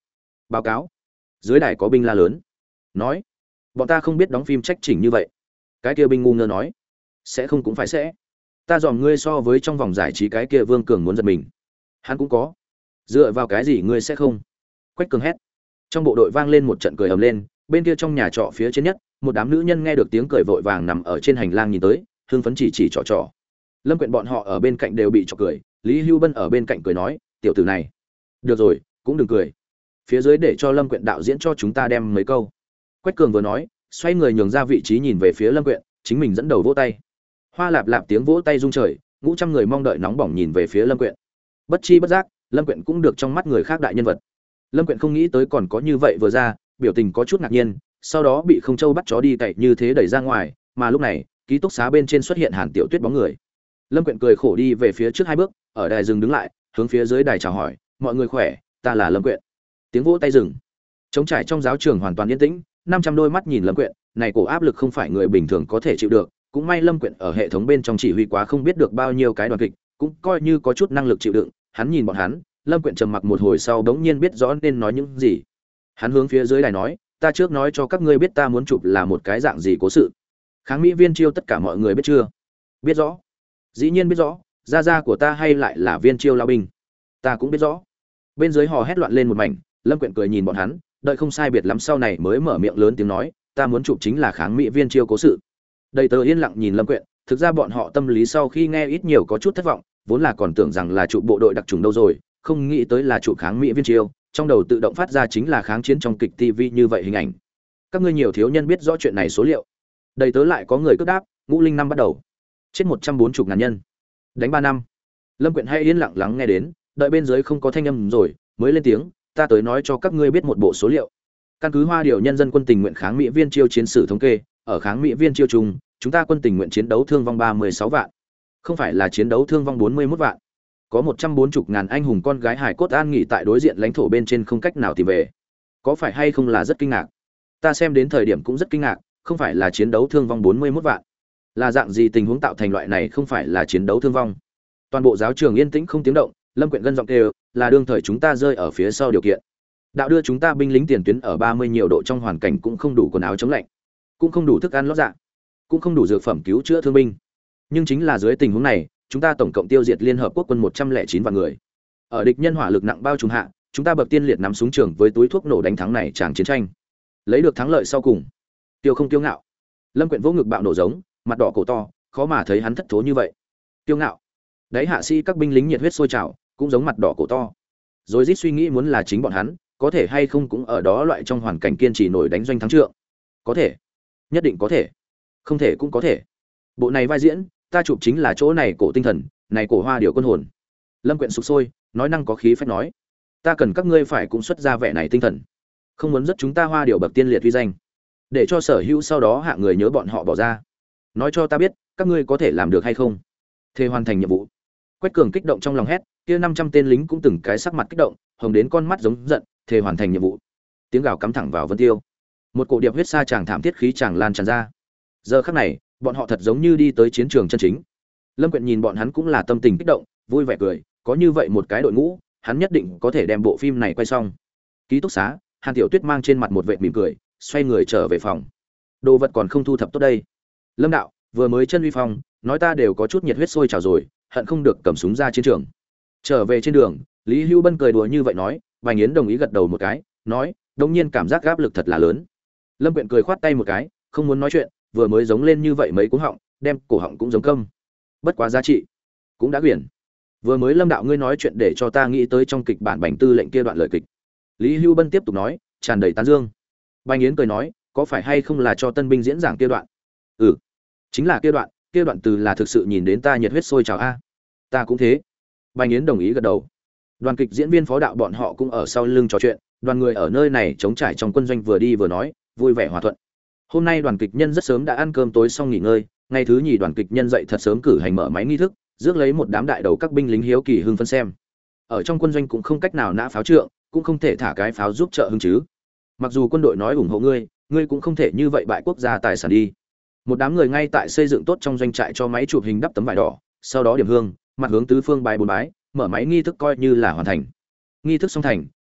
báo cáo dưới đài có binh la lớn nói bọn ta không biết đóng phim trách chỉnh như vậy. Cái kia binh ngu ngơ nói sẽ không cũng phải sẽ, ta dòm ngươi so với trong vòng giải trí cái kia Vương Cường muốn giật mình. Hắn cũng có, dựa vào cái gì ngươi sẽ không? Quách Cường hét. Trong bộ đội vang lên một trận cười ầm lên, bên kia trong nhà trọ phía trên nhất, một đám nữ nhân nghe được tiếng cười vội vàng nằm ở trên hành lang nhìn tới, hưng phấn chỉ trò trò. Lâm Quyện bọn họ ở bên cạnh đều bị chọc cười, Lý Hưu Bân ở bên cạnh cười nói, tiểu tử này, được rồi, cũng đừng cười. Phía dưới để cho Lâm Quyện đạo diễn cho chúng ta đem mấy câu. Quách Cường vừa nói, xoay người nhường ra vị trí nhìn về phía Lâm Quyện, chính mình dẫn đầu vỗ tay. Hoa lạp lạp tiếng vỗ tay rung trời, ngũ trăm người mong đợi nóng bỏng nhìn về phía Lâm Quyện. Bất chi bất giác, Lâm Quyện cũng được trong mắt người khác đại nhân vật. Lâm Quyện không nghĩ tới còn có như vậy vừa ra, biểu tình có chút ngạc nhiên, sau đó bị Không Châu bắt chó đi cậy như thế đẩy ra ngoài, mà lúc này, ký túc xá bên trên xuất hiện Hàn Tiểu Tuyết bóng người. Lâm Quyện cười khổ đi về phía trước hai bước, ở đài dừng đứng lại, hướng phía dưới đài chào hỏi, "Mọi người khỏe, ta là Lâm Quyện." Tiếng vỗ tay dừng. Trống trải trong giáo trường hoàn toàn yên tĩnh, 500 đôi mắt nhìn Lâm Quyện, này cổ áp lực không phải người bình thường có thể chịu được, cũng may Lâm Quyện ở hệ thống bên trong chỉ huy quá không biết được bao nhiêu cái đoàn kịch, cũng coi như có chút năng lực chịu đựng. Hắn nhìn bọn hắn, Lâm Quyện trầm mặc một hồi sau bỗng nhiên biết rõ nên nói những gì. Hắn hướng phía dưới đài nói, "Ta trước nói cho các ngươi biết ta muốn chụp là một cái dạng gì cố sự. Kháng Mỹ Viên Chiêu tất cả mọi người biết chưa?" "Biết rõ." "Dĩ nhiên biết rõ, gia của ta hay lại là Viên Chiêu lao binh." "Ta cũng biết rõ." Bên dưới hò hét loạn lên một mảnh, Lâm Quyện cười nhìn bọn hắn, đợi không sai biệt lắm sau này mới mở miệng lớn tiếng nói, "Ta muốn chụp chính là Kháng Mỹ Viên Chiêu cố sự." Đầy tớ yên lặng nhìn Lâm Quyện, thực ra bọn họ tâm lý sau khi nghe ít nhiều có chút thất vọng, vốn là còn tưởng rằng là chụp bộ đội đặc trùng đâu rồi, không nghĩ tới là chụp Kháng Mỹ Viên Chiêu, trong đầu tự động phát ra chính là kháng chiến trong kịch TV như vậy hình ảnh. Các ngươi nhiều thiếu nhân biết rõ chuyện này số liệu. Đầy tớ lại có người cướp đáp, Ngũ Linh năm bắt đầu. Chết 140.000 nhân. Đánh 3 năm. Lâm Quyện hay yên lặng lắng nghe đến, đợi bên dưới không có thanh âm rồi, mới lên tiếng, "Ta tới nói cho các ngươi biết một bộ số liệu. Căn cứ Hoa Điều Nhân dân quân tình nguyện Kháng Mỹ Viên Chiêu chiến sử thống kê, ở Kháng Mỹ Viên Chiêu chung, chúng ta quân tình nguyện chiến đấu thương vong 36 vạn. Không phải là chiến đấu thương vong 41 vạn. Có 140.000 anh hùng con gái hải cốt an nghỉ tại đối diện lãnh thổ bên trên không cách nào tìm về. Có phải hay không là rất kinh ngạc? Ta xem đến thời điểm cũng rất kinh ngạc, không phải là chiến đấu thương vong 41 vạn. Là dạng gì tình huống tạo thành loại này không phải là chiến đấu thương vong?" Toàn bộ giáo trường yên tĩnh không tiếng động, Lâm Quyện gân giọng kêu, "Là đương thời chúng ta rơi ở phía sau điều kiện. Đạo đưa chúng ta binh lính tiền tuyến ở 30 nhiều độ trong hoàn cảnh cũng không đủ quần áo chống lạnh, cũng không đủ thức ăn lót dạ, cũng không đủ dược phẩm cứu chữa thương binh. Nhưng chính là dưới tình huống này, chúng ta tổng cộng tiêu diệt Liên Hợp Quốc quân 109 vạn người. Ở địch nhân hỏa lực nặng bao trùm hạ, chúng ta bậc tiên liệt nắm súng trường với túi thuốc nổ đánh thắng này tràng chiến tranh, lấy được thắng lợi sau cùng. Tiêu không tiêu ngạo." Lâm Quyện vỗ ngực bạo nổ giống, mặt đỏ cổ to, khó mà thấy hắn thất thố như vậy. Tiêu ngạo. Đấy hạ sĩ các binh lính nhiệt huyết sôi trào, cũng giống mặt đỏ cổ to. Rồi rít suy nghĩ muốn là chính bọn hắn, có thể hay không cũng ở đó loại trong hoàn cảnh kiên trì nổi đánh doanh thắng trượng. Có thể, nhất định có thể. Không thể cũng có thể. Bộ này vai diễn, ta chụp chính là chỗ này cổ tinh thần, này cổ Hoa Điều quân hồn. Lâm Quyện sục sôi, nói năng có khí phách nói, "Ta cần các ngươi phải cũng xuất ra vẻ này tinh thần, không muốn rất chúng ta Hoa Điều bậc tiên liệt uy danh, để cho sở hữu sau đó hạ người nhớ bọn họ bỏ ra. Nói cho ta biết, các ngươi có thể làm được hay không? Thề hoàn thành nhiệm vụ." Quách Cường kích động trong lòng hét, kia 500 tên lính cũng từng cái sắc mặt kích động, hồng đến con mắt giống giận, thề hoàn thành nhiệm vụ. Tiếng gào cắm thẳng vào Vân Tiêu. Một cổ điệp huyết sa chàng thảm thiết khí chàng lan tràn ra. Giờ khắc này, bọn họ thật giống như đi tới chiến trường chân chính. Lâm Quyện nhìn bọn hắn cũng là tâm tình kích động, vui vẻ cười, có như vậy một cái đội ngũ, hắn nhất định có thể đem bộ phim này quay xong. Ký túc xá, Hàn Tiểu Tuyết mang trên mặt một vệt mỉm cười, xoay người trở về phòng. Đồ vật còn không thu thập tốt đây. Lâm đạo, vừa mới chân uy phong, nói ta đều có chút nhiệt huyết sôi trào rồi, hận không được cầm súng ra chiến trường. Trở về trên đường, Lý Hưu Bân cười đùa như vậy nói, Bành Yến đồng ý gật đầu một cái, nói, đống nhiên cảm giác áp lực thật là lớn. Lâm Quyện cười khoát tay một cái, không muốn nói chuyện, vừa mới giống lên như vậy mấy cú họng, đem cổ họng cũng giống câm. Bất quá giá trị, cũng đã quyển. Vừa mới Lâm đạo ngươi nói chuyện để cho ta nghĩ tới trong kịch bản Bành Tư lệnh kia đoạn lời kịch. Lý Hưu Bân tiếp tục nói, tràn đầy tán dương. Bành Yến cười nói, có phải hay không là cho tân binh diễn giảng kia đoạn? Ừ, chính là kia đoạn từ là thực sự nhìn đến ta nhiệt huyết sôi trào a. Ta cũng thế. Bành Yến đồng ý gật đầu. Đoàn kịch diễn viên phó đạo bọn họ cũng ở sau lưng trò chuyện, đoàn người ở nơi này chống trải trong quân doanh vừa đi vừa nói, vui vẻ hòa thuận. Hôm nay đoàn kịch nhân rất sớm đã ăn cơm tối xong nghỉ ngơi, ngày thứ nhì đoàn kịch nhân dậy thật sớm cử hành mở máy nghi thức, rước lấy một đám đại đầu các binh lính hiếu kỳ hưng phấn xem. Ở trong quân doanh cũng không cách nào nã pháo trượng, cũng không thể thả cái pháo giúp trợ hưng chứ. Mặc dù quân đội nói ủng hộ ngươi, ngươi cũng không thể như vậy bại quốc gia tài sản đi. Một đám người ngay tại xây dựng tốt trong doanh trại cho máy chụp hình đắp tấm vải đỏ, sau đó điểm hương, mặt hướng tứ phương bài bốn bái, mở máy nghi thức coi như là hoàn thành. Nghi thức xong thành,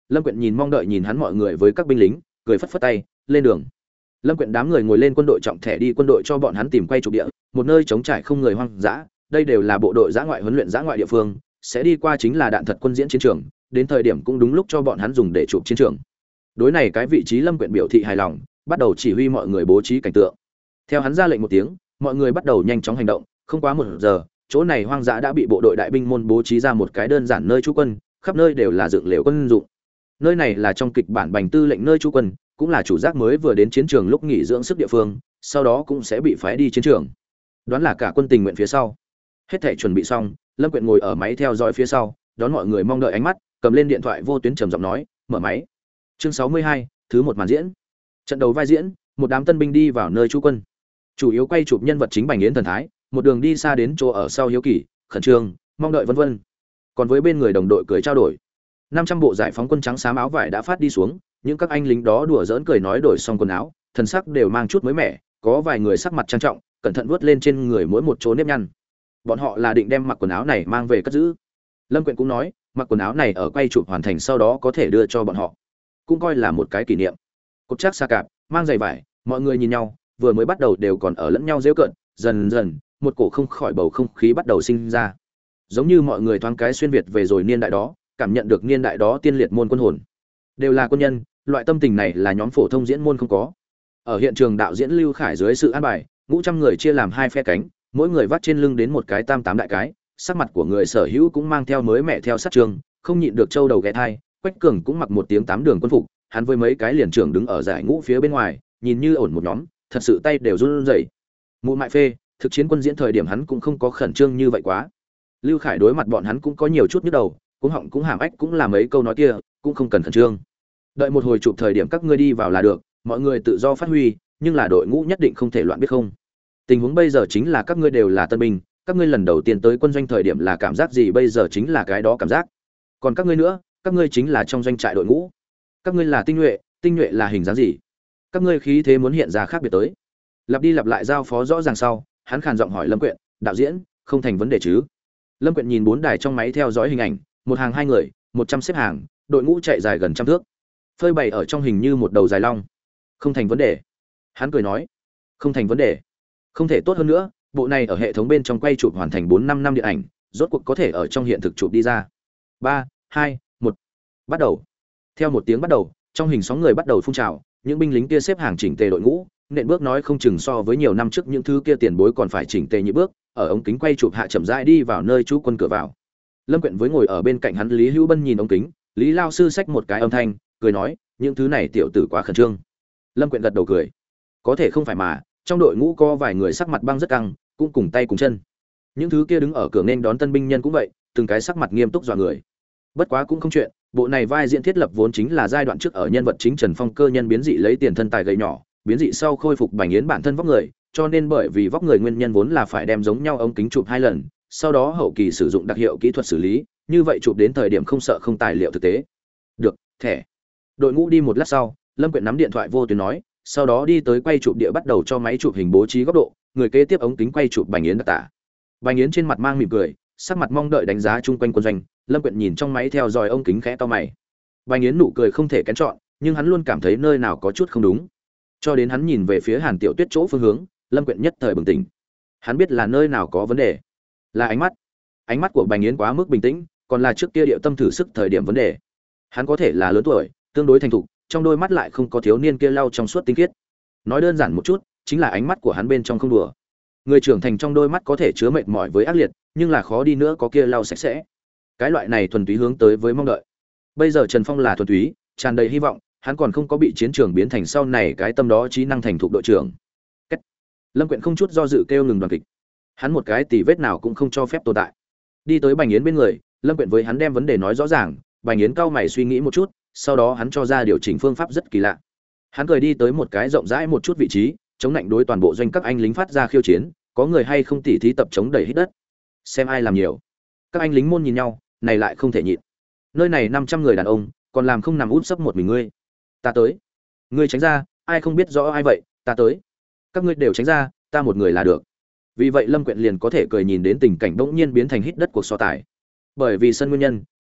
Lâm Quyện nhìn mong đợi nhìn hắn mọi người với các binh lính, cười phất phất tay, lên đường. Lâm Quyện đám người ngồi lên quân đội trọng thẻ đi quân đội cho bọn hắn tìm quay chụp địa, một nơi trống trải không người hoang dã, đây đều là bộ đội dã ngoại huấn luyện dã ngoại địa phương, sẽ đi qua chính là đạn thật quân diễn chiến trường, đến thời điểm cũng đúng lúc cho bọn hắn dùng để chụp chiến trường. Đối này cái vị trí Lâm Quyện biểu thị hài lòng, bắt đầu chỉ huy mọi người bố trí cảnh tượng. Theo hắn ra lệnh một tiếng, mọi người bắt đầu nhanh chóng hành động, không quá 1 giờ, chỗ này hoang dã đã bị bộ đội đại binh môn bố trí ra một cái đơn giản nơi trú quân, khắp nơi đều là dựng lều quân dụng. Nơi này là trong kịch bản Bành Tư lệnh nơi trú quân, cũng là chủ giác mới vừa đến chiến trường lúc nghỉ dưỡng sức địa phương, sau đó cũng sẽ bị phái đi chiến trường. Đoán là cả quân tình nguyện phía sau. Hết thảy chuẩn bị xong, Lâm Quyện ngồi ở máy theo dõi phía sau, đón mọi người mong đợi ánh mắt, cầm lên điện thoại vô tuyến trầm giọng nói, mở máy. Chương 62, thứ 1 màn diễn. Trận đầu vai diễn, một đám tân binh đi vào nơi trú quân. Chủ yếu quay chụp nhân vật chính Bành Yến thần thái, một đường đi xa đến chỗ ở sau hiếu kỳ, khẩn trương, mong đợi vân vân. Còn với bên người đồng đội cười trao đổi. 500 bộ giải phóng quân trắng xám áo vải đã phát đi xuống, những các anh lính đó đùa giỡn cười nói đổi xong quần áo, thần sắc đều mang chút mới mẻ, có vài người sắc mặt trang trọng, cẩn thận vuốt lên trên người mỗi một chỗ nếp nhăn. Bọn họ là định đem mặc quần áo này mang về cất giữ. Lâm Quyện cũng nói, mặc quần áo này ở quay chụp hoàn thành sau đó có thể đưa cho bọn họ, cũng coi là một cái kỷ niệm. Cột chắc xa cạp, mang giày vải, mọi người nhìn nhau, vừa mới bắt đầu đều còn ở lẫn nhau giễu cợt, dần dần, một cổ không khỏi bầu không khí bắt đầu sinh ra. Giống như mọi người thoáng cái xuyên việt về rồi niên đại đó, cảm nhận được niên đại đó tiên liệt môn quân hồn. Đều là quân nhân, loại tâm tình này là nhóm phổ thông diễn môn không có. Ở hiện trường đạo diễn Lưu Khải dưới sự an bài, ngũ trăm người chia làm 2 phe cánh, mỗi người vác trên lưng đến một cái tam tám đại cái, sắc mặt của người sở hữu cũng mang theo mới mẹ theo sát trường, không nhịn được châu đầu ghé thai. Quách Cường cũng mặc một tiếng 8 đường quân phục, hắn với mấy cái liền trưởng đứng ở giải ngũ phía bên ngoài, nhìn như ổn một nhóm, thật sự tay đều run rẩy. Mụ Mại Phê, thực chiến quân diễn thời điểm hắn cũng không có khẩn trương như vậy quá. Lưu Khải đối mặt bọn hắn cũng có nhiều chút nhức đầu, cũng họng cũng hàm ếch cũng là mấy câu nói kia, cũng không cần khẩn trương. Đợi một hồi chụp thời điểm các ngươi đi vào là được, mọi người tự do phát huy, nhưng là đội ngũ nhất định không thể loạn biết không. Tình huống bây giờ chính là các ngươi đều là tân binh, các ngươi lần đầu tiên tới quân doanh thời điểm là cảm giác gì bây giờ chính là cái đó cảm giác. Còn các ngươi nữa, các ngươi chính là trong doanh trại đội ngũ. Các ngươi là tinh nhuệ là hình dáng gì? Các ngươi khí thế muốn hiện ra khác biệt tới. Lặp đi lặp lại giao phó rõ ràng sau, hắn khàn giọng hỏi Lâm Quyện, đạo diễn, không thành vấn đề chứ? Lâm Quyện nhìn 4 đài trong máy theo dõi hình ảnh, một hàng 2 người, 100 xếp hàng, đội ngũ chạy dài gần 100 thước. Phơi bày ở trong hình như một đầu dài long. Không thành vấn đề. Hắn cười nói, không thành vấn đề. Không thể tốt hơn nữa, bộ này ở hệ thống bên trong quay chụp hoàn thành 4-5 năm điện ảnh, rốt cuộc có thể ở trong hiện thực chụp đi ra. 3, 2, 1. Bắt đầu. Theo một tiếng bắt đầu, trong hình sóng người bắt đầu phun trào, những binh lính kia xếp hàng chỉnh tề đội ngũ, nện bước nói không chừng so với nhiều năm trước những thứ kia tiền bối còn phải chỉnh tề nhị bước, ở ống kính quay chụp hạ chậm rãi đi vào nơi trú quân cửa vào. Lâm Quyện với ngồi ở bên cạnh hắn Lý Hữu Bân nhìn ống kính, Lý lao sư xách một cái âm thanh, cười nói, những thứ này tiểu tử quá khẩn trương. Lâm Quyện gật đầu cười, có thể không phải mà, trong đội ngũ có vài người sắc mặt băng rất căng, cũng cùng tay cùng chân. Những thứ kia đứng ở cửa nên đón tân binh nhân cũng vậy, từng cái sắc mặt nghiêm túc dọa người. Bất quá cũng không chuyện, bộ này vai diễn thiết lập vốn chính là giai đoạn trước ở nhân vật chính Trần Phong cơ nhân biến dị lấy tiền thân tài gầy nhỏ, biến dị sau khôi phục Bành Yến bản thân vóc người, cho nên bởi vì vóc người nguyên nhân vốn là phải đem giống nhau ống kính chụp 2 lần, sau đó hậu kỳ sử dụng đặc hiệu kỹ thuật xử lý, như vậy chụp đến thời điểm không sợ không tài liệu thực tế. Được, thẻ. Đội ngũ đi một lát sau, Lâm Quyện nắm điện thoại vô tuyến nói, sau đó đi tới quay chụp địa bắt đầu cho máy chụp hình bố trí góc độ, người kế tiếp ống kính quay chụp Bành Yến đặc tả. Bành Yến trên mặt mang mỉm cười, sắc mặt mong đợi đánh giá chung quanh quân doanh. Lâm Quyện nhìn trong máy theo dõi ống kính khẽ to mày. Bành Yến nụ cười không thể kén chọn, nhưng hắn luôn cảm thấy nơi nào có chút không đúng. Cho đến hắn nhìn về phía Hàn Tiểu Tuyết chỗ phương hướng, Lâm Quyện nhất thời bừng tỉnh. Hắn biết là nơi nào có vấn đề, là ánh mắt. Ánh mắt của Bành Yến quá mức bình tĩnh, còn là trước kia điệu tâm thử sức thời điểm vấn đề. Hắn có thể là lớn tuổi, tương đối thành thục, trong đôi mắt lại không có thiếu niên kia lau trong suốt tinh khiết. Nói đơn giản một chút, chính là ánh mắt của hắn bên trong không đùa. Người trưởng thành trong đôi mắt có thể chứa mệt mỏi với ác liệt, nhưng là khó đi nữa có kia lau sạch sẽ. Cái loại này thuần túy hướng tới với mong đợi. Bây giờ Trần Phong là thuần túy, tràn đầy hy vọng, hắn còn không có bị chiến trường biến thành sau này cái tâm đó trí năng thành thục đội trưởng. Cách. Lâm Quyện không chút do dự kêu ngừng đoàn kịch. Hắn một cái tỉ vết nào cũng không cho phép tồn tại. Đi tới Bành Yến bên người, Lâm Quyện với hắn đem vấn đề nói rõ ràng, Bành Yến cau mày suy nghĩ một chút, sau đó hắn cho ra điều chỉnh phương pháp rất kỳ lạ. Hắn cười đi tới một cái rộng rãi một chút vị trí, chống lạnh đối toàn bộ doanh các anh lính phát ra khiêu chiến, có người hay không tỉ thí tập chống đẩy hít đất, xem ai làm nhiều. Các anh lính môn nhìn nhau, này lại không thể nhịn. Nơi này 500 người đàn ông, còn làm không nằm út sấp một mình ngươi. Ta tới. Ngươi tránh ra, ai không biết rõ ai vậy, ta tới. Các ngươi đều tránh ra, ta một người là được. Vì vậy Lâm Quyện liền có thể cười nhìn đến tình cảnh bỗng nhiên biến thành hít đất cuộc so tài. Bởi vì sân nguyên nhân,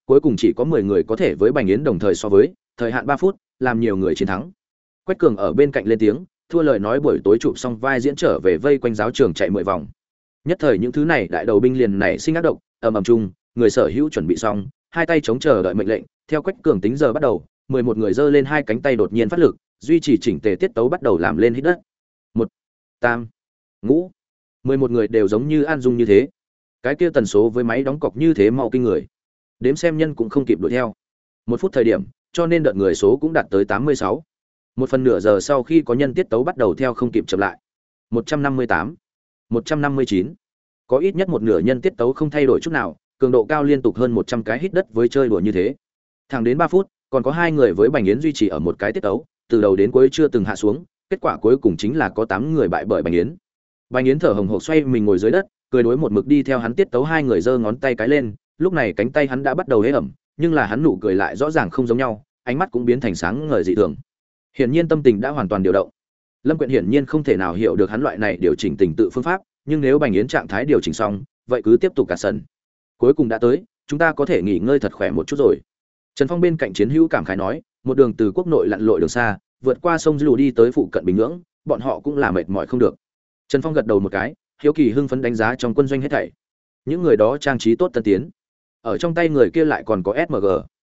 cuối cùng chỉ có 10 người có thể với Bành Yến đồng thời so với, thời hạn 3 phút, làm nhiều người chiến thắng. Quách Cường ở bên cạnh lên tiếng, thua lời nói buổi tối chụp xong vai diễn trở về vây quanh giáo trường chạy 10 vòng. Nhất thời những thứ này đại đầu binh liền nảy sinh ác độc, ầm ầm chung, người sở hữu chuẩn bị xong, hai tay chống chờ đợi mệnh lệnh, theo Quách Cường tính giờ bắt đầu, 11 người giơ lên hai cánh tay đột nhiên phát lực, duy trì chỉnh tề tiết tấu bắt đầu làm lên hít đất. 1 tam ngũ 11 người đều giống như an dung như thế. Cái kia tần số với máy đóng cọc như thế mau kinh người. Đếm xem nhân cũng không kịp đuổi theo. 1 phút thời điểm, cho nên đợt người số cũng đạt tới 86. 1/2 giờ sau khi có nhân tiết tấu bắt đầu theo không kịp chậm lại. 158, 159. Có ít nhất một nửa nhân tiết tấu không thay đổi chút nào, cường độ cao liên tục hơn 100 cái hít đất với chơi đùa như thế. Thẳng đến 3 phút, còn có 2 người với Bành Yến duy trì ở một cái tiết tấu, từ đầu đến cuối chưa từng hạ xuống, kết quả cuối cùng chính là có 8 người bại bởi Bành Yến. Bành Yến thở hồng hộc xoay mình ngồi dưới đất, cười đối một mực đi theo hắn tiết tấu 2 người giơ ngón tay cái lên, lúc này cánh tay hắn đã bắt đầu hé ẩm, nhưng là hắn nụ cười lại rõ ràng không giống nhau, ánh mắt cũng biến thành sáng ngời dị thường. Hiển nhiên tâm tình đã hoàn toàn điều động. Lâm Quyện hiển nhiên không thể nào hiểu được hắn loại này điều chỉnh tình tự phương pháp, nhưng nếu Bành Yến trạng thái điều chỉnh xong, vậy cứ tiếp tục cả sân. Cuối cùng đã tới, chúng ta có thể nghỉ ngơi thật khỏe một chút rồi. Trần Phong bên cạnh chiến hữu cảm khái nói, một đường từ quốc nội lặn lội đường xa, vượt qua sông Dư đi tới phụ cận Bình Nhưỡng, bọn họ cũng là mệt mỏi không được. Trần Phong gật đầu một cái, hiếu kỳ hưng phấn đánh giá trong quân doanh hết thảy. Những người đó trang trí tốt tân tiến. Ở trong tay người kia lại còn có SMG.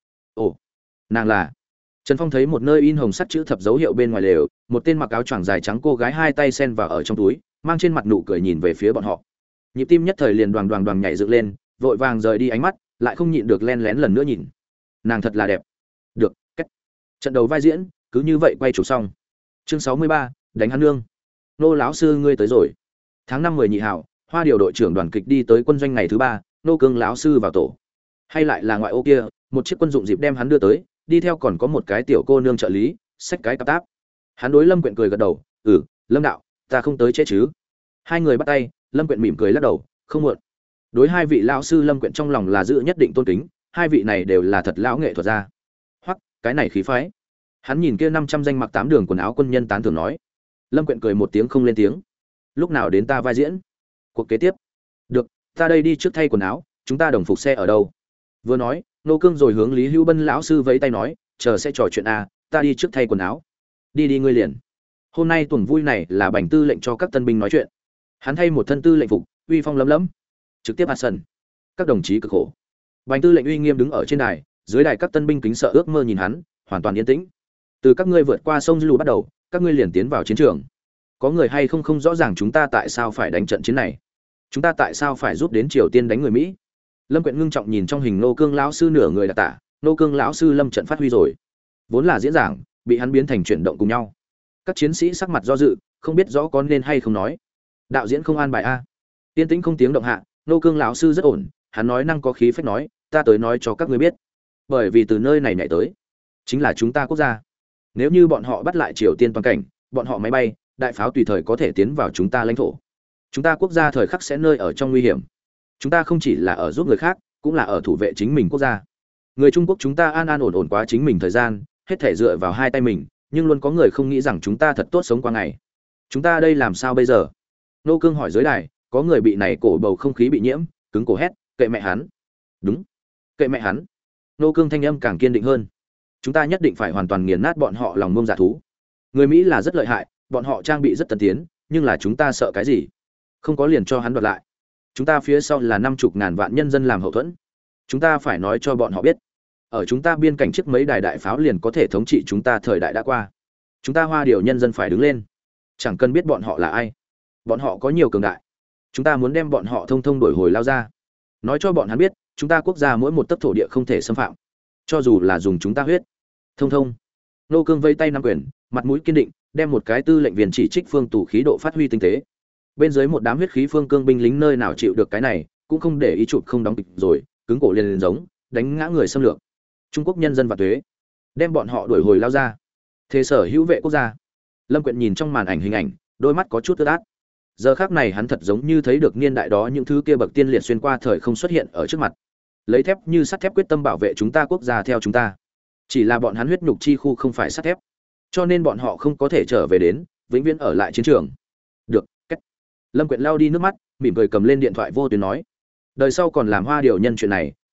Ồ, nàng là. Trần Phong thấy một nơi in hồng sắt chữ thập dấu hiệu bên ngoài lều, một tên mặc áo choàng dài trắng cô gái hai tay sen vào ở trong túi, mang trên mặt nụ cười nhìn về phía bọn họ. Nhịp tim nhất thời liền đoàng đoàng đoàng nhảy dựng lên, vội vàng rời đi ánh mắt, lại không nhịn được len lén lần nữa nhìn. Nàng thật là đẹp. Được, cách. Trận đầu vai diễn cứ như vậy quay chụp xong. Chương 63, đánh hắn nương. Nô lão sư ngươi tới rồi. Tháng 5 10 nhị hảo, Hoa điều đội trưởng đoàn kịch đi tới quân doanh ngày thứ 3, Nô Cương lão sư vào tổ. Hay lại là ngoại ô kia, một chiếc quân dụng dịp đem hắn đưa tới, đi theo còn có một cái tiểu cô nương trợ lý, xách cái cặp táp. Hắn đối Lâm Quyện cười gật đầu, Lâm đạo, ta không tới chết chứ?" Hai người bắt tay, Lâm Quyện mỉm cười lắc đầu, "Không muộn." Đối hai vị lão sư Lâm Quyện trong lòng là giữ nhất định tôn kính, hai vị này đều là thật lão nghệ thuật gia. Hoặc, cái này khí phái. Hắn nhìn kia 500 danh mặc 8 đường quần áo quân nhân tán thưởng nói. Lâm Quyện cười một tiếng không lên tiếng. "Lúc nào đến ta vai diễn?" "Cuộc kế tiếp." "Được, ta đây đi trước thay quần áo, chúng ta đồng phục xe ở đâu?" Vừa nói, Nô Cương rồi hướng Lý Hữu Bân lão sư vẫy tay nói, "Chờ sẽ trò chuyện à, ta đi trước thay quần áo." Đi ngươi liền." Hôm nay tuần vui này là Bành tư lệnh cho các tân binh nói chuyện. Hắn thay một thân tư lệnh phục, uy phong lấm lấm, trực tiếp hạ sân. Các đồng chí cực khổ. Bành tư lệnh uy nghiêm đứng ở trên đài, dưới đài các tân binh kính sợ ước mơ nhìn hắn, hoàn toàn yên tĩnh. "Từ các ngươi vượt qua sông Lù bắt đầu, các ngươi liền tiến vào chiến trường. Có người hay không rõ ràng chúng ta tại sao phải đánh trận chiến này? Chúng ta tại sao phải giúp đến Triều Tiên đánh người Mỹ?" Lâm Quyện ngưng trọng nhìn trong hình Nô Cương lão sư nửa người đặc tả, Nô Cương lão sư lâm trận phát huy rồi. Vốn là diễn giảng, bị hắn biến thành chuyển động cùng nhau. Các chiến sĩ sắc mặt do dự, không biết rõ có nên hay không nói. Đạo diễn không an bài a. Tiên tĩnh không tiếng động hạ, Nô Cương lão sư rất ổn, hắn nói năng có khí phách nói, "Ta tới nói cho các ngươi biết, bởi vì từ nơi này nhảy tới, chính là chúng ta quốc gia. Nếu như bọn họ bắt lại Triều Tiên toàn cảnh, bọn họ máy bay, đại pháo tùy thời có thể tiến vào chúng ta lãnh thổ. Chúng ta quốc gia thời khắc sẽ nơi ở trong nguy hiểm. Chúng ta không chỉ là ở giúp người khác, cũng là ở thủ vệ chính mình quốc gia. Người Trung Quốc chúng ta an an ổn ổn quá chính mình thời gian, hết thể dựa vào hai tay mình, nhưng luôn có người không nghĩ rằng chúng ta thật tốt sống qua ngày. Chúng ta đây làm sao bây giờ?" Nô Cương hỏi dưới đài, có người bị này cổ bầu không khí bị nhiễm, cứng cổ hét, "Kệ mẹ hắn." "Đúng, kệ mẹ hắn." Nô Cương thanh âm càng kiên định hơn. "Chúng ta nhất định phải hoàn toàn nghiền nát bọn họ lòng ngông dạ thú. Người Mỹ là rất lợi hại, bọn họ trang bị rất tân tiến, nhưng là chúng ta sợ cái gì? Không có liền cho hắn đoạt lại. Chúng ta phía sau là 50.000 vạn nhân dân làm hậu thuẫn. Chúng ta phải nói cho bọn họ biết, ở chúng ta biên cảnh trước mấy đài đại pháo liền có thể thống trị chúng ta thời đại đã qua. Chúng ta Hoa điều nhân dân phải đứng lên. Chẳng cần biết bọn họ là ai. Bọn họ có nhiều cường đại. Chúng ta muốn đem bọn họ thông thông đổi hồi lao ra. Nói cho bọn hắn biết, chúng ta quốc gia mỗi một tấc thổ địa không thể xâm phạm. Cho dù là dùng chúng ta huyết. Thông thông." Nô Cương vây tay nắm quyền, mặt mũi kiên định, đem một cái tư lệnh viên chỉ trích phương tù khí độ phát huy tinh tế. Bên dưới một đám huyết khí phương cương binh lính nơi nào chịu được cái này, cũng không để ý chụp không đóng kịch rồi, cứng cổ liền giống, đánh ngã người xâm lược. Trung Quốc nhân dân và thuế, đem bọn họ đuổi hồi lao ra. Thế sở hữu vệ quốc gia. Lâm Quyện nhìn trong màn ảnh hình ảnh, đôi mắt có chút ướt át. Giờ khắc này hắn thật giống như thấy được niên đại đó những thứ kia bậc tiên liệt xuyên qua thời không xuất hiện ở trước mặt. Lấy thép như sắt thép quyết tâm bảo vệ chúng ta quốc gia theo chúng ta. Chỉ là bọn hắn huyết nhục chi khu không phải sắt thép, cho nên bọn họ không có thể trở về đến, vĩnh viễn ở lại chiến trường. Được, cách. Lâm Quyện lau đi nước mắt, mỉm cười cầm lên điện thoại vô tuyến nói, đời sau còn làm Hoa điều nhân chuyện này,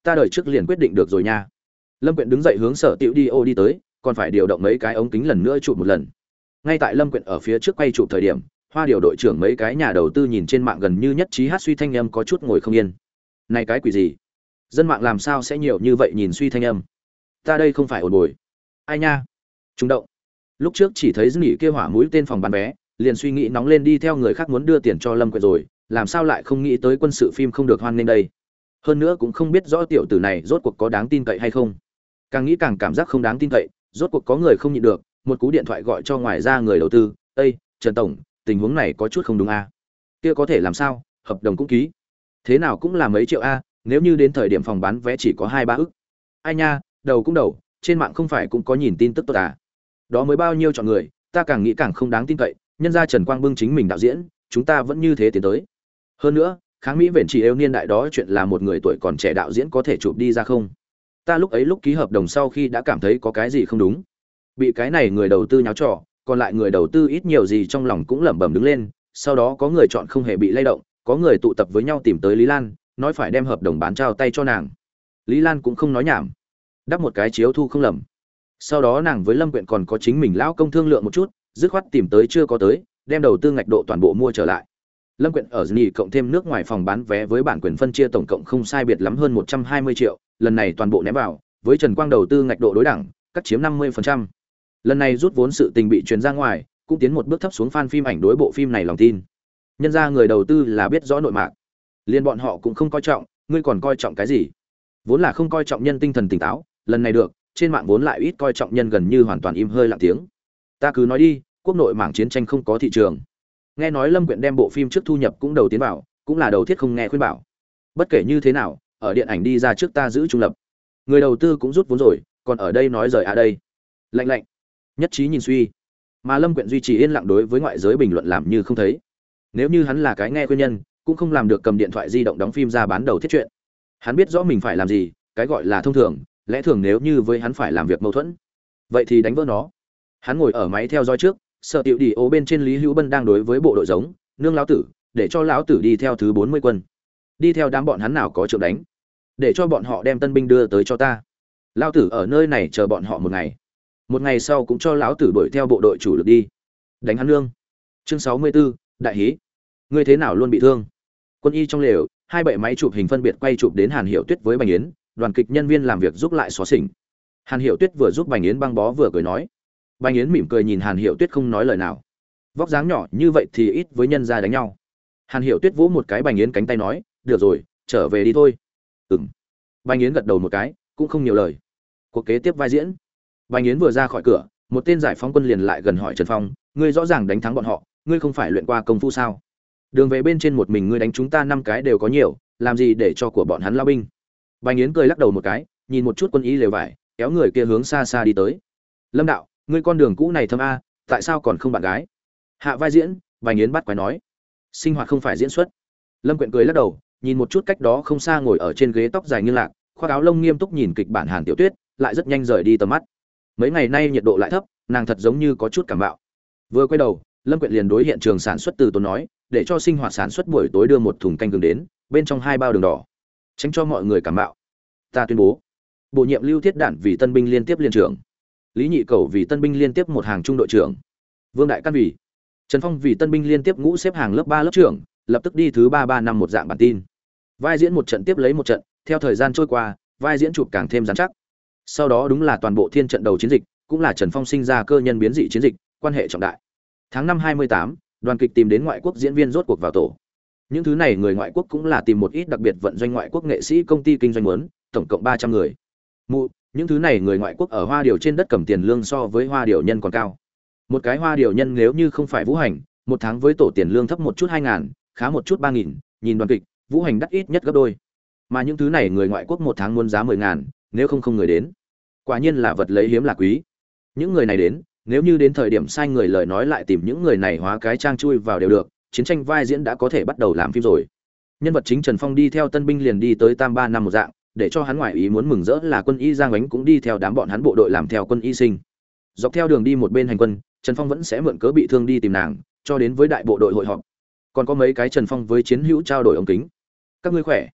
ta đời trước liền quyết định được rồi nha. Lâm Quyện đứng dậy hướng Sở Tiểu đi đi tới, còn phải điều động mấy cái ống kính lần nữa chụp một lần. Ngay tại Lâm Quyện ở phía trước quay chụp thời điểm, Hoa Điều đội trưởng mấy cái nhà đầu tư nhìn trên mạng gần như nhất trí hát suy thanh âm có chút ngồi không yên. Này cái quỷ gì? Dân mạng làm sao sẽ nhiều như vậy nhìn suy thanh âm? Ta đây không phải ổn bồi. Ai nha? Trung động. Lúc trước chỉ thấy Dĩ kia hỏa mũi tên phòng bán vé, liền suy nghĩ nóng lên đi theo người khác muốn đưa tiền cho Lâm Quyện rồi, làm sao lại không nghĩ tới quân sự phim không được hoan nghênh đây? Hơn nữa cũng không biết rõ tiểu tử này rốt cuộc có đáng tin cậy hay không. Càng nghĩ càng cảm giác không đáng tin cậy, rốt cuộc có người không nhịn được, một cú điện thoại gọi cho ngoài ra người đầu tư, "Ê, Trần tổng, tình huống này có chút không đúng a." Kia có thể làm sao, hợp đồng cũng ký. Thế nào cũng là mấy triệu a, nếu như đến thời điểm phòng bán vé chỉ có 2-3 ức. Ai nha, đầu cũng đầu, trên mạng không phải cũng có nhìn tin tức tốt à? Đó mới bao nhiêu chọn người, ta càng nghĩ càng không đáng tin cậy, nhân ra Trần Quang Bưng chính mình đạo diễn, chúng ta vẫn như thế tiến tới. Hơn nữa, kháng Mỹ vẹn chỉ yêu niên đại đó chuyện là một người tuổi còn trẻ đạo diễn có thể chụp đi ra không? Ta lúc ấy lúc ký hợp đồng sau khi đã cảm thấy có cái gì không đúng. Bị cái này người đầu tư nháo trò, còn lại người đầu tư ít nhiều gì trong lòng cũng lẩm bẩm đứng lên, sau đó có người chọn không hề bị lay động, có người tụ tập với nhau tìm tới Lý Lan, nói phải đem hợp đồng bán trao tay cho nàng. Lý Lan cũng không nói nhảm, đắp một cái chiếu thu không lầm. Sau đó nàng với Lâm Quyện còn có chính mình lão công thương lượng một chút, dứt khoát tìm tới chưa có tới, đem đầu tư ngạch độ toàn bộ mua trở lại. Lâm Quyện ở Dĩ cộng thêm nước ngoài phòng bán vé với bản quyền phân chia tổng cộng không sai biệt lắm hơn 120 triệu, lần này toàn bộ ném vào, với Trần Quang đầu tư ngạch độ đối đẳng, cắt chiếm 50%. Lần này rút vốn sự tình bị truyền ra ngoài, cũng tiến một bước thấp xuống fan phim ảnh đối bộ phim này lòng tin. Nhân ra người đầu tư là biết rõ nội mạc, liên bọn họ cũng không coi trọng, ngươi còn coi trọng cái gì? Vốn là không coi trọng nhân tinh thần tỉnh táo, lần này được, trên mạng vốn lại ít coi trọng nhân gần như hoàn toàn im hơi lặng tiếng. Ta cứ nói đi, quốc nội mảng chiến tranh không có thị trường. Nghe nói Lâm Quyện đem bộ phim trước thu nhập cũng đầu tiến vào, cũng là đầu thiết không nghe khuyên bảo. Bất kể như thế nào, ở điện ảnh đi ra trước ta giữ trung lập. Người đầu tư cũng rút vốn rồi, còn ở đây nói rời đây. Lạnh lạnh, nhất trí nhìn suy. Mà Lâm Quyện duy trì yên lặng đối với ngoại giới bình luận làm như không thấy. Nếu như hắn là cái nghe khuyên nhân, cũng không làm được cầm điện thoại di động đóng phim ra bán đầu thiết chuyện. Hắn biết rõ mình phải làm gì, cái gọi là thông thường, lẽ thường nếu như với hắn phải làm việc mâu thuẫn, vậy thì đánh vỡ nó. Hắn ngồi ở máy theo dõi trước, Sở Tiểu đi ô bên trên Lý Hữu Bân đang đối với bộ đội giống, nương lão tử, để cho lão tử đi theo thứ 40 quân. Đi theo đám bọn hắn nào có trượng đánh, để cho bọn họ đem tân binh đưa tới cho ta. Lão tử ở nơi này chờ bọn họ một ngày. Một ngày sau cũng cho lão tử đuổi theo bộ đội chủ lực đi. Đánh hắn nương. Chương 64, đại hí. Ngươi thế nào luôn bị thương? Quân y trong lều, hai bệ máy chụp hình phân biệt quay chụp đến Hàn Hiểu Tuyết với Bành Yến, đoàn kịch nhân viên làm việc giúp lại xóa xỉnh. Hàn Hiểu Tuyết vừa giúp Bành Yến băng bó vừa cười nói. Bành Yến mỉm cười nhìn Hàn Hiểu Tuyết không nói lời nào. Vóc dáng nhỏ như vậy thì ít với nhân gia đánh nhau. Hàn Hiểu Tuyết vỗ một cái Bành Yến cánh tay nói, "Được rồi, trở về đi thôi." Ừm. Bành Yến gật đầu một cái, cũng không nhiều lời. Cuộc kế tiếp vai diễn. Bành Yến vừa ra khỏi cửa, một tên giải phóng quân liền lại gần hỏi Trần Phong, "Ngươi rõ ràng đánh thắng bọn họ, ngươi không phải luyện qua công phu sao? Đường về bên trên một mình ngươi đánh chúng ta 5 cái đều có nhiều, làm gì để cho của bọn hắn lao binh?" Bành Yến cười lắc đầu một cái, nhìn một chút quân y lều vải, kéo người kia hướng xa xa đi tới. "Lâm đạo, ngươi con đường cũ này thâm a, tại sao còn không bạn gái?" Hạ vai diễn, Bành Yến bắt quái nói, "Sinh hoạt không phải diễn xuất." Lâm Quyện cười lắc đầu, nhìn một chút cách đó không xa ngồi ở trên ghế tóc dài nghiêng lạc, khoác áo lông nghiêm túc nhìn kịch bản Hàn Tiểu Tuyết, lại rất nhanh rời đi tầm mắt. Mấy ngày nay nhiệt độ lại thấp, nàng thật giống như có chút cảm mạo. Vừa quay đầu, Lâm Quyện liền đối hiện trường sản xuất từ tốn nói, để cho sinh hoạt sản xuất buổi tối đưa một thùng canh gừng đến, bên trong 2 bao đường đỏ, tránh cho mọi người cảm mạo. Ta tuyên bố, bổ nhiệm Lưu Thiết Đản vì tân binh liên tiếp liên trưởng, Lý Nhị Cầu vì tân binh liên tiếp một hàng trung đội trưởng, Vương Đại Căn vì, Trần Phong vì tân binh liên tiếp ngũ xếp hàng lớp 3 lớp trưởng, lập tức đi thứ 33 năm một dạng bản tin. Vai diễn một trận tiếp lấy một trận, theo thời gian trôi qua, vai diễn chụp càng thêm rắn chắc. Sau đó đúng là toàn bộ thiên trận đầu chiến dịch, cũng là Trần Phong sinh ra cơ nhân biến dị chiến dịch, quan hệ trọng đại. Tháng 5 28, đoàn kịch tìm đến ngoại quốc diễn viên rốt cuộc vào tổ. Những thứ này người ngoại quốc cũng là tìm một ít đặc biệt vận doanh ngoại quốc nghệ sĩ công ty kinh doanh muốn, tổng cộng 300 người. Những thứ này người ngoại quốc ở Hoa Điều trên đất cầm tiền lương so với Hoa Điều nhân còn cao. Một cái Hoa Điều nhân nếu như không phải Vũ Hành, một tháng với tổ tiền lương thấp một chút 2.000, khá một chút 3.000, nhìn đoàn kịch, Vũ Hành đắt ít nhất gấp đôi. Mà những thứ này người ngoại quốc một tháng muốn giá 10.000, nếu không người đến. Quả nhiên là vật lấy hiếm là quý. Những người này đến, nếu như đến thời điểm sai người lời nói lại tìm những người này hóa cái trang chui vào đều được, chiến tranh vai diễn đã có thể bắt đầu làm phim rồi. Nhân vật chính Trần Phong đi theo tân binh liền đi tới tam 3 năm một dạng, để cho hắn ngoại ý muốn mừng rỡ là quân y Giang Ánh cũng đi theo đám bọn hắn bộ đội làm theo quân y sinh. Dọc theo đường đi một bên hành quân, Trần Phong vẫn sẽ mượn cớ bị thương đi tìm nàng, cho đến với đại bộ đội hội họp. Còn có mấy cái Trần Phong với chiến hữu trao đổi ống kính. "Các ngươi khỏe?"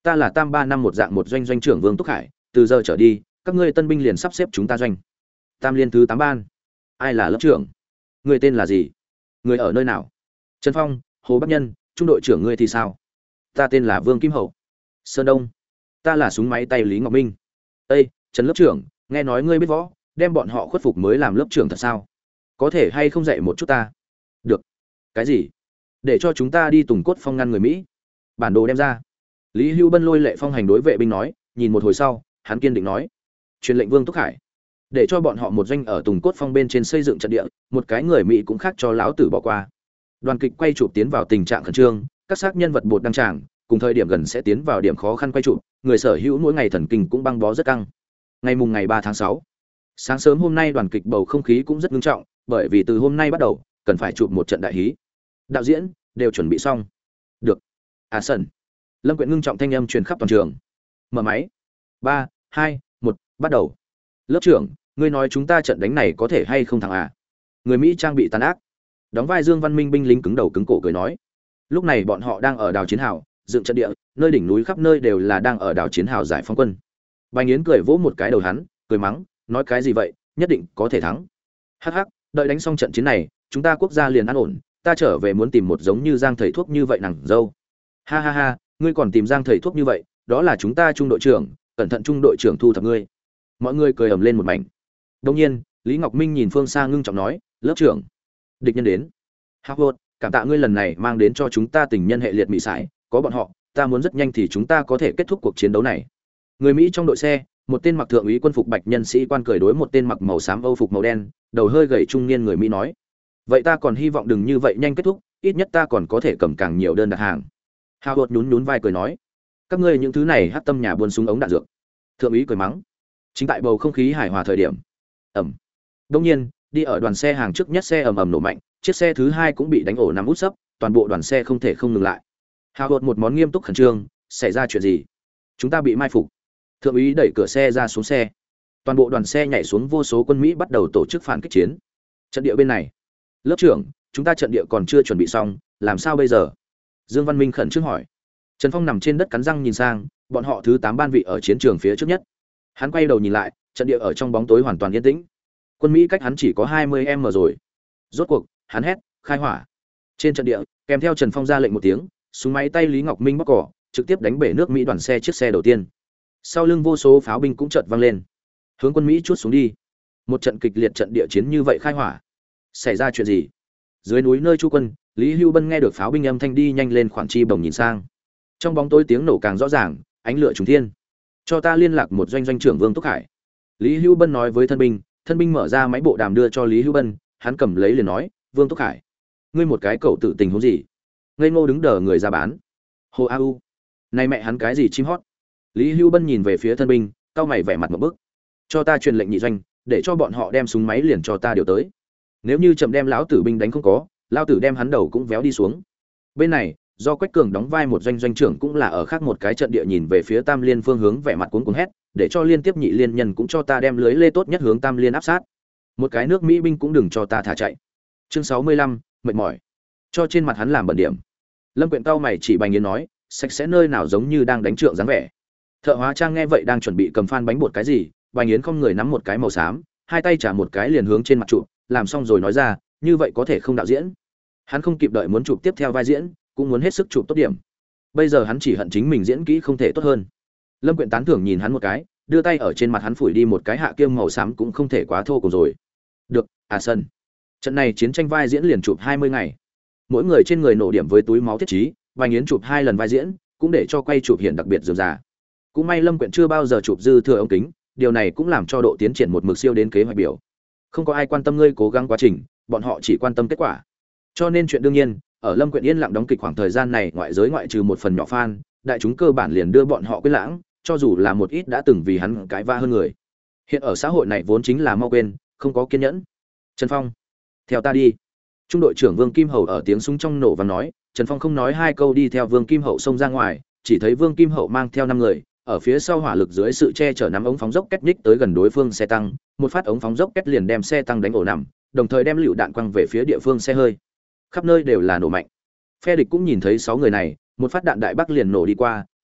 Ta là tam ba năm một dạng một doanh doanh trưởng Vương Túc Khải, từ giờ trở đi các ngươi tân binh liền sắp xếp chúng ta doanh. Tam liên thứ 8 ban. Ai là lớp trưởng? Người tên là gì? Người ở nơi nào? Trần Phong, Hồ Bắc Nhân. Trung đội trưởng ngươi thì sao? Ta tên là Vương Kim Hậu. Sơn Đông. Ta là súng máy tay Lý Ngọc Minh. Ê, Trần lớp trưởng, nghe nói ngươi biết võ, đem bọn họ khuất phục mới làm lớp trưởng thật sao? Có thể hay không dạy một chút ta? Được. Cái gì? Để cho chúng ta đi Tùng Cốt Phong ngăn người Mỹ. Bản đồ đem ra. Lý Hưu Bân lôi lệ phong hành đối vệ binh nói, nhìn một hồi sau, hắn kiên định nói: truyền lệnh Vương Túc Khải, để cho bọn họ một doanh ở Tùng Cốt Phong bên trên xây dựng trận địa, một cái người Mỹ cũng khác cho lão tử bỏ qua. Đoàn kịch quay chụp tiến vào tình trạng khẩn trương, các xác nhân vật bột đăng tràng, cùng thời điểm gần sẽ tiến vào điểm khó khăn quay chụp, người sở hữu mỗi ngày thần kinh cũng băng bó rất căng. Ngày 3 tháng 6, sáng sớm hôm nay đoàn kịch bầu không khí cũng rất nghiêm trọng, bởi vì từ hôm nay bắt đầu cần phải chụp một trận đại hí. Đạo diễn đều chuẩn bị xong. Được. Sân. Lâm Quyện ngưng trọng thanh âm truyền khắp toàn trường. Mở máy. 3, 2, 1, bắt đầu. Lớp trưởng, ngươi nói chúng ta trận đánh này có thể hay không thắng à? Người Mỹ trang bị tàn ác. Đóng vai Dương Văn Minh binh lính cứng đầu cứng cổ cười nói. Lúc này bọn họ đang ở đào chiến hào, dựng trận địa, nơi đỉnh núi khắp nơi đều là đang ở đào chiến hào giải phóng quân. Bành Yến cười vỗ một cái đầu hắn, cười mắng, nói cái gì vậy, nhất định có thể thắng. Hắc hắc, đợi đánh xong trận chiến này, chúng ta quốc gia liền an ổn, ta trở về muốn tìm một giống như Giang thầy thuốc như vậy nàng dâu. Ha ha ha, ngươi còn tìm Giang thầy thuốc như vậy, đó là chúng ta trung đội trưởng, cẩn thận trung đội trưởng thu thập ngươi. Mọi người cười ầm lên một mảnh. Đương nhiên, Lý Ngọc Minh nhìn phương xa ngưng trọng nói, lớp trưởng, địch nhân đến. Howard, cảm tạ ngươi lần này mang đến cho chúng ta tình nhân hệ liệt mỹ sải, có bọn họ, ta muốn rất nhanh thì chúng ta có thể kết thúc cuộc chiến đấu này. Người Mỹ trong đội xe, một tên mặc thượng úy quân phục bạch nhân sĩ quan cười đối một tên mặc màu xám âu phục màu đen, đầu hơi gầy trung niên người Mỹ nói, vậy ta còn hy vọng đừng như vậy nhanh kết thúc, ít nhất ta còn có thể cầm càng nhiều đơn đặt hàng. Howard nhún nhún vai cười nói, các ngươi những thứ này hắc tâm nhà buôn súng ống đạn dược. Thượng úy cười mắng. Chính tại bầu không khí hài hòa thời điểm, ầm. Đương nhiên, đi ở đoàn xe hàng trước nhất xe ầm ầm nổ mạnh, chiếc xe thứ hai cũng bị đánh ổ nằm út sấp, toàn bộ đoàn xe không thể không ngừng lại. Howard một món nghiêm túc khẩn trương, xảy ra chuyện gì? Chúng ta bị mai phục. Thượng úy đẩy cửa xe ra xuống xe. Toàn bộ đoàn xe nhảy xuống, vô số quân Mỹ bắt đầu tổ chức phản kích chiến. Trận địa bên này, lớp trưởng, chúng ta trận địa còn chưa chuẩn bị xong, làm sao bây giờ? Dương Văn Minh khẩn trương hỏi. Trần Phong nằm trên đất cắn răng nhìn sang, bọn họ thứ 8 ban vị ở chiến trường phía trước nhất. Hắn quay đầu nhìn lại, trận địa ở trong bóng tối hoàn toàn yên tĩnh. Quân Mỹ cách hắn chỉ có 20m rồi. Rốt cuộc, hắn hét, khai hỏa. Trên trận địa, kèm theo Trần Phong ra lệnh một tiếng, súng máy tay Lý Ngọc Minh bóc cỏ, trực tiếp đánh bể nước Mỹ đoàn xe chiếc xe đầu tiên. Sau lưng vô số pháo binh cũng chợt vang lên, hướng quân Mỹ chuốt xuống đi. Một trận kịch liệt trận địa chiến như vậy khai hỏa. Xảy ra chuyện gì? Dưới núi nơi trú quân, Lý Hưu Bân nghe được pháo binh âm thanh đi nhanh lên khoảng chi bồng nhìn sang. Trong bóng tối tiếng nổ càng rõ ràng, ánh lửa trùng thiên. Cho ta liên lạc một doanh doanh trưởng Vương Túc Hải. Lý Hưu Bân nói với thân binh mở ra máy bộ đàm đưa cho Lý Hưu Bân, hắn cầm lấy liền nói, Vương Túc Hải, ngươi một cái cậu tự tình huống gì? Ngây ngô đứng đờ người ra bán. Hồ A U, này mẹ hắn cái gì chim hót? Lý Hưu Bân nhìn về phía thân binh, cau mày vẻ mặt một bức. Cho ta truyền lệnh nhị doanh, để cho bọn họ đem súng máy liền cho ta điều tới. Nếu như chậm đem lão tử binh đánh không có, lão tử đem hắn đầu cũng véo đi xuống. Bên này, do Quách Cường đóng vai một doanh doanh trưởng cũng là ở khác một cái trận địa nhìn về phía Tam Liên phương hướng vẻ mặt cuống cuồng hét, để cho liên tiếp nhị liên nhân cũng cho ta đem lưới lê tốt nhất hướng Tam Liên áp sát. Một cái nước Mỹ binh cũng đừng cho ta thả chạy. Chương 65, mệt mỏi. Cho trên mặt hắn làm bẩn điểm. Lâm Quyện cau mày chỉ Bành Yến nói, sạch sẽ nơi nào giống như đang đánh trượng dáng vẻ. Thợ hóa trang nghe vậy đang chuẩn bị cầm phan bánh bột cái gì, Bành Yến không người nắm một cái màu xám, hai tay trả một cái liền hướng trên mặt trụ, làm xong rồi nói ra, như vậy có thể không đạo diễn. Hắn không kịp đợi muốn chụp tiếp theo vai diễn, cũng muốn hết sức chụp tốt điểm. Bây giờ hắn chỉ hận chính mình diễn kỹ không thể tốt hơn. Lâm Quyện tán thưởng nhìn hắn một cái, đưa tay ở trên mặt hắn phủi đi một cái hạ kiêm màu xám cũng không thể quá thô cùng rồi. Được, sân. Trận này chiến tranh vai diễn liền chụp 20 ngày. Mỗi người trên người nổ điểm với túi máu thiết trí, Bành Yến chụp 2 lần vai diễn, cũng để cho quay chụp hiện đặc biệt rườm rà. Cũng may Lâm Quyện chưa bao giờ chụp dư thừa ống kính, điều này cũng làm cho độ tiến triển một mực siêu đến kế hoạch biểu. Không có ai quan tâm ngươi cố gắng quá trình, bọn họ chỉ quan tâm kết quả. Cho nên chuyện đương nhiên, ở Lâm Quyện yên lặng đóng kịch khoảng thời gian này, ngoại giới ngoại trừ một phần nhỏ fan, đại chúng cơ bản liền đưa bọn họ quên lãng, cho dù là một ít đã từng vì hắn cãi vã hơn người. Hiện ở xã hội này vốn chính là mau quên, không có kiên nhẫn. Trần Phong, theo ta đi. Trung đội trưởng Vương Kim Hậu ở tiếng súng trong nổ vang nói, Trần Phong không nói hai câu đi theo Vương Kim Hậu xông ra ngoài, chỉ thấy Vương Kim Hậu mang theo 5 người, ở phía sau hỏa lực dưới sự che chở nắm ống phóng dốc kết nhích tới gần đối phương xe tăng, một phát ống phóng dốc kết liền đem xe tăng đánh ổ nằm, đồng thời đem lựu đạn quăng về phía địa phương xe hơi. Khắp nơi đều là nổ mạnh. Phe địch cũng nhìn thấy 6 người này, một phát đạn đại bác liền nổ đi qua,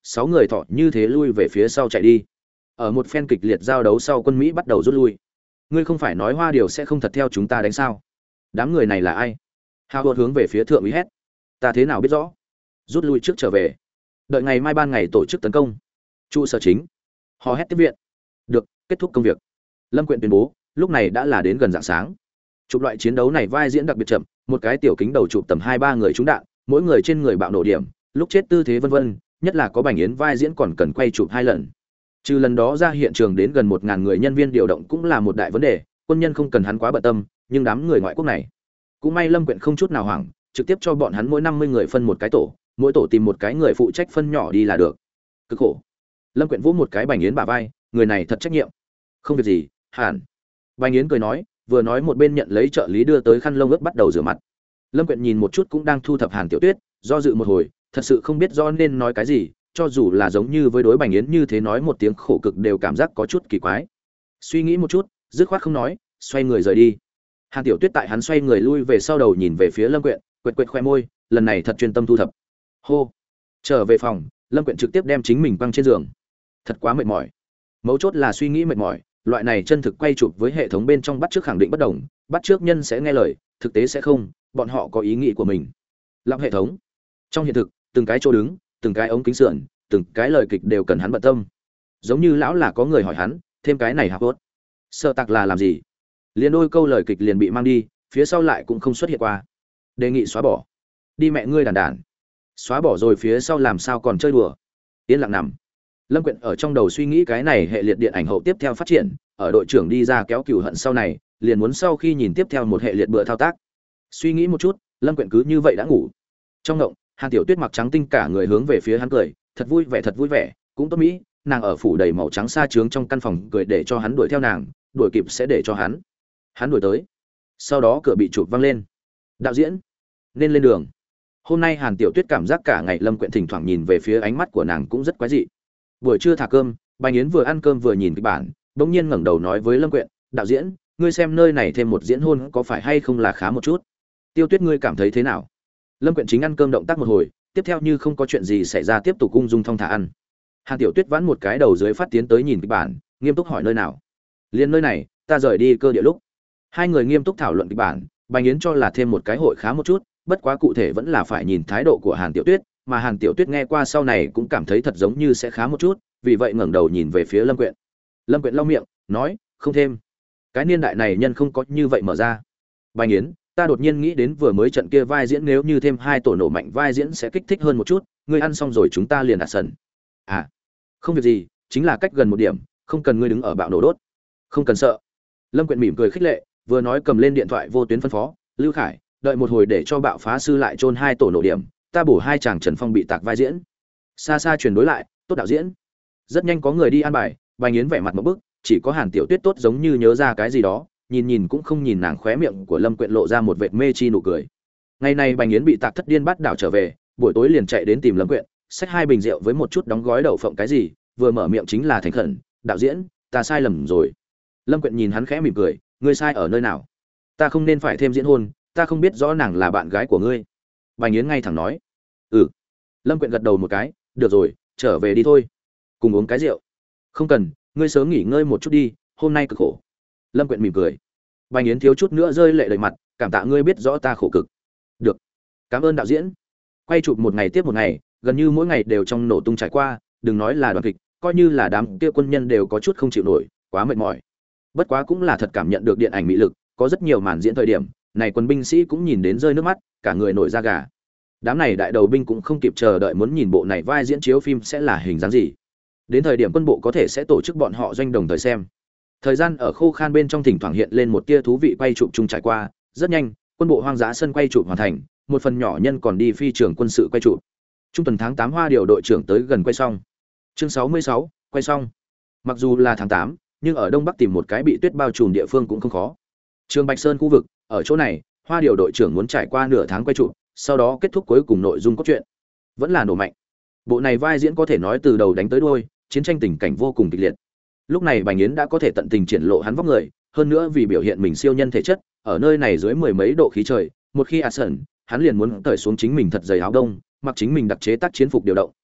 6 người thọ như thế lui về phía sau chạy đi. Ở một phen kịch liệt giao đấu sau, quân Mỹ bắt đầu rút lui. Ngươi không phải nói Hoa Điều sẽ không thật theo chúng ta đánh sao? Đám người này là ai? Howard hướng về phía thượng úy hét. Ta thế nào biết rõ? Rút lui trước trở về. Đợi ngày mai ban ngày tổ chức tấn công. Trụ sở chính. Hò hét tiếp viện. Được, kết thúc công việc. Lâm Quyện tuyên bố, lúc này đã là đến gần rạng sáng. Chụp loại chiến đấu này vai diễn đặc biệt chậm, một cái tiểu kính đầu chụp tầm 2-3 người trúng đạn, mỗi người trên người bạo nổ điểm, lúc chết tư thế vân vân, nhất là có Bành Yến vai diễn còn cần quay chụp 2 lần. Trừ lần đó ra hiện trường đến gần 1000 người nhân viên điều động cũng là một đại vấn đề, quân nhân không cần hắn quá bận tâm, nhưng đám người ngoại quốc này, cũng may Lâm Quyện không chút nào hoảng, trực tiếp cho bọn hắn mỗi 50 người phân một cái tổ, mỗi tổ tìm một cái người phụ trách phân nhỏ đi là được. Cực khổ. Lâm Quyện vỗ một cái Bành Yến bả vai, người này thật trách nhiệm. Không việc gì, hẳn. Bành Yến cười nói, vừa nói một bên nhận lấy trợ lý đưa tới khăn lông ướt bắt đầu rửa mặt. Lâm Quyện nhìn một chút cũng đang thu thập Hàn Tiểu Tuyết, do dự một hồi, thật sự không biết do nên nói cái gì, cho dù là giống như với đối Bành Yến như thế nói một tiếng khổ cực đều cảm giác có chút kỳ quái. Suy nghĩ một chút, dứt khoát không nói, xoay người rời đi. Hàn Tiểu Tuyết tại hắn xoay người lui về sau đầu nhìn về phía Lâm Quyện, quệt quệt khoe môi, lần này thật chuyên tâm thu thập. Hô. Trở về phòng, Lâm Quyện trực tiếp đem chính mình quăng trên giường. Thật quá mệt mỏi. Mấu chốt là suy nghĩ mệt mỏi, loại này chân thực quay chụp với hệ thống bên trong bắt chước khẳng định bất đồng, bắt chước nhân sẽ nghe lời, thực tế sẽ không, bọn họ có ý nghĩ của mình. Lắp hệ thống. Trong hiện thực, từng cái chỗ đứng, từng cái ống kính sườn, từng cái lời kịch đều cần hắn bận tâm. Giống như lão là có người hỏi hắn, thêm cái này hạp tốt. Sợ tặc là làm gì? Liền đôi câu lời kịch liền bị mang đi, phía sau lại cũng không xuất hiện qua. Đề nghị xóa bỏ. Đi mẹ ngươi đàn đàn. Xóa bỏ rồi phía sau làm sao còn chơi đùa. Yên lặng nằm. Lâm Quyện ở trong đầu suy nghĩ cái này hệ liệt điện ảnh hậu tiếp theo phát triển, ở đội trưởng đi ra kéo cừu hận sau này, liền muốn sau khi nhìn tiếp theo một hệ liệt bữa thao tác. Suy nghĩ một chút, Lâm Quyện cứ như vậy đã ngủ. Trong ngộng, Hàn Tiểu Tuyết mặc trắng tinh cả người hướng về phía hắn cười, thật vui vẻ, cũng tốt mỹ, nàng ở phủ đầy màu trắng xa trướng trong căn phòng cười để cho hắn đuổi theo nàng, đuổi kịp sẽ để cho hắn. Hắn đuổi tới. Sau đó cửa bị chụp văng lên. Đạo diễn, nên lên đường. Hôm nay Hàn Tiểu Tuyết cảm giác cả ngày Lâm Quyện thỉnh thoảng nhìn về phía ánh mắt của nàng cũng rất quái dị. Buổi trưa thả cơm, Bành Yến vừa ăn cơm vừa nhìn kịch bản, bỗng nhiên ngẩng đầu nói với Lâm Quyện, "Đạo diễn, ngươi xem nơi này thêm một diễn hôn có phải hay không là khá một chút? Tiêu Tuyết ngươi cảm thấy thế nào?" Lâm Quyện chính ăn cơm động tác một hồi, tiếp theo như không có chuyện gì xảy ra tiếp tục ung dung thong thả ăn. Hàn Tiểu Tuyết vãn một cái đầu dưới phát tiến tới nhìn kịch bản, nghiêm túc hỏi nơi nào. "Liên nơi này, ta rời đi cơ địa lúc." Hai người nghiêm túc thảo luận kịch bản, Bành Yến cho là thêm một cái hội khá một chút, bất quá cụ thể vẫn là phải nhìn thái độ của Hàn Tiểu Tuyết, mà Hàn Tiểu Tuyết nghe qua sau này cũng cảm thấy thật giống như sẽ khá một chút, vì vậy ngẩng đầu nhìn về phía Lâm Quyện. Lâm Quyện lau miệng, nói, "Không thêm. Cái niên đại này nhân không có như vậy mở ra." Bành Yến, ta đột nhiên nghĩ đến vừa mới trận kia vai diễn nếu như thêm 2 tổ nổ mạnh vai diễn sẽ kích thích hơn một chút, ngươi ăn xong rồi chúng ta liền đạt sần. À, không việc gì, chính là cách gần một điểm, không cần ngươi đứng ở bạo nổ đốt. Không cần sợ. Lâm Quyện mỉm cười khích lệ, vừa nói cầm lên điện thoại vô tuyến phân phó, Lưu Khải, đợi một hồi để cho bạo phá sư lại chôn 2 tổ nổ điểm, ta bổ 2 chàng Trần Phong bị tạc vai diễn. Xa xa truyền đối lại, tốt đạo diễn. Rất nhanh có người đi an bài, Bành Yến vẻ mặt một bức, chỉ có Hàn Tiểu Tuyết tốt giống như nhớ ra cái gì đó, nhìn cũng không nhìn nàng, khóe miệng của Lâm Quyện lộ ra một vệt mê chi nụ cười. Ngày này Bành Yến bị tạc thất điên bắt đảo trở về, buổi tối liền chạy đến tìm Lâm Quyện, xách 2 bình rượu với một chút đóng gói đậu phộng cái gì, vừa mở miệng chính là thành khẩn, "Đạo diễn, ta sai lầm rồi." Lâm Quyện nhìn hắn khẽ mỉm cười, "Ngươi sai ở nơi nào? Ta không nên phải thêm diễn hôn, ta không biết rõ nàng là bạn gái của ngươi." Bành Yến ngay thẳng nói, "Ừ." Lâm Quyện gật đầu một cái, "Được rồi, trở về đi thôi. Cùng uống cái rượu." "Không cần, ngươi sớm nghỉ ngơi một chút đi, hôm nay cực khổ." Lâm Quyện mỉm cười. Bành Yến thiếu chút nữa rơi lệ đầy mặt, "Cảm tạ ngươi biết rõ ta khổ cực." "Được. Cảm ơn đạo diễn." Quay chụp một ngày tiếp một ngày, gần như mỗi ngày đều trong nổ tung trải qua, đừng nói là đoàn kịch, coi như là đám kia quân nhân đều có chút không chịu nổi, quá mệt mỏi. Bất quá cũng là thật cảm nhận được điện ảnh mỹ lực, có rất nhiều màn diễn thời điểm, này quân binh sĩ cũng nhìn đến rơi nước mắt, cả người nổi da gà. Đám này đại đầu binh cũng không kịp chờ đợi muốn nhìn bộ này vai diễn chiếu phim sẽ là hình dáng gì. Đến thời điểm quân bộ có thể sẽ tổ chức bọn họ doanh đồng thời xem. Thời gian ở khô khan bên trong thỉnh thoảng hiện lên một tia thú vị quay chụp chung trải qua, rất nhanh, quân bộ hoang dã sân quay chụp hoàn thành, một phần nhỏ nhân còn đi phi trường quân sự quay chụp. Trung tuần tháng 8 Hoa Điều đội trưởng tới gần quay xong. Chương 66, quay xong. Mặc dù là tháng 8, nhưng ở Đông Bắc tìm một cái bị tuyết bao trùm địa phương cũng không khó. Trường Bạch Sơn khu vực, ở chỗ này, Hoa Điều đội trưởng muốn trải qua nửa tháng quay chụp, sau đó kết thúc cuối cùng nội dung cốt truyện. Vẫn là nổ mạnh. Bộ này vai diễn có thể nói từ đầu đánh tới đuôi, chiến tranh tình cảnh vô cùng kịch liệt. Lúc này Bành Yến đã có thể tận tình triển lộ hắn vóc người, hơn nữa vì biểu hiện mình siêu nhân thể chất, ở nơi này dưới mười mấy độ khí trời, một khi sẩn, hắn liền muốn cởi xuống chính mình thật dày áo đông, mặc chính mình đặc chế tác chiến phục điều động.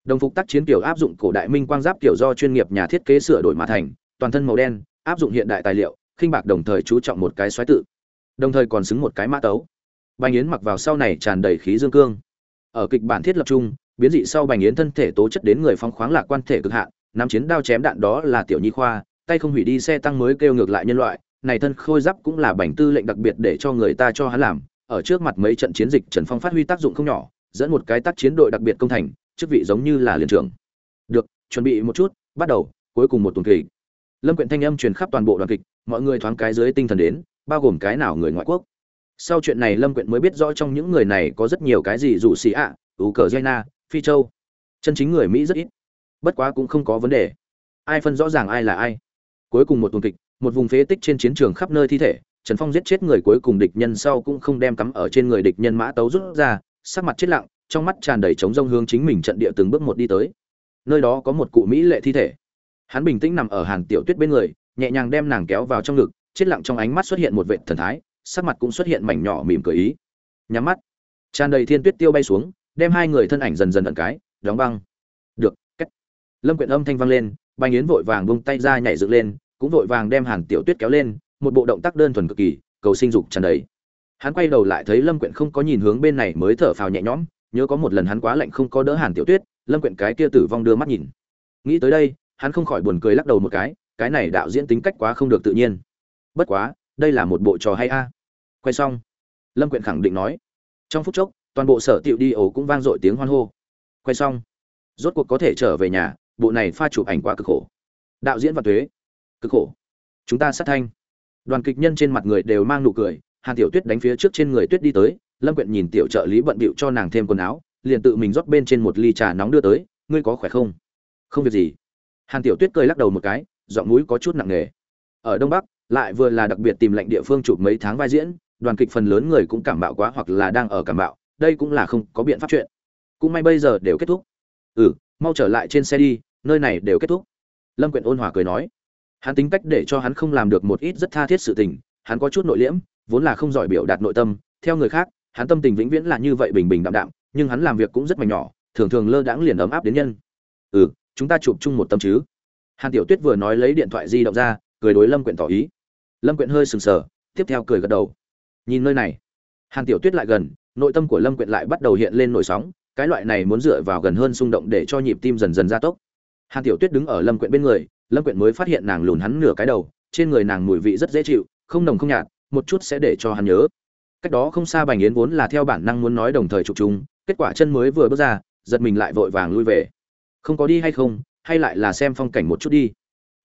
Đồng phục tác chiến kiểu áp dụng cổ đại minh quang giáp kiểu do chuyên nghiệp nhà thiết kế sửa đổi mà thành, toàn thân màu đen, áp dụng hiện đại tài liệu, khinh bạc đồng thời chú trọng một cái xoáy tự. Đồng thời còn xứng một cái mã tấu. Bành Yến mặc vào sau này tràn đầy khí dương cương. Ở kịch bản thiết lập chung, biến dị sau Bành Yến thân thể tố chất đến người phóng khoáng lạc quan thể cực hạn, nắm chiến đao chém đạn đó là tiểu nhi khoa, tay không hủy đi xe tăng mới kêu ngược lại nhân loại, này thân khôi giáp cũng là Bành Tư lệnh đặc biệt để cho người ta cho hắn làm, ở trước mặt mấy trận chiến dịch Trần Phong phát huy tác dụng không nhỏ, dẫn một cái tác chiến đội đặc biệt công thành, chức vị giống như là liên trưởng. Được, chuẩn bị một chút, bắt đầu, cuối cùng một tuần kịch. Lâm Quyện thanh âm truyền khắp toàn bộ đoàn kịch, mọi người thoáng cái dưới tinh thần đến, bao gồm cái nào người ngoại quốc. Sau chuyện này Lâm Quyện mới biết rõ trong những người này có rất nhiều cái gì rủ xì ạ, Ukraine, Phi Châu. Chân chính người Mỹ rất ít. Bất quá cũng không có vấn đề. Ai phân rõ ràng ai là ai. Cuối cùng một tuần kịch, một vùng phế tích trên chiến trường khắp nơi thi thể, Trần Phong giết chết người cuối cùng địch nhân sau cũng không đem cắm ở trên người địch nhân mã tấu rút ra, sắc mặt chết lặng, trong mắt tràn đầy trống rông hướng chính mình trận địa từng bước một đi tới. Nơi đó có một cụ mỹ lệ thi thể. Hắn bình tĩnh nằm ở Hàn Tiểu Tuyết bên người, nhẹ nhàng đem nàng kéo vào trong ngực, chết lặng trong ánh mắt xuất hiện một vệt thần thái, sắc mặt cũng xuất hiện mảnh nhỏ mỉm cười ý. Nhắm mắt, tràn đầy thiên tuyết tiêu bay xuống, đem hai người thân ảnh dần dần ẩn cái, đóng băng. Được, cách. Lâm Quyện âm thanh vang lên, Bành Yến vội vàng buông tay ra nhảy dựng lên, cũng vội vàng đem Hàn Tiểu Tuyết kéo lên, một bộ động tác đơn thuần cực kỳ, cầu sinh dục tràn đầy. Hắn quay đầu lại thấy Lâm Quyện không có nhìn hướng bên này mới thở phào nhẹ nhõm, nhớ có một lần hắn quá lạnh không có đỡ Hàn Tiểu Tuyết, Lâm Quyện cái kia tử vong đưa mắt nhìn. Nghĩ tới đây, hắn không khỏi buồn cười lắc đầu một cái này đạo diễn tính cách quá không được tự nhiên. Bất quá, đây là một bộ trò hay a. Quay xong, Lâm Quyện khẳng định nói. Trong phút chốc, toàn bộ sở tiệu đi ổ cũng vang dội tiếng hoan hô. Quay xong, rốt cuộc có thể trở về nhà, bộ này pha chụp ảnh quá cực khổ. Đạo diễn và Tuế, cực khổ. Chúng ta sát thanh. Đoàn kịch nhân trên mặt người đều mang nụ cười, Hàn Tiểu Tuyết đánh phía trước trên người Tuyết đi tới, Lâm Quyện nhìn tiểu trợ lý bận bịu cho nàng thêm quần áo, liền tự mình rót bên trên một ly trà nóng đưa tới, ngươi có khỏe không? Không việc gì. Hàn Tiểu Tuyết cười lắc đầu một cái, giọng mũi có chút nặng nề. Ở Đông Bắc, lại vừa là đặc biệt tìm lệnh địa phương chụp mấy tháng vai diễn, đoàn kịch phần lớn người cũng cảm mạo quá hoặc là đang ở cảm mạo, đây cũng là không có biện pháp chuyện. Cũng may bây giờ đều kết thúc. Mau trở lại trên xe đi, nơi này đều kết thúc. Lâm Quyện ôn hòa cười nói. Hắn tính cách để cho hắn không làm được một ít rất tha thiết sự tình, hắn có chút nội liễm, vốn là không giỏi biểu đạt nội tâm, theo người khác, hắn tâm tình vĩnh viễn là như vậy bình bình đạm đạm, nhưng hắn làm việc cũng rất mảnh nhỏ, thường thường lơ đãng liền ấm áp đến nhân. Chúng ta chụp chung một tấm chứ? Hàn Tiểu Tuyết vừa nói lấy điện thoại di động ra, cười đối Lâm Quyện tỏ ý. Lâm Quyện hơi sừng sờ, tiếp theo cười gật đầu. Nhìn nơi này, Hàn Tiểu Tuyết lại gần, nội tâm của Lâm Quyện lại bắt đầu hiện lên nổi sóng, cái loại này muốn dựa vào gần hơn xung động để cho nhịp tim dần dần gia tốc. Hàn Tiểu Tuyết đứng ở Lâm Quyện bên người, Lâm Quyện mới phát hiện nàng lùn hắn nửa cái đầu, trên người nàng mùi vị rất dễ chịu, không nồng không nhạt, một chút sẽ để cho hắn nhớ. Cách đó không xa Bành Yến vốn là theo bản năng muốn nói đồng thời chụp chung, kết quả chân mới vừa bước ra, giật mình lại vội vàng lui về. Không có đi hay không, hay lại là xem phong cảnh một chút đi.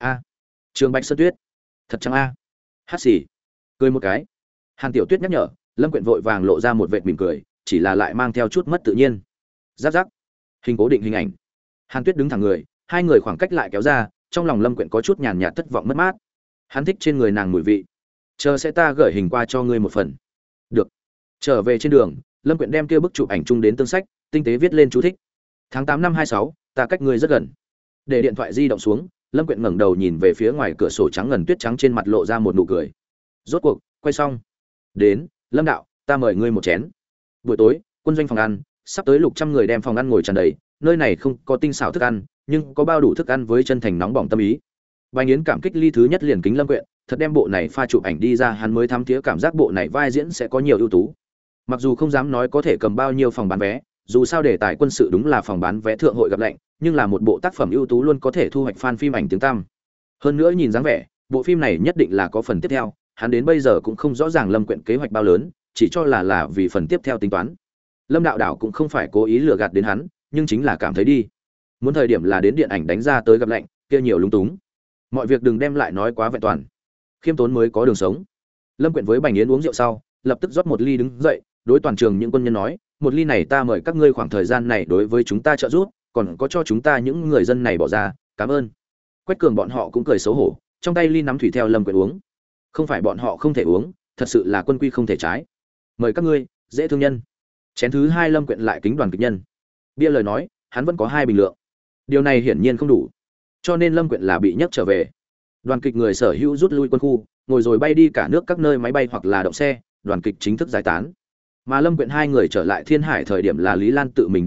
Trường Bạch Sơn Tuyết, thật chẳng Hát xì, cười một cái. Hàn Tiểu Tuyết nhắc nhở, Lâm Quyện vội vàng lộ ra một vệt mỉm cười, chỉ là lại mang theo chút mất tự nhiên. Giáp giáp, hình cố định hình ảnh. Hàn Tuyết đứng thẳng người, hai người khoảng cách lại kéo ra, trong lòng Lâm Quyện có chút nhàn nhạt thất vọng mất mát. Hắn thích trên người nàng mùi vị. Chờ sẽ ta gửi hình qua cho ngươi một phần. Được. Trở về trên đường, Lâm Quyện đem kia bức chụp ảnh chung đến tương sách, tinh tế viết lên chú thích. Tháng 8 năm 26, ta cách ngươi rất gần. Để điện thoại di động xuống, Lâm Quyện ngẩng đầu nhìn về phía ngoài cửa sổ trắng ngần tuyết trắng trên mặt lộ ra một nụ cười. Rốt cuộc, quay xong. Đến, Lâm đạo, ta mời ngươi một chén. Buổi tối, quân doanh phòng ăn, sắp tới lục trăm người đem phòng ăn ngồi tràn đầy, nơi này không có tinh xảo thức ăn, nhưng có bao đủ thức ăn với chân thành nóng bỏng tâm ý. Bành Yến cảm kích ly thứ nhất liền kính Lâm Quyện, thật đem bộ này pha chụp ảnh đi ra, hắn mới thám thía cảm giác bộ này vai diễn sẽ có nhiều ưu tú. Mặc dù không dám nói có thể cầm bao nhiêu phòng bán vé, dù sao đề tài quân sự đúng là phòng bán vé thượng hội gặp lệnh, nhưng là một bộ tác phẩm ưu tú luôn có thể thu hoạch fan phim ảnh tiếng tăm. Hơn nữa nhìn dáng vẻ, bộ phim này nhất định là có phần tiếp theo, hắn đến bây giờ cũng không rõ ràng Lâm Quyện kế hoạch bao lớn, chỉ cho là vì phần tiếp theo tính toán. Lâm đạo đảo cũng không phải cố ý lừa gạt đến hắn, nhưng chính là cảm thấy đi. Muốn thời điểm là đến điện ảnh đánh ra tới gặp lệnh, kia nhiều lúng túng. Mọi việc đừng đem lại nói quá vẹn toàn. Khiêm tốn mới có đường sống. Lâm Quyện với Bành Yến uống rượu sau, lập tức rót một ly đứng dậy, đối toàn trường những quân nhân nói, một ly này ta mời các ngươi khoảng thời gian này đối với chúng ta trợ giúp, còn có cho chúng ta những người dân này bỏ ra, cảm ơn. Quách Cường bọn họ cũng cười xấu hổ, trong tay ly nắm thủy theo Lâm Quyện uống. Không phải bọn họ không thể uống, thật sự là quân quy không thể trái. Mời các ngươi, dễ thương nhân. Chén thứ hai Lâm Quyện lại kính đoàn kịch nhân. Bia lời nói, hắn vẫn có 2 bình lượng. Điều này hiển nhiên không đủ, cho nên Lâm Quyện là bị nhấc trở về. Đoàn kịch người sở hữu rút lui quân khu, ngồi rồi bay đi cả nước các nơi máy bay hoặc là động xe, đoàn kịch chính thức giải tán. Mà Lâm Quyện hai người trở lại Thiên Hải thời điểm là Lý Lan tự mình đến tiếp,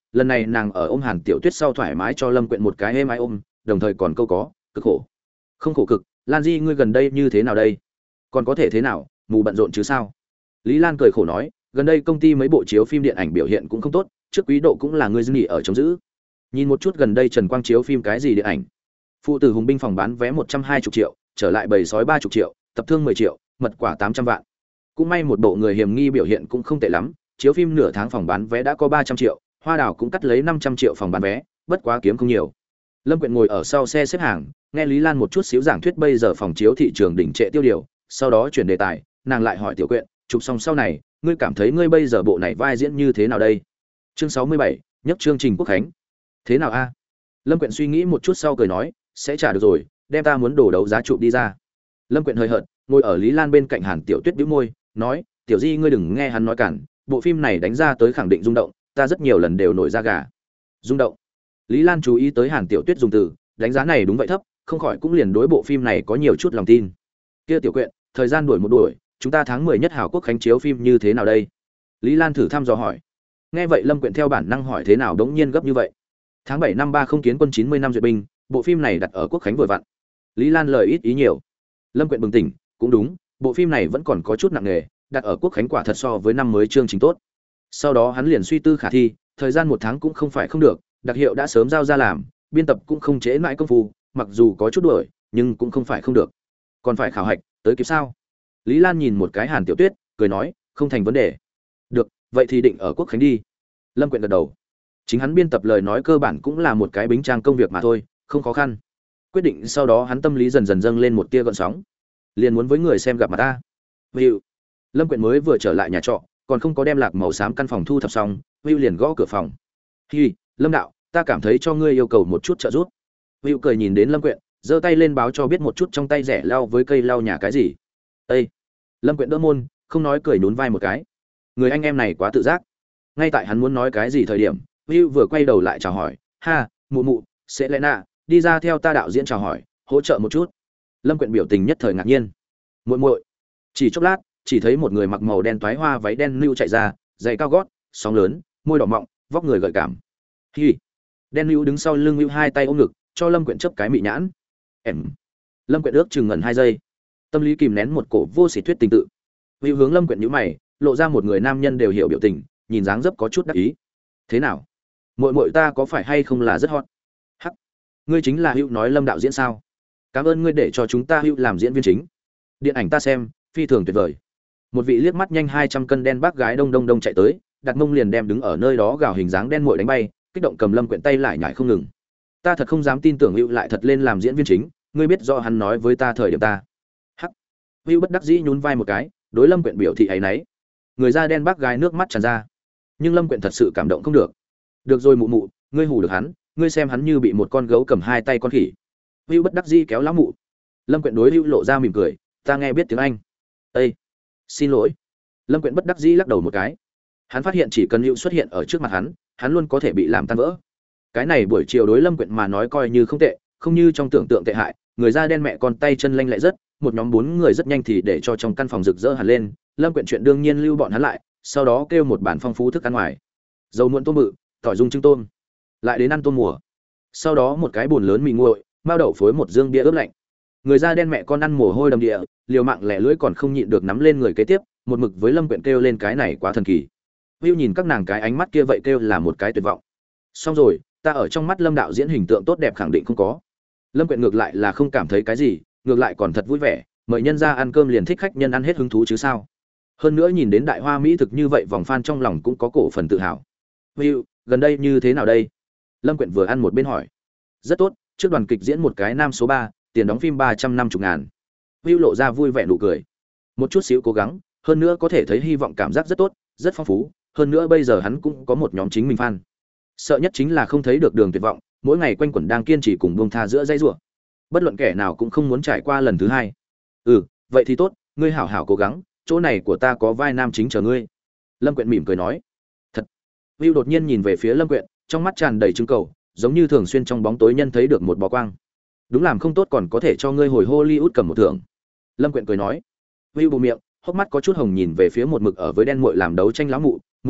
lần này nàng ở ôm Hàn Tiểu Tuyết sau thoải mái cho Lâm Quyện một cái êm ái ôm, đồng thời còn câu có, cực khổ. Không khổ cực, Lan Di ngươi gần đây như thế nào đây? Còn có thể thế nào, mù bận rộn chứ sao? Lý Lan cười khổ nói, gần đây công ty mấy bộ chiếu phim điện ảnh biểu hiện cũng không tốt, trước quý độ cũng là ngươi nghỉ ở chống giữ. Nhìn một chút gần đây Trần Quang chiếu phim cái gì điện ảnh? Phụ tử hùng binh phòng bán vé 120 triệu, trở lại bầy sói 30 triệu, tập thương 10 triệu, mật quả 800 vạn. Cũng may một bộ người hiểm nghi biểu hiện cũng không tệ lắm, chiếu phim nửa tháng phòng bán vé đã có 300 triệu, Hoa Đào cũng cắt lấy 500 triệu phòng bán vé, bất quá kiếm không nhiều. Lâm Quyện ngồi ở sau xe xếp hàng, nghe Lý Lan một chút xíu giảng thuyết bây giờ phòng chiếu thị trường đỉnh trệ tiêu điều, sau đó chuyển đề tài, nàng lại hỏi Tiểu Quyện, chụp xong sau này, ngươi cảm thấy ngươi bây giờ bộ này vai diễn như thế nào đây? Chương 67, nhất chương trình Quốc khánh. Thế nào a? Lâm Quyện suy nghĩ một chút sau cười nói, sẽ trả được rồi, đem ta muốn đổ đấu giá chụp đi ra. Lâm Quyện hơi hợt, ngồi ở Lý Lan bên cạnh Hàn Tiểu Tuyết bĩu môi, nói, Tiểu Di ngươi đừng nghe hắn nói cản, bộ phim này đánh ra tới khẳng định rung động, ta rất nhiều lần đều nổi da gà. Rung động. Lý Lan chú ý tới Hàn Tiểu Tuyết dùng từ, đánh giá này đúng vậy thấp, không khỏi cũng liền đối bộ phim này có nhiều chút lòng tin. Kia Tiểu Quyện, thời gian đuổi một đuổi, chúng ta tháng 10 nhất hào quốc khánh chiếu phim như thế nào đây? Lý Lan thử thăm dò hỏi. Nghe vậy Lâm Quyện theo bản năng hỏi thế nào đống nhiên gấp như vậy. Tháng 7 năm 30 kiến quân 90 năm duyệt binh, bộ phim này đặt ở quốc khánh vừa vặn. Lý Lan lời ít ý nhiều. Lâm Quyện bừng tỉnh, cũng đúng, bộ phim này vẫn còn có chút nặng nề, đặt ở quốc khánh quả thật so với năm mới chương trình tốt. Sau đó hắn liền suy tư khả thi, thời gian 1 tháng cũng không phải không được, đặc hiệu đã sớm giao ra làm, biên tập cũng không trễ mãi công phu, mặc dù có chút đuổi, nhưng cũng không phải không được. Còn phải khảo hạch, tới kịp sao? Lý Lan nhìn một cái Hàn Tiểu Tuyết, cười nói, không thành vấn đề. Được, vậy thì định ở quốc khánh đi. Lâm Quyện gật đầu. Chính hắn biên tập lời nói cơ bản cũng là một cái bính trang công việc mà thôi, không khó khăn. Quyết định sau đó hắn tâm lý dần dần dâng lên một tia gợn sóng. Liền muốn với người xem gặp mặt ta. Vưu. Lâm Quyện mới vừa trở lại nhà trọ, còn không có đem lạc màu xám căn phòng thu thập xong, Vưu liền gõ cửa phòng. "Hi, Lâm đạo, ta cảm thấy cho ngươi yêu cầu một chút trợ giúp." Vưu cười nhìn đến Lâm Quyện, giơ tay lên báo cho biết một chút trong tay rẻ lau với cây lau nhà cái gì. "Ê." Lâm Quyện đỡ môn, không nói cười nhún vai một cái. Người anh em này quá tự giác. Ngay tại hắn muốn nói cái gì thời điểm, Vưu vừa quay đầu lại chào hỏi, "Ha, mụ mụ, sẽ lẽ nạ, đi ra theo ta đạo diễn chào hỏi, hỗ trợ một chút." Lâm Quyện biểu tình nhất thời ngạc nhiên. "Muội muội." Chỉ chốc lát, chỉ thấy một người mặc màu đen toái hoa váy đen lưu chạy ra, giày cao gót, sóng lớn, môi đỏ mọng, vóc người gợi cảm. Hi. Đen lưu đứng sau lưng lưu hai tay ôm ngực, cho Lâm Quyện chớp cái mị nhãn. Em. Lâm Quyện ước chừng ngẩn 2 giây. Tâm lý kìm nén một cổ vô sỉ thuyết tình tự. Vưu hướng Lâm Quyện nhíu mày, lộ ra một người nam nhân đều hiểu biểu tình, nhìn dáng dấp có chút đắc ý. "Thế nào? Muội muội ta có phải hay không là rất hot?" "Hắc, ngươi chính là Hữu nói Lâm đạo diễn sao? Cảm ơn ngươi để cho chúng ta Hữu làm diễn viên chính. Điện ảnh ta xem, phi thường tuyệt vời." Một vị liếc mắt nhanh 200 cân đen bác gái đông đông đông chạy tới, đặt mông liền đem đứng ở nơi đó gào hình dáng đen muội đánh bay, kích động cầm Lâm Quyện tay lại nhảy không ngừng. "Ta thật không dám tin tưởng Hữu lại thật lên làm diễn viên chính, ngươi biết rõ hắn nói với ta thời điểm ta." Hắc. Hữu bất đắc dĩ nhún vai một cái, đối Lâm Quyện biểu thị ấy nấy. Người da đen bác gái nước mắt tràn ra. Nhưng Lâm Quyện thật sự cảm động không được. "Được rồi mụ mụ, ngươi hù được hắn, ngươi xem hắn như bị một con gấu cầm 2 tay con khỉ." Hữu bất đắc dĩ kéo lão mụ. Lâm Quyện đối Hữu lộ ra mỉm cười, "Ta nghe biết tiếng Anh." "Ê, xin lỗi." Lâm Quyện bất đắc dĩ lắc đầu một cái. Hắn phát hiện chỉ cần Hữu xuất hiện ở trước mặt hắn luôn có thể bị làm tan vỡ. Cái này buổi chiều đối Lâm Quyện mà nói coi như không tệ, không như trong tưởng tượng tệ hại, người da đen mẹ con tay chân lanh lẹ rất, một nhóm 4 người rất nhanh thì để cho trong căn phòng rực rỡ hẳn lên. Lâm Quyện chuyện đương nhiên lưu bọn hắn lại, sau đó kêu một bản phong phú thức ăn ngoài. Dầu muộn tôm bự, tỏi dung trứng tôm, lại đến ăn tôm mùa. Sau đó một cái bồn lớn mì nguội, mao đậu phối một dương bia ướp lạnh. Người da đen mẹ con ăn mồ hôi đầm địa, liều mạng lẻ lưỡi còn không nhịn được nắm lên người kế tiếp, một mực với Lâm Quyện kêu lên cái này quá thần kỳ. Vưu nhìn các nàng cái ánh mắt kia vậy kêu là một cái tuyệt vọng. Xong rồi, ta ở trong mắt Lâm đạo diễn hình tượng tốt đẹp khẳng định không có. Lâm Quyện ngược lại là không cảm thấy cái gì, ngược lại còn thật vui vẻ, mời nhân ra ăn cơm liền thích khách nhân ăn hết hứng thú chứ sao. Hơn nữa nhìn đến đại hoa mỹ thực như vậy vòng fan trong lòng cũng có cổ phần tự hào. Vưu, gần đây như thế nào đây? Lâm Quyện vừa ăn một bên hỏi. Rất tốt, trước đoàn kịch diễn một cái nam số 3, tiền đóng phim 350.000. Vưu lộ ra vui vẻ nụ cười. Một chút xíu cố gắng, hơn nữa có thể thấy hy vọng cảm giác rất tốt, rất phong phú, hơn nữa bây giờ hắn cũng có một nhóm chính mình fan. Sợ nhất chính là không thấy được đường tuyệt vọng, mỗi ngày quanh quẩn đang kiên trì cùng buông tha giữa dây rủa. Bất luận kẻ nào cũng không muốn trải qua lần thứ hai. "Ừ, vậy thì tốt, ngươi hảo hảo cố gắng, chỗ này của ta có vai nam chính chờ ngươi." Lâm Quyện mỉm cười nói. "Thật." Vưu đột nhiên nhìn về phía Lâm Quyện, trong mắt tràn đầy trứng cầu, giống như thường xuyên trong bóng tối nhân thấy được một bó quang. "Đúng làm không tốt còn có thể cho ngươi hồi Hollywood cầm một thưởng." Lâm Quyện cười nói. Vưu bụm miệng, hốc mắt có chút hồng nhìn về phía một mực ở với đen muội làm đấu tranh lão mụ, "Mụ mụ,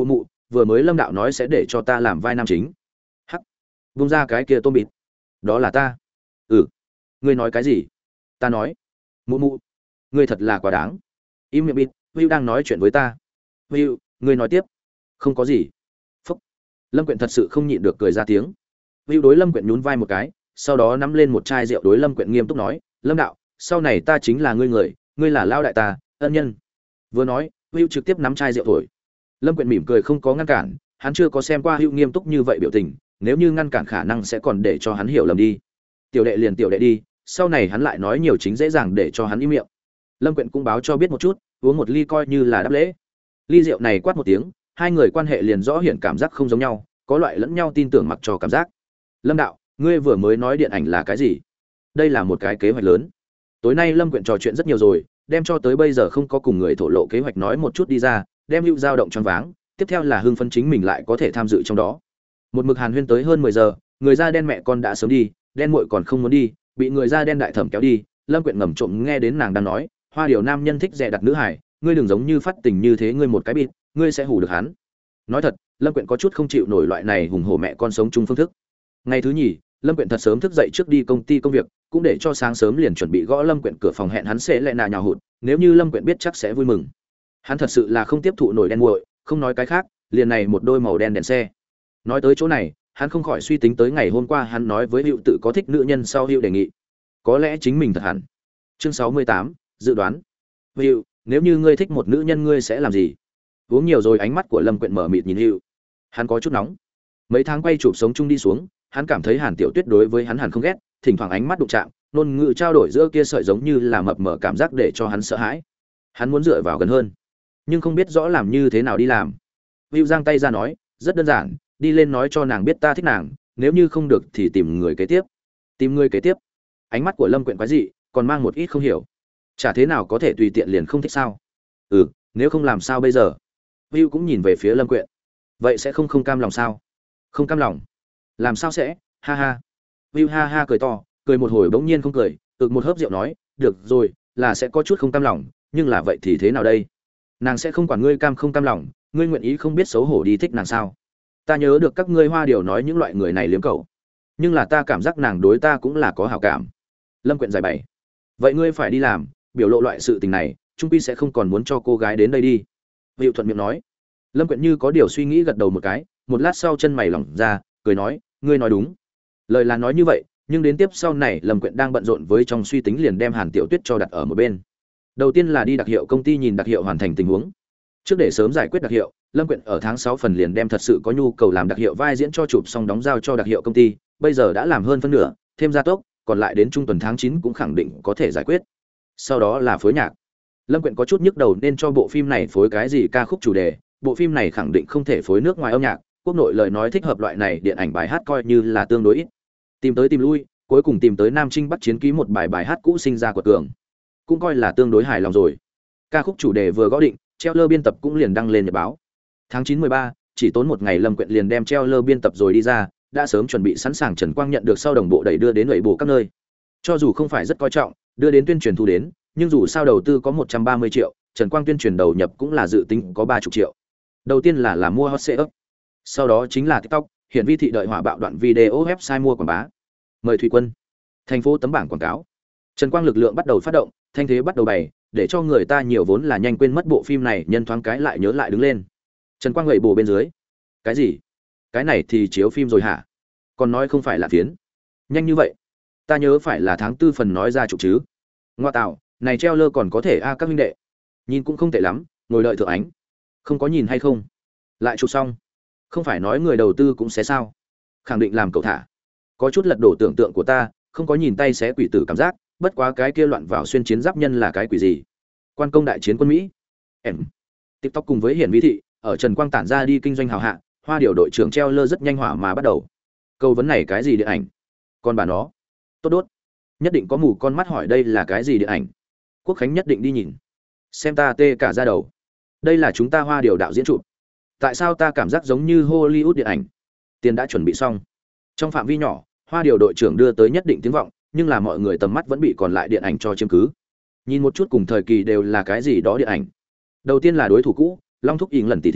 vừa mới Lâm đạo nói sẽ để cho ta làm vai nam chính. Hắc, vung ra cái kia tôm bịt. Đó là ta. Ừ, ngươi nói cái gì? Ta nói, mụ mụ, ngươi thật là quá đáng. Im miệng bịt, Hữu đang nói chuyện với ta. Hữu, ngươi nói tiếp. Không có gì. Phúc. Lâm Quyện thật sự không nhịn được cười ra tiếng. Hữu đối Lâm Quyện nhún vai một cái, sau đó nắm lên một chai rượu đối Lâm Quyện nghiêm túc nói, Lâm đạo, sau này ta chính là ngươi người, ngươi là lao đại ta, ân nhân. Vừa nói, Hữu trực tiếp nắm chai rượu thổi. Lâm Quyện mỉm cười không có ngăn cản, hắn chưa có xem qua Hữu nghiêm túc như vậy biểu tình, nếu như ngăn cản khả năng sẽ còn để cho hắn hiểu lầm đi. Tiểu đệ liền tiểu đệ đi, sau này hắn lại nói nhiều chính dễ dàng để cho hắn im miệng. Lâm Quyện cũng báo cho biết một chút, uống một ly coi như là đáp lễ. Ly rượu này quát một tiếng, hai người quan hệ liền rõ hiện cảm giác không giống nhau, có loại lẫn nhau tin tưởng mặc cho cảm giác. Lâm đạo, ngươi vừa mới nói điện ảnh là cái gì? Đây là một cái kế hoạch lớn. Tối nay Lâm Quyện trò chuyện rất nhiều rồi, đem cho tới bây giờ không có cùng người thổ lộ kế hoạch nói một chút đi ra, đem Hữu dao động choáng váng, tiếp theo là hưng phấn chính mình lại có thể tham dự trong đó. Một mực hàn huyên tới hơn 10 giờ, người da đen mẹ con đã sớm đi, đen muội còn không muốn đi, bị người da đen đại thẩm kéo đi. Lâm Quyện ngầm trộm nghe đến nàng đang nói, Hoa Điều nam nhân thích dè đặt nữ hải, ngươi đừng giống như phát tình như thế, ngươi một cái bịt, ngươi sẽ hù được hắn. Nói thật, Lâm Quyện có chút không chịu nổi loại này hùng hổ mẹ con sống chung phương thức. Ngày thứ nhì, Lâm Quyện thật sớm thức dậy trước đi công ty công việc, cũng để cho sáng sớm liền chuẩn bị gõ Lâm Quyện cửa phòng hẹn hắn sẽ lại nhào hụt, nếu như Lâm Quyện biết chắc sẽ vui mừng. Hắn thật sự là không tiếp thụ nổi đen muội, không nói cái khác, liền này một đôi màu đen đèn xe. Nói tới chỗ này, hắn không khỏi suy tính tới ngày hôm qua hắn nói với Hữu tự có thích nữ nhân sau Hữu đề nghị. Có lẽ chính mình thật hẳn. Chương 68, dự đoán. Hữu, nếu như ngươi thích một nữ nhân ngươi sẽ làm gì? Uống nhiều rồi, ánh mắt của Lâm Quyện mở mịt nhìn Hữu. Hắn có chút nóng. Mấy tháng quay chụp sống chung đi xuống, hắn cảm thấy Hàn Tiểu Tuyết đối với hắn hẳn không ghét, thỉnh thoảng ánh mắt đụng chạm, ngôn ngữ trao đổi giữa kia sợi giống như là mập mờ cảm giác để cho hắn sợ hãi. Hắn muốn dựa vào gần hơn, nhưng không biết rõ làm như thế nào đi làm. Hữu giang tay ra nói, rất đơn giản, đi lên nói cho nàng biết ta thích nàng, nếu như không được thì tìm người kế tiếp. Tìm người kế tiếp? Ánh mắt của Lâm Quyện quái dị, còn mang một ít không hiểu. Chả thế nào có thể tùy tiện liền không thích sao? Ừ, nếu không làm sao bây giờ? Hữu cũng nhìn về phía Lâm Quyện. Vậy sẽ không cam lòng sao? Không cam lòng? Làm sao sẽ? Ha ha. Hữu ha ha cười to, cười một hồi bỗng nhiên không cười, ực một hớp rượu nói, được rồi, là sẽ có chút không cam lòng, nhưng là vậy thì thế nào đây? Nàng sẽ không quản ngươi cam không cam lòng, ngươi nguyện ý không biết xấu hổ đi thích nàng sao? Ta nhớ được các ngươi Hoa Điều nói những loại người này liếm cầu, nhưng là ta cảm giác nàng đối ta cũng là có hảo cảm. Lâm Quyện giải bày. Vậy ngươi phải đi làm, biểu lộ loại sự tình này, trung pi sẽ không còn muốn cho cô gái đến đây đi. Hữu thuận miệng nói. Lâm Quyện như có điều suy nghĩ gật đầu một cái, một lát sau chân mày lỏng ra, cười nói, ngươi nói đúng. Lời là nói như vậy, nhưng đến tiếp sau này Lâm Quyện đang bận rộn với trong suy tính liền đem Hàn Tiểu Tuyết cho đặt ở một bên. Đầu tiên là đi đặc hiệu công ty nhìn đặc hiệu hoàn thành tình huống. Trước để sớm giải quyết đặc hiệu, Lâm Quyện ở tháng 6 phần liền đem thật sự có nhu cầu làm đặc hiệu vai diễn cho chụp xong đóng giao cho đặc hiệu công ty, bây giờ đã làm hơn phân nửa, thêm gia tốc, còn lại đến trung tuần tháng 9 cũng khẳng định có thể giải quyết. Sau đó là phối nhạc. Lâm Quyện có chút nhức đầu nên cho bộ phim này phối cái gì ca khúc chủ đề, bộ phim này khẳng định không thể phối nước ngoài âm nhạc, quốc nội lời nói thích hợp loại này điện ảnh bài hát coi như là tương đối ít. Tìm tới tìm lui, cuối cùng tìm tới Nam Trinh Bắc Chiến ký một bài hát cũ sinh ra của cường, cũng coi là tương đối hài lòng rồi. Ca khúc chủ đề vừa gõ định, trailer biên tập cũng liền đăng lên nhật báo. Tháng 9 13, chỉ tốn một ngày Lâm Quyện liền đem trailer biên tập rồi đi ra, đã sớm chuẩn bị sẵn sàng Trần Quang nhận được sau đồng bộ đẩy đưa đến ủy bộ các nơi. Cho dù không phải rất coi trọng, đưa đến tuyên truyền thu đến, nhưng dù sao đầu tư có 130 triệu, Trần Quang tuyên truyền đầu nhập cũng là dự tính có 30 triệu. Đầu tiên là mua hot setup, sau đó chính là TikTok, hiển vi thị đợi hỏa bạo đoạn video website mua quảng bá. Mời Thủy Quân, thành phố tấm bảng quảng cáo. Trần Quang lực lượng bắt đầu phát động, thanh thế bắt đầu bày, để cho người ta nhiều vốn là nhanh quên mất bộ phim này, nhân thoáng cái lại nhớ lại đứng lên. Trần Quang gậy bồ bên dưới. Cái gì? Cái này thì chiếu phim rồi hả? Còn nói không phải là phiến. Nhanh như vậy? Ta nhớ phải là tháng 4 phần nói ra chụp chứ. Ngoa tạo, này treo lơ còn có thể a các huynh đệ. Nhìn cũng không tệ lắm, ngồi đợi thượng ánh. Không có nhìn hay không? Lại chụp xong. Không phải nói người đầu tư cũng sẽ sao? Khẳng định làm cậu thả. Có chút lật đổ tưởng tượng của ta, không có nhìn tay xé quỷ tử cảm giác, bất quá cái kia loạn vào xuyên chiến giáp nhân là cái quỷ gì? Quan công đại chiến quân Mỹ. Em. TikTok cùng với hiển vi thị, ở Trần Quang tản ra đi kinh doanh hào hạ, Hoa Điều đội trưởng treo lơ rất nhanh hỏa mà bắt đầu. Câu vấn này cái gì điện ảnh? Con bà nó. Tốt đốt. Nhất định có mù con mắt hỏi đây là cái gì điện ảnh. Quốc Khánh nhất định đi nhìn. Xem ta tê cả da đầu. Đây là chúng ta Hoa Điều đạo diễn chụp. Tại sao ta cảm giác giống như Hollywood điện ảnh? Tiền đã chuẩn bị xong. Trong phạm vi nhỏ, Hoa Điều đội trưởng đưa tới nhất định tiếng vọng, nhưng là mọi người tầm mắt vẫn bị còn lại điện ảnh cho chiếm cứ. Nhìn một chút cùng thời kỳ đều là cái gì đó điện ảnh. Đầu tiên là đối thủ cũ, Long Thúc Ỉng lần tỷ thí,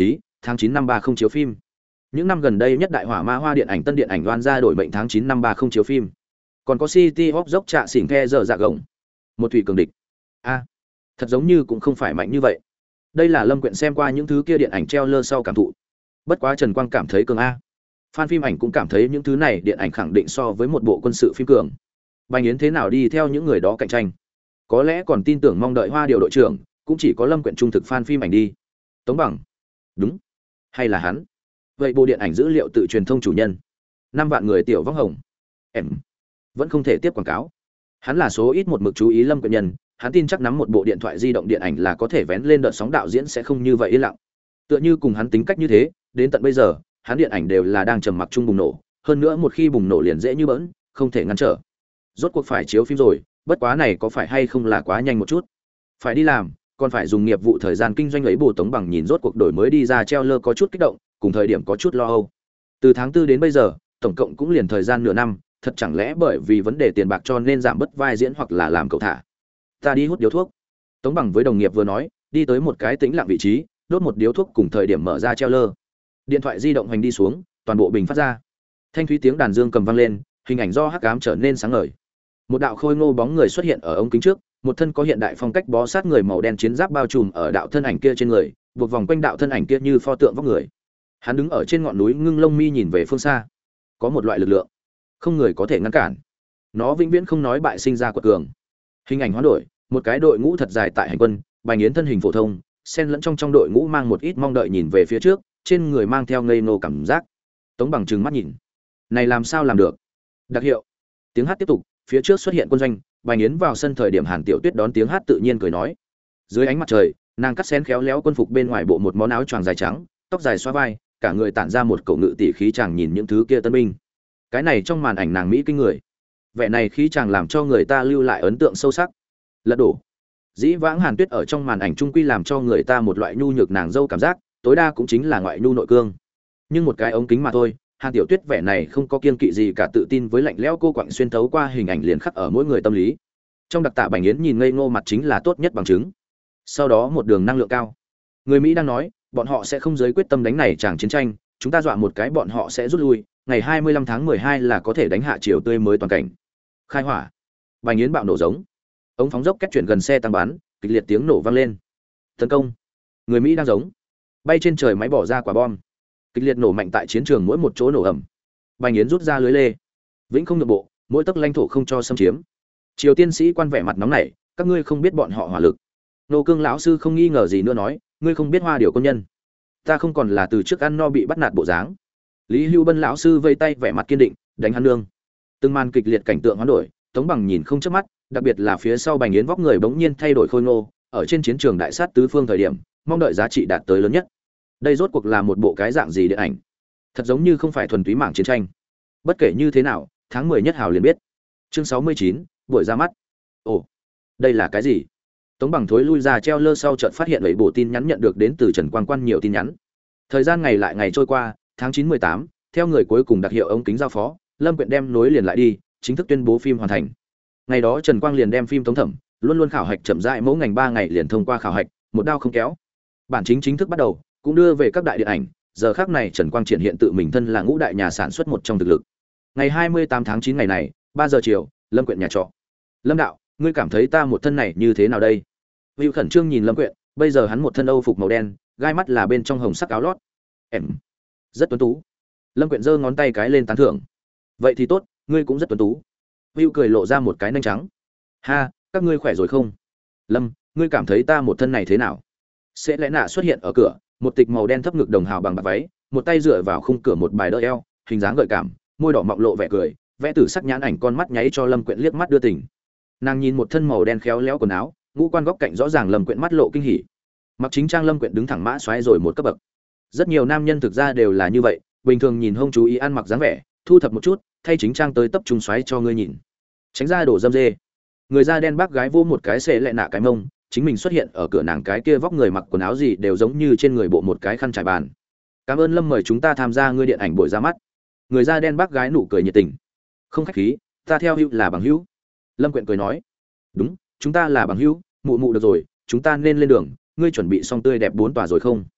tháng 9 năm 30 chiếu phim. Những năm gần đây nhất đại hỏa ma hoa điện ảnh tân điện ảnh đoan ra đổi mệnh tháng 9 năm 30 chiếu phim. Còn có City of dốc trạ xỉn the giờ dạ gồng. Một thủy cường địch. A, thật giống như cũng không phải mạnh như vậy. Đây là Lâm Quyện xem qua những thứ kia điện ảnh treo lơ sau cảm thụ. Bất quá Trần Quang cảm thấy cường a. Fan phim ảnh cũng cảm thấy những thứ này điện ảnh khẳng định so với một bộ quân sự phim cường. Bành Yến thế nào đi theo những người đó cạnh tranh? Có lẽ còn tin tưởng mong đợi Hoa Điều đội trưởng, cũng chỉ có Lâm Quyện trung thực fan phim ảnh đi. Tống Bằng. Đúng. Hay là hắn? Vậy bộ điện ảnh dữ liệu tự truyền thông chủ nhân. 5 vạn người tiểu vong hồng. Em vẫn không thể tiếp quảng cáo. Hắn là số ít một mực chú ý Lâm Quyện nhân, hắn tin chắc nắm một bộ điện thoại di động điện ảnh là có thể vén lên đợt sóng đạo diễn sẽ không như vậy yên lặng. Tựa như cùng hắn tính cách như thế, đến tận bây giờ, hắn điện ảnh đều là đang trầm mặc chung bùng nổ, hơn nữa một khi bùng nổ liền dễ như bỡn, không thể ngăn trở. Rốt cuộc phải chiếu phim rồi, bất quá này có phải hay không là quá nhanh một chút. Phải đi làm, còn phải dùng nghiệp vụ thời gian kinh doanh ấy bù Tống Bằng nhìn rốt cuộc đổi mới đi ra treo lơ có chút kích động, cùng thời điểm có chút lo âu. Từ tháng 4 đến bây giờ, tổng cộng cũng liền thời gian nửa năm, thật chẳng lẽ bởi vì vấn đề tiền bạc cho nên giảm bớt vai diễn hoặc là làm cậu thả. Ta đi hút điếu thuốc. Tống Bằng với đồng nghiệp vừa nói, đi tới một cái tĩnh lặng vị trí, đốt một điếu thuốc cùng thời điểm mở ra treo lơ. Điện thoại di động hành đi xuống, toàn bộ bình phát ra. Thanh thúy tiếng đàn dương cầm vang lên, hình ảnh do hắc ám trở nên sáng ngời. Một đạo khôi ngô bóng người xuất hiện ở ống kính trước, một thân có hiện đại phong cách bó sát người màu đen chiến giáp bao trùm ở đạo thân ảnh kia trên người, buộc vòng quanh đạo thân ảnh kia như pho tượng vóc người. Hắn đứng ở trên ngọn núi ngưng lông mi nhìn về phương xa. Có một loại lực lượng, không người có thể ngăn cản. Nó vĩnh viễn không nói bại sinh ra quật cường. Hình ảnh hoán đổi, một cái đội ngũ thật dài tại hành quân, Bành Yến thân hình phổ thông, xen lẫn trong đội ngũ mang một ít mong đợi nhìn về phía trước, trên người mang theo ngây ngô cảm giác. Tống Bằng trừng mắt nhìn. Này làm sao làm được? Đặc hiệu. Tiếng hát tiếp tục, phía trước xuất hiện quân doanh, Bành Yến vào sân thời điểm Hàn Tiểu Tuyết đón tiếng hát tự nhiên cười nói. Dưới ánh mặt trời, nàng cắt xén khéo léo quân phục bên ngoài bộ một món áo choàng dài trắng, tóc dài xóa vai, cả người tản ra một cổ ngự tỷ khí chàng nhìn những thứ kia tân binh. Cái này trong màn ảnh nàng mỹ kinh người. Vẻ này khí chàng làm cho người ta lưu lại ấn tượng sâu sắc. Lật đổ. Dĩ vãng Hàn Tuyết ở trong màn ảnh trung quy làm cho người ta một loại nhu nhược nàng dâu cảm giác, tối đa cũng chính là ngoại nhu nội cương. Nhưng một cái ống kính mà thôi, Hàn Tiểu Tuyết vẻ này không có kiên kỵ gì cả, tự tin với lạnh lẽo cô quạnh xuyên thấu qua hình ảnh liền khắc ở mỗi người tâm lý. Trong đặc tả Bành Yến nhìn ngây ngô mặt chính là tốt nhất bằng chứng. Sau đó một đường năng lượng cao. Người Mỹ đang nói, bọn họ sẽ không giới quyết tâm đánh này chàng chiến tranh, chúng ta dọa một cái bọn họ sẽ rút lui, ngày 25 tháng 12 là có thể đánh hạ triều tươi mới toàn cảnh. Khai hỏa. Bành Yến bạo nổ giống. Ống phóng dốc cách chuyển gần xe tăng bắn, kịch liệt tiếng nổ vang lên. Tấn công. Người Mỹ đang giống. Bay trên trời máy bỏ ra quả bom. Kịch liệt nổ mạnh tại chiến trường mỗi một chỗ nổ ầm. Bành Yến rút ra lưới lê. Vĩnh không nhượng bộ, mỗi tấc lãnh thổ không cho xâm chiếm. Triều tiên sĩ quan vẻ mặt nóng nảy, các ngươi không biết bọn họ hỏa lực. Nô Cương lão sư không nghi ngờ gì nữa nói, ngươi không biết Hoa Điều quân nhân. Ta không còn là từ trước ăn no bị bắt nạt bộ dáng. Lý Hưu Bân lão sư vây tay vẻ mặt kiên định, đánh hắn nương. Từng màn kịch liệt cảnh tượng hoán đổi, Tống Bằng nhìn không chớp mắt, đặc biệt là phía sau Bành Yến vóc người bỗng nhiên thay đổi khôi ngô, ở trên chiến trường đại sát tứ phương thời điểm, mong đợi giá trị đạt tới lớn nhất. Đây rốt cuộc là một bộ cái dạng gì điện ảnh? Thật giống như không phải thuần túy mảng chiến tranh. Bất kể như thế nào, tháng 10 nhất hào liền biết. Chương 69, buổi ra mắt. Ồ, đây là cái gì? Tống Bằng thối lui ra treo lơ sau chợt phát hiện bảy bộ tin nhắn nhận được đến từ Trần Quang Quan nhiều tin nhắn. Thời gian ngày lại ngày trôi qua, tháng 9/18, theo người cuối cùng đặc hiệu ống kính giao phó, Lâm Quyện đem nối liền lại đi, chính thức tuyên bố phim hoàn thành. Ngày đó Trần Quang liền đem phim tống thẩm, luôn luôn khảo hạch chậm rãi mẫu ngành 3 ngày liền thông qua khảo hạch, một đao không kéo. Bản chính chính thức bắt đầu, cũng đưa về các đại điện ảnh, giờ khắc này Trần Quang triển hiện tự mình thân là ngũ đại nhà sản xuất một trong thực lực. Ngày 28 tháng 9 ngày này, 3 giờ chiều, Lâm Quyện nhà trọ. Lâm đạo, ngươi cảm thấy ta một thân này như thế nào đây? Hữu khẩn trương nhìn Lâm Quyện, bây giờ hắn một thân âu phục màu đen, gai mắt là bên trong hồng sắc áo lót. Em rất tuấn tú. Lâm Quyện giơ ngón tay cái lên tán thưởng. Vậy thì tốt, ngươi cũng rất tuấn tú. Hữu cười lộ ra một cái nanh trắng. Ha, các ngươi khỏe rồi không? Lâm, ngươi cảm thấy ta một thân này thế nào? Sẽ lẽ nạ xuất hiện ở cửa, một tịch màu đen thấp ngực đồng hào bằng bạc váy, một tay dựa vào khung cửa một bài đỡ eo, hình dáng gợi cảm, môi đỏ mọng lộ vẻ cười, vẽ tử sắc nhãn ảnh con mắt nháy cho Lâm Quyện liếc mắt đưa tình. Nàng nhìn một thân màu đen khéo léo quần áo, ngũ quan góc cạnh rõ ràng, Lâm Quyện mắt lộ kinh hỉ. Mặc chính trang Lâm Quyện đứng thẳng mã xoáy rồi một cấp bậc. Rất nhiều nam nhân thực ra đều là như vậy, bình thường nhìn hông chú ý ăn mặc dáng vẻ, thu thập một chút, thay chính trang tới tấp trung xoáy cho ngươi nhìn. Tránh ra đổ dâm dê. Người da đen bác gái vô một cái xệ lẹ nạ cái mông, chính mình xuất hiện ở cửa nàng cái kia vóc người mặc quần áo gì đều giống như trên người bộ một cái khăn trải bàn. Cảm ơn Lâm mời chúng ta tham gia ngươi điện ảnh buổi ra mắt. Người da đen bác gái nụ cười nhiệt tình. Không khách khí, ta theo hữu là bằng hữu. Lâm Quyện cười nói. Đúng, chúng ta là bằng hữu, mụ mụ được rồi, chúng ta nên lên đường, ngươi chuẩn bị xong tươi đẹp 4 tòa rồi không?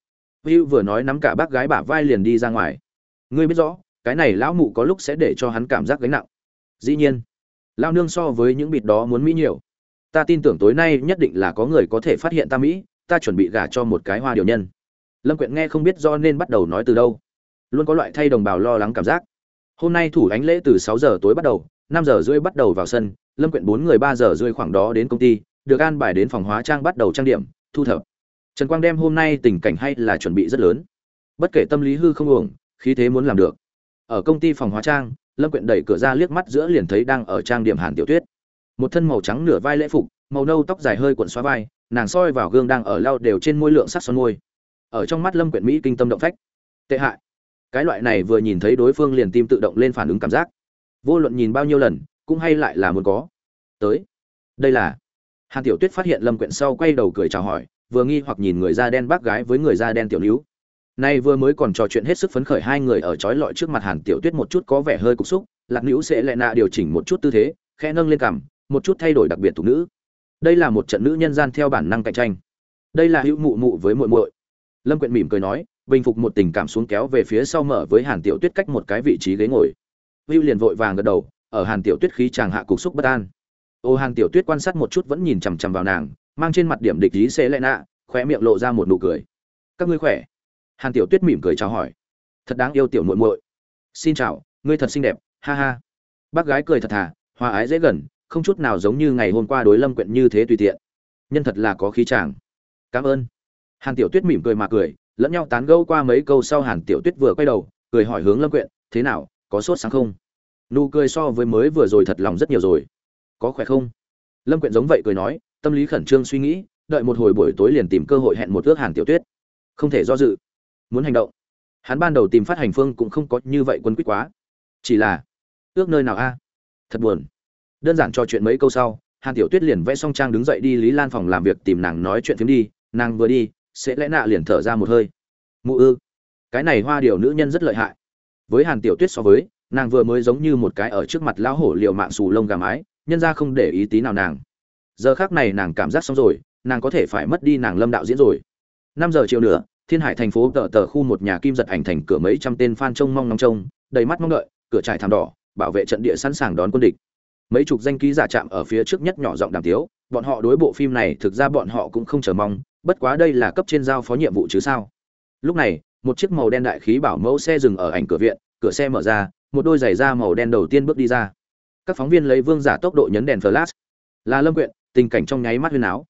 Hữu vừa nói nắm cả bác gái bả vai liền đi ra ngoài. Ngươi biết rõ, cái này lão mụ có lúc sẽ để cho hắn cảm giác gánh nặng. Dĩ nhiên, lão nương so với những bịt đó muốn mỹ nhiều. Ta tin tưởng tối nay nhất định là có người có thể phát hiện ta mỹ, ta chuẩn bị gả cho một cái hoa điều nhân. Lâm Quyện nghe không biết do nên bắt đầu nói từ đâu, luôn có loại thay đồng bào lo lắng cảm giác. Hôm nay thủ ánh lễ từ 6 giờ tối bắt đầu, 5 giờ rưỡi bắt đầu vào sân, Lâm Quyện 4 người 3 giờ rưỡi khoảng đó đến công ty, được an bài đến phòng hóa trang bắt đầu trang điểm, thu thập. Trần Quang đem hôm nay tình cảnh hay là chuẩn bị rất lớn. Bất kể tâm lý hư không uổng, khí thế muốn làm được. Ở công ty phòng hóa trang, Lâm Quyện đẩy cửa ra liếc mắt giữa liền thấy đang ở trang điểm Hàn Tiểu Tuyết. Một thân màu trắng nửa vai lễ phục, màu nâu tóc dài hơi cuộn xóa vai, nàng soi vào gương đang ở lau đều trên môi lượng sắc son môi. Ở trong mắt Lâm Quyện mỹ kinh tâm động phách. Tệ hại. Cái loại này vừa nhìn thấy đối phương liền tim tự động lên phản ứng cảm giác. Vô luận nhìn bao nhiêu lần, cũng hay lại là muốn có. Tới. Đây là. Hàn Tiểu Tuyết phát hiện Lâm Quyện sau quay đầu cười chào hỏi, vừa nghi hoặc nhìn người da đen bác gái với người da đen tiểu níu. Nay vừa mới còn trò chuyện hết sức phấn khởi hai người ở chói lọi trước mặt Hàn Tiểu Tuyết một chút có vẻ hơi cục xúc, Lạc Nữu sẽ lẹ nạ điều chỉnh một chút tư thế, khẽ nâng lên cằm, một chút thay đổi đặc biệt thuộc nữ. Đây là một trận nữ nhân gian theo bản năng cạnh tranh. Đây là hữu mụ mụ với muội muội. Lâm Quyện mỉm cười nói, bình phục một tình cảm xuống kéo về phía sau mở với Hàn Tiểu Tuyết cách một cái vị trí ghế ngồi. Hữu liền vội vàng gật đầu, ở Hàn Tiểu Tuyết khí chàng hạ cục xúc bất an. Ô Hàn Tiểu Tuyết quan sát một chút vẫn nhìn chằm chằm vào nàng, mang trên mặt điểm địch ý sẽ lẹ nạ, khóe miệng lộ ra một nụ cười. Các ngươi khỏe? Hàn Tiểu Tuyết mỉm cười chào hỏi. Thật đáng yêu tiểu muội muội. Xin chào, ngươi thật xinh đẹp, ha ha. Bác gái cười thật thà, hòa ái dễ gần, không chút nào giống như ngày hôm qua đối Lâm Quyện như thế tùy tiện. Nhân thật là có khí chàng. Cảm ơn. Hàn Tiểu Tuyết mỉm cười mà cười, lẫn nhau tán gẫu qua mấy câu sau Hàn Tiểu Tuyết vừa quay đầu, cười hỏi hướng Lâm Quyện, thế nào, có sốt sáng không? Nụ cười so với mới vừa rồi thật lòng rất nhiều rồi. Có khỏe không? Lâm Quyện giống vậy cười nói, tâm lý khẩn trương suy nghĩ, đợi một hồi buổi tối liền tìm cơ hội hẹn một ước Hàn Tiểu Tuyết. Không thể do dự, muốn hành động. Hắn ban đầu tìm phát hành phương cũng không có như vậy quân quyết quá, chỉ là ước nơi nào a? Thật buồn. Đơn giản trò chuyện mấy câu sau, Hàn Tiểu Tuyết liền vẽ xong trang đứng dậy đi Lý Lan phòng làm việc tìm nàng nói chuyện phiếm đi, nàng vừa đi, sẽ lẽ nạ liền thở ra một hơi. Mụ ư, cái này hoa điều nữ nhân rất lợi hại. Với Hàn Tiểu Tuyết so với, nàng vừa mới giống như một cái ở trước mặt lão hổ liều mạng xù lông gà mái, nhân ra không để ý tí nào nàng. Giờ khác này nàng cảm giác xong rồi, nàng có thể phải mất đi nàng Lâm đạo diễn rồi. 5 giờ chiều nữa, Thiên Hải thành phố tờ khu một nhà kim giật ảnh thành cửa mấy trăm tên fan trông mong ngóng trông, đầy mắt mong đợi, cửa trải thảm đỏ, bảo vệ trận địa sẵn sàng đón quân địch. Mấy chục danh ký giả chạm ở phía trước nhất nhỏ giọng đàm tiếu, bọn họ đối bộ phim này thực ra bọn họ cũng không chờ mong, bất quá đây là cấp trên giao phó nhiệm vụ chứ sao. Lúc này, một chiếc màu đen đại khí bảo mẫu xe dừng ở ảnh cửa viện, cửa xe mở ra, một đôi giày da màu đen đầu tiên bước đi ra. Các phóng viên lấy vương giả tốc độ nhấn đèn flash. Là Lâm Quyện, tình cảnh trong nháy mắt huyên áo.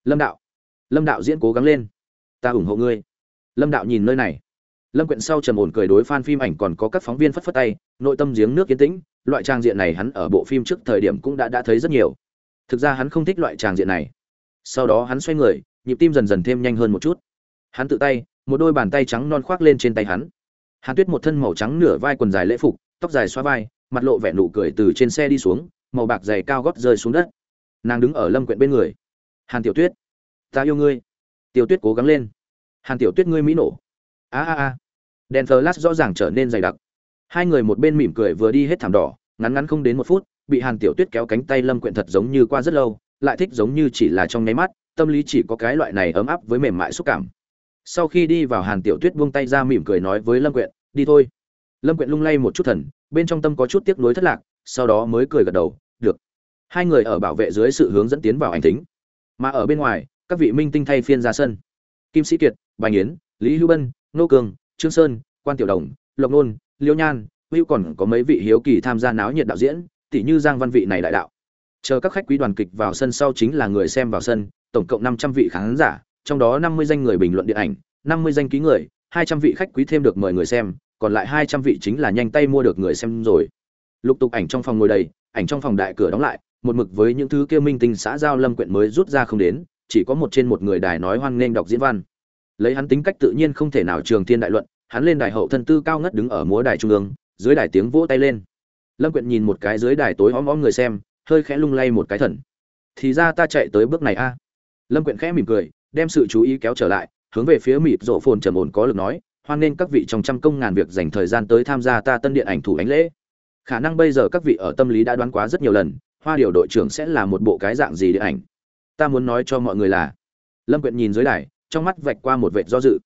Lâm đạo diễn cố gắng lên, ta ủng hộ ngươi. Lâm đạo nhìn nơi này. Lâm Quyện sau trầm ổn cười đối fan phim ảnh còn có các phóng viên phất phất tay, nội tâm giếng nước yên tĩnh, loại trang diện này hắn ở bộ phim trước thời điểm cũng đã thấy rất nhiều. Thực ra hắn không thích loại trang diện này. Sau đó hắn xoay người, nhịp tim dần dần thêm nhanh hơn một chút. Hắn tự tay, một đôi bàn tay trắng non khoác lên trên tay hắn. Hàn Tuyết một thân màu trắng nửa vai quần dài lễ phục, tóc dài xóa vai, mặt lộ vẻ nụ cười từ trên xe đi xuống, màu bạc giày cao gót rơi xuống đất. Nàng đứng ở Lâm Quyện bên người. Hàn Tiểu Tuyết, ta yêu ngươi. Tiểu Tuyết cố gắng lên. Hàn Tiểu Tuyết ngươi mỹ nổ. A. Đèn flash rõ ràng trở nên dày đặc. Hai người một bên mỉm cười vừa đi hết thảm đỏ, ngắn ngắn không đến 1 phút, bị Hàn Tiểu Tuyết kéo cánh tay Lâm Quyện thật giống như qua rất lâu, lại thích giống như chỉ là trong nháy mắt, tâm lý chỉ có cái loại này ấm áp với mềm mại xúc cảm. Sau khi đi vào Hàn Tiểu Tuyết buông tay ra mỉm cười nói với Lâm Quyện, đi thôi. Lâm Quyện lung lay một chút thần, bên trong tâm có chút tiếc nuối thất lạc, sau đó mới cười gật đầu, được. Hai người ở bảo vệ dưới sự hướng dẫn tiến vào ảnh thính. Mà ở bên ngoài, các vị minh tinh thay phiên ra sân. Kim Sĩ Kiệt, Bành Yến, Lý Hữu Bân, Nô Cường, Trương Sơn, Quan Tiểu Đồng, Lộc Nôn, Liêu Nhan, Hữu còn có mấy vị hiếu kỳ tham gia náo nhiệt đạo diễn, tỷ như Giang Văn vị này đại đạo. Chờ các khách quý đoàn kịch vào sân sau chính là người xem vào sân, tổng cộng 500 vị khán giả, trong đó 50 danh người bình luận điện ảnh, 50 danh ký người, 200 vị khách quý thêm được mời người xem, còn lại 200 vị chính là nhanh tay mua được người xem rồi. Lục tục ảnh trong phòng ngồi đầy, ảnh trong phòng đại cửa đóng lại, một mực với những thứ kia minh tinh xã giao Lâm Quyện mới rút ra không đến, chỉ có một trên một người đài nói hoan nghênh đọc diễn văn. Lấy hắn tính cách tự nhiên không thể nào trường thiên đại luận, hắn lên đài hậu thân tư cao ngất đứng ở múa đài trung ương, dưới đài tiếng vỗ tay lên. Lâm Quyện nhìn một cái dưới đài tối om om người xem, hơi khẽ lung lay một cái thần. Thì ra ta chạy tới bước này a. Lâm Quyện khẽ mỉm cười, đem sự chú ý kéo trở lại, hướng về phía mịt rộ phồn trầm ổn có lực nói, hoan nghênh các vị trong trăm công ngàn việc dành thời gian tới tham gia ta tân điện ảnh thủ ánh lễ. Khả năng bây giờ các vị ở tâm lý đã đoán quá rất nhiều lần, Hoa Điều đội trưởng sẽ là một bộ cái dạng gì điện ảnh. Ta muốn nói cho mọi người là, Lâm Quyện nhìn dưới đài, trong mắt vạch qua một vệt do dự.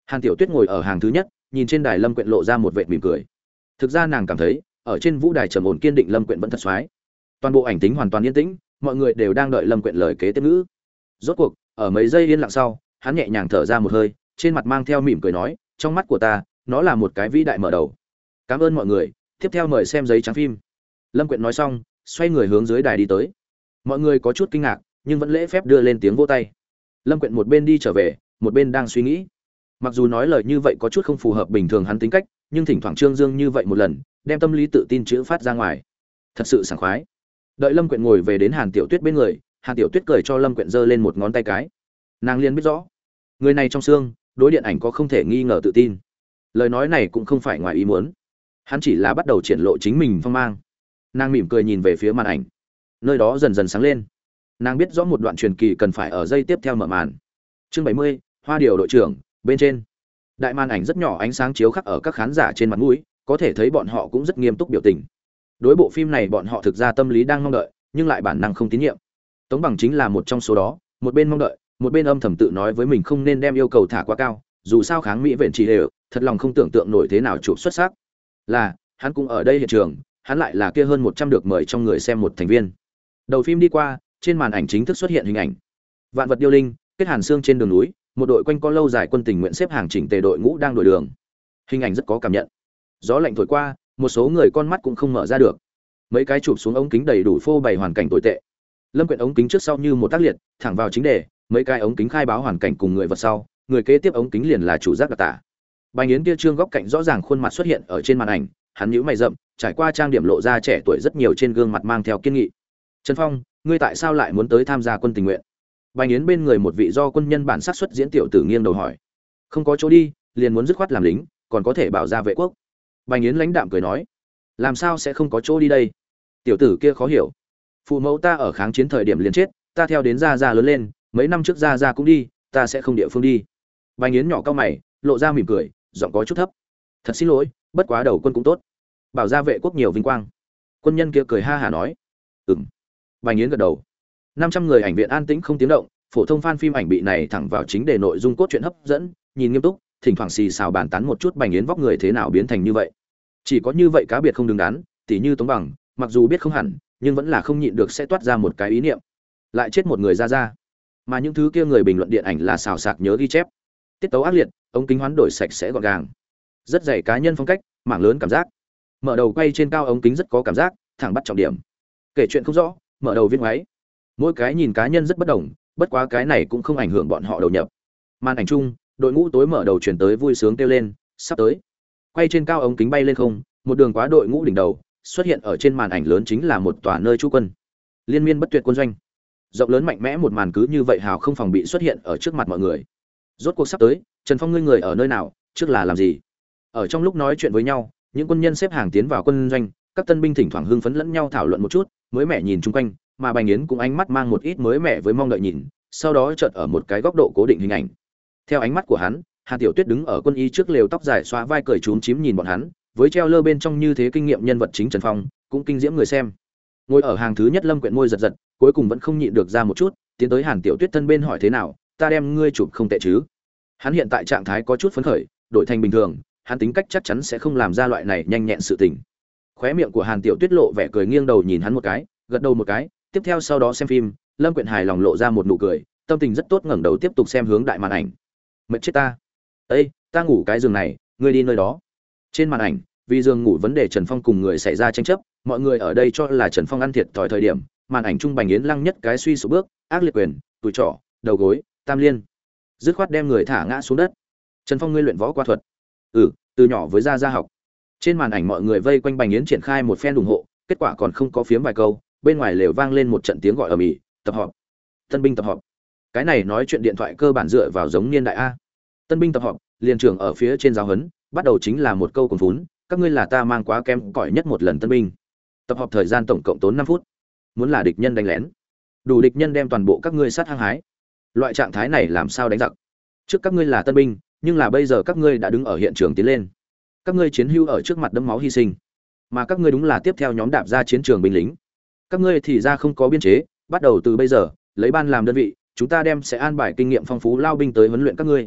Hàn Tiểu Tuyết ngồi ở hàng thứ nhất, nhìn trên đài Lâm Quyện lộ ra một vệt mỉm cười. Thực ra nàng cảm thấy, ở trên vũ đài trầm ổn kiên định Lâm Quyện vẫn thật xoái. Toàn bộ ảnh tính hoàn toàn yên tĩnh, mọi người đều đang đợi Lâm Quyện lời kế tiếp ngữ. Rốt cuộc, ở mấy giây yên lặng sau, hắn nhẹ nhàng thở ra một hơi, trên mặt mang theo mỉm cười nói, trong mắt của ta, nó là một cái vĩ đại mở đầu. Cảm ơn mọi người, tiếp theo mời xem giấy trắng phim. Lâm Quyện nói xong, xoay người hướng dưới đài đi tới. Mọi người có chút kinh ngạc, nhưng vẫn lễ phép đưa lên tiếng vỗ tay. Lâm Quyện một bên đi trở về, một bên đang suy nghĩ. Mặc dù nói lời như vậy có chút không phù hợp bình thường hắn tính cách, nhưng thỉnh thoảng trương dương như vậy một lần, đem tâm lý tự tin chữ phát ra ngoài, thật sự sảng khoái. Đợi Lâm Quyện ngồi về đến Hàn Tiểu Tuyết bên người, Hàn Tiểu Tuyết cười cho Lâm Quyện giơ lên một ngón tay cái. Nàng liền biết rõ, người này trong xương, đối điện ảnh có không thể nghi ngờ tự tin. Lời nói này cũng không phải ngoài ý muốn, hắn chỉ là bắt đầu triển lộ chính mình phong mang. Nàng mỉm cười nhìn về phía màn ảnh, nơi đó dần dần sáng lên. Nàng biết rõ một đoạn truyền kỳ cần phải ở giây tiếp theo mở màn. Chương 70, Hoa Điều đội trưởng, bên trên. Đại màn ảnh rất nhỏ, ánh sáng chiếu khắc ở các khán giả trên mặt mũi, có thể thấy bọn họ cũng rất nghiêm túc biểu tình. Đối bộ phim này bọn họ thực ra tâm lý đang mong đợi, nhưng lại bản năng không tín nhiệm. Tống Bằng chính là một trong số đó, một bên mong đợi, một bên âm thầm tự nói với mình không nên đem yêu cầu thả quá cao, dù sao kháng Mỹ viện chỉ đều, thật lòng không tưởng tượng nổi thế nào chụp xuất sắc. Là, hắn cũng ở đây hiện trường, hắn lại là kia hơn 100 được mời trong người xem một thành viên. Đầu phim đi qua, trên màn ảnh chính thức xuất hiện hình ảnh. Vạn vật điêu linh, kết hàn xương trên đường núi, một đội quanh co lâu dài quân tình nguyện xếp hàng chỉnh tề đội ngũ đang đổi đường. Hình ảnh rất có cảm nhận. Gió lạnh thổi qua, một số người con mắt cũng không mở ra được. Mấy cái chụp xuống ống kính đầy đủ phô bày hoàn cảnh tồi tệ. Lâm Quyện ống kính trước sau như một tác liệt, thẳng vào chính đề, mấy cái ống kính khai báo hoàn cảnh cùng người vật sau, người kế tiếp ống kính liền là chủ giác đặc tả. Bành Yến kia trương góc cạnh rõ ràng khuôn mặt xuất hiện ở trên màn ảnh, hắn nhíu mày rậm, trải qua trang điểm lộ ra trẻ tuổi rất nhiều trên gương mặt mang theo kiên nghị. Trần Phong, ngươi tại sao lại muốn tới tham gia quân tình nguyện? Bành Yến bên người một vị do quân nhân bản sắc xuất diễn tiểu tử nghiêng đầu hỏi. Không có chỗ đi, liền muốn dứt khoát làm lính, còn có thể bảo ra vệ quốc. Bành Yến lãnh đạm cười nói, làm sao sẽ không có chỗ đi đây? Tiểu tử kia khó hiểu. Phụ mẫu ta ở kháng chiến thời điểm liền chết, ta theo đến gia gia lớn lên, mấy năm trước gia gia cũng đi, ta sẽ không địa phương đi. Bành Yến nhỏ cao mày, lộ ra mỉm cười, giọng có chút thấp. Thật xin lỗi, bất quá đầu quân cũng tốt, bảo ra vệ quốc nhiều vinh quang. Quân nhân kia cười ha hả nói, ừm. Bành Yến gật đầu. 500 người ảnh viện an tĩnh không tiếng động, phổ thông fan phim ảnh bị này thẳng vào chính đề nội dung cốt truyện hấp dẫn, nhìn nghiêm túc, thỉnh thoảng xì xào bàn tán một chút Bành Yến vóc người thế nào biến thành như vậy. Chỉ có như vậy cá biệt không đứng đắn, tỉ như Tống Bằng, mặc dù biết không hẳn, nhưng vẫn là không nhịn được sẽ toát ra một cái ý niệm. Lại chết một người ra. Mà những thứ kia người bình luận điện ảnh là xào sạc nhớ ghi chép. Tiết tấu ác liệt, ống kính hoán đổi sạch sẽ gọn gàng. Rất dày cá nhân phong cách, mảng lớn cảm giác. Mở đầu quay trên cao ống kính rất có cảm giác, thẳng bắt trọng điểm. Kể chuyện không rõ, mở đầu viết ngoáy. Mỗi cái nhìn cá nhân rất bất đồng, bất quá cái này cũng không ảnh hưởng bọn họ đầu nhập. Màn ảnh chung, đội ngũ tối mở đầu chuyển tới vui sướng kêu lên, sắp tới. Quay trên cao ống kính bay lên không, một đường quá đội ngũ đỉnh đầu, xuất hiện ở trên màn ảnh lớn chính là một tòa nơi trú quân. Liên miên bất tuyệt quân doanh. Rộng lớn mạnh mẽ một màn cứ như vậy hào không phòng bị xuất hiện ở trước mặt mọi người. Rốt cuộc sắp tới, Trần Phong ngươi người ở nơi nào, trước là làm gì? Ở trong lúc nói chuyện với nhau, những quân nhân xếp hàng tiến vào quân doanh, các tân binh thỉnh thoảng hưng phấn lẫn nhau thảo luận một chút, mới mẻ nhìn chung quanh, mà Bành Yến cũng ánh mắt mang một ít mới mẻ với mong đợi nhìn, sau đó chợt ở một cái góc độ cố định hình ảnh. Theo ánh mắt của hắn, Hà Tiểu Tuyết đứng ở quân y trước lều tóc dài xóa vai cười trúm chím nhìn bọn hắn, với treo lơ bên trong như thế kinh nghiệm nhân vật chính Trần Phong, cũng kinh diễm người xem. Ngồi ở hàng thứ nhất Lâm Quyện môi giật giật, cuối cùng vẫn không nhịn được ra một chút, tiến tới Hàn Tiểu Tuyết thân bên hỏi thế nào, ta đem ngươi chụp không tệ chứ? Hắn hiện tại trạng thái có chút phấn khởi, đổi thành bình thường, hắn tính cách chắc chắn sẽ không làm ra loại này nhanh nhẹn sự tình. Khóe miệng của Hàn Tiểu Tuyết lộ vẻ cười nghiêng đầu nhìn hắn một cái, gật đầu một cái, tiếp theo sau đó xem phim, Lâm Quyện hài lòng lộ ra một nụ cười, tâm tình rất tốt ngẩng đầu tiếp tục xem hướng đại màn ảnh. Mệt chết ta. Ê, ta ngủ cái giường này, ngươi đi nơi đó. Trên màn ảnh, vì giường ngủ vấn đề Trần Phong cùng người xảy ra tranh chấp, mọi người ở đây cho là Trần Phong ăn thiệt thòi thời điểm, màn ảnh trung Bành Yến lăng nhất cái suy sụp bước, ác liệt quyền, tuổi trỏ, đầu gối, tam liên. Dứt khoát đem người thả ngã xuống đất. Trần Phong ngươi luyện võ qua thuật? Ừ, từ nhỏ với gia học. Trên màn ảnh mọi người vây quanh Bành Yến triển khai một phen ủng hộ, kết quả còn không có phiếm vài câu, bên ngoài lều vang lên một trận tiếng gọi ầm ĩ, tập họp. Tân binh tập họp. Cái này nói chuyện điện thoại cơ bản dựa vào giống niên đại a. Tân binh tập họp, liền trưởng ở phía trên giáo huấn, bắt đầu chính là một câu cuồng phún, các ngươi là ta mang quá kém cỏi nhất một lần tân binh. Tập họp thời gian tổng cộng tốn 5 phút. Muốn là địch nhân đánh lén, đủ địch nhân đem toàn bộ các ngươi sát hăng hái. Loại trạng thái này làm sao đánh giặc? Trước các ngươi là tân binh, nhưng là bây giờ các ngươi đã đứng ở hiện trường tiến lên. Các ngươi chiến hữu ở trước mặt đẫm máu hy sinh, mà các ngươi đúng là tiếp theo nhóm đạp ra chiến trường binh lính. Các ngươi thì ra không có biên chế, bắt đầu từ bây giờ, lấy ban làm đơn vị, chúng ta đem sẽ an bài kinh nghiệm phong phú lao binh tới huấn luyện các ngươi.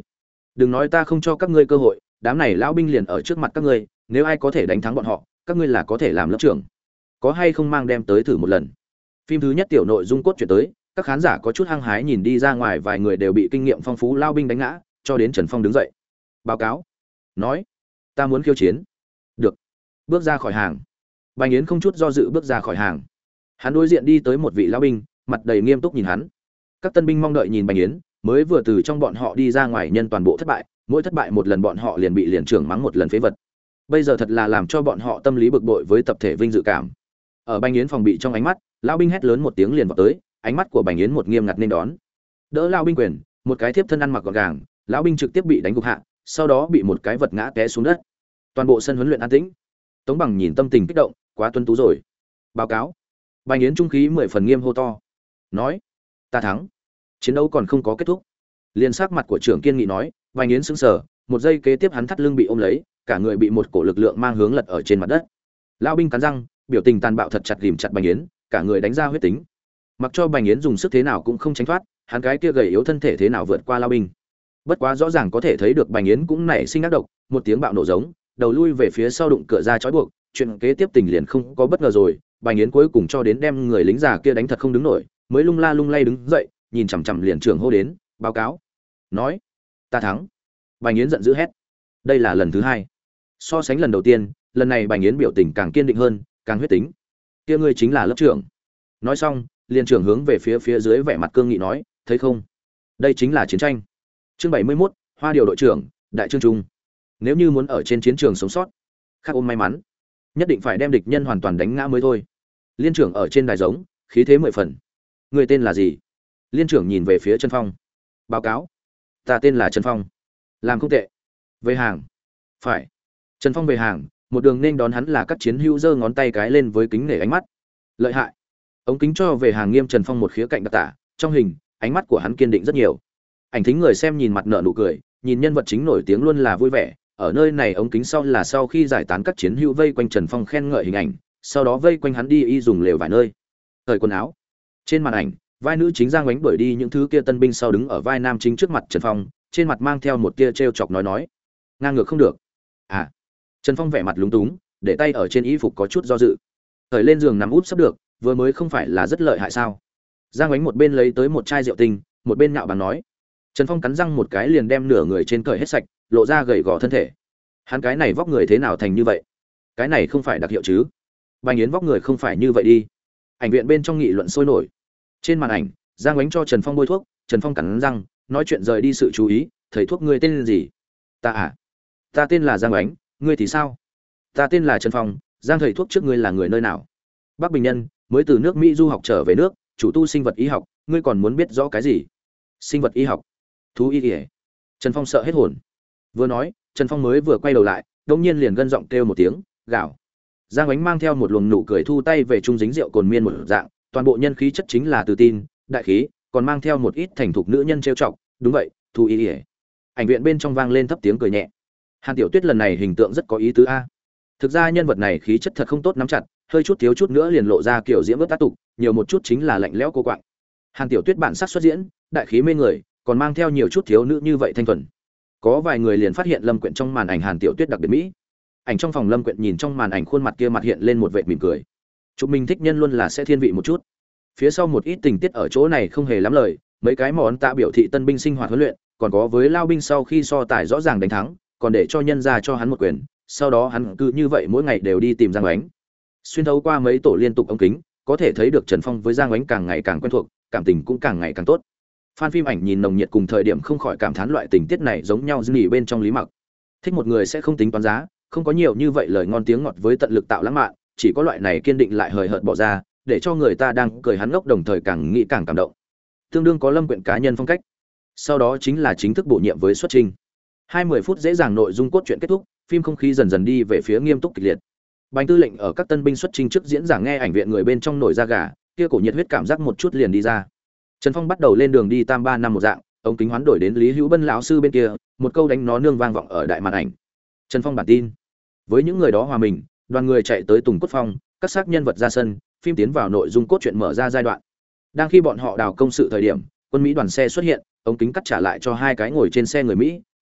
Đừng nói ta không cho các ngươi cơ hội, đám này lão binh liền ở trước mặt các ngươi, nếu ai có thể đánh thắng bọn họ, các ngươi là có thể làm lớp trưởng. Có hay không mang đem tới thử một lần. Phim thứ nhất tiểu nội dung cốt truyện tới, các khán giả có chút hăng hái nhìn đi ra ngoài, vài người đều bị kinh nghiệm phong phú lao binh đánh ngã, cho đến Trần Phong đứng dậy. Báo cáo, nói, ta muốn khiêu chiến. Được. Bước ra khỏi hàng. Bành Yến không chút do dự bước ra khỏi hàng. Hắn đối diện đi tới một vị lão binh, mặt đầy nghiêm túc nhìn hắn. Các tân binh mong đợi nhìn Bành Yến, mới vừa từ trong bọn họ đi ra ngoài nhân toàn bộ thất bại, mỗi thất bại một lần bọn họ liền bị liền trưởng mắng một lần phế vật. Bây giờ thật là làm cho bọn họ tâm lý bực bội với tập thể vinh dự cảm. Ở Bành Yến phòng bị trong ánh mắt, lão binh hét lớn một tiếng liền vọt tới, ánh mắt của Bành Yến một nghiêm ngặt nên đón. Đỡ lão binh quyền, một cái tiếp thân ăn mặc gọn gàng, lão binh trực tiếp bị đánh gục hạ, sau đó bị một cái vật ngã té xuống đất. Toàn bộ sân huấn luyện an tĩnh. Tống Bằng nhìn tâm tình kích động, quá tuấn tú rồi. Báo cáo. Bành Yến trung khí 10 phần nghiêm hô to. Nói, ta thắng. Chiến đấu còn không có kết thúc. Liên sắc mặt của trưởng kiên nghị nói, Bành Yến sững sờ, một giây kế tiếp hắn thắt lưng bị ôm lấy, cả người bị một cổ lực lượng mang hướng lật ở trên mặt đất. Lão binh cắn răng, biểu tình tàn bạo thật chặt ghìm chặt Bành Yến, cả người đánh ra huyết tính. Mặc cho Bành Yến dùng sức thế nào cũng không tránh thoát, hắn cái kia gầy yếu thân thể thế nào vượt qua lão binh. Bất quá rõ ràng có thể thấy được Bành Yến cũng nảy sinh ác độc, một tiếng bạo nổ giống, đầu lui về phía sau đụng cửa ra chói buộc, chuyện kế tiếp tình liền không có bất ngờ rồi, Bành Yến cuối cùng cho đến đem người lính già kia đánh thật không đứng nổi, mới lung la lung lay đứng dậy, nhìn chằm chằm liền trưởng hô đến, báo cáo. Nói, ta thắng. Bành Yến giận dữ hét. Đây là lần thứ hai. So sánh lần đầu tiên, lần này Bành Yến biểu tình càng kiên định hơn, càng huyết tính. Kia ngươi chính là lớp trưởng. Nói xong, liền trưởng hướng về phía dưới vẻ mặt cương nghị nói, thấy không? Đây chính là chiến tranh. Chương 71, Hoa điều đội trưởng, Đại Trương Trung. Nếu như muốn ở trên chiến trường sống sót, khác ôm may mắn, nhất định phải đem địch nhân hoàn toàn đánh ngã mới thôi. Liên trưởng ở trên đài giống, khí thế 10 phần. Người tên là gì? Liên trưởng nhìn về phía Trần Phong. Báo cáo, ta tên là Trần Phong. Làm không tệ. Về hàng. Phải. Trần Phong về hàng, một đường nên đón hắn là các chiến hữu giơ ngón tay cái lên với kính nể ánh mắt. Lợi hại. Ống kính cho về hàng nghiêm Trần Phong một khía cạnh đặc tả, trong hình, ánh mắt của hắn kiên định rất nhiều. Ảnh thính người xem nhìn mặt nở nụ cười, nhìn nhân vật chính nổi tiếng luôn là vui vẻ. Ở nơi này ống kính sau là sau khi giải tán các chiến hữu vây quanh Trần Phong khen ngợi hình ảnh, sau đó vây quanh hắn đi y dùng lều vài nơi. Thời quần áo. Trên màn ảnh, vai nữ chính Giang Ngoánh đuổi đi những thứ kia tân binh sau đứng ở vai nam chính trước mặt Trần Phong, trên mặt mang theo một tia trêu chọc nói, ngang ngược không được. À. Trần Phong vẻ mặt lúng túng, để tay ở trên y phục có chút do dự. Thời lên giường nằm úp sắp được, vừa mới không phải là rất lợi hại sao? Giang Ngoánh một bên lấy tới một chai rượu tinh, một bên nhạo báng nói. Trần Phong cắn răng một cái liền đem nửa người trên cởi hết sạch, lộ ra gầy gò thân thể. Hắn cái này vóc người thế nào thành như vậy? Cái này không phải đặc hiệu chứ? Bành Yến vóc người không phải như vậy đi. Ảnh viện bên trong nghị luận sôi nổi. Trên màn ảnh, Giang Ngoánh cho Trần Phong bôi thuốc, Trần Phong cắn răng, nói chuyện rời đi sự chú ý, thầy thuốc ngươi tên gì? Ta à? Ta tên là Giang Ngoánh, ngươi thì sao? Ta tên là Trần Phong, Giang thầy thuốc trước ngươi là người nơi nào? Bắc Bình nhân, mới từ nước Mỹ du học trở về nước, chủ tu sinh vật y học, ngươi còn muốn biết rõ cái gì? Sinh vật y học? Thú y y. Trần Phong sợ hết hồn. Vừa nói, Trần Phong mới vừa quay đầu lại, đột nhiên liền gân giọng kêu một tiếng, gào. Giang Ngoánh mang theo một luồng nụ cười thu tay về trung dính rượu cồn miên một dạng, toàn bộ nhân khí chất chính là tự tin, đại khí, còn mang theo một ít thành thục nữ nhân trêu chọc, đúng vậy, Thu Y Y. Ảnh viện bên trong vang lên thấp tiếng cười nhẹ. Hàn Tiểu Tuyết lần này hình tượng rất có ý tứ a. Thực ra nhân vật này khí chất thật không tốt nắm chặt, hơi chút thiếu chút nữa liền lộ ra kiểu diễm ướt tác tục, nhiều một chút chính là lạnh lẽo cô quạng. Hàn Tiểu Tuyết bản sắc xuất diễn, đại khí mê người, còn mang theo nhiều chút thiếu nữ như vậy thanh thuần. Có vài người liền phát hiện Lâm Quyện trong màn ảnh Hàn Tiểu Tuyết đặc biệt mỹ. Ảnh trong phòng Lâm Quyện nhìn trong màn ảnh khuôn mặt kia mặt hiện lên một vệt mỉm cười. Chụp mình thích nhân luôn là sẽ thiên vị một chút. Phía sau một ít tình tiết ở chỗ này không hề lắm lời, mấy cái món tạ biểu thị tân binh sinh hoạt huấn luyện, còn có với lao binh sau khi so tài rõ ràng đánh thắng, còn để cho nhân ra cho hắn một quyền, sau đó hắn cứ như vậy mỗi ngày đều đi tìm Giang Ngoánh. Xuyên thấu qua mấy tổ liên tục ống kính, có thể thấy được Trần Phong với Giang Ngoánh càng ngày càng quen thuộc, cảm tình cũng càng ngày càng tốt. Fan phim ảnh nhìn nồng nhiệt cùng thời điểm không khỏi cảm thán loại tình tiết này giống nhau dư bên trong Lý Mặc. Thích một người sẽ không tính toán giá, không có nhiều như vậy lời ngon tiếng ngọt với tận lực tạo lãng mạn, chỉ có loại này kiên định lại hời hợt bỏ ra, để cho người ta đang cười hắn ngốc đồng thời càng nghĩ càng cảm động. Tương đương có Lâm Quyện cá nhân phong cách. Sau đó chính là chính thức bổ nhiệm với xuất trình. 20 phút dễ dàng nội dung cốt truyện kết thúc, phim không khí dần dần đi về phía nghiêm túc kịch liệt. Bành Tư lệnh ở các tân binh xuất trình trước diễn giảng nghe ảnh viện người bên trong nổi da gà, kia cổ nhiệt huyết cảm giác một chút liền đi ra. Trần Phong bắt đầu lên đường đi tam ba năm một dạng, ống kính hoán đổi đến Lý Hữu Bân lão sư bên kia, một câu đánh nó nương vang vọng ở đại màn ảnh. Trần Phong bản tin. Với những người đó hòa mình, đoàn người chạy tới Tùng Cốt Phong, các xác nhân vật ra sân, phim tiến vào nội dung cốt truyện mở ra giai đoạn. Đang khi bọn họ đào công sự thời điểm, quân Mỹ đoàn xe xuất hiện, ống kính cắt trả lại cho hai cái ngồi trên xe người Mỹ,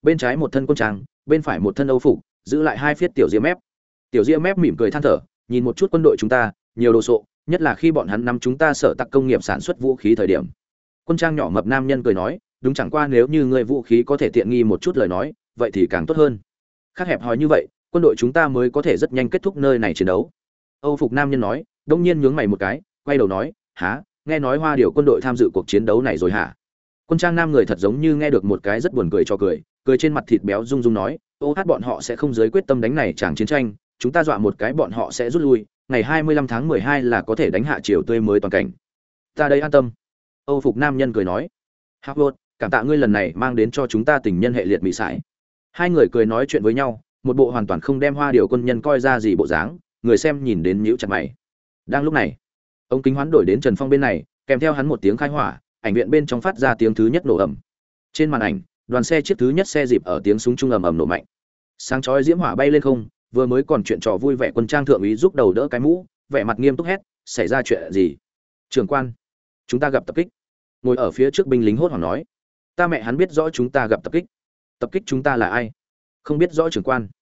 bên trái một thân quân trang, bên phải một thân âu phục, giữ lại hai phiết tiểu ria mép. Tiểu ria mép mỉm cười than thở, nhìn một chút quân đội chúng ta, nhiều đồ sộ, nhất là khi bọn hắn nắm chúng ta sở tặc công nghiệp sản xuất vũ khí thời điểm. Quân trang nhỏ mập nam nhân cười nói, đúng, chẳng qua nếu như người vũ khí có thể tiện nghi một chút lời nói, vậy thì càng tốt hơn. Khác hẹp hòi như vậy, quân đội chúng ta mới có thể rất nhanh kết thúc nơi này chiến đấu. Âu phục nam nhân nói, đông nhiên nhướng mày một cái, quay đầu nói, há, nghe nói Hoa Điều quân đội tham dự cuộc chiến đấu này rồi hả? Quân trang nam người thật giống như nghe được một cái rất buồn cười cho cười, cười trên mặt thịt béo rung rung nói, ô hát bọn họ sẽ không giới quyết tâm đánh này chẳng chiến tranh, chúng ta dọa một cái bọn họ sẽ rút lui, ngày 25 tháng 12 là có thể đánh hạ triều tươi mới toàn cảnh. Ta đây an tâm. Âu phục nam nhân cười nói, Howard, cảm tạ ngươi lần này mang đến cho chúng ta tình nhân hệ liệt mỹ sải. Hai người cười nói chuyện với nhau, một bộ hoàn toàn không đem Hoa Điều quân nhân coi ra gì bộ dáng, người xem nhìn đến nhíu chặt mày. Đang lúc này, ông kính hoán đổi đến Trần Phong bên này, kèm theo hắn một tiếng khai hỏa, ảnh viện bên trong phát ra tiếng thứ nhất nổ ầm. Trên màn ảnh, đoàn xe chiếc thứ nhất xe dịp ở tiếng súng trung ầm ầm nổ mạnh. Sáng chói diễm hỏa bay lên không, vừa mới còn chuyện trò vui vẻ quân trang thượng úy giúp đầu đỡ cái mũ, vẻ mặt nghiêm túc hét, xảy ra chuyện gì? Trưởng quan, chúng ta gặp tập kích. Ngồi ở phía trước binh lính hốt hoảng nói, ta mẹ hắn biết rõ chúng ta gặp tập kích. Tập kích chúng ta là ai? Không biết rõ trưởng quan.